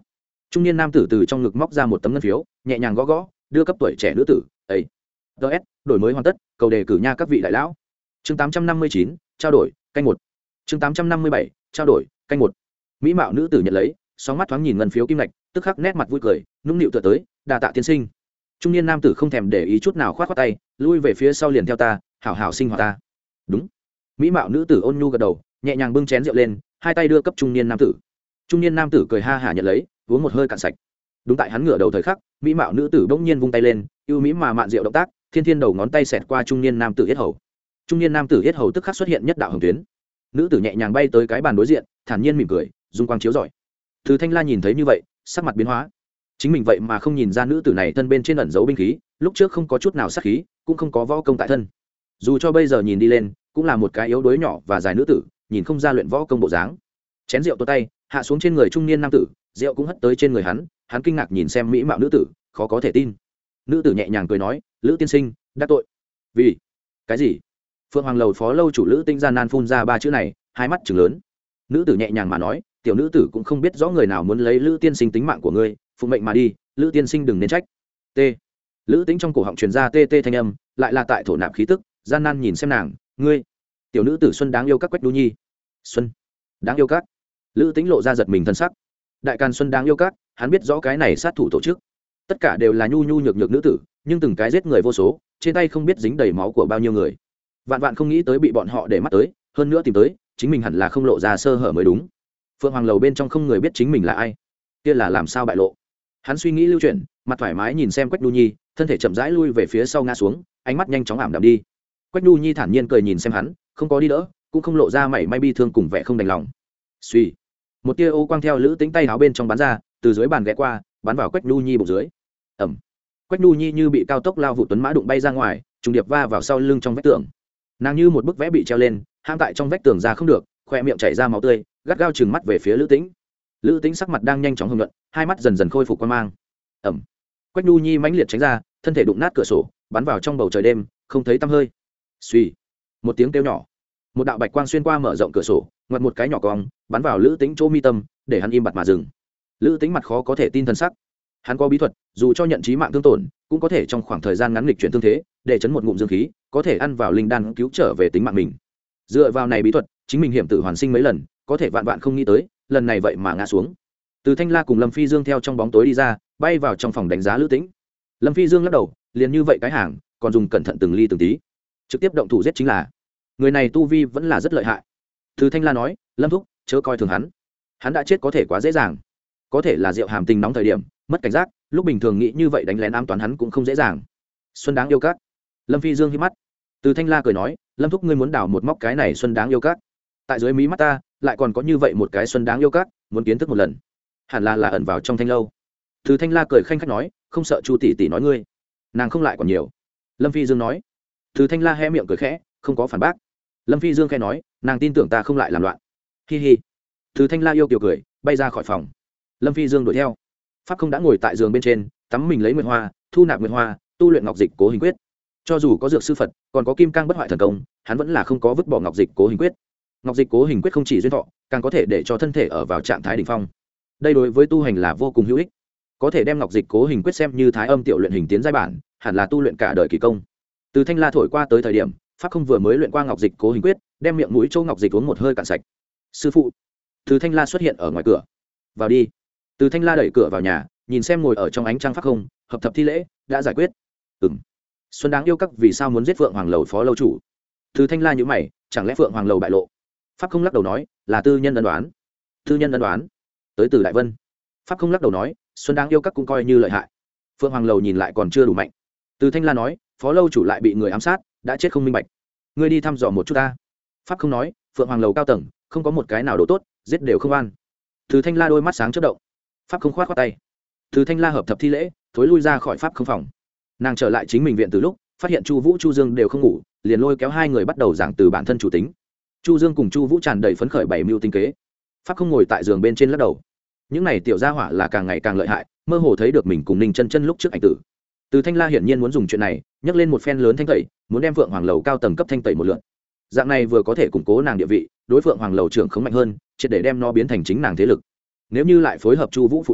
Trung niên nam tử từ trong ngực móc ra một tấm ngân phiếu, nhẹ nhàng gõ gõ, đưa cấp tuổi trẻ nữ tử. Ấy, ts, đổi mới hoàn tất, cầu đề cử nha các vị đại lão. Chương tám trăm năm mươi chín, trao đổi, canh một. Chương tám trăm năm mươi bảy, trao đổi, canh một. Mỹ mạo nữ tử nhận lấy, sóng mắt thoáng nhìn ngân phiếu kim lạch, tức khắc nét mặt vui cười, nũng nịu tựa tới, đa tạ tiên sinh. Trung niên nam tử không thèm để ý chút nào, khoát khoát tay, lui về phía sau liền theo ta, hảo hảo sinh hoạt ta. Đúng. Mỹ mạo nữ tử ôn nhu gật đầu, nhẹ nhàng bưng chén rượu lên, hai tay đưa cấp trung niên nam tử. Trung niên nam tử cười ha hả nhận lấy, uống một hơi cạn sạch. Đúng tại hắn ngửa đầu thời khắc, mỹ mạo nữ tử bỗng nhiên vung tay lên, ưu mỹ mà mạn rượu động tác, thiên thiên đầu ngón tay xẹt qua trung niên nam tử yết hầu. Trung niên nam tử yết hầu tức khắc xuất hiện nhất đạo hồng tuyến. Nữ tử nhẹ nhàng bay tới cái bàn đối diện, thản nhiên mỉm cười, dung quang chiếu rọi. Từ Thanh La nhìn thấy như vậy, sắc mặt biến hóa. Chính mình vậy mà không nhìn ra nữ tử này thân bên trên ẩn giấu binh khí, lúc trước không có chút nào sát khí, cũng không có võ công tại thân. Dù cho bây giờ nhìn đi lên, cũng là một cái yếu đuối nhỏ và dài nữ tử, nhìn không ra luyện võ công bộ dáng. Chén rượu tua tay hạ xuống trên người trung niên nam tử, rượu cũng hất tới trên người hắn, hắn kinh ngạc nhìn xem mỹ mạo nữ tử, khó có thể tin. Nữ tử nhẹ nhàng cười nói, Lữ tiên sinh, đắc tội. Vì cái gì? Phượng Hoàng lầu phó lâu chủ Lữ Tinh gian nan phun ra ba chữ này, hai mắt trừng lớn. Nữ tử nhẹ nhàng mà nói, tiểu nữ tử cũng không biết rõ người nào muốn lấy Lữ tiên sinh tính mạng của ngươi, phụng mệnh mà đi, Lữ tiên sinh đừng nên trách. T. Lữ Tĩnh trong cổ họng truyền ra tê tê thanh âm, lại là tại thổ nạp khí tức, gian nan nhìn xem nàng, ngươi, tiểu nữ tử Xuân đáng yêu các Quách Đu Nhi. Xuân, đáng yêu các. Lữ Tĩnh lộ ra giật mình thân sắc. Đại Càn Xuân đáng yêu các, hắn biết rõ cái này sát thủ tổ chức. Tất cả đều là nhu nhu nhược nhược nữ tử, nhưng từng cái giết người vô số, trên tay không biết dính đầy máu của bao nhiêu người. Vạn vạn không nghĩ tới bị bọn họ để mắt tới, hơn nữa tìm tới, chính mình hẳn là không lộ ra sơ hở mới đúng. Phượng Hoàng lầu bên trong không người biết chính mình là ai, kia là làm sao bại lộ. Hắn suy nghĩ lưu chuyển, mặt thoải mái nhìn xem Quách Đu Nhi, thân thể chậm rãi lui về phía sau ngã xuống, ánh mắt nhanh chóng ảm đạm đi. Quách Đu Nhi thản nhiên cười nhìn xem hắn, không có đi đỡ, cũng không lộ ra mảy may bi thương cùng vẻ không đành lòng. Suy, một tia ô quang theo Lữ Tĩnh tay áo bên trong bắn ra, từ dưới bàn ghé qua, bắn vào Quách Đu Nhi bụng dưới. Ầm. Quách Đu Nhi như bị cao tốc lao vụ tuấn mã đụng bay ra ngoài, trùng điệp va vào sau lưng trong vách tường. Nàng như một bức vẽ bị treo lên, hang tại trong vách tường ra không được, khoe miệng chảy ra máu tươi, gắt gao trừng mắt về phía Lữ Tĩnh. Lữ Tĩnh sắc mặt đang nhanh chóng hồng nhuận, hai mắt dần dần khôi phục quan mang. Ầm. Quách Đu Nhi mãnh liệt tránh ra, thân thể đụng nát cửa sổ, bắn vào trong bầu trời đêm, không thấy tăm hơi. Suy, một tiếng kêu nhỏ, một đạo bạch quang xuyên qua mở rộng cửa sổ, ngoặt một cái nhỏ cong, bắn vào Lữ Tĩnh chỗ mi tâm, để hắn im bặt mà dừng. Lữ Tĩnh mặt khó có thể tin thần sắc. Hắn có bí thuật, dù cho nhận chí mạng thương tổn, cũng có thể trong khoảng thời gian ngắn nghịch chuyển thương thế, để chấn một ngụm dương khí, có thể ăn vào linh đan cứu trở về tính mạng mình. Dựa vào này bí thuật, chính mình hiểm tử hoàn sinh mấy lần, có thể vạn vạn không nghĩ tới, lần này vậy mà ngã xuống. Từ Thanh La cùng Lâm Phi Dương theo trong bóng tối đi ra, bay vào trong phòng đánh giá Lữ Tĩnh. Lâm Phi Dương lắc đầu, liền như vậy cái hàng, còn dùng cẩn thận từng ly từng tí, trực tiếp động thủ giết chính là. Người này tu vi vẫn là rất lợi hại. Từ Thanh La nói, Lâm thúc, chớ coi thường hắn, hắn đã chết có thể quá dễ dàng, có thể là rượu hàm tình nóng thời điểm mất cảnh giác, lúc bình thường nghĩ như vậy đánh lén ám toán hắn cũng không dễ dàng. Xuân đáng yêu các. Lâm Phi Dương hí mắt. Từ Thanh La cười nói, Lâm thúc ngươi muốn đào một móc cái này Xuân đáng yêu các, tại dưới mí mắt ta lại còn có như vậy một cái Xuân đáng yêu các, muốn kiến thức một lần, hẳn là là ẩn vào trong thanh lâu. Từ Thanh La cười khanh khách nói, không sợ Chu tỷ tỷ nói ngươi, nàng không lại còn nhiều. Lâm Phi Dương nói. Từ Thanh La hé miệng cười khẽ, không có phản bác. Lâm Phi Dương khẽ nói, nàng tin tưởng ta không lại làm loạn. Hi hi. Từ Thanh La yêu kiều cười, bay ra khỏi phòng. Lâm Phi Dương đuổi theo. Pháp không đã ngồi tại giường bên trên, tắm mình lấy nguyệt hoa, thu nạp nguyệt hoa, tu luyện ngọc dịch cố hình quyết. Cho dù có dược sư Phật, còn có kim cang bất hoại thần công, hắn vẫn là không có vứt bỏ ngọc dịch cố hình quyết. Ngọc dịch cố hình quyết không chỉ duyên thọ, càng có thể để cho thân thể ở vào trạng thái đỉnh phong. Đây đối với tu hành là vô cùng hữu ích. Có thể đem ngọc dịch cố hình quyết xem như thái âm tiểu luyện hình tiến giai bản, hẳn là tu luyện cả đời kỳ công. Từ Thanh La thổi qua tới thời điểm, Pháp không vừa mới luyện qua ngọc dịch cố hình quyết, đem miệng mũi châu ngọc dịch uống một hơi cạn sạch. Sư phụ. Từ Thanh La xuất hiện ở ngoài cửa. Vào đi. Từ Thanh La đẩy cửa vào nhà, nhìn xem ngồi ở trong ánh trăng Pháp không, hợp thập thi lễ, đã giải quyết. Ừm. Xuân đáng yêu các vì sao muốn giết Phượng Hoàng lầu phó lâu chủ? Từ Thanh La nhíu mày, chẳng lẽ Phượng Hoàng lầu bại lộ? Pháp không lắc đầu nói, là tư nhân ân đoán. Tư nhân ân đoán? Tới từ Đại Vân. Pháp không lắc đầu nói, Xuân đáng yêu các cũng coi như lợi hại. Phượng Hoàng lầu nhìn lại còn chưa đủ mạnh. Từ Thanh La nói, phó lâu chủ lại bị người ám sát, đã chết không minh bạch. Ngươi đi thăm dò một chút ta. Pháp không nói, Phượng Hoàng lầu cao tầng, không có một cái nào độ tốt, giết đều không an. Từ Thanh La đôi mắt sáng chớp động. Pháp không khoát khoát tay. Từ Thanh La hợp thập thi lễ, thối lui ra khỏi Pháp không phòng. Nàng trở lại chính mình viện từ lúc, phát hiện Chu Vũ Chu Dương đều không ngủ, liền lôi kéo hai người bắt đầu giảng từ bản thân chủ tính. Chu Dương cùng Chu Vũ tràn đầy phấn khởi bảy mưu tinh kế. Pháp không ngồi tại giường bên trên lắc đầu. Những này tiểu gia hỏa là càng ngày càng lợi hại, mơ hồ thấy được mình cùng Ninh Chân Chân lúc trước ảnh tử. Từ Thanh La hiển nhiên muốn dùng chuyện này, nhắc lên một phen lớn thanh tẩy, muốn đem Phượng Hoàng lầu cao tầng cấp thanh tẩy một lượt. Dạng này vừa có thể củng cố nàng địa vị, đối Phượng Hoàng lầu trưởng không mạnh hơn, triệt để đem nó biến thành chính nàng thế lực. Nếu như lại phối hợp Chu Vũ phụ tá,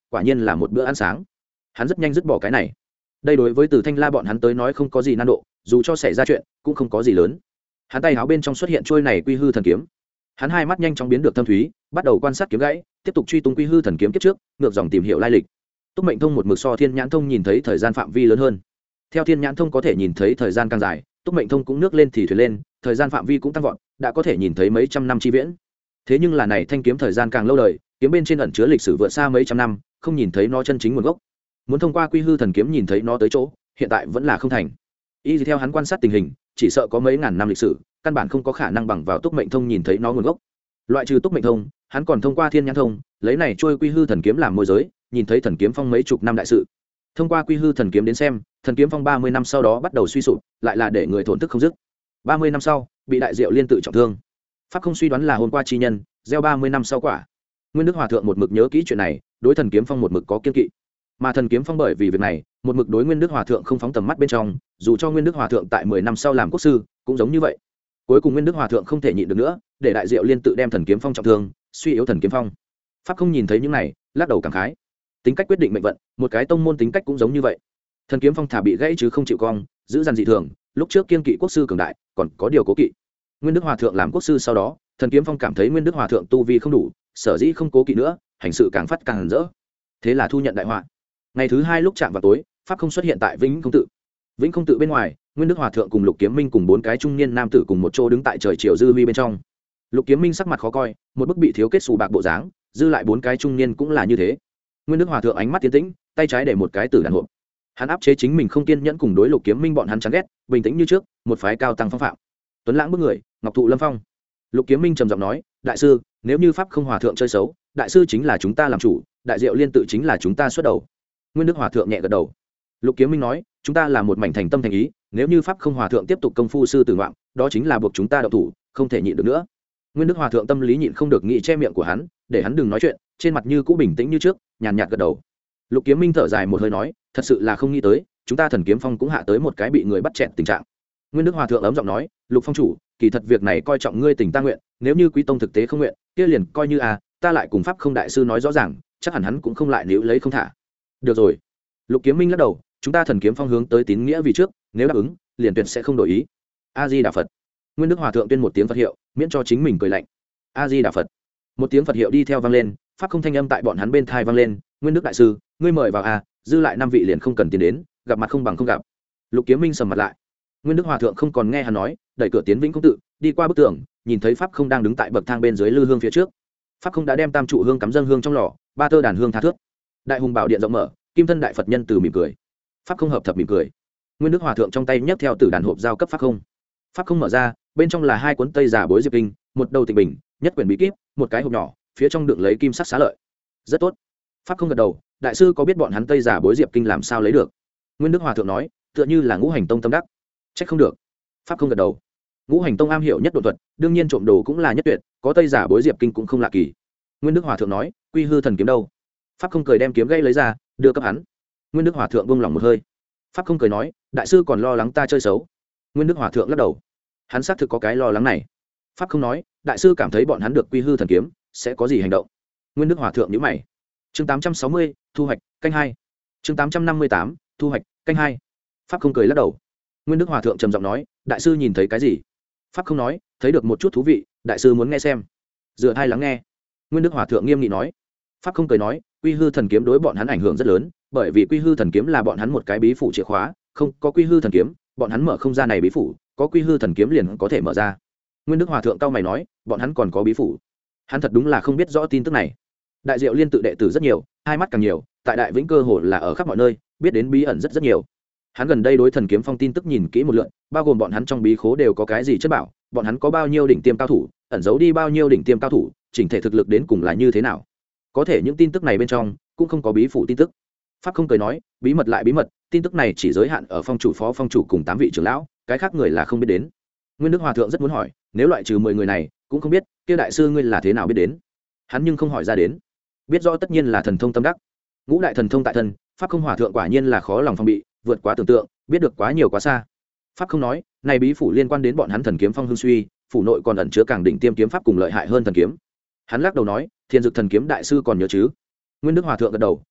quả nhiên là một bữa ăn sáng. Hắn rất nhanh dứt bỏ cái này. Đây đối với Từ Thanh La bọn hắn tới nói không có gì nan độ, dù cho xảy ra chuyện cũng không có gì lớn. Hắn tay áo bên trong xuất hiện trôi này Quy Hư thần kiếm. Hắn hai mắt nhanh chóng biến được thâm thúy, bắt đầu quan sát kiếm gãy, tiếp tục truy tung Quy Hư thần kiếm kiếp trước, ngược dòng tìm hiểu lai lịch. Túc Mệnh Thông một mực so Thiên Nhãn Thông nhìn thấy thời gian phạm vi lớn hơn. Theo Thiên Nhãn Thông có thể nhìn thấy thời gian càng dài, Túc Mệnh Thông cũng nước lên thì thuyền lên, thời gian phạm vi cũng tăng vọt, đã có thể nhìn thấy mấy trăm năm chi viễn. Thế nhưng là này thanh kiếm thời gian càng lâu đời, kiếm bên trên ẩn chứa lịch sử vượt xa mấy trăm năm, không nhìn thấy nó chân chính nguồn gốc. Muốn thông qua Quy Hư thần kiếm nhìn thấy nó tới chỗ, hiện tại vẫn là không thành. Y theo hắn quan sát tình hình, chỉ sợ có mấy ngàn năm lịch sử, căn bản không có khả năng bằng vào Túc Mệnh Thông nhìn thấy nó nguồn gốc. Loại trừ Túc Mệnh Thông, hắn còn thông qua Thiên Nhãn Thông, lấy này trôi Quy Hư thần kiếm làm môi giới, nhìn thấy thần kiếm phong mấy chục năm đại sự. Thông qua Quy Hư thần kiếm đến xem, thần kiếm phong ba mươi năm sau đó bắt đầu suy sụp, lại là để người thổn thức không dứt. ba mươi năm sau, bị đại diệu liên tự trọng thương. Pháp không suy đoán là hôm qua chi nhân, gieo ba mươi năm sau quả. Nguyên Đức Hòa thượng một mực nhớ kỹ chuyện này, đối thần kiếm phong một mực có kiên kỵ. Mà thần kiếm phong bởi vì việc này, một mực đối Nguyên Đức Hòa thượng không phóng tầm mắt bên trong, dù cho Nguyên Đức Hòa thượng tại mười năm sau làm quốc sư, cũng giống như vậy. Cuối cùng Nguyên Đức Hòa thượng không thể nhịn được nữa, để đại diệu liên tự đem thần kiếm phong trọng thương, suy yếu thần kiếm phong. Pháp không nhìn thấy những này, lắc đầu cảm khái. Tính cách quyết định mệnh vận, một cái tông môn tính cách cũng giống như vậy. Thần kiếm phong thả bị gãy chứ không chịu cong, giữ dằn dị thường, lúc trước kiên kỵ quốc sư cường đại, còn có điều cố kỵ. Nguyên Đức Hòa thượng làm quốc sư sau đó, thần kiếm phong cảm thấy Nguyên Đức Hòa thượng tu vi không đủ, sở dĩ không cố kỵ nữa, hành sự càng phát càng hẳn rỡ. Thế là thu nhận đại họa. Ngày thứ hai lúc chạm vào tối, pháp không xuất hiện tại Vĩnh Không tự. Vĩnh Không tự bên ngoài, Nguyên Đức Hòa thượng cùng Lục Kiếm Minh cùng bốn cái trung niên nam tử cùng một chỗ đứng tại trời chiều dư huy bên trong. Lục Kiếm Minh sắc mặt khó coi, một bức bị thiếu kết xù bạc bộ dáng, dư lại bốn cái trung niên cũng là như thế. Nguyên Đức Hòa thượng ánh mắt tiến tĩnh, tay trái để một cái tử đàn hộp. Hắn áp chế chính mình không kiên nhẫn cùng đối Lục Kiếm Minh bọn hắn chán ghét, bình tĩnh như trước, một phái cao tăng phong phạm. Tuấn lãng bước người, ngọc thụ lâm phong. Lục Kiếm Minh trầm giọng nói, đại sư, nếu như pháp không hòa thượng chơi xấu, đại sư chính là chúng ta làm chủ, đại diệu liên tự chính là chúng ta xuất đầu. Nguyên Đức Hòa thượng nhẹ gật đầu. Lục Kiếm Minh nói, chúng ta là một mảnh thành tâm thành ý, nếu như pháp không hòa thượng tiếp tục công phu sư tử ngoạn, đó chính là buộc chúng ta động thủ, không thể nhịn được nữa. Nguyên Đức Hòa thượng tâm lý nhịn không được nghĩ che miệng của hắn, để hắn đừng nói chuyện, trên mặt như cũ bình tĩnh như trước, nhàn nhạt gật đầu. Lục Kiếm Minh thở dài một hơi nói, thật sự là không nghĩ tới, chúng ta thần kiếm phong cũng hạ tới một cái bị người bắt chẹn tình trạng. Nguyên Đức Hòa thượng ấm giọng nói, Lục phong chủ, kỳ thật việc này coi trọng ngươi tình ta nguyện, nếu như quý tông thực tế không nguyện, kia liền coi như à, ta lại cùng pháp không đại sư nói rõ ràng, chắc hẳn hắn cũng không lại níu lấy không thả. Được rồi. Lục Kiếm Minh lắc đầu, chúng ta thần kiếm phong hướng tới tín nghĩa vì trước, nếu đáp ứng, liền tuyệt sẽ không đổi ý. A Di Đà Phật. Nguyên Đức Hòa thượng tuyên một tiếng Phật hiệu, miễn cho chính mình cười lạnh. A Di Đà Phật. Một tiếng Phật hiệu đi theo vang lên, pháp không thanh âm tại bọn hắn bên thai vang lên, Nguyên Đức đại sư, ngươi mời vào à, dư lại năm vị liền không cần tiến đến, gặp mặt không bằng không gặp. Lục Kiếm Minh sầm mặt lại. Nguyên Đức Hòa thượng không còn nghe hắn nói, đẩy cửa tiến Vĩnh Không tự, đi qua bức tường, nhìn thấy pháp không đang đứng tại bậc thang bên dưới lư hương phía trước. Pháp không đã đem tam trụ hương cắm dâng hương trong lò, ba tơ đàn hương tha thước. Đại hùng bảo điện rộng mở, kim thân đại Phật nhân từ mỉm cười. Pháp không hợp thập mỉm cười. Nguyên Đức Hòa thượng trong tay nhấc theo tử đàn hộp giao cấp pháp không. Pháp không mở ra, bên trong là hai cuốn tây giả bối diệp kinh, một đầu tịch bình, nhất quyển bí kíp, một cái hộp nhỏ, phía trong đựng lấy kim sắc xá lợi. Rất tốt. Pháp không gật đầu, đại sư có biết bọn hắn tây giả bối diệp kinh làm sao lấy được? Nguyên Đức Hòa thượng nói, tựa như là ngũ hành tông tâm đắc. Trách không được. Pháp không gật đầu. Ngũ hành tông am hiểu nhất độ thuật, đương nhiên trộm đồ cũng là nhất tuyệt, có tây giả bối diệp kinh cũng không lạ kỳ. Nguyên Đức Hòa thượng nói, Quy Hư thần kiếm đâu? Pháp không cười đem kiếm gãy lấy ra, đưa cấp hắn. Nguyên Đức Hòa thượng buông lỏng một hơi. Pháp không cười nói, đại sư còn lo lắng ta chơi xấu. Nguyên Đức Hòa thượng lắc đầu. Hắn xác thực có cái lo lắng này. Pháp không nói, đại sư cảm thấy bọn hắn được Quy Hư thần kiếm sẽ có gì hành động. Nguyên Đức Hòa thượng nhíu mày. Chương tám trăm sáu mươi, thu hoạch, canh hai. Chương tám trăm năm mươi tám, thu hoạch, canh hai. Pháp không cười lắc đầu. Nguyên Đức Hòa thượng trầm giọng nói, đại sư nhìn thấy cái gì? Pháp không nói, thấy được một chút thú vị, đại sư muốn nghe xem. Dựa hai lắng nghe. Nguyên Đức Hòa thượng nghiêm nghị nói. Pháp không cười nói, Quy Hư thần kiếm đối bọn hắn ảnh hưởng rất lớn, bởi vì Quy Hư thần kiếm là bọn hắn một cái bí phủ chìa khóa, không có Quy Hư thần kiếm, bọn hắn mở không ra này bí phủ, có Quy Hư thần kiếm liền có thể mở ra. Nguyên Đức Hòa thượng cau mày nói, bọn hắn còn có bí phủ. Hắn thật đúng là không biết rõ tin tức này. Đại Diệu liên tự đệ tử rất nhiều, hai mắt càng nhiều, tại Đại Vĩnh cơ hồ là ở khắp mọi nơi, biết đến bí ẩn rất rất nhiều. Hắn gần đây đối thần kiếm phong tin tức nhìn kỹ một lượt, bao gồm bọn hắn trong bí khố đều có cái gì chất bảo, bọn hắn có bao nhiêu đỉnh tiêm cao thủ, ẩn giấu đi bao nhiêu đỉnh tiêm cao thủ, chỉnh thể thực lực đến cùng là như thế nào. Có thể những tin tức này bên trong cũng không có bí phủ tin tức. Pháp không cười nói, bí mật lại bí mật, tin tức này chỉ giới hạn ở phong chủ, phó phong chủ cùng tám vị trưởng lão, cái khác người là không biết đến. Nguyên Đức Hòa thượng rất muốn hỏi, nếu loại trừ mười người này cũng không biết, kia đại sư ngươi là thế nào biết đến? Hắn nhưng không hỏi ra đến. Biết rõ tất nhiên là thần thông tâm đắc. Ngũ đại thần thông tại thân, Pháp không Hòa thượng quả nhiên là khó lòng phòng bị, vượt quá tưởng tượng, biết được quá nhiều quá xa. Pháp không nói, này bí phủ liên quan đến bọn hắn thần kiếm phong hưng suy, phủ nội còn ẩn chứa càng đỉnh tiêm kiếm pháp cùng lợi hại hơn thần kiếm. Hắn lắc đầu nói, Thiên Dực thần kiếm đại sư còn nhớ chứ? Nguyên Đức Hòa thượng gật đầu,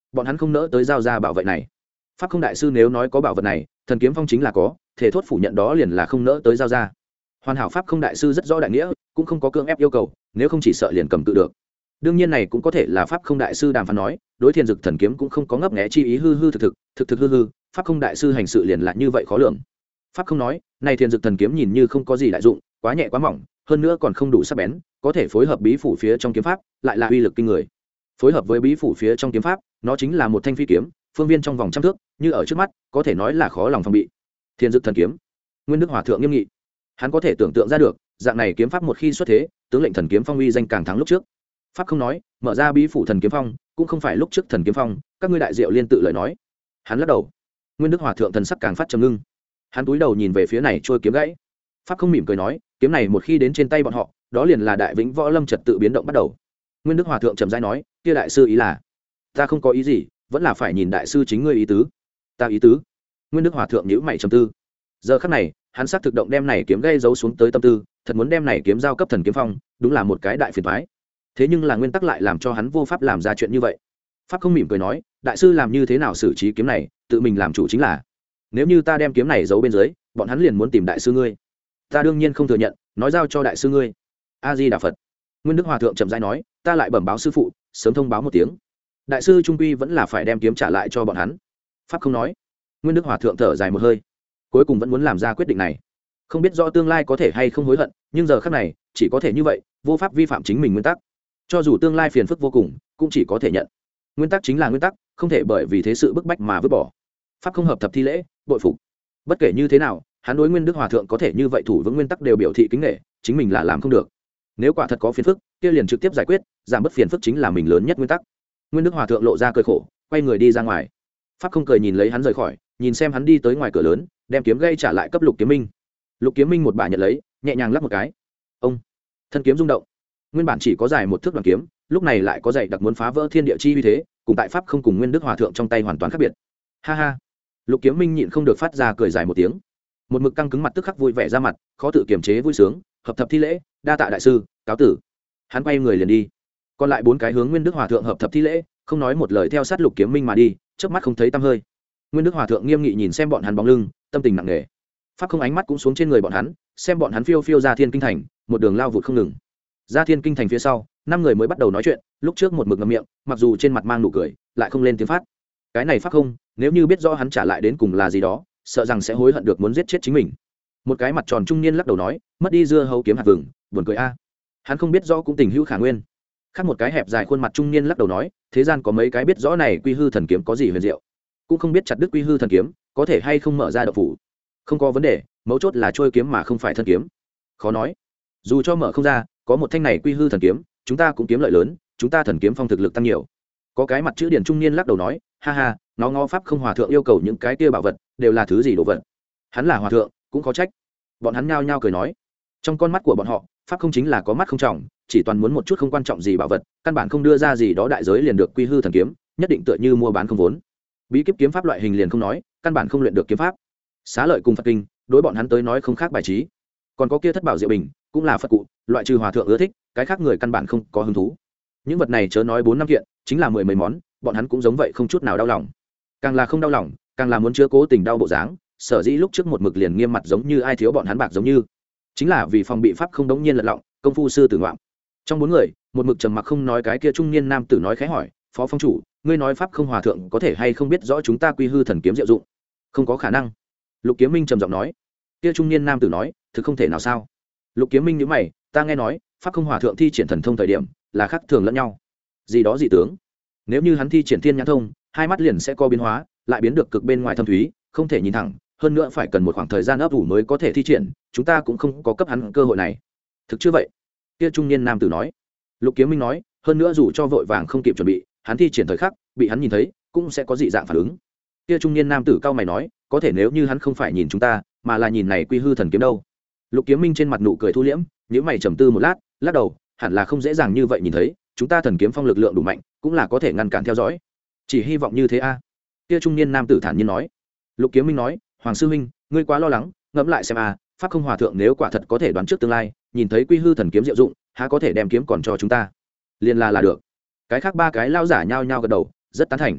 bọn hắn không nỡ tới giao ra bảo vệ này. Pháp không đại sư nếu nói có bảo vật này, thần kiếm phong chính là có, thể thốt phủ nhận đó liền là không nỡ tới giao ra. Hoàn hảo Pháp không đại sư rất rõ đại nghĩa, cũng không có cưỡng ép yêu cầu, nếu không chỉ sợ liền cầm tự được. Đương nhiên này cũng có thể là Pháp không đại sư đàm phán nói, đối Thiên Dực thần kiếm cũng không có ngấp nghé chi ý hư hư thực thực, thực thực hư hư, Pháp không đại sư hành sự liền là như vậy khó lường. Pháp không nói, này Thiên Dực thần kiếm nhìn như không có gì đại dụng, quá nhẹ quá mỏng, hơn nữa còn không đủ sắc bén, có thể phối hợp bí phủ phía trong kiếm pháp, lại là uy lực kinh người. Phối hợp với bí phủ phía trong kiếm pháp, nó chính là một thanh phi kiếm, phương viên trong vòng trăm thước, như ở trước mắt, có thể nói là khó lòng phòng bị. Thiên Dực thần kiếm. Nguyên Đức Hòa thượng nghiêm nghị. Hắn có thể tưởng tượng ra được, dạng này kiếm pháp một khi xuất thế, tướng lệnh thần kiếm phong uy danh càng thắng lúc trước. Pháp không nói, mở ra bí phủ thần kiếm phong, cũng không phải lúc trước thần kiếm phong, các ngươi đại diệu liên tự lời nói. Hắn lắc đầu. Nguyên Đức Hòa thượng thần sắc càng phát trầm ngưng. Hắn cúi đầu nhìn về phía này trôi kiếm gãy. Pháp không mỉm cười nói, kiếm này một khi đến trên tay bọn họ, đó liền là đại vĩnh võ lâm trật tự biến động bắt đầu. Nguyên Đức Hòa thượng trầm rãi nói, kia đại sư ý là, ta không có ý gì, vẫn là phải nhìn đại sư chính ngươi ý tứ. Ta ý tứ. Nguyên Đức Hòa thượng nhíu mày trầm tư. Giờ khắc này, hắn xác thực động đem này kiếm gây giấu xuống tới tâm tư, thật muốn đem này kiếm giao cấp thần kiếm phong, đúng là một cái đại phiền toái. Thế nhưng là nguyên tắc lại làm cho hắn vô pháp làm ra chuyện như vậy. Pháp không mỉm cười nói, đại sư làm như thế nào xử trí kiếm này, tự mình làm chủ chính là. Nếu như ta đem kiếm này giấu bên dưới, bọn hắn liền muốn tìm đại sư ngươi. Ta đương nhiên không thừa nhận, nói giao cho đại sư ngươi. A Di Đà Phật. Nguyên Đức Hòa thượng chậm rãi nói, ta lại bẩm báo sư phụ, sớm thông báo một tiếng. Đại sư trung quy vẫn là phải đem kiếm trả lại cho bọn hắn. Pháp không nói. Nguyên Đức Hòa thượng thở dài một hơi, cuối cùng vẫn muốn làm ra quyết định này. Không biết rõ tương lai có thể hay không hối hận, nhưng giờ khắc này, chỉ có thể như vậy, vô pháp vi phạm chính mình nguyên tắc. Cho dù tương lai phiền phức vô cùng, cũng chỉ có thể nhận. Nguyên tắc chính là nguyên tắc, không thể bởi vì thế sự bức bách mà vứt bỏ. Pháp không hợp thập thi lễ, bội phục. Bất kể như thế nào, hắn đối Nguyên Đức Hòa thượng có thể như vậy thủ vững nguyên tắc đều biểu thị kính nể, chính mình là làm không được. Nếu quả thật có phiền phức, kia liền trực tiếp giải quyết, giảm bớt phiền phức chính là mình lớn nhất nguyên tắc. Nguyên Đức Hòa thượng lộ ra cười khổ, quay người đi ra ngoài. Pháp không cười nhìn lấy hắn rời khỏi, nhìn xem hắn đi tới ngoài cửa lớn, đem kiếm gây trả lại cấp Lục Kiếm Minh. Lục Kiếm Minh một bà nhận lấy, nhẹ nhàng lắp một cái. Ông, thân kiếm rung động. Nguyên bản chỉ có dài một thước đoạn kiếm, lúc này lại có dày đặc muốn phá vỡ thiên địa chi uy thế, cùng tại pháp không cùng Nguyên Đức Hòa thượng trong tay hoàn toàn khác biệt. Ha ha. Lục Kiếm Minh nhịn không được phát ra cười dài một tiếng. Một mực căng cứng mặt tức khắc vui vẻ ra mặt, khó tự kiềm chế vui sướng, hợp thập thi lễ, đa tạ đại sư, cáo tử. Hắn quay người liền đi. Còn lại bốn cái hướng Nguyên Đức Hòa thượng hợp thập thi lễ, không nói một lời theo sát Lục Kiếm Minh mà đi, chớp mắt không thấy tăm hơi. Nguyên Đức Hòa thượng nghiêm nghị nhìn xem bọn hắn bóng lưng, tâm tình nặng nề. Pháp không ánh mắt cũng xuống trên người bọn hắn, xem bọn hắn phiêu phiêu ra Thiên Kinh thành, một đường lao vụt không ngừng. Ra Thiên Kinh thành phía sau, năm người mới bắt đầu nói chuyện, lúc trước một mực ngậm miệng, mặc dù trên mặt mang nụ cười, lại không lên tiếng phát. Cái này Pháp không, nếu như biết rõ hắn trả lại đến cùng là gì đó, sợ rằng sẽ hối hận được muốn giết chết chính mình. Một cái mặt tròn trung niên lắc đầu nói, mất đi dưa hấu kiếm hạt vừng, buồn cười a. Hắn không biết rõ cũng tình hữu khả nguyên. Khác một cái hẹp dài khuôn mặt trung niên lắc đầu nói, thế gian có mấy cái biết rõ này Quy Hư thần kiếm có gì huyền diệu, cũng không biết chặt đứt Quy Hư thần kiếm có thể hay không mở ra độc phủ. Không có vấn đề, mấu chốt là trôi kiếm mà không phải thân kiếm. Khó nói, dù cho mở không ra, có một thanh này Quy Hư thần kiếm, chúng ta cũng kiếm lợi lớn, chúng ta thần kiếm phong thực lực tăng nhiều. Có cái mặt chữ điển trung niên lắc đầu nói, ha ha, nó ngó pháp không hòa thượng yêu cầu những cái kia bảo vật đều là thứ gì đồ vật. Hắn là hòa thượng cũng khó trách. Bọn hắn nhao nhao cười nói, trong con mắt của bọn họ, pháp không chính là có mắt không trọng, chỉ toàn muốn một chút không quan trọng gì bảo vật, căn bản không đưa ra gì đó đại giới liền được Quy Hư thần kiếm, nhất định tựa như mua bán không vốn. Bí kíp kiếm pháp loại hình liền không nói, căn bản không luyện được kiếm pháp. Xá lợi cùng Phật kinh, đối bọn hắn tới nói không khác bài trí. Còn có kia thất bảo diệu bình, cũng là Phật cụ, loại trừ hòa thượng ưa thích, cái khác người căn bản không có hứng thú. Những vật này chớ nói bốn năm kiện, chính là mười mấy món, bọn hắn cũng giống vậy không chút nào đau lòng. Càng là không đau lòng, càng là muốn chứa cố tình đau bộ dáng, sở dĩ lúc trước một mực liền nghiêm mặt giống như ai thiếu bọn hắn bạc giống như. Chính là vì phòng bị pháp không đống nhiên lật lọng, công phu sư tử ngoạm. Trong bốn người, một mực trầm mặc không nói cái kia trung niên nam tử nói khẽ hỏi, phó phong chủ, ngươi nói pháp không hòa thượng có thể hay không biết rõ chúng ta Quy Hư thần kiếm diệu dụng? Không có khả năng. Lục Kiếm Minh trầm giọng nói. Kia trung niên nam tử nói, thực không thể nào sao? Lục Kiếm Minh nhíu mày, ta nghe nói, pháp không hòa thượng thi triển thần thông thời điểm, là khác thường lẫn nhau. Gì đó dị tướng. Nếu như hắn thi triển thiên nhãn thông, hai mắt liền sẽ có biến hóa, lại biến được cực bên ngoài thâm thúy, không thể nhìn thẳng, hơn nữa phải cần một khoảng thời gian ấp ủ mới có thể thi triển, chúng ta cũng không có cấp hắn cơ hội này. Thực chưa vậy? Kia trung niên nam tử nói. Lục Kiếm Minh nói, hơn nữa dù cho vội vàng không kịp chuẩn bị, hắn thi triển thời khắc, bị hắn nhìn thấy, cũng sẽ có dị dạng phản ứng. Kia trung niên nam tử cao mày nói, có thể nếu như hắn không phải nhìn chúng ta, mà là nhìn này Quy Hư thần kiếm đâu? Lục Kiếm Minh trên mặt nụ cười thu liễm, nhíu mày trầm tư một lát, lắc đầu, hẳn là không dễ dàng như vậy nhìn thấy, chúng ta thần kiếm phong lực lượng đủ mạnh, cũng là có thể ngăn cản theo dõi. Chỉ hy vọng như thế a. À. Kia trung niên nam tử thản nhiên nói. Lục Kiếm Minh nói, Hoàng sư huynh, ngươi quá lo lắng, ngẫm lại xem a, à, pháp không hòa thượng nếu quả thật có thể đoán trước tương lai, nhìn thấy Quy Hư thần kiếm diệu dụng, há có thể đem kiếm còn cho chúng ta? Liên là là được. Cái khác ba cái lao giả nhao nhao gật đầu, rất tán thành.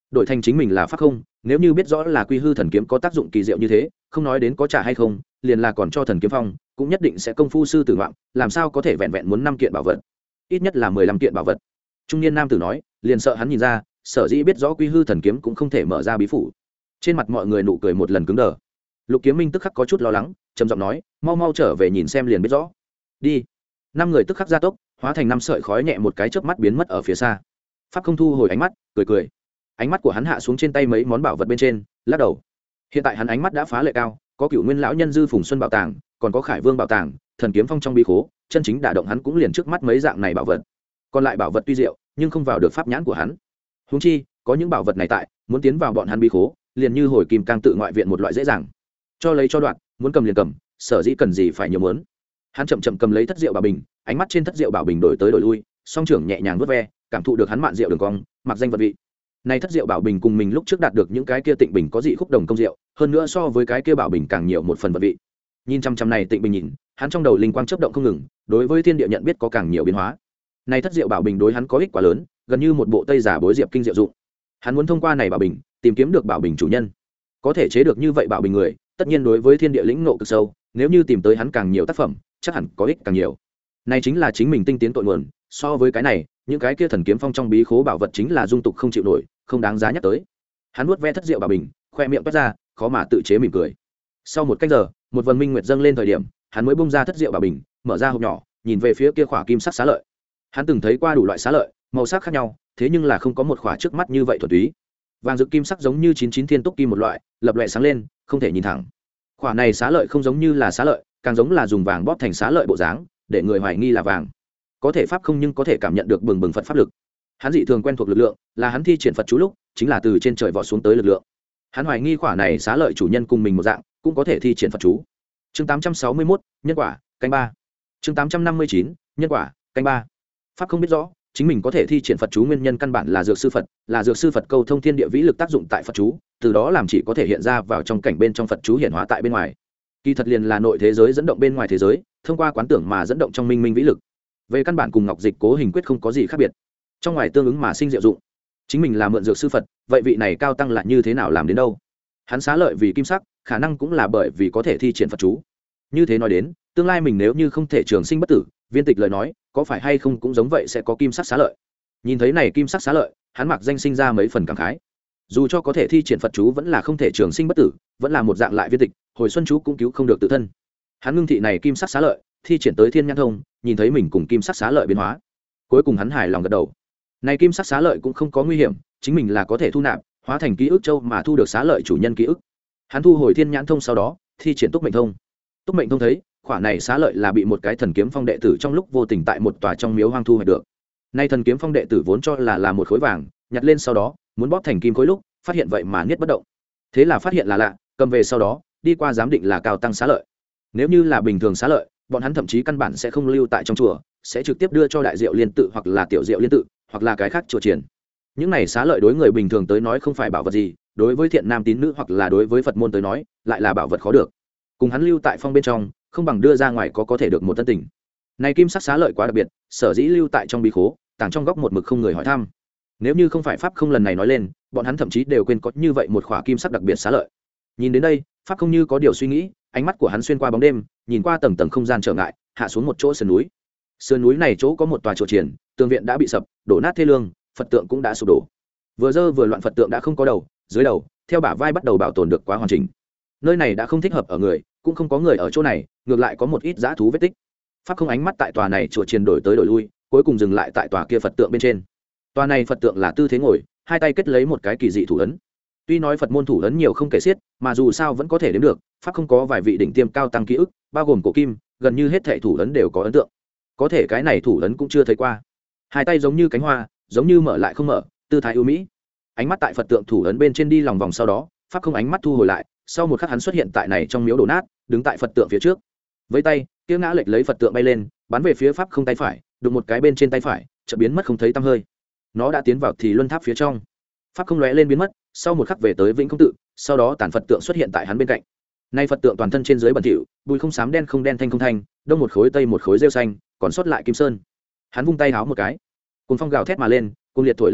đổi thành chính mình là pháp không, nếu như biết rõ là quy hư thần kiếm có tác dụng kỳ diệu như thế, không nói đến có trả hay không, liền là còn cho thần kiếm phong cũng nhất định sẽ công phu sư tử ngoạm, làm sao có thể vẹn vẹn muốn năm kiện bảo vật, ít nhất là mười lăm kiện bảo vật. Trung niên nam tử nói, liền sợ hắn nhìn ra, sở dĩ biết rõ quy hư thần kiếm cũng không thể mở ra bí phủ. Trên mặt mọi người nụ cười một lần cứng đờ. Lục Kiếm Minh tức khắc có chút lo lắng, trầm giọng nói, mau mau trở về nhìn xem liền biết rõ. Đi. Năm người tức khắc gia tốc, hóa thành năm sợi khói nhẹ một cái chớp mắt biến mất ở phía xa. Pháp không thu hồi ánh mắt, cười cười. Ánh mắt của hắn hạ xuống trên tay mấy món bảo vật bên trên, lắc đầu. Hiện tại hắn ánh mắt đã phá lệ cao, có Cửu Nguyên lão nhân dư Phùng Xuân bảo tàng, còn có Khải Vương bảo tàng, thần kiếm phong trong bí khố, chân chính đả động hắn cũng liền trước mắt mấy dạng này bảo vật. Còn lại bảo vật tuy diệu, nhưng không vào được pháp nhãn của hắn. Huống chi, có những bảo vật này tại, muốn tiến vào bọn hắn bí khố, liền như hồi kim cang tự ngoại viện một loại dễ dàng. Cho lấy cho đoạn, muốn cầm liền cầm, sở dĩ cần gì phải nhiều muốn. Hắn chậm chậm cầm lấy thất diệu bảo bình, ánh mắt trên thất diệu bảo bình đổi tới đổi lui, song trưởng nhẹ nhàng vuốt ve, cảm thụ được hắn mạn diệu đường cong, mặc danh vật vị. Này thất diệu bảo bình cùng mình lúc trước đạt được những cái kia tịnh bình có dị khúc đồng công diệu, hơn nữa so với cái kia bảo bình càng nhiều một phần vật vị. Nhìn chăm chăm này tịnh bình nhìn, hắn trong đầu linh quang chớp động không ngừng, đối với thiên địa nhận biết có càng nhiều biến hóa. Này thất diệu bảo bình đối hắn có ích quá lớn, gần như một bộ tây giả bối diệp kinh diệu dụng. Hắn muốn thông qua này bảo bình, tìm kiếm được bảo bình chủ nhân. Có thể chế được như vậy bảo bình người, tất nhiên đối với thiên địa lĩnh ngộ cực sâu, nếu như tìm tới hắn càng nhiều tác phẩm, chắc hẳn có ích càng nhiều. Này chính là chính mình tinh tiến tội nguồn, so với cái này, những cái kia thần kiếm phong trong bí khố bảo vật chính là dung tục không chịu nổi, không đáng giá nhắc tới. Hắn nuốt ve thất diệu bảo bình, khoe miệng toát ra, khó mà tự chế mỉm cười. Sau một cách giờ, một vần minh nguyệt dâng lên thời điểm, hắn mới bung ra thất diệu bảo bình, mở ra hộp nhỏ, nhìn về phía kia khỏa kim sắc xá lợi. Hắn từng thấy qua đủ loại xá lợi, màu sắc khác nhau, thế nhưng là không có một khỏa trước mắt như vậy thuần túy. Vàng rực kim sắc giống như chín chín thiên túc kim một loại, lập lòe sáng lên, không thể nhìn thẳng. Khỏa này xá lợi không giống như là xá lợi, càng giống là dùng vàng bóp thành xá lợi bộ dáng, để người hoài nghi là vàng. Có thể pháp không nhưng có thể cảm nhận được bừng bừng Phật pháp lực. Hắn dị thường quen thuộc lực lượng, là hắn thi triển Phật chú lúc, chính là từ trên trời vọt xuống tới lực lượng. Hắn hoài nghi khỏa này xá lợi chủ nhân cùng mình một dạng, cũng có thể thi triển Phật chú. Chương tám trăm sáu mươi mốt, nhân quả, canh ba. Chương tám trăm năm mươi chín, nhân quả, canh ba. Pháp không biết rõ, chính mình có thể thi triển Phật chú nguyên nhân căn bản là dược sư Phật, là dược sư Phật câu thông thiên địa vĩ lực tác dụng tại Phật chú, từ đó làm chỉ có thể hiện ra vào trong cảnh bên trong Phật chú hiển hóa tại bên ngoài. Kỳ thật liền là nội thế giới dẫn động bên ngoài thế giới, thông qua quán tưởng mà dẫn động trong minh minh vĩ lực. Về căn bản cùng ngọc dịch cố hình quyết không có gì khác biệt, trong ngoài tương ứng mà sinh diệu dụng. Chính mình là mượn dược sư Phật, vậy vị này cao tăng lại như thế nào làm đến đâu? Hắn xá lợi vì kim sắc, khả năng cũng là bởi vì có thể thi triển Phật chú. Như thế nói đến, tương lai mình nếu như không thể trường sinh bất tử, viên tịch lời nói, có phải hay không cũng giống vậy sẽ có kim sắc xá lợi. Nhìn thấy này kim sắc xá lợi, hắn mặc danh sinh ra mấy phần cảm khái. Dù cho có thể thi triển Phật chú vẫn là không thể trường sinh bất tử, vẫn là một dạng lại viên tịch, hồi xuân chú cũng cứu không được tự thân. Hắn ngưng thị này kim sắc xá lợi, thi triển tới thiên nhãn thông, nhìn thấy mình cùng kim sắc xá lợi biến hóa, cuối cùng hắn hài lòng gật đầu. Này kim sắc xá lợi cũng không có nguy hiểm, chính mình là có thể thu nạp, hóa thành ký ức châu mà thu được xá lợi chủ nhân ký ức. Hắn thu hồi thiên nhãn thông sau đó, thi triển túc mệnh thông. Túc mệnh thông thấy, khỏa này xá lợi là bị một cái thần kiếm phong đệ tử trong lúc vô tình tại một tòa trong miếu hoang thu hoạch được. Nay thần kiếm phong đệ tử vốn cho là là một khối vàng, nhặt lên sau đó, muốn bóp thành kim khối lúc, phát hiện vậy mà niết bất động. Thế là phát hiện là lạ, cầm về sau đó, đi qua giám định là cao tăng xá lợi. Nếu như là bình thường xá lợi, bọn hắn thậm chí căn bản sẽ không lưu tại trong chùa, sẽ trực tiếp đưa cho đại diệu liên tự hoặc là tiểu diệu liên tự, hoặc là cái khác chùa triển. Những này xá lợi đối người bình thường tới nói không phải bảo vật gì, đối với thiện nam tín nữ hoặc là đối với Phật môn tới nói, lại là bảo vật khó được. Cùng hắn lưu tại phong bên trong, không bằng đưa ra ngoài có có thể được một tân tình. Này kim sắc xá lợi quá đặc biệt, sở dĩ lưu tại trong bí khố, tàng trong góc một mực không người hỏi thăm. Nếu như không phải pháp không lần này nói lên, bọn hắn thậm chí đều quên có như vậy một khỏa kim sắc đặc biệt xá lợi. Nhìn đến đây, pháp không như có điều suy nghĩ, ánh mắt của hắn xuyên qua bóng đêm, nhìn qua tầng tầng không gian trở ngại, hạ xuống một chỗ sườn núi. Sườn núi này chỗ có một tòa chùa triển, tường viện đã bị sập, đổ nát thê lương, Phật tượng cũng đã sụp đổ. Vừa dơ vừa loạn Phật tượng đã không có đầu, dưới đầu, theo bả vai bắt đầu bảo tồn được quá hoàn chỉnh. Nơi này đã không thích hợp ở người, cũng không có người ở chỗ này, ngược lại có một ít dã thú vết tích. Pháp không ánh mắt tại tòa này chùa triển đổi tới đổi lui, cuối cùng dừng lại tại tòa kia Phật tượng bên trên. Tòa này Phật tượng là tư thế ngồi, hai tay kết lấy một cái kỳ dị thủ ấn. Tuy nói Phật môn thủ ấn nhiều không kể xiết, mà dù sao vẫn có thể đếm được, pháp không có vài vị đỉnh tiêm cao tăng ký ức, bao gồm cổ kim, gần như hết thảy thủ ấn đều có ấn tượng. Có thể cái này thủ ấn cũng chưa thấy qua. Hai tay giống như cánh hoa, giống như mở lại không mở, tư thái ưu mỹ. Ánh mắt tại Phật tượng thủ ấn bên trên đi lòng vòng sau đó, pháp không ánh mắt thu hồi lại, sau một khắc hắn xuất hiện tại này trong miếu đổ nát, đứng tại Phật tượng phía trước. Với tay, kia ngã lệch lấy Phật tượng bay lên, bắn về phía pháp không tay phải, đụng một cái bên trên tay phải, chợt biến mất không thấy tăm hơi. Nó đã tiến vào thì luân tháp phía trong. Pháp không lóe lên biến mất, sau một khắc về tới vĩnh không tự, sau đó tản Phật tượng xuất hiện tại hắn bên cạnh. Nay Phật tượng toàn thân trên dưới bẩn thỉu, bụi không xám đen không đen thanh không thanh, đông một khối tây một khối rêu xanh, còn sót lại kim sơn. Hắn vung tay háo một cái, cuồng phong gào thét mà lên, cuồng liệt thổi lất phất,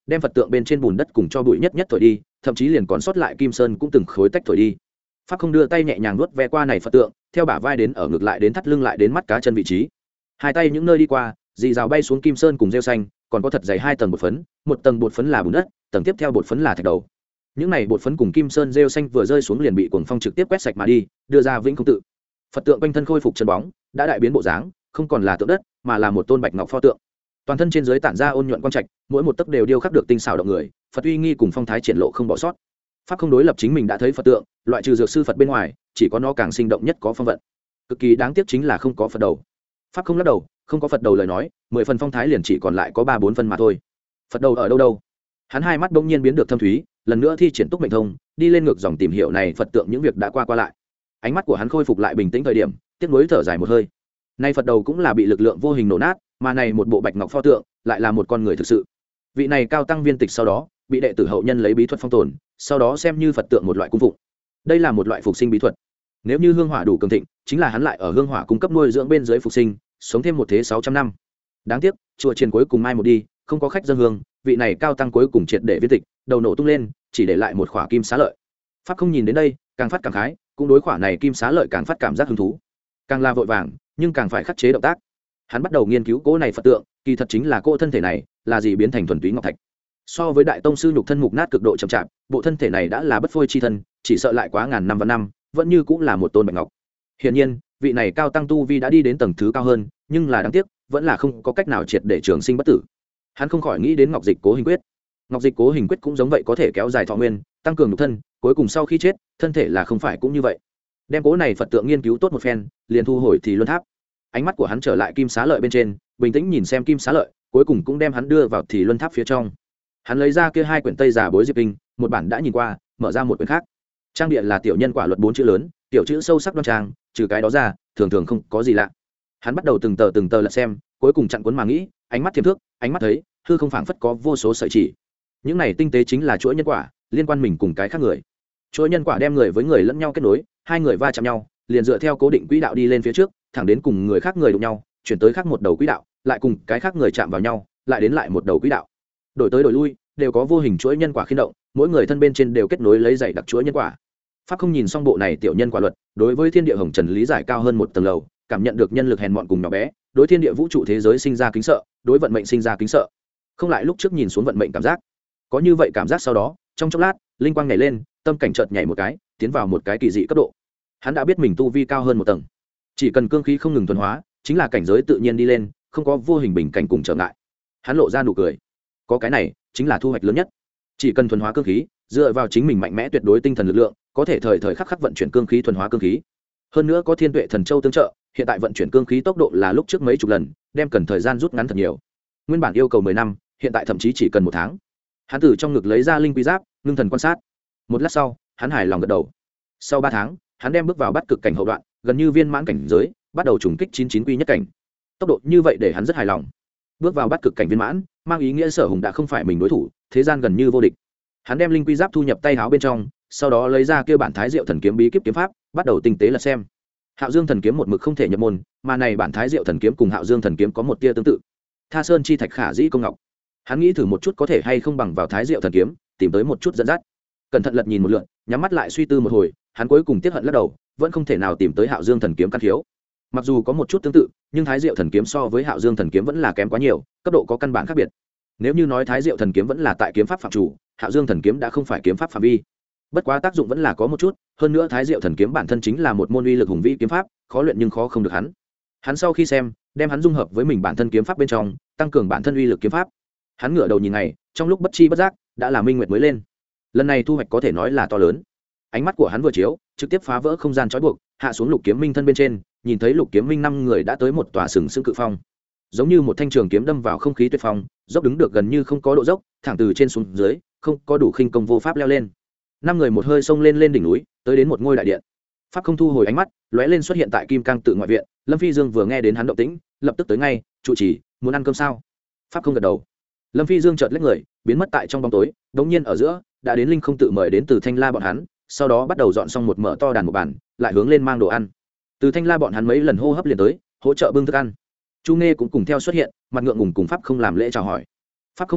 đem phật tượng bên trên bùn đất cùng cho bụi nhất nhất thổi đi, thậm chí liền còn sót lại kim sơn cũng từng khối tách thổi đi. Pháp không đưa tay nhẹ nhàng nuốt ve qua này phật tượng, theo bả vai đến ở ngực lại đến thắt lưng lại đến mắt cá chân vị trí, hai tay những nơi đi qua dì rào bay xuống kim sơn cùng rêu xanh, còn có thật dày hai tầng bột phấn, một tầng bột phấn là bùn đất, tầng tiếp theo bột phấn là thạch đầu. Những này bột phấn cùng kim sơn rêu xanh vừa rơi xuống liền bị cuồng phong trực tiếp quét sạch mà đi, đưa ra vĩnh không tự. Phật tượng quanh thân khôi phục chân bóng, đã đại biến bộ dáng, không còn là tượng đất mà là một tôn bạch ngọc pho tượng. Toàn thân trên dưới tản ra ôn nhuận quang trạch, mỗi một tấc đều điêu khắc được tinh xảo động người, Phật uy nghi cùng phong thái triển lộ không bỏ sót. Pháp không đối lập chính mình đã thấy Phật tượng, loại trừ dược sư Phật bên ngoài, chỉ có nó càng sinh động nhất có phong vận. Cực kỳ đáng tiếc chính là không có Phật đầu. Pháp không lắc đầu, không có Phật đầu lời nói, mười phần phong thái liền chỉ còn lại có ba bốn phần mà thôi. Phật đầu ở đâu đâu? Hắn hai mắt bỗng nhiên biến được thâm thúy, lần nữa thi triển túc mệnh thông, đi lên ngược dòng tìm hiểu này Phật tượng những việc đã qua qua lại. Ánh mắt của hắn khôi phục lại bình tĩnh thời điểm, tiếc nuối thở dài một hơi. Nay Phật đầu cũng là bị lực lượng vô hình nổ nát, mà này một bộ bạch ngọc pho tượng lại là một con người thực sự. Vị này cao tăng viên tịch sau đó bị đệ tử hậu nhân lấy bí thuật phong tồn, sau đó xem như Phật tượng một loại cung phụng. Đây là một loại phục sinh bí thuật. Nếu như hương hỏa đủ cường thịnh, chính là hắn lại ở hương hỏa cung cấp nuôi dưỡng bên dưới phục sinh, sống thêm một thế sáu trăm năm. Đáng tiếc, chùa chiền cuối cùng mai một đi, không có khách dân hương, vị này cao tăng cuối cùng triệt để viên tịch, đầu nổ tung lên, chỉ để lại một khỏa kim xá lợi. Pháp không nhìn đến đây, càng phát cảm khái, cũng đối khỏa này kim xá lợi càng phát cảm giác hứng thú. Càng là vội vàng, nhưng càng phải khắc chế động tác. Hắn bắt đầu nghiên cứu cỗ này Phật tượng, kỳ thật chính là cỗ thân thể này, là gì biến thành thuần túy ngọc thạch. So với đại tông sư nhục thân mục nát cực độ chậm chạp, bộ thân thể này đã là bất phôi chi thân, chỉ sợ lại quá ngàn năm và năm, vẫn như cũng là một tôn bạch ngọc. Hiển nhiên, vị này cao tăng tu vi đã đi đến tầng thứ cao hơn, nhưng là đáng tiếc, vẫn là không có cách nào triệt để trường sinh bất tử. Hắn không khỏi nghĩ đến Ngọc Dịch Cố Hình Quyết. Ngọc Dịch Cố Hình Quyết cũng giống vậy, có thể kéo dài thọ nguyên, tăng cường nhục thân, cuối cùng sau khi chết, thân thể là không phải cũng như vậy. Đem cố này Phật tượng nghiên cứu tốt một phen, liền thu hồi thì luân tháp. Ánh mắt của hắn trở lại kim xá lợi bên trên, bình tĩnh nhìn xem kim xá lợi, cuối cùng cũng đem hắn đưa vào thì luân tháp phía trong. Hắn lấy ra kia hai quyển Tây Giả Bối Diệp Kinh, một bản đã nhìn qua, mở ra một quyển khác. Trang địa là tiểu nhân quả luật bốn chữ lớn, tiểu chữ sâu sắc đoan trang, trừ cái đó ra, thường thường không có gì lạ. Hắn bắt đầu từng tờ từng tờ lật xem, cuối cùng chặn cuốn mà nghĩ, ánh mắt thiềm thước, ánh mắt thấy, hư không phảng phất có vô số sợi chỉ. Những này tinh tế chính là chuỗi nhân quả, liên quan mình cùng cái khác người. Chuỗi nhân quả đem người với người lẫn nhau kết nối, hai người va chạm nhau, liền dựa theo cố định quỹ đạo đi lên phía trước, thẳng đến cùng người khác người đụng nhau, chuyển tới khác một đầu quỹ đạo, lại cùng cái khác người chạm vào nhau, lại đến lại một đầu quỹ đạo. Đổi tới đổi lui, đều có vô hình chuỗi nhân quả khiên động, mỗi người thân bên trên đều kết nối lấy dày đặc chuỗi nhân quả. Pháp không nhìn xong bộ này tiểu nhân quả luật, đối với thiên địa hồng trần lý giải cao hơn một tầng lầu, cảm nhận được nhân lực hèn mọn cùng nhỏ bé, đối thiên địa vũ trụ thế giới sinh ra kính sợ, đối vận mệnh sinh ra kính sợ. Không lại lúc trước nhìn xuống vận mệnh cảm giác. Có như vậy cảm giác sau đó, trong chốc lát, linh quang nhảy lên, tâm cảnh chợt nhảy một cái, tiến vào một cái kỳ dị cấp độ. Hắn đã biết mình tu vi cao hơn một tầng. Chỉ cần cương khí không ngừng thuần hóa, chính là cảnh giới tự nhiên đi lên, không có vô hình bình cảnh cùng trở ngại. Hắn lộ ra nụ cười. Có cái này, chính là thu hoạch lớn nhất. Chỉ cần thuần hóa cương khí, dựa vào chính mình mạnh mẽ tuyệt đối tinh thần lực lượng, có thể thời thời khắc khắc vận chuyển cương khí thuần hóa cương khí. Hơn nữa có thiên tuệ thần châu tương trợ, hiện tại vận chuyển cương khí tốc độ là lúc trước mấy chục lần, đem cần thời gian rút ngắn thật nhiều. Nguyên bản yêu cầu mười năm, hiện tại thậm chí chỉ cần một tháng. Hắn từ trong ngực lấy ra linh quy giáp, ngưng thần quan sát. Một lát sau, hắn hài lòng gật đầu. Sau ba tháng, hắn đem bước vào bắt cực cảnh hậu đoạn, gần như viên mãn cảnh giới, bắt đầu trùng kích chín chín quy nhất cảnh. Tốc độ như vậy để hắn rất hài lòng. Bước vào bắt cực cảnh viên mãn, mang ý nghĩa Sở Hùng đã không phải mình đối thủ, thế gian gần như vô địch. Hắn đem linh quy giáp thu nhập tay áo bên trong, sau đó lấy ra kia bản Thái Diệu Thần Kiếm bí kíp kiếm pháp, bắt đầu tinh tế lật xem. Hạo Dương Thần Kiếm một mực không thể nhập môn, mà này bản Thái Diệu Thần Kiếm cùng Hạo Dương Thần Kiếm có một tia tương tự. Tha Sơn chi thạch khả dĩ công ngọc. Hắn nghĩ thử một chút có thể hay không bằng vào Thái Diệu Thần Kiếm, tìm tới một chút dẫn dắt. Cẩn thận lật nhìn một lượt, nhắm mắt lại suy tư một hồi, hắn cuối cùng tiếc hận lắc đầu, vẫn không thể nào tìm tới Hạo Dương Thần Kiếm căn khiếu. Mặc dù có một chút tương tự, nhưng Thái Diệu Thần Kiếm so với Hạo Dương Thần Kiếm vẫn là kém quá nhiều, cấp độ có căn bản khác biệt. Nếu như nói Thái Diệu Thần Kiếm vẫn là tại kiếm pháp phạm chủ, Hạo Dương Thần Kiếm đã không phải kiếm pháp phạm vi. Bất quá tác dụng vẫn là có một chút, hơn nữa Thái Diệu Thần Kiếm bản thân chính là một môn uy lực hùng vĩ kiếm pháp, khó luyện nhưng khó không được hắn. Hắn sau khi xem, đem hắn dung hợp với mình bản thân kiếm pháp bên trong, tăng cường bản thân uy lực kiếm pháp. Hắn ngửa đầu nhìn ngày, trong lúc bất chi bất giác, đã là minh nguyệt mới lên. Lần này thu hoạch có thể nói là to lớn. Ánh mắt của hắn vừa chiếu, trực tiếp phá vỡ không gian trói buộc, hạ xuống Lục Kiếm Minh thân bên trên, nhìn thấy Lục Kiếm Minh năm người đã tới một tòa sừng sững cự phong. Giống như một thanh trường kiếm đâm vào không khí tuyệt phong, dốc đứng được gần như không có độ dốc, thẳng từ trên xuống dưới, không có đủ khinh công vô pháp leo lên. Năm người một hơi xông lên lên đỉnh núi, tới đến một ngôi đại điện. Pháp không thu hồi ánh mắt, lóe lên xuất hiện tại Kim Cang tự ngoại viện. Lâm Phi Dương vừa nghe đến hắn động tĩnh, lập tức tới ngay, trụ trì, muốn ăn cơm sao? Pháp không gật đầu. Lâm Phi Dương chợt lách người, biến mất tại trong bóng tối, đống nhiên ở giữa, đã đến Linh Không tự mời đến từ Thanh La bọn hắn, sau đó bắt đầu dọn xong một mở to đàn một bàn, lại hướng lên mang đồ ăn. Từ Thanh La bọn hắn mấy lần hô hấp liền tới, hỗ trợ bưng thức ăn. Chu Nghe cũng cùng theo xuất hiện, mặt ngượng ngùng cùng Pháp không làm lễ chào hỏi. Pháp không gật đầu,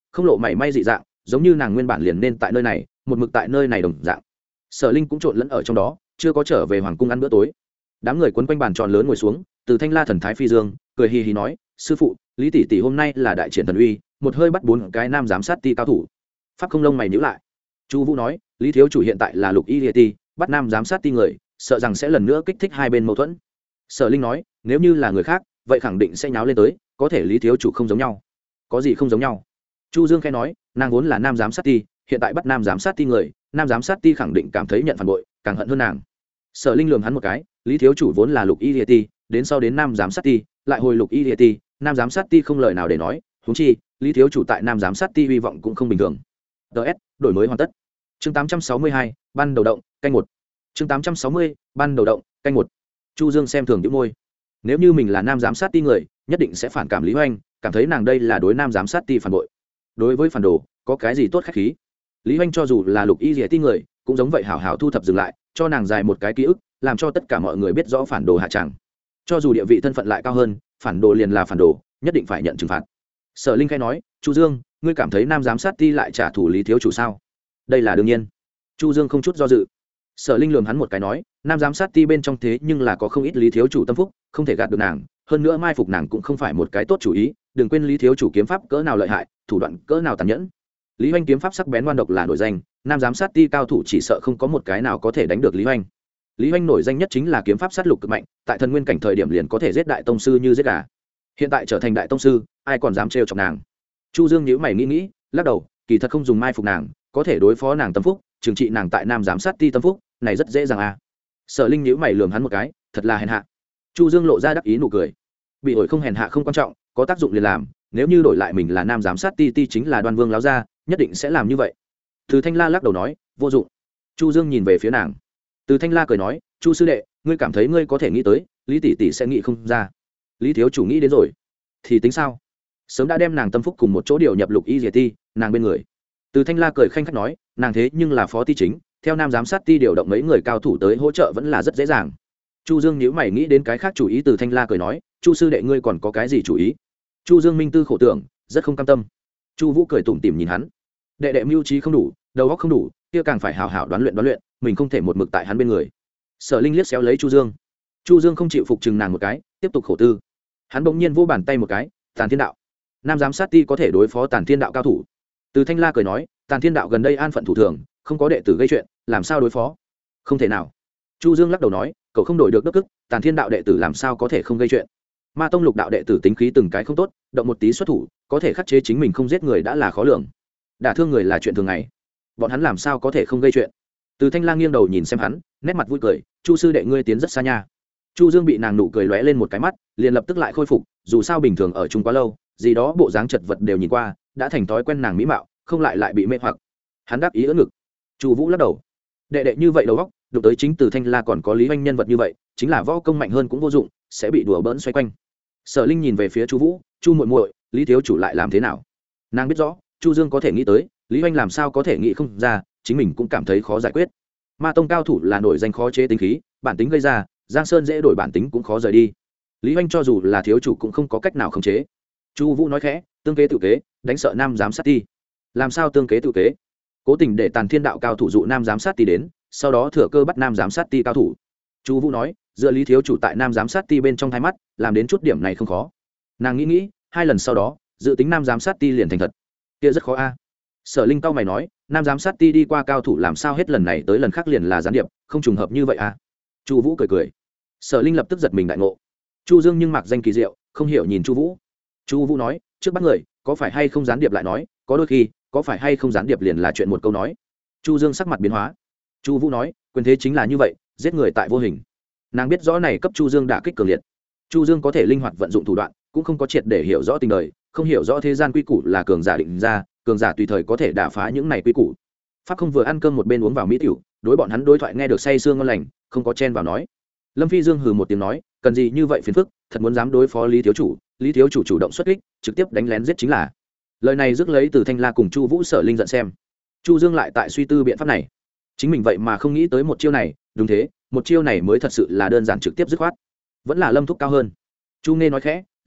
không lộ mảy may dị dạng, giống như nàng nguyên bản liền nên tại nơi này, một mực tại nơi này đồng dạng. Sở Linh cũng trộn lẫn ở trong đó, chưa có trở về hoàng cung ăn bữa tối. Đám người quấn quanh bàn tròn lớn ngồi xuống, Từ Thanh La thần thái phi dương, cười hì hì nói, sư phụ, Lý tỷ tỷ hôm nay là đại triển thần uy, một hơi bắt bốn cái nam giám sát ti cao thủ. Pháp không lông mày nhíu lại. Chu Vũ nói, Lý thiếu chủ hiện tại là Lục Y Liệt ti, bắt nam giám sát ti người, sợ rằng sẽ lần nữa kích thích hai bên mâu thuẫn. Sở Linh nói, nếu như là người khác, vậy khẳng định sẽ nháo lên tới, có thể Lý thiếu chủ không giống nhau. Có gì không giống nhau? Chu Dương khẽ nói, nàng vốn là nam giám sát ti, hiện tại bắt nam giám sát ti người, nam giám sát ti khẳng định cảm thấy nhận phản bội, càng hận hơn nàng. Sở Linh lườm hắn một cái, Lý thiếu chủ vốn là Lục Y Liệt ti, đến sau đến nam giám sát ti, lại hồi Lục Y Liệt ti, nam giám sát ti không lời nào để nói, huống chi, Lý thiếu chủ tại nam giám sát ti hy vọng cũng không bình thường. ds đổi mới hoàn tất. Chương tám trăm sáu mươi hai, ban đầu động, canh một. Chương tám trăm sáu mươi, ban đầu động, canh một. Chu Dương xem thường nhíu môi. Nếu như mình là nam giám sát ti người, nhất định sẽ phản cảm Lý Hoành, cảm thấy nàng đây là đối nam giám sát ti phản bội. Đối với phản đồ, có cái gì tốt khách khí? Lý Hoành cho dù là Lục Y Liệt ti người, cũng giống vậy hảo hảo thu thập dừng lại, cho nàng dài một cái ký ức, làm cho tất cả mọi người biết rõ phản đồ hạ tràng. Cho dù địa vị thân phận lại cao hơn, phản đồ liền là phản đồ, nhất định phải nhận trừng phạt. Sở Linh khẽ nói, Chu Dương, ngươi cảm thấy nam giám sát ti lại trả thù Lý thiếu chủ sao? Đây là đương nhiên. Chu Dương không chút do dự. Sở Linh lườm hắn một cái nói, nam giám sát ti bên trong thế nhưng là có không ít Lý thiếu chủ tâm phúc, không thể gạt được nàng, hơn nữa mai phục nàng cũng không phải một cái tốt chủ ý, đừng quên Lý thiếu chủ kiếm pháp cỡ nào lợi hại, thủ đoạn cỡ nào tàn nhẫn. Lý Hoành kiếm pháp sắc bén ngoan độc là nổi danh, nam giám sát ti cao thủ chỉ sợ không có một cái nào có thể đánh được Lý Hoành. Lý Hoành nổi danh nhất chính là kiếm pháp sát lục cực mạnh, tại thần nguyên cảnh thời điểm liền có thể giết đại tông sư như giết gà. Hiện tại trở thành đại tông sư, ai còn dám trêu chọc nàng? Chu Dương nhíu mày nghĩ nghĩ, lắc đầu, kỳ thật không dùng mai phục nàng, có thể đối phó nàng tâm phúc, trừng trị nàng tại nam giám sát ti tâm phúc, này rất dễ dàng à. Sở Linh nhíu mày lườm hắn một cái, thật là hèn hạ. Chu Dương lộ ra đắc ý nụ cười. Bị ổi không hèn hạ không quan trọng, có tác dụng liền làm, nếu như đổi lại mình là nam giám sát ti ti chính là Đoan Vương láo gia, nhất định sẽ làm như vậy. Từ Thanh La lắc đầu nói, vô dụng. Chu Dương nhìn về phía nàng. Từ Thanh La cười nói, Chu sư đệ, ngươi cảm thấy ngươi có thể nghĩ tới, Lý tỷ tỷ sẽ nghĩ không ra. Lý thiếu chủ nghĩ đến rồi, thì tính sao? Sớm đã đem nàng tâm phúc cùng một chỗ điều nhập Lục Y Diệt ti, nàng bên người. Từ Thanh La cười khanh khách nói, nàng thế nhưng là phó ti chính, theo nam giám sát ti điều động mấy người cao thủ tới hỗ trợ vẫn là rất dễ dàng. Chu Dương nhíu mày nghĩ đến cái khác chủ ý. Từ Thanh La cười nói, Chu sư đệ ngươi còn có cái gì chủ ý? Chu Dương minh tư khổ tưởng, rất không cam tâm. Chu Vũ cười tủm tỉm nhìn hắn, đệ đệ mưu trí không đủ, đầu óc không đủ, kia càng phải hào hảo đoán luyện đoán luyện, mình không thể một mực tại hắn bên người. Sở Linh liếc xéo lấy Chu Dương. Chu Dương không chịu phục chừng nàng một cái, tiếp tục khổ tư. Hắn bỗng nhiên vỗ bàn tay một cái, Tàn Thiên đạo. Nam giám sát ti có thể đối phó Tàn Thiên đạo cao thủ. Từ Thanh La cười nói, Tàn Thiên đạo gần đây an phận thủ thường, không có đệ tử gây chuyện, làm sao đối phó? Không thể nào. Chu Dương lắc đầu nói, cậu không đổi được đức ức, Tàn Thiên đạo đệ tử làm sao có thể không gây chuyện? Ma tông lục đạo đệ tử tính khí từng cái không tốt, động một tí xuất thủ, có thể khắc chế chính mình không giết người đã là khó lường. Đả thương người là chuyện thường ngày, bọn hắn làm sao có thể không gây chuyện? Từ Thanh La nghiêng đầu nhìn xem hắn, nét mặt vui cười, Chu sư đệ ngươi tiến rất xa nha. Chu Dương bị nàng nụ cười lóe lên một cái mắt, liền lập tức lại khôi phục, dù sao bình thường ở chung quá lâu, gì đó bộ dáng chật vật đều nhìn qua, đã thành thói quen nàng mỹ mạo, không lại lại bị mê hoặc. Hắn đáp ý ưỡn ngực. Chu Vũ lắc đầu. Đệ đệ như vậy đầu óc, đụng tới chính Từ Thanh La còn có Lý Hoành nhân vật như vậy, chính là võ công mạnh hơn cũng vô dụng, sẽ bị đùa bỡn xoay quanh. Sở Linh nhìn về phía Chu Vũ, Chu muội muội, Lý thiếu chủ lại làm thế nào? Nàng biết rõ, Chu Dương có thể nghĩ tới, Lý Hoành làm sao có thể nghĩ không ra, chính mình cũng cảm thấy khó giải quyết. Ma tông cao thủ là nổi danh khó chế tính khí, bản tính gây ra, Giang Sơn dễ đổi bản tính cũng khó rời đi. Lý Hoành cho dù là thiếu chủ cũng không có cách nào khống chế. Chu Vũ nói khẽ, tương kế tự kế, đánh sợ nam giám sát ti. Làm sao tương kế tự kế? Cố tình để Tàn Thiên đạo cao thủ dụ nam giám sát ti đến, sau đó thừa cơ bắt nam giám sát ti cao thủ. Chu Vũ nói, dựa Lý thiếu chủ tại nam giám sát ti bên trong hai mắt, làm đến chút điểm này không khó. Nàng nghĩ nghĩ, hai lần sau đó, dự tính nam giám sát ti liền thành thật. Kia rất khó a. Sở Linh cao mày nói, nam giám sát ti đi qua cao thủ làm sao hết lần này tới lần khác liền là gián điệp, không trùng hợp như vậy a. Chu Vũ cười cười. Sở Linh lập tức giật mình đại ngộ. Chu Dương nhưng mặc danh kỳ diệu, không hiểu nhìn Chu Vũ. Chu Vũ nói, trước bắt người, có phải hay không gián điệp lại nói, có đôi khi, có phải hay không gián điệp liền là chuyện một câu nói. Chu Dương sắc mặt biến hóa. Chu Vũ nói, quyền thế chính là như vậy, giết người tại vô hình. Nàng biết rõ này cấp Chu Dương đả kích cường liệt. Chu Dương có thể linh hoạt vận dụng thủ đoạn, cũng không có triệt để hiểu rõ tình đời, không hiểu rõ thế gian quy củ là cường giả định ra, cường giả tùy thời có thể đả phá những này quy củ. Pháp không vừa ăn cơm một bên uống vào mỹ tiểu, đối bọn hắn đối thoại nghe được say sương ngon lành, không có chen vào nói. Lâm Phi Dương hừ một tiếng nói, cần gì như vậy phiền phức, thật muốn dám đối phó Lý thiếu chủ, Lý thiếu chủ chủ động xuất kích, trực tiếp đánh lén giết chính là. Lời này rước lấy từ Thanh La cùng Chu Vũ Sở Linh giận xem. Chu Dương lại tại suy tư biện pháp này, chính mình vậy mà không nghĩ tới một chiêu này, đúng thế, một chiêu này mới thật sự là đơn giản trực tiếp dứt khoát. Vẫn là Lâm thúc cao hơn. Chu Nghe nói khẽ,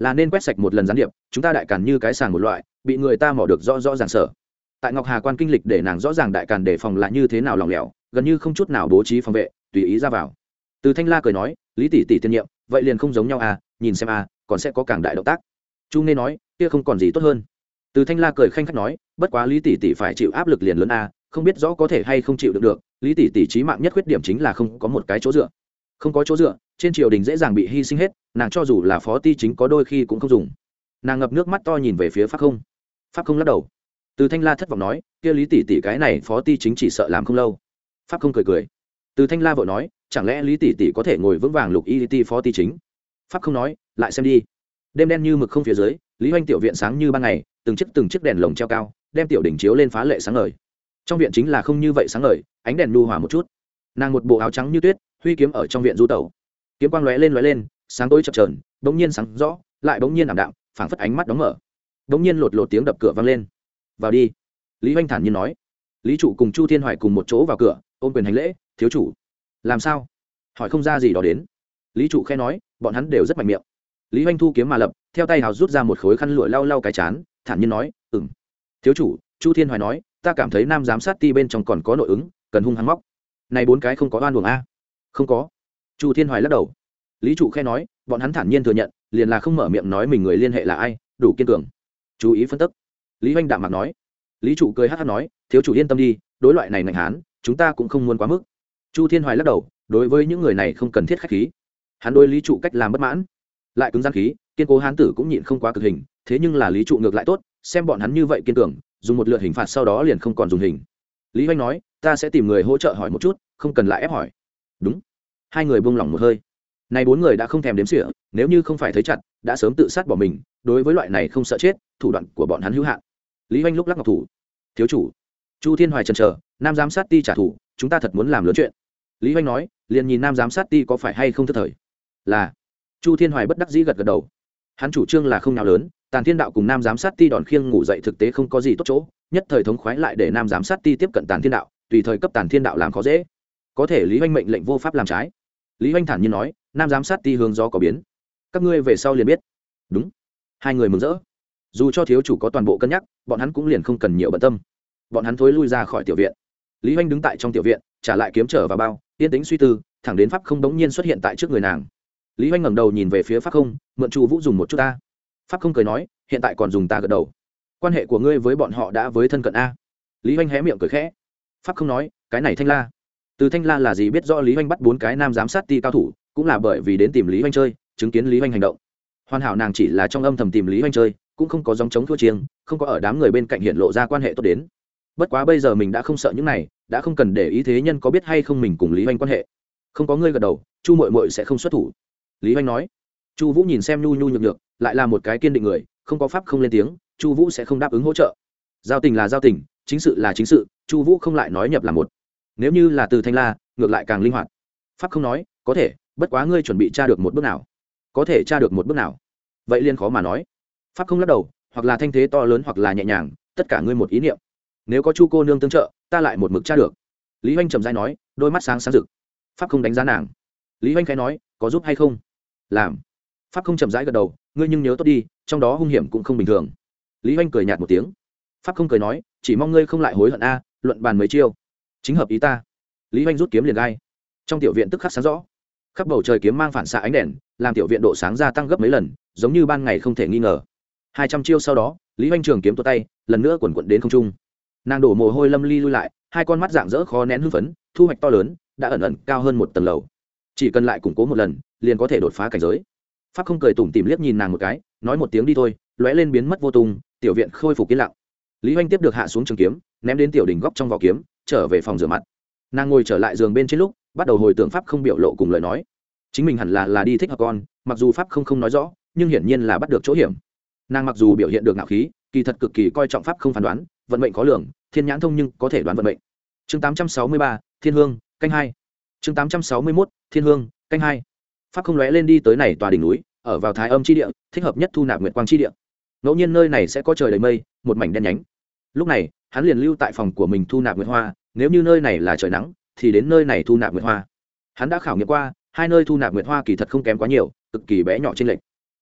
là nên quét sạch một lần gián điệp, chúng ta đại càn như cái sàng một loại, bị người ta mò được rõ rõ ràng sở. Tại Ngọc Hà quan kinh lịch để nàng rõ ràng đại càn đề phòng là như thế nào lỏng lẻo, gần như không chút nào bố trí phòng vệ, tùy ý ra vào. Từ Thanh La cười nói, lý tỷ tỷ tiên nhiệm, vậy liền không giống nhau à, nhìn xem à, còn sẽ có càng đại động tác. Chu Nghe nói, kia không còn gì tốt hơn. Từ Thanh La cười khanh khách nói, bất quá lý tỷ tỷ phải chịu áp lực liền lớn à, không biết rõ có thể hay không chịu được được. Lý tỷ tỷ chí mạng nhất khuyết điểm chính là không có một cái chỗ dựa. Không có chỗ dựa, trên triều đình dễ dàng bị hy sinh hết, nàng cho dù là phó ti chính có đôi khi cũng không dùng. Nàng ngập nước mắt to nhìn về phía Pháp Không. Pháp Không lắc đầu. Từ Thanh La thất vọng nói, kia lý tỷ tỷ cái này phó ti chính chỉ sợ làm không lâu. Pháp Không cười cười. Từ Thanh La vội nói, chẳng lẽ lý tỷ tỷ có thể ngồi vững vàng lục y ti phó ti chính? Pháp Không nói, lại xem đi. Đêm đen như mực không phía dưới, lý hoành tiểu viện sáng như ban ngày, từng chiếc từng chiếc đèn lồng treo cao, đem tiểu đỉnh chiếu lên phá lệ sáng ngời. Trong viện chính là không như vậy sáng ngời, ánh đèn nhu hòa một chút. Nàng một bộ áo trắng như tuyết, huy kiếm ở trong viện du tẩu. Kiếm quang lóe lên lóe lên, sáng tối chập chờn, bỗng nhiên sáng rõ, lại bỗng nhiên ảm đạm, phảng phất ánh mắt đóng mở. Bỗng nhiên lột lột tiếng đập cửa vang lên. "Vào đi." Lý hoành thản nhiên nói. Lý trụ cùng Chu Thiên Hoài cùng một chỗ vào cửa, ôm quyền hành lễ, "Thiếu chủ." "Làm sao?" Hỏi không ra gì đó đến. Lý trụ khẽ nói, bọn hắn đều rất mạnh miệng. Lý hoành thu kiếm mà lập, theo tay hào rút ra một khối khăn lụa lau lau cái chán, thản nhiên nói, "Ừm." "Thiếu chủ." Chu Thiên Hoài nói, "Ta cảm thấy nam giám sát ti bên trong còn có nội ứng, cần hung hăng móc." "Này bốn cái không có oan uổng a?" "Không có." Chu Thiên Hoài lắc đầu. Lý trụ khẽ nói, bọn hắn thản nhiên thừa nhận, liền là không mở miệng nói mình người liên hệ là ai, đủ kiên cường. Chú ý phân tích. Lý hoành đạm mạc nói. Lý trụ cười hắc hắc nói, "Thiếu chủ yên tâm đi, đối loại này ngành hán, chúng ta cũng không muốn quá mức." Chu Thiên Hoài lắc đầu, đối với những người này không cần thiết khách khí. Hắn đối Lý trụ cách làm bất mãn, lại cứng rắn khí, kiên cố hán tử cũng nhịn không quá cực hình, thế nhưng là Lý trụ ngược lại tốt, xem bọn hắn như vậy kiên cường, dùng một lượt hình phạt sau đó liền không còn dùng hình. Lý hoành nói, "Ta sẽ tìm người hỗ trợ hỏi một chút, không cần lại ép hỏi." "Đúng." Hai người buông lỏng một hơi. Này bốn người đã không thèm đếm xỉa, nếu như không phải thấy chặt, đã sớm tự sát bỏ mình, đối với loại này không sợ chết, thủ đoạn của bọn hắn hữu hạn. Lý hoành lúc lắc ngọc thủ. "Thiếu chủ." Chu Thiên Hoài chần chờ, "Nam giám sát ti trả thù, chúng ta thật muốn làm lớn chuyện." Lý hoành nói, "Liền nhìn nam giám sát ti có phải hay không thất thời." "Là." Chu Thiên Hoài bất đắc dĩ gật gật đầu. Hắn chủ trương là không nào lớn, Tàn Thiên Đạo cùng nam giám sát ti đòn khiêng ngủ dậy thực tế không có gì tốt chỗ, nhất thời thống khoái lại để nam giám sát ti tiếp cận Tàn Thiên Đạo, tùy thời cấp Tàn Thiên Đạo làm khó dễ. Có thể Lý hoành mệnh lệnh vô pháp làm trái. Lý hoành thản nhiên nói, "Nam giám sát ti hướng gió có biến, các ngươi về sau liền biết." "Đúng." Hai người mừng rỡ. Dù cho thiếu chủ có toàn bộ cân nhắc, bọn hắn cũng liền không cần nhiều bận tâm. Bọn hắn thối lui ra khỏi tiểu viện. Lý hoành đứng tại trong tiểu viện, trả lại kiếm trở vào bao, yên tĩnh suy tư, thẳng đến Pháp Không đống nhiên xuất hiện tại trước người nàng. Lý hoành ngẩng đầu nhìn về phía Pháp Không, "Mượn Chu Vũ dùng một chút ta." Pháp Không cười nói, "Hiện tại còn dùng ta gật đầu? Quan hệ của ngươi với bọn họ đã với thân cận a?" Lý hoành hé miệng cười khẽ. Pháp Không nói, "Cái này Thanh La." Từ Thanh La là gì biết rõ Lý hoành bắt bốn cái nam giám sát ti cao thủ, cũng là bởi vì đến tìm Lý hoành chơi, chứng kiến Lý hoành hành động. Hoàn hảo nàng chỉ là trong âm thầm tìm Lý hoành chơi, cũng không có dòng chống thua chiêng, không có ở đám người bên cạnh hiện lộ ra quan hệ tốt đến. Bất quá bây giờ mình đã không sợ những này, đã không cần để ý thế nhân có biết hay không mình cùng Lý hoành quan hệ. "Không có ngươi gật đầu, Chu muội muội sẽ không xuất thủ." Lý hoành nói. Chu Vũ nhìn xem nhu nhu nhược nhược, lại là một cái kiên định người, không có pháp không lên tiếng, Chu Vũ sẽ không đáp ứng hỗ trợ. Giao tình là giao tình, chính sự là chính sự, Chu Vũ không lại nói nhập là một. Nếu như là Từ Thanh La, ngược lại càng linh hoạt. Pháp không nói, "Có thể, bất quá ngươi chuẩn bị tra được một bước nào?" "Có thể tra được một bước nào?" "Vậy liên khó mà nói." Pháp không lắc đầu, "Hoặc là thanh thế to lớn hoặc là nhẹ nhàng, tất cả ngươi một ý niệm. Nếu có Chu cô nương tương trợ, ta lại một mực tra được." Lý hoành trầm rãi nói, đôi mắt sáng sáng rực. Pháp không đánh giá nàng. Lý hoành khẽ nói, "Có giúp hay không?" "Làm." Pháp không chậm rãi gật đầu, "Ngươi nhưng nhớ tốt đi, trong đó hung hiểm cũng không bình thường." Lý hoành cười nhạt một tiếng. Pháp không cười nói, "Chỉ mong ngươi không lại hối hận a, luận bàn mấy chiêu chính hợp ý ta." Lý hoành rút kiếm liền gai. Trong tiểu viện tức khắc sáng rõ, khắp bầu trời kiếm mang phản xạ ánh đèn, làm tiểu viện độ sáng gia tăng gấp mấy lần, giống như ban ngày không thể nghi ngờ. Hai trăm chiêu sau đó, Lý hoành trường kiếm tuột tay, lần nữa quần quật đến không trung. Nàng đổ mồ hôi lâm ly lui lại, hai con mắt dạng dỡ khó nén hưng phấn, thu hoạch to lớn, đã ẩn ẩn cao hơn một tầng lầu. Chỉ cần lại củng cố một lần, liền có thể đột phá cảnh giới. Pháp không cười tủm tỉm liếc nhìn nàng một cái, nói một tiếng đi thôi, lóe lên biến mất vô tung, tiểu viện khôi phục yên lặng. Lý hoành tiếp được hạ xuống trường kiếm, ném đến tiểu đỉnh góc trong vỏ kiếm, trở về phòng rửa mặt. Nàng ngồi trở lại giường bên trên lúc, bắt đầu hồi tưởng Pháp không biểu lộ cùng lời nói. Chính mình hẳn là là đi thích hợp con, mặc dù Pháp không không nói rõ, nhưng hiển nhiên là bắt được chỗ hiểm. Nàng mặc dù biểu hiện được ngạo khí, kỳ thật cực kỳ coi trọng Pháp không phán đoán, vận mệnh khó lường, thiên nhãn thông nhưng có thể đoán vận mệnh. Chương tám trăm sáu mươi ba, Thiên Hương, canh hai. Chương tám trăm sáu mươi mốt, Thiên Hương, canh hai. Pháp không lóe lên đi tới này tòa đỉnh núi, ở vào Thái Âm chi địa, thích hợp nhất thu nạp nguyệt quang chi địa. Ngẫu nhiên nơi này sẽ có trời đầy mây, một mảnh đen nhánh. Lúc này, hắn liền lưu tại phòng của mình thu nạp nguyệt hoa, nếu như nơi này là trời nắng, thì đến nơi này thu nạp nguyệt hoa. Hắn đã khảo nghiệm qua, hai nơi thu nạp nguyệt hoa kỳ thật không kém quá nhiều, cực kỳ bé nhỏ trên lệch.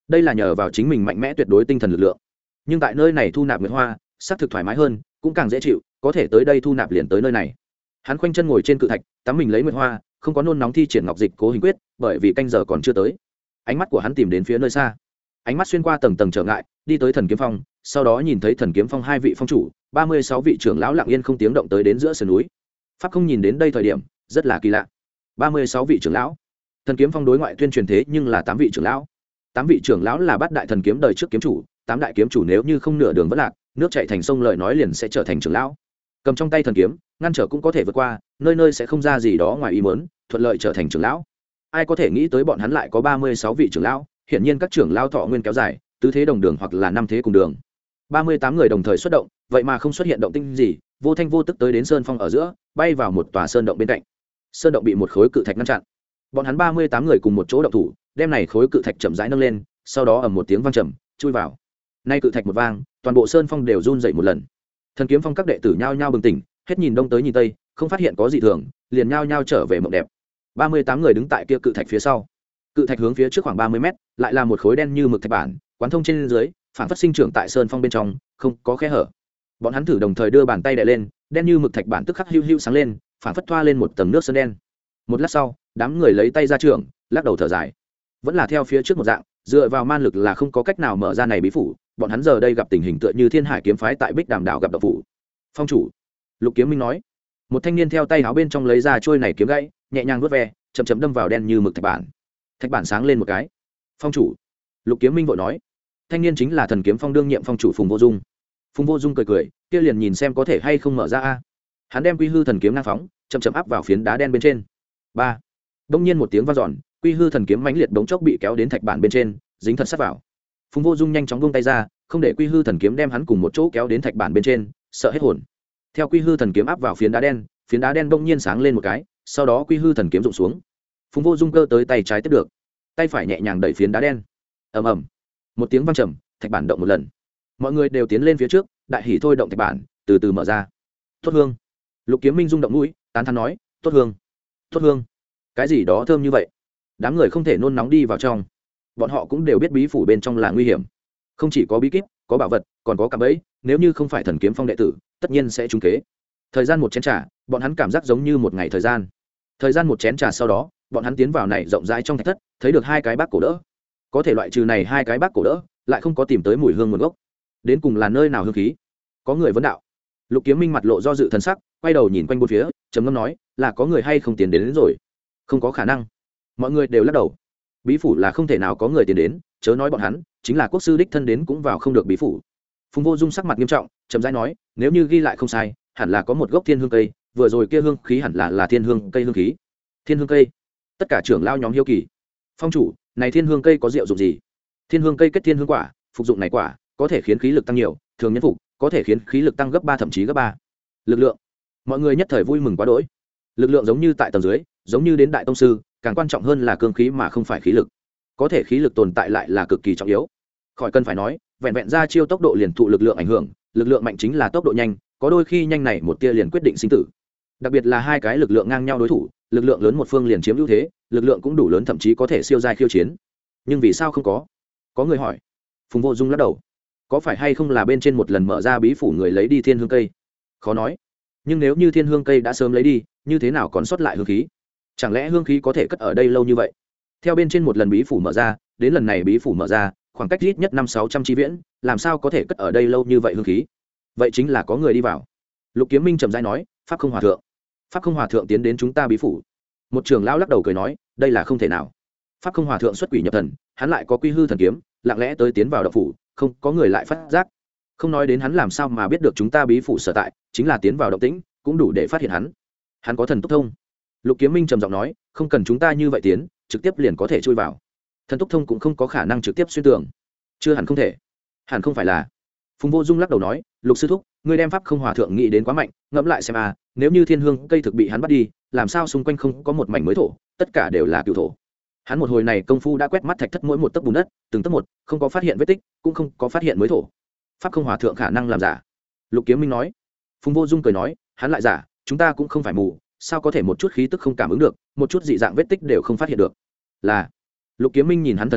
đây là nhờ vào chính mình mạnh mẽ tuyệt đối tinh thần lực lượng. Nhưng tại nơi này thu nạp nguyệt hoa xác thực thoải mái hơn, cũng càng dễ chịu, có thể tới đây thu nạp liền tới nơi này. Hắn khoanh chân ngồi trên cự thạch tắm mình lấy nguyệt hoa, không có nôn nóng thi triển ngọc dịch cố hình quyết, bởi vì canh giờ còn chưa tới. Ánh mắt của hắn tìm đến phía nơi xa, ánh mắt xuyên qua tầng tầng trở ngại, đi tới Thần Kiếm Phong, sau đó nhìn thấy Thần Kiếm Phong hai vị phong chủ, ba mươi sáu vị trưởng lão lặng yên không tiếng động tới đến giữa sườn núi. Pháp không nhìn đến đây thời điểm rất là kỳ lạ. ba mươi sáu vị trưởng lão, Thần Kiếm Phong đối ngoại tuyên truyền thế nhưng là tám vị trưởng lão. tám vị trưởng lão là bát đại thần kiếm đời trước kiếm chủ, tám đại kiếm chủ nếu như không nửa đường vẫn lạc, nước chảy thành sông lời nói liền sẽ trở thành trưởng lão. Cầm trong tay thần kiếm, ngăn trở cũng có thể vượt qua, nơi nơi sẽ không ra gì đó ngoài ý muốn, thuận lợi trở thành trưởng lão. Ai có thể nghĩ tới bọn hắn lại có ba mươi sáu vị trưởng lão, hiển nhiên các trưởng lão thọ nguyên kéo dài, tứ thế đồng đường hoặc là năm thế cùng đường. ba mươi tám người đồng thời xuất động, vậy mà không xuất hiện động tĩnh gì, vô thanh vô tức tới đến sơn phong ở giữa, bay vào một tòa sơn động bên cạnh. Sơn động bị một khối cự thạch ngăn chặn. Bọn hắn ba mươi tám người cùng một chỗ động thủ, đem này khối cự thạch chậm rãi nâng lên, sau đó ầm một tiếng vang trầm, chui vào. Nay cự thạch một vang, toàn bộ sơn phong đều run dậy một lần. Thần Kiếm Phong các đệ tử nhao nhao bừng tỉnh, hết nhìn đông tới nhìn tây, không phát hiện có gì thường, liền nhao nhao trở về mộng đẹp. ba mươi tám người đứng tại kia cự thạch phía sau. Cự thạch hướng phía trước khoảng ba mươi mét, lại là một khối đen như mực thạch bản, quán thông trên dưới, phản phát sinh trưởng tại sơn phong bên trong, không có khe hở. Bọn hắn thử đồng thời đưa bàn tay đè lên, đen như mực thạch bản tức khắc hưu hưu sáng lên, phản phất thoa lên một tầng nước sơn đen. Một lát sau, đám người lấy tay ra trưởng, lắc đầu thở dài. Vẫn là theo phía trước một dạng, dựa vào man lực là không có cách nào mở ra này bí phủ. Bọn hắn giờ đây gặp tình hình tựa như Thiên Hải kiếm phái tại Bích Đàm đảo gặp độc phủ. Phong chủ, Lục Kiếm Minh nói. Một thanh niên theo tay áo bên trong lấy ra trôi này kiếm gãy, nhẹ nhàng vuốt ve, chậm chậm đâm vào đen như mực thạch bản. Thạch bản sáng lên một cái. Phong chủ, Lục Kiếm Minh vội nói. Thanh niên chính là Thần Kiếm Phong đương nhiệm phong chủ Phùng Vô Dung. Phùng Vô Dung cười cười, kia liền nhìn xem có thể hay không mở ra a. Hắn đem Quy Hư thần kiếm ngang phóng, chậm chậm áp vào phiến đá đen bên trên. Ba. Đông nhiên một tiếng vang dọn, Quy Hư thần kiếm mãnh liệt bỗng chốc bị kéo đến thạch bản bên trên, dính thật sát vào. Phùng Vô Dung nhanh chóng buông tay ra, không để Quy Hư thần kiếm đem hắn cùng một chỗ kéo đến thạch bản bên trên, sợ hết hồn. Theo Quy Hư thần kiếm áp vào phiến đá đen, phiến đá đen bỗng nhiên sáng lên một cái, sau đó Quy Hư thần kiếm rụng xuống. Phùng Vô Dung cơ tới tay trái tiếp được, tay phải nhẹ nhàng đẩy phiến đá đen. Ầm ầm. Một tiếng vang trầm, thạch bản động một lần. Mọi người đều tiến lên phía trước, đại hỉ thôi động thạch bản, từ từ mở ra. Tốt hương. Lục Kiếm Minh rung động mũi, tán thán nói, tốt hương. Tốt hương. Cái gì đó thơm như vậy? Đám người không thể nôn nóng đi vào trong. Bọn họ cũng đều biết bí phủ bên trong là nguy hiểm, không chỉ có bí kíp, có bảo vật, còn có cả bẫy, nếu như không phải Thần Kiếm Phong đệ tử, tất nhiên sẽ trúng kế. Thời gian một chén trà, bọn hắn cảm giác giống như một ngày thời gian. Thời gian một chén trà sau đó, bọn hắn tiến vào này rộng rãi trong thạch thất, thấy được hai cái bát cổ đỡ. Có thể loại trừ này hai cái bát cổ đỡ, lại không có tìm tới mùi hương nguồn gốc. Đến cùng là nơi nào hương khí? Có người vấn đạo. Lục Kiếm Minh mặt lộ do dự thần sắc, quay đầu nhìn quanh bốn phía, trầm ngâm nói, là có người hay không tiến đến, đến rồi? Không có khả năng. Mọi người đều lắc đầu. Bí phủ là không thể nào có người tiến đến, chớ nói bọn hắn, chính là quốc sư đích thân đến cũng vào không được bí phủ. Phùng Vô Dung sắc mặt nghiêm trọng, chậm rãi nói, nếu như ghi lại không sai, hẳn là có một gốc thiên hương cây, vừa rồi kia hương khí hẳn là là thiên hương cây hương khí. Thiên hương cây? Tất cả trưởng lao nhóm hiếu kỳ. Phong chủ, này thiên hương cây có diệu dụng gì? Thiên hương cây kết thiên hương quả, phục dụng này quả, có thể khiến khí lực tăng nhiều, thường nhân phục, có thể khiến khí lực tăng gấp ba thậm chí gấp ba. Lực lượng. Mọi người nhất thời vui mừng quá đỗi. Lực lượng giống như tại tầng dưới, giống như đến đại tông sư, càng quan trọng hơn là cương khí mà không phải khí lực. Có thể khí lực tồn tại lại là cực kỳ trọng yếu. Khỏi cần phải nói, vẹn vẹn ra chiêu tốc độ liền thụ lực lượng ảnh hưởng, lực lượng mạnh chính là tốc độ nhanh, có đôi khi nhanh này một tia liền quyết định sinh tử. Đặc biệt là hai cái lực lượng ngang nhau đối thủ, lực lượng lớn một phương liền chiếm ưu thế, lực lượng cũng đủ lớn thậm chí có thể siêu giai khiêu chiến. Nhưng vì sao không có? Có người hỏi. Phùng Vô Dung lắc đầu. Có phải hay không là bên trên một lần mở ra bí phủ người lấy đi thiên hương cây? Khó nói. Nhưng nếu như thiên hương cây đã sớm lấy đi, như thế nào còn sót lại hương khí? Chẳng lẽ hương khí có thể cất ở đây lâu như vậy? Theo bên trên một lần bí phủ mở ra, đến lần này bí phủ mở ra, khoảng cách ít nhất năm sáu trăm chi viễn, làm sao có thể cất ở đây lâu như vậy hương khí? Vậy chính là có người đi vào. Lục Kiếm Minh trầm rãi nói, pháp không hòa thượng. Pháp không hòa thượng tiến đến chúng ta bí phủ. Một trưởng lão lắc đầu cười nói, đây là không thể nào. Pháp không hòa thượng xuất quỷ nhập thần, hắn lại có Quy Hư thần kiếm, lặng lẽ tới tiến vào động phủ, không có người lại phát giác. Không nói đến hắn làm sao mà biết được chúng ta bí phủ sở tại, chính là tiến vào động tĩnh, cũng đủ để phát hiện hắn. Hắn có thần túc thông. Lục Kiếm Minh trầm giọng nói, không cần chúng ta như vậy tiến, trực tiếp liền có thể chui vào. Thần túc thông cũng không có khả năng trực tiếp xuyên tường. Chưa hẳn không thể. Hẳn không phải là. Phùng Vô Dung lắc đầu nói, Lục sư thúc, ngươi đem pháp không hòa thượng nghĩ đến quá mạnh, ngẫm lại xem a, nếu như thiên hương cây thực bị hắn bắt đi, làm sao xung quanh không có một mảnh mới thổ, tất cả đều là cựu thổ. Hắn một hồi này công phu đã quét mắt thạch thất mỗi một tấc bùn đất, từng tấc một, không có phát hiện vết tích, cũng không có phát hiện mới thổ. Pháp không hòa thượng khả năng làm giả. Lục Kiếm Minh nói. Phùng Vô Dung cười nói, hắn lại giả, chúng ta cũng không phải mù, sao có thể một chút khí tức không cảm ứng được, một chút dị dạng vết tích đều không phát hiện được. Là. Lục Kiếm Minh nhìn hắn thần sắc,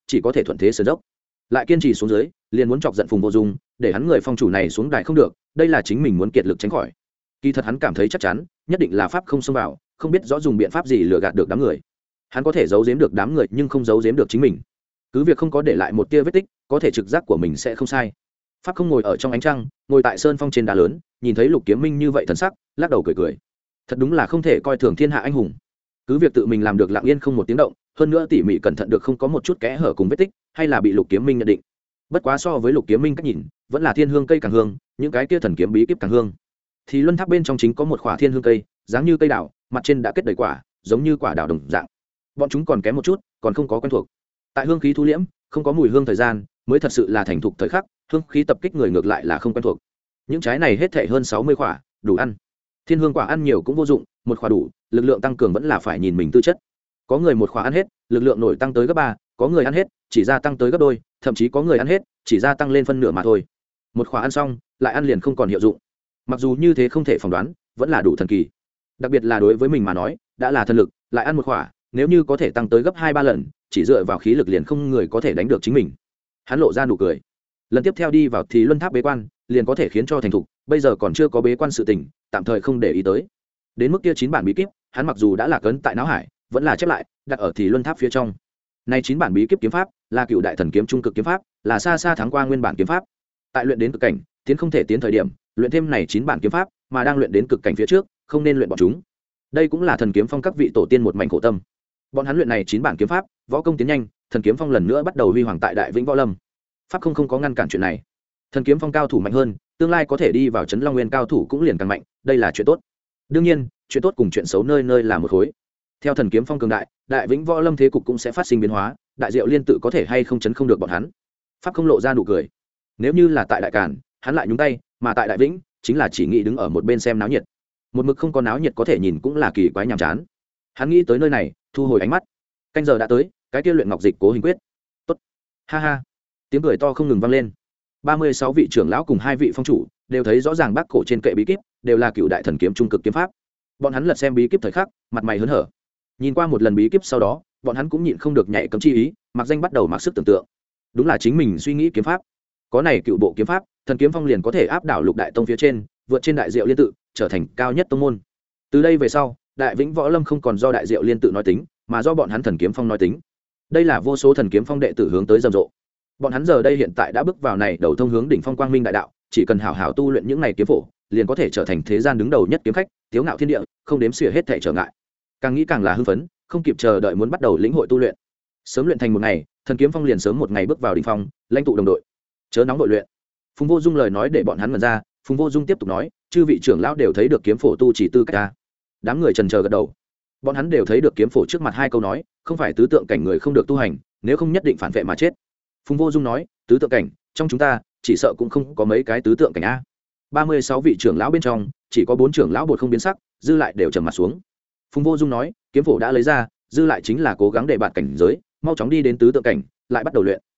chỉ có thể thuận thế sườn dốc. Lại kiên trì xuống dưới, liền muốn chọc giận Phùng Vô Dung, để hắn người phong chủ này xuống đài không được, đây là chính mình muốn kiệt lực tránh khỏi. Kỳ thật hắn cảm thấy chắc chắn, nhất định là pháp không xông vào, không biết rõ dùng biện pháp gì lừa gạt được đám người. Hắn có thể giấu giếm được đám người nhưng không giấu giếm được chính mình. Cứ việc không có để lại một tia vết tích, có thể trực giác của mình sẽ không sai. Pháp không ngồi ở trong ánh trăng, ngồi tại sơn phong trên đá lớn, nhìn thấy Lục Kiếm Minh như vậy thần sắc, lắc đầu cười cười. Thật đúng là không thể coi thường thiên hạ anh hùng. Cứ việc tự mình làm được lặng yên không một tiếng động, hơn nữa tỉ mỉ cẩn thận được không có một chút kẽ hở cùng vết tích, hay là bị Lục Kiếm Minh nhận định. Bất quá so với Lục Kiếm Minh cách nhìn, vẫn là thiên hương cây càng hương, những cái kia thần kiếm bí kíp càng hương. Thì luân tháp bên trong chính có một khỏa thiên hương cây, dáng như cây đào, mặt trên đã kết đầy quả, giống như quả đào đồng dạng. Bọn chúng còn kém một chút, còn không có quen thuộc. Tại hương khí thu liễm, không có mùi hương thời gian, mới thật sự là thành thục thời khắc, hương khí tập kích người ngược lại là không quen thuộc. Những trái này hết thảy hơn sáu mươi quả, đủ ăn. Thiên hương quả ăn nhiều cũng vô dụng, một quả đủ, lực lượng tăng cường vẫn là phải nhìn mình tư chất. Có người một quả ăn hết, lực lượng nổi tăng tới gấp ba, có người ăn hết, chỉ gia tăng tới gấp đôi, thậm chí có người ăn hết, chỉ gia tăng lên phân nửa mà thôi. Một quả ăn xong, lại ăn liền không còn hiệu dụng. Mặc dù như thế không thể phỏng đoán, vẫn là đủ thần kỳ. Đặc biệt là đối với mình mà nói, đã là thần lực, lại ăn một quả, nếu như có thể tăng tới gấp hai ba lần, chỉ dựa vào khí lực liền không người có thể đánh được chính mình. Hắn lộ ra nụ cười. Lần tiếp theo đi vào thì luân tháp bế quan, liền có thể khiến cho thành thục, bây giờ còn chưa có bế quan sự tình, tạm thời không để ý tới. Đến mức kia chín bản bí kíp, hắn mặc dù đã lạc ấn tại não hải, vẫn là chép lại, đặt ở thì luân tháp phía trong. Này chín bản bí kíp kiếm pháp, là cựu đại thần kiếm trung cực kiếm pháp, là xa xa thắng qua nguyên bản kiếm pháp. Tại luyện đến cực cảnh, tiến không thể tiến thời điểm, luyện thêm này chín bản kiếm pháp, mà đang luyện đến cực cảnh phía trước, không nên luyện bọn chúng. Đây cũng là thần kiếm phong các vị tổ tiên một mảnh khổ tâm. Bọn hắn luyện này chín bản kiếm pháp, võ công tiến nhanh, thần kiếm phong lần nữa bắt đầu huy hoàng tại Đại Vĩnh Võ Lâm. Pháp không không có ngăn cản chuyện này. Thần kiếm phong cao thủ mạnh hơn, tương lai có thể đi vào trấn Long Nguyên cao thủ cũng liền càng mạnh, đây là chuyện tốt. Đương nhiên, chuyện tốt cùng chuyện xấu nơi nơi là một khối. Theo thần kiếm phong cường đại, Đại Vĩnh Võ Lâm thế cục cũng sẽ phát sinh biến hóa, Đại Diệu Liên tự có thể hay không chấn không được bọn hắn. Pháp không lộ ra nụ cười. Nếu như là tại Đại Càn, hắn lại nhúng tay, mà tại Đại Vĩnh, chính là chỉ nghĩ đứng ở một bên xem náo nhiệt. Một mực không có náo nhiệt có thể nhìn cũng là kỳ quái nhàm chán. Hắn nghĩ tới nơi này, thu hồi ánh mắt. Canh giờ đã tới, cái kia luyện ngọc dịch cố hình quyết. Tốt. Ha ha. Tiếng cười to không ngừng vang lên. ba mươi sáu vị trưởng lão cùng hai vị phong chủ đều thấy rõ ràng bác cổ trên kệ bí kíp, đều là cựu đại thần kiếm trung cực kiếm pháp. Bọn hắn lật xem bí kíp thời khắc, mặt mày hớn hở. Nhìn qua một lần bí kíp sau đó, bọn hắn cũng nhịn không được nhảy cấm chi ý, mặc danh bắt đầu mặc sức tưởng tượng. Đúng là chính mình suy nghĩ kiếm pháp. Có này cựu bộ kiếm pháp, thần kiếm phong liền có thể áp đảo lục đại tông phía trên, vượt trên Đại Diệu Liên tự, trở thành cao nhất tông môn. Từ đây về sau, Đại Vĩnh Võ Lâm không còn do Đại Diệu Liên tự nói tính, mà do bọn hắn thần kiếm phong nói tính. Đây là vô số thần kiếm phong đệ tử hướng tới rầm rộ. Bọn hắn giờ đây hiện tại đã bước vào này đầu thông hướng đỉnh phong quang minh đại đạo, chỉ cần hảo hảo tu luyện những này kiếm phổ, liền có thể trở thành thế gian đứng đầu nhất kiếm khách, tiếu ngạo thiên địa, không đếm xỉa hết thảy trở ngại. Càng nghĩ càng là hưng phấn, không kịp chờ đợi muốn bắt đầu lĩnh hội tu luyện. Sớm luyện thành một ngày, thần kiếm phong liền sớm một ngày bước vào đỉnh phong, lãnh tụ đồng đội. Chớ nóng đội luyện. Phùng Vô Dung lời nói để bọn hắn ngẩn ra, Phùng Vô Dung tiếp tục nói, chư vị trưởng lão đều thấy được kiếm phổ tu chỉ tư cách ta. Đám người trần chờ gật đầu. Bọn hắn đều thấy được kiếm phổ trước mặt hai câu nói, không phải tứ tượng cảnh người không được tu hành, nếu không nhất định phản vệ mà chết. Phùng Vô Dung nói, tứ tượng cảnh, trong chúng ta, chỉ sợ cũng không có mấy cái tứ tượng cảnh a. ba mươi sáu vị trưởng lão bên trong, chỉ có bốn trưởng lão bột không biến sắc, dư lại đều trầm mặt xuống. Phùng Vô Dung nói, kiếm phổ đã lấy ra, dư lại chính là cố gắng để bạn cảnh giới, mau chóng đi đến tứ tượng cảnh, lại bắt đầu luyện.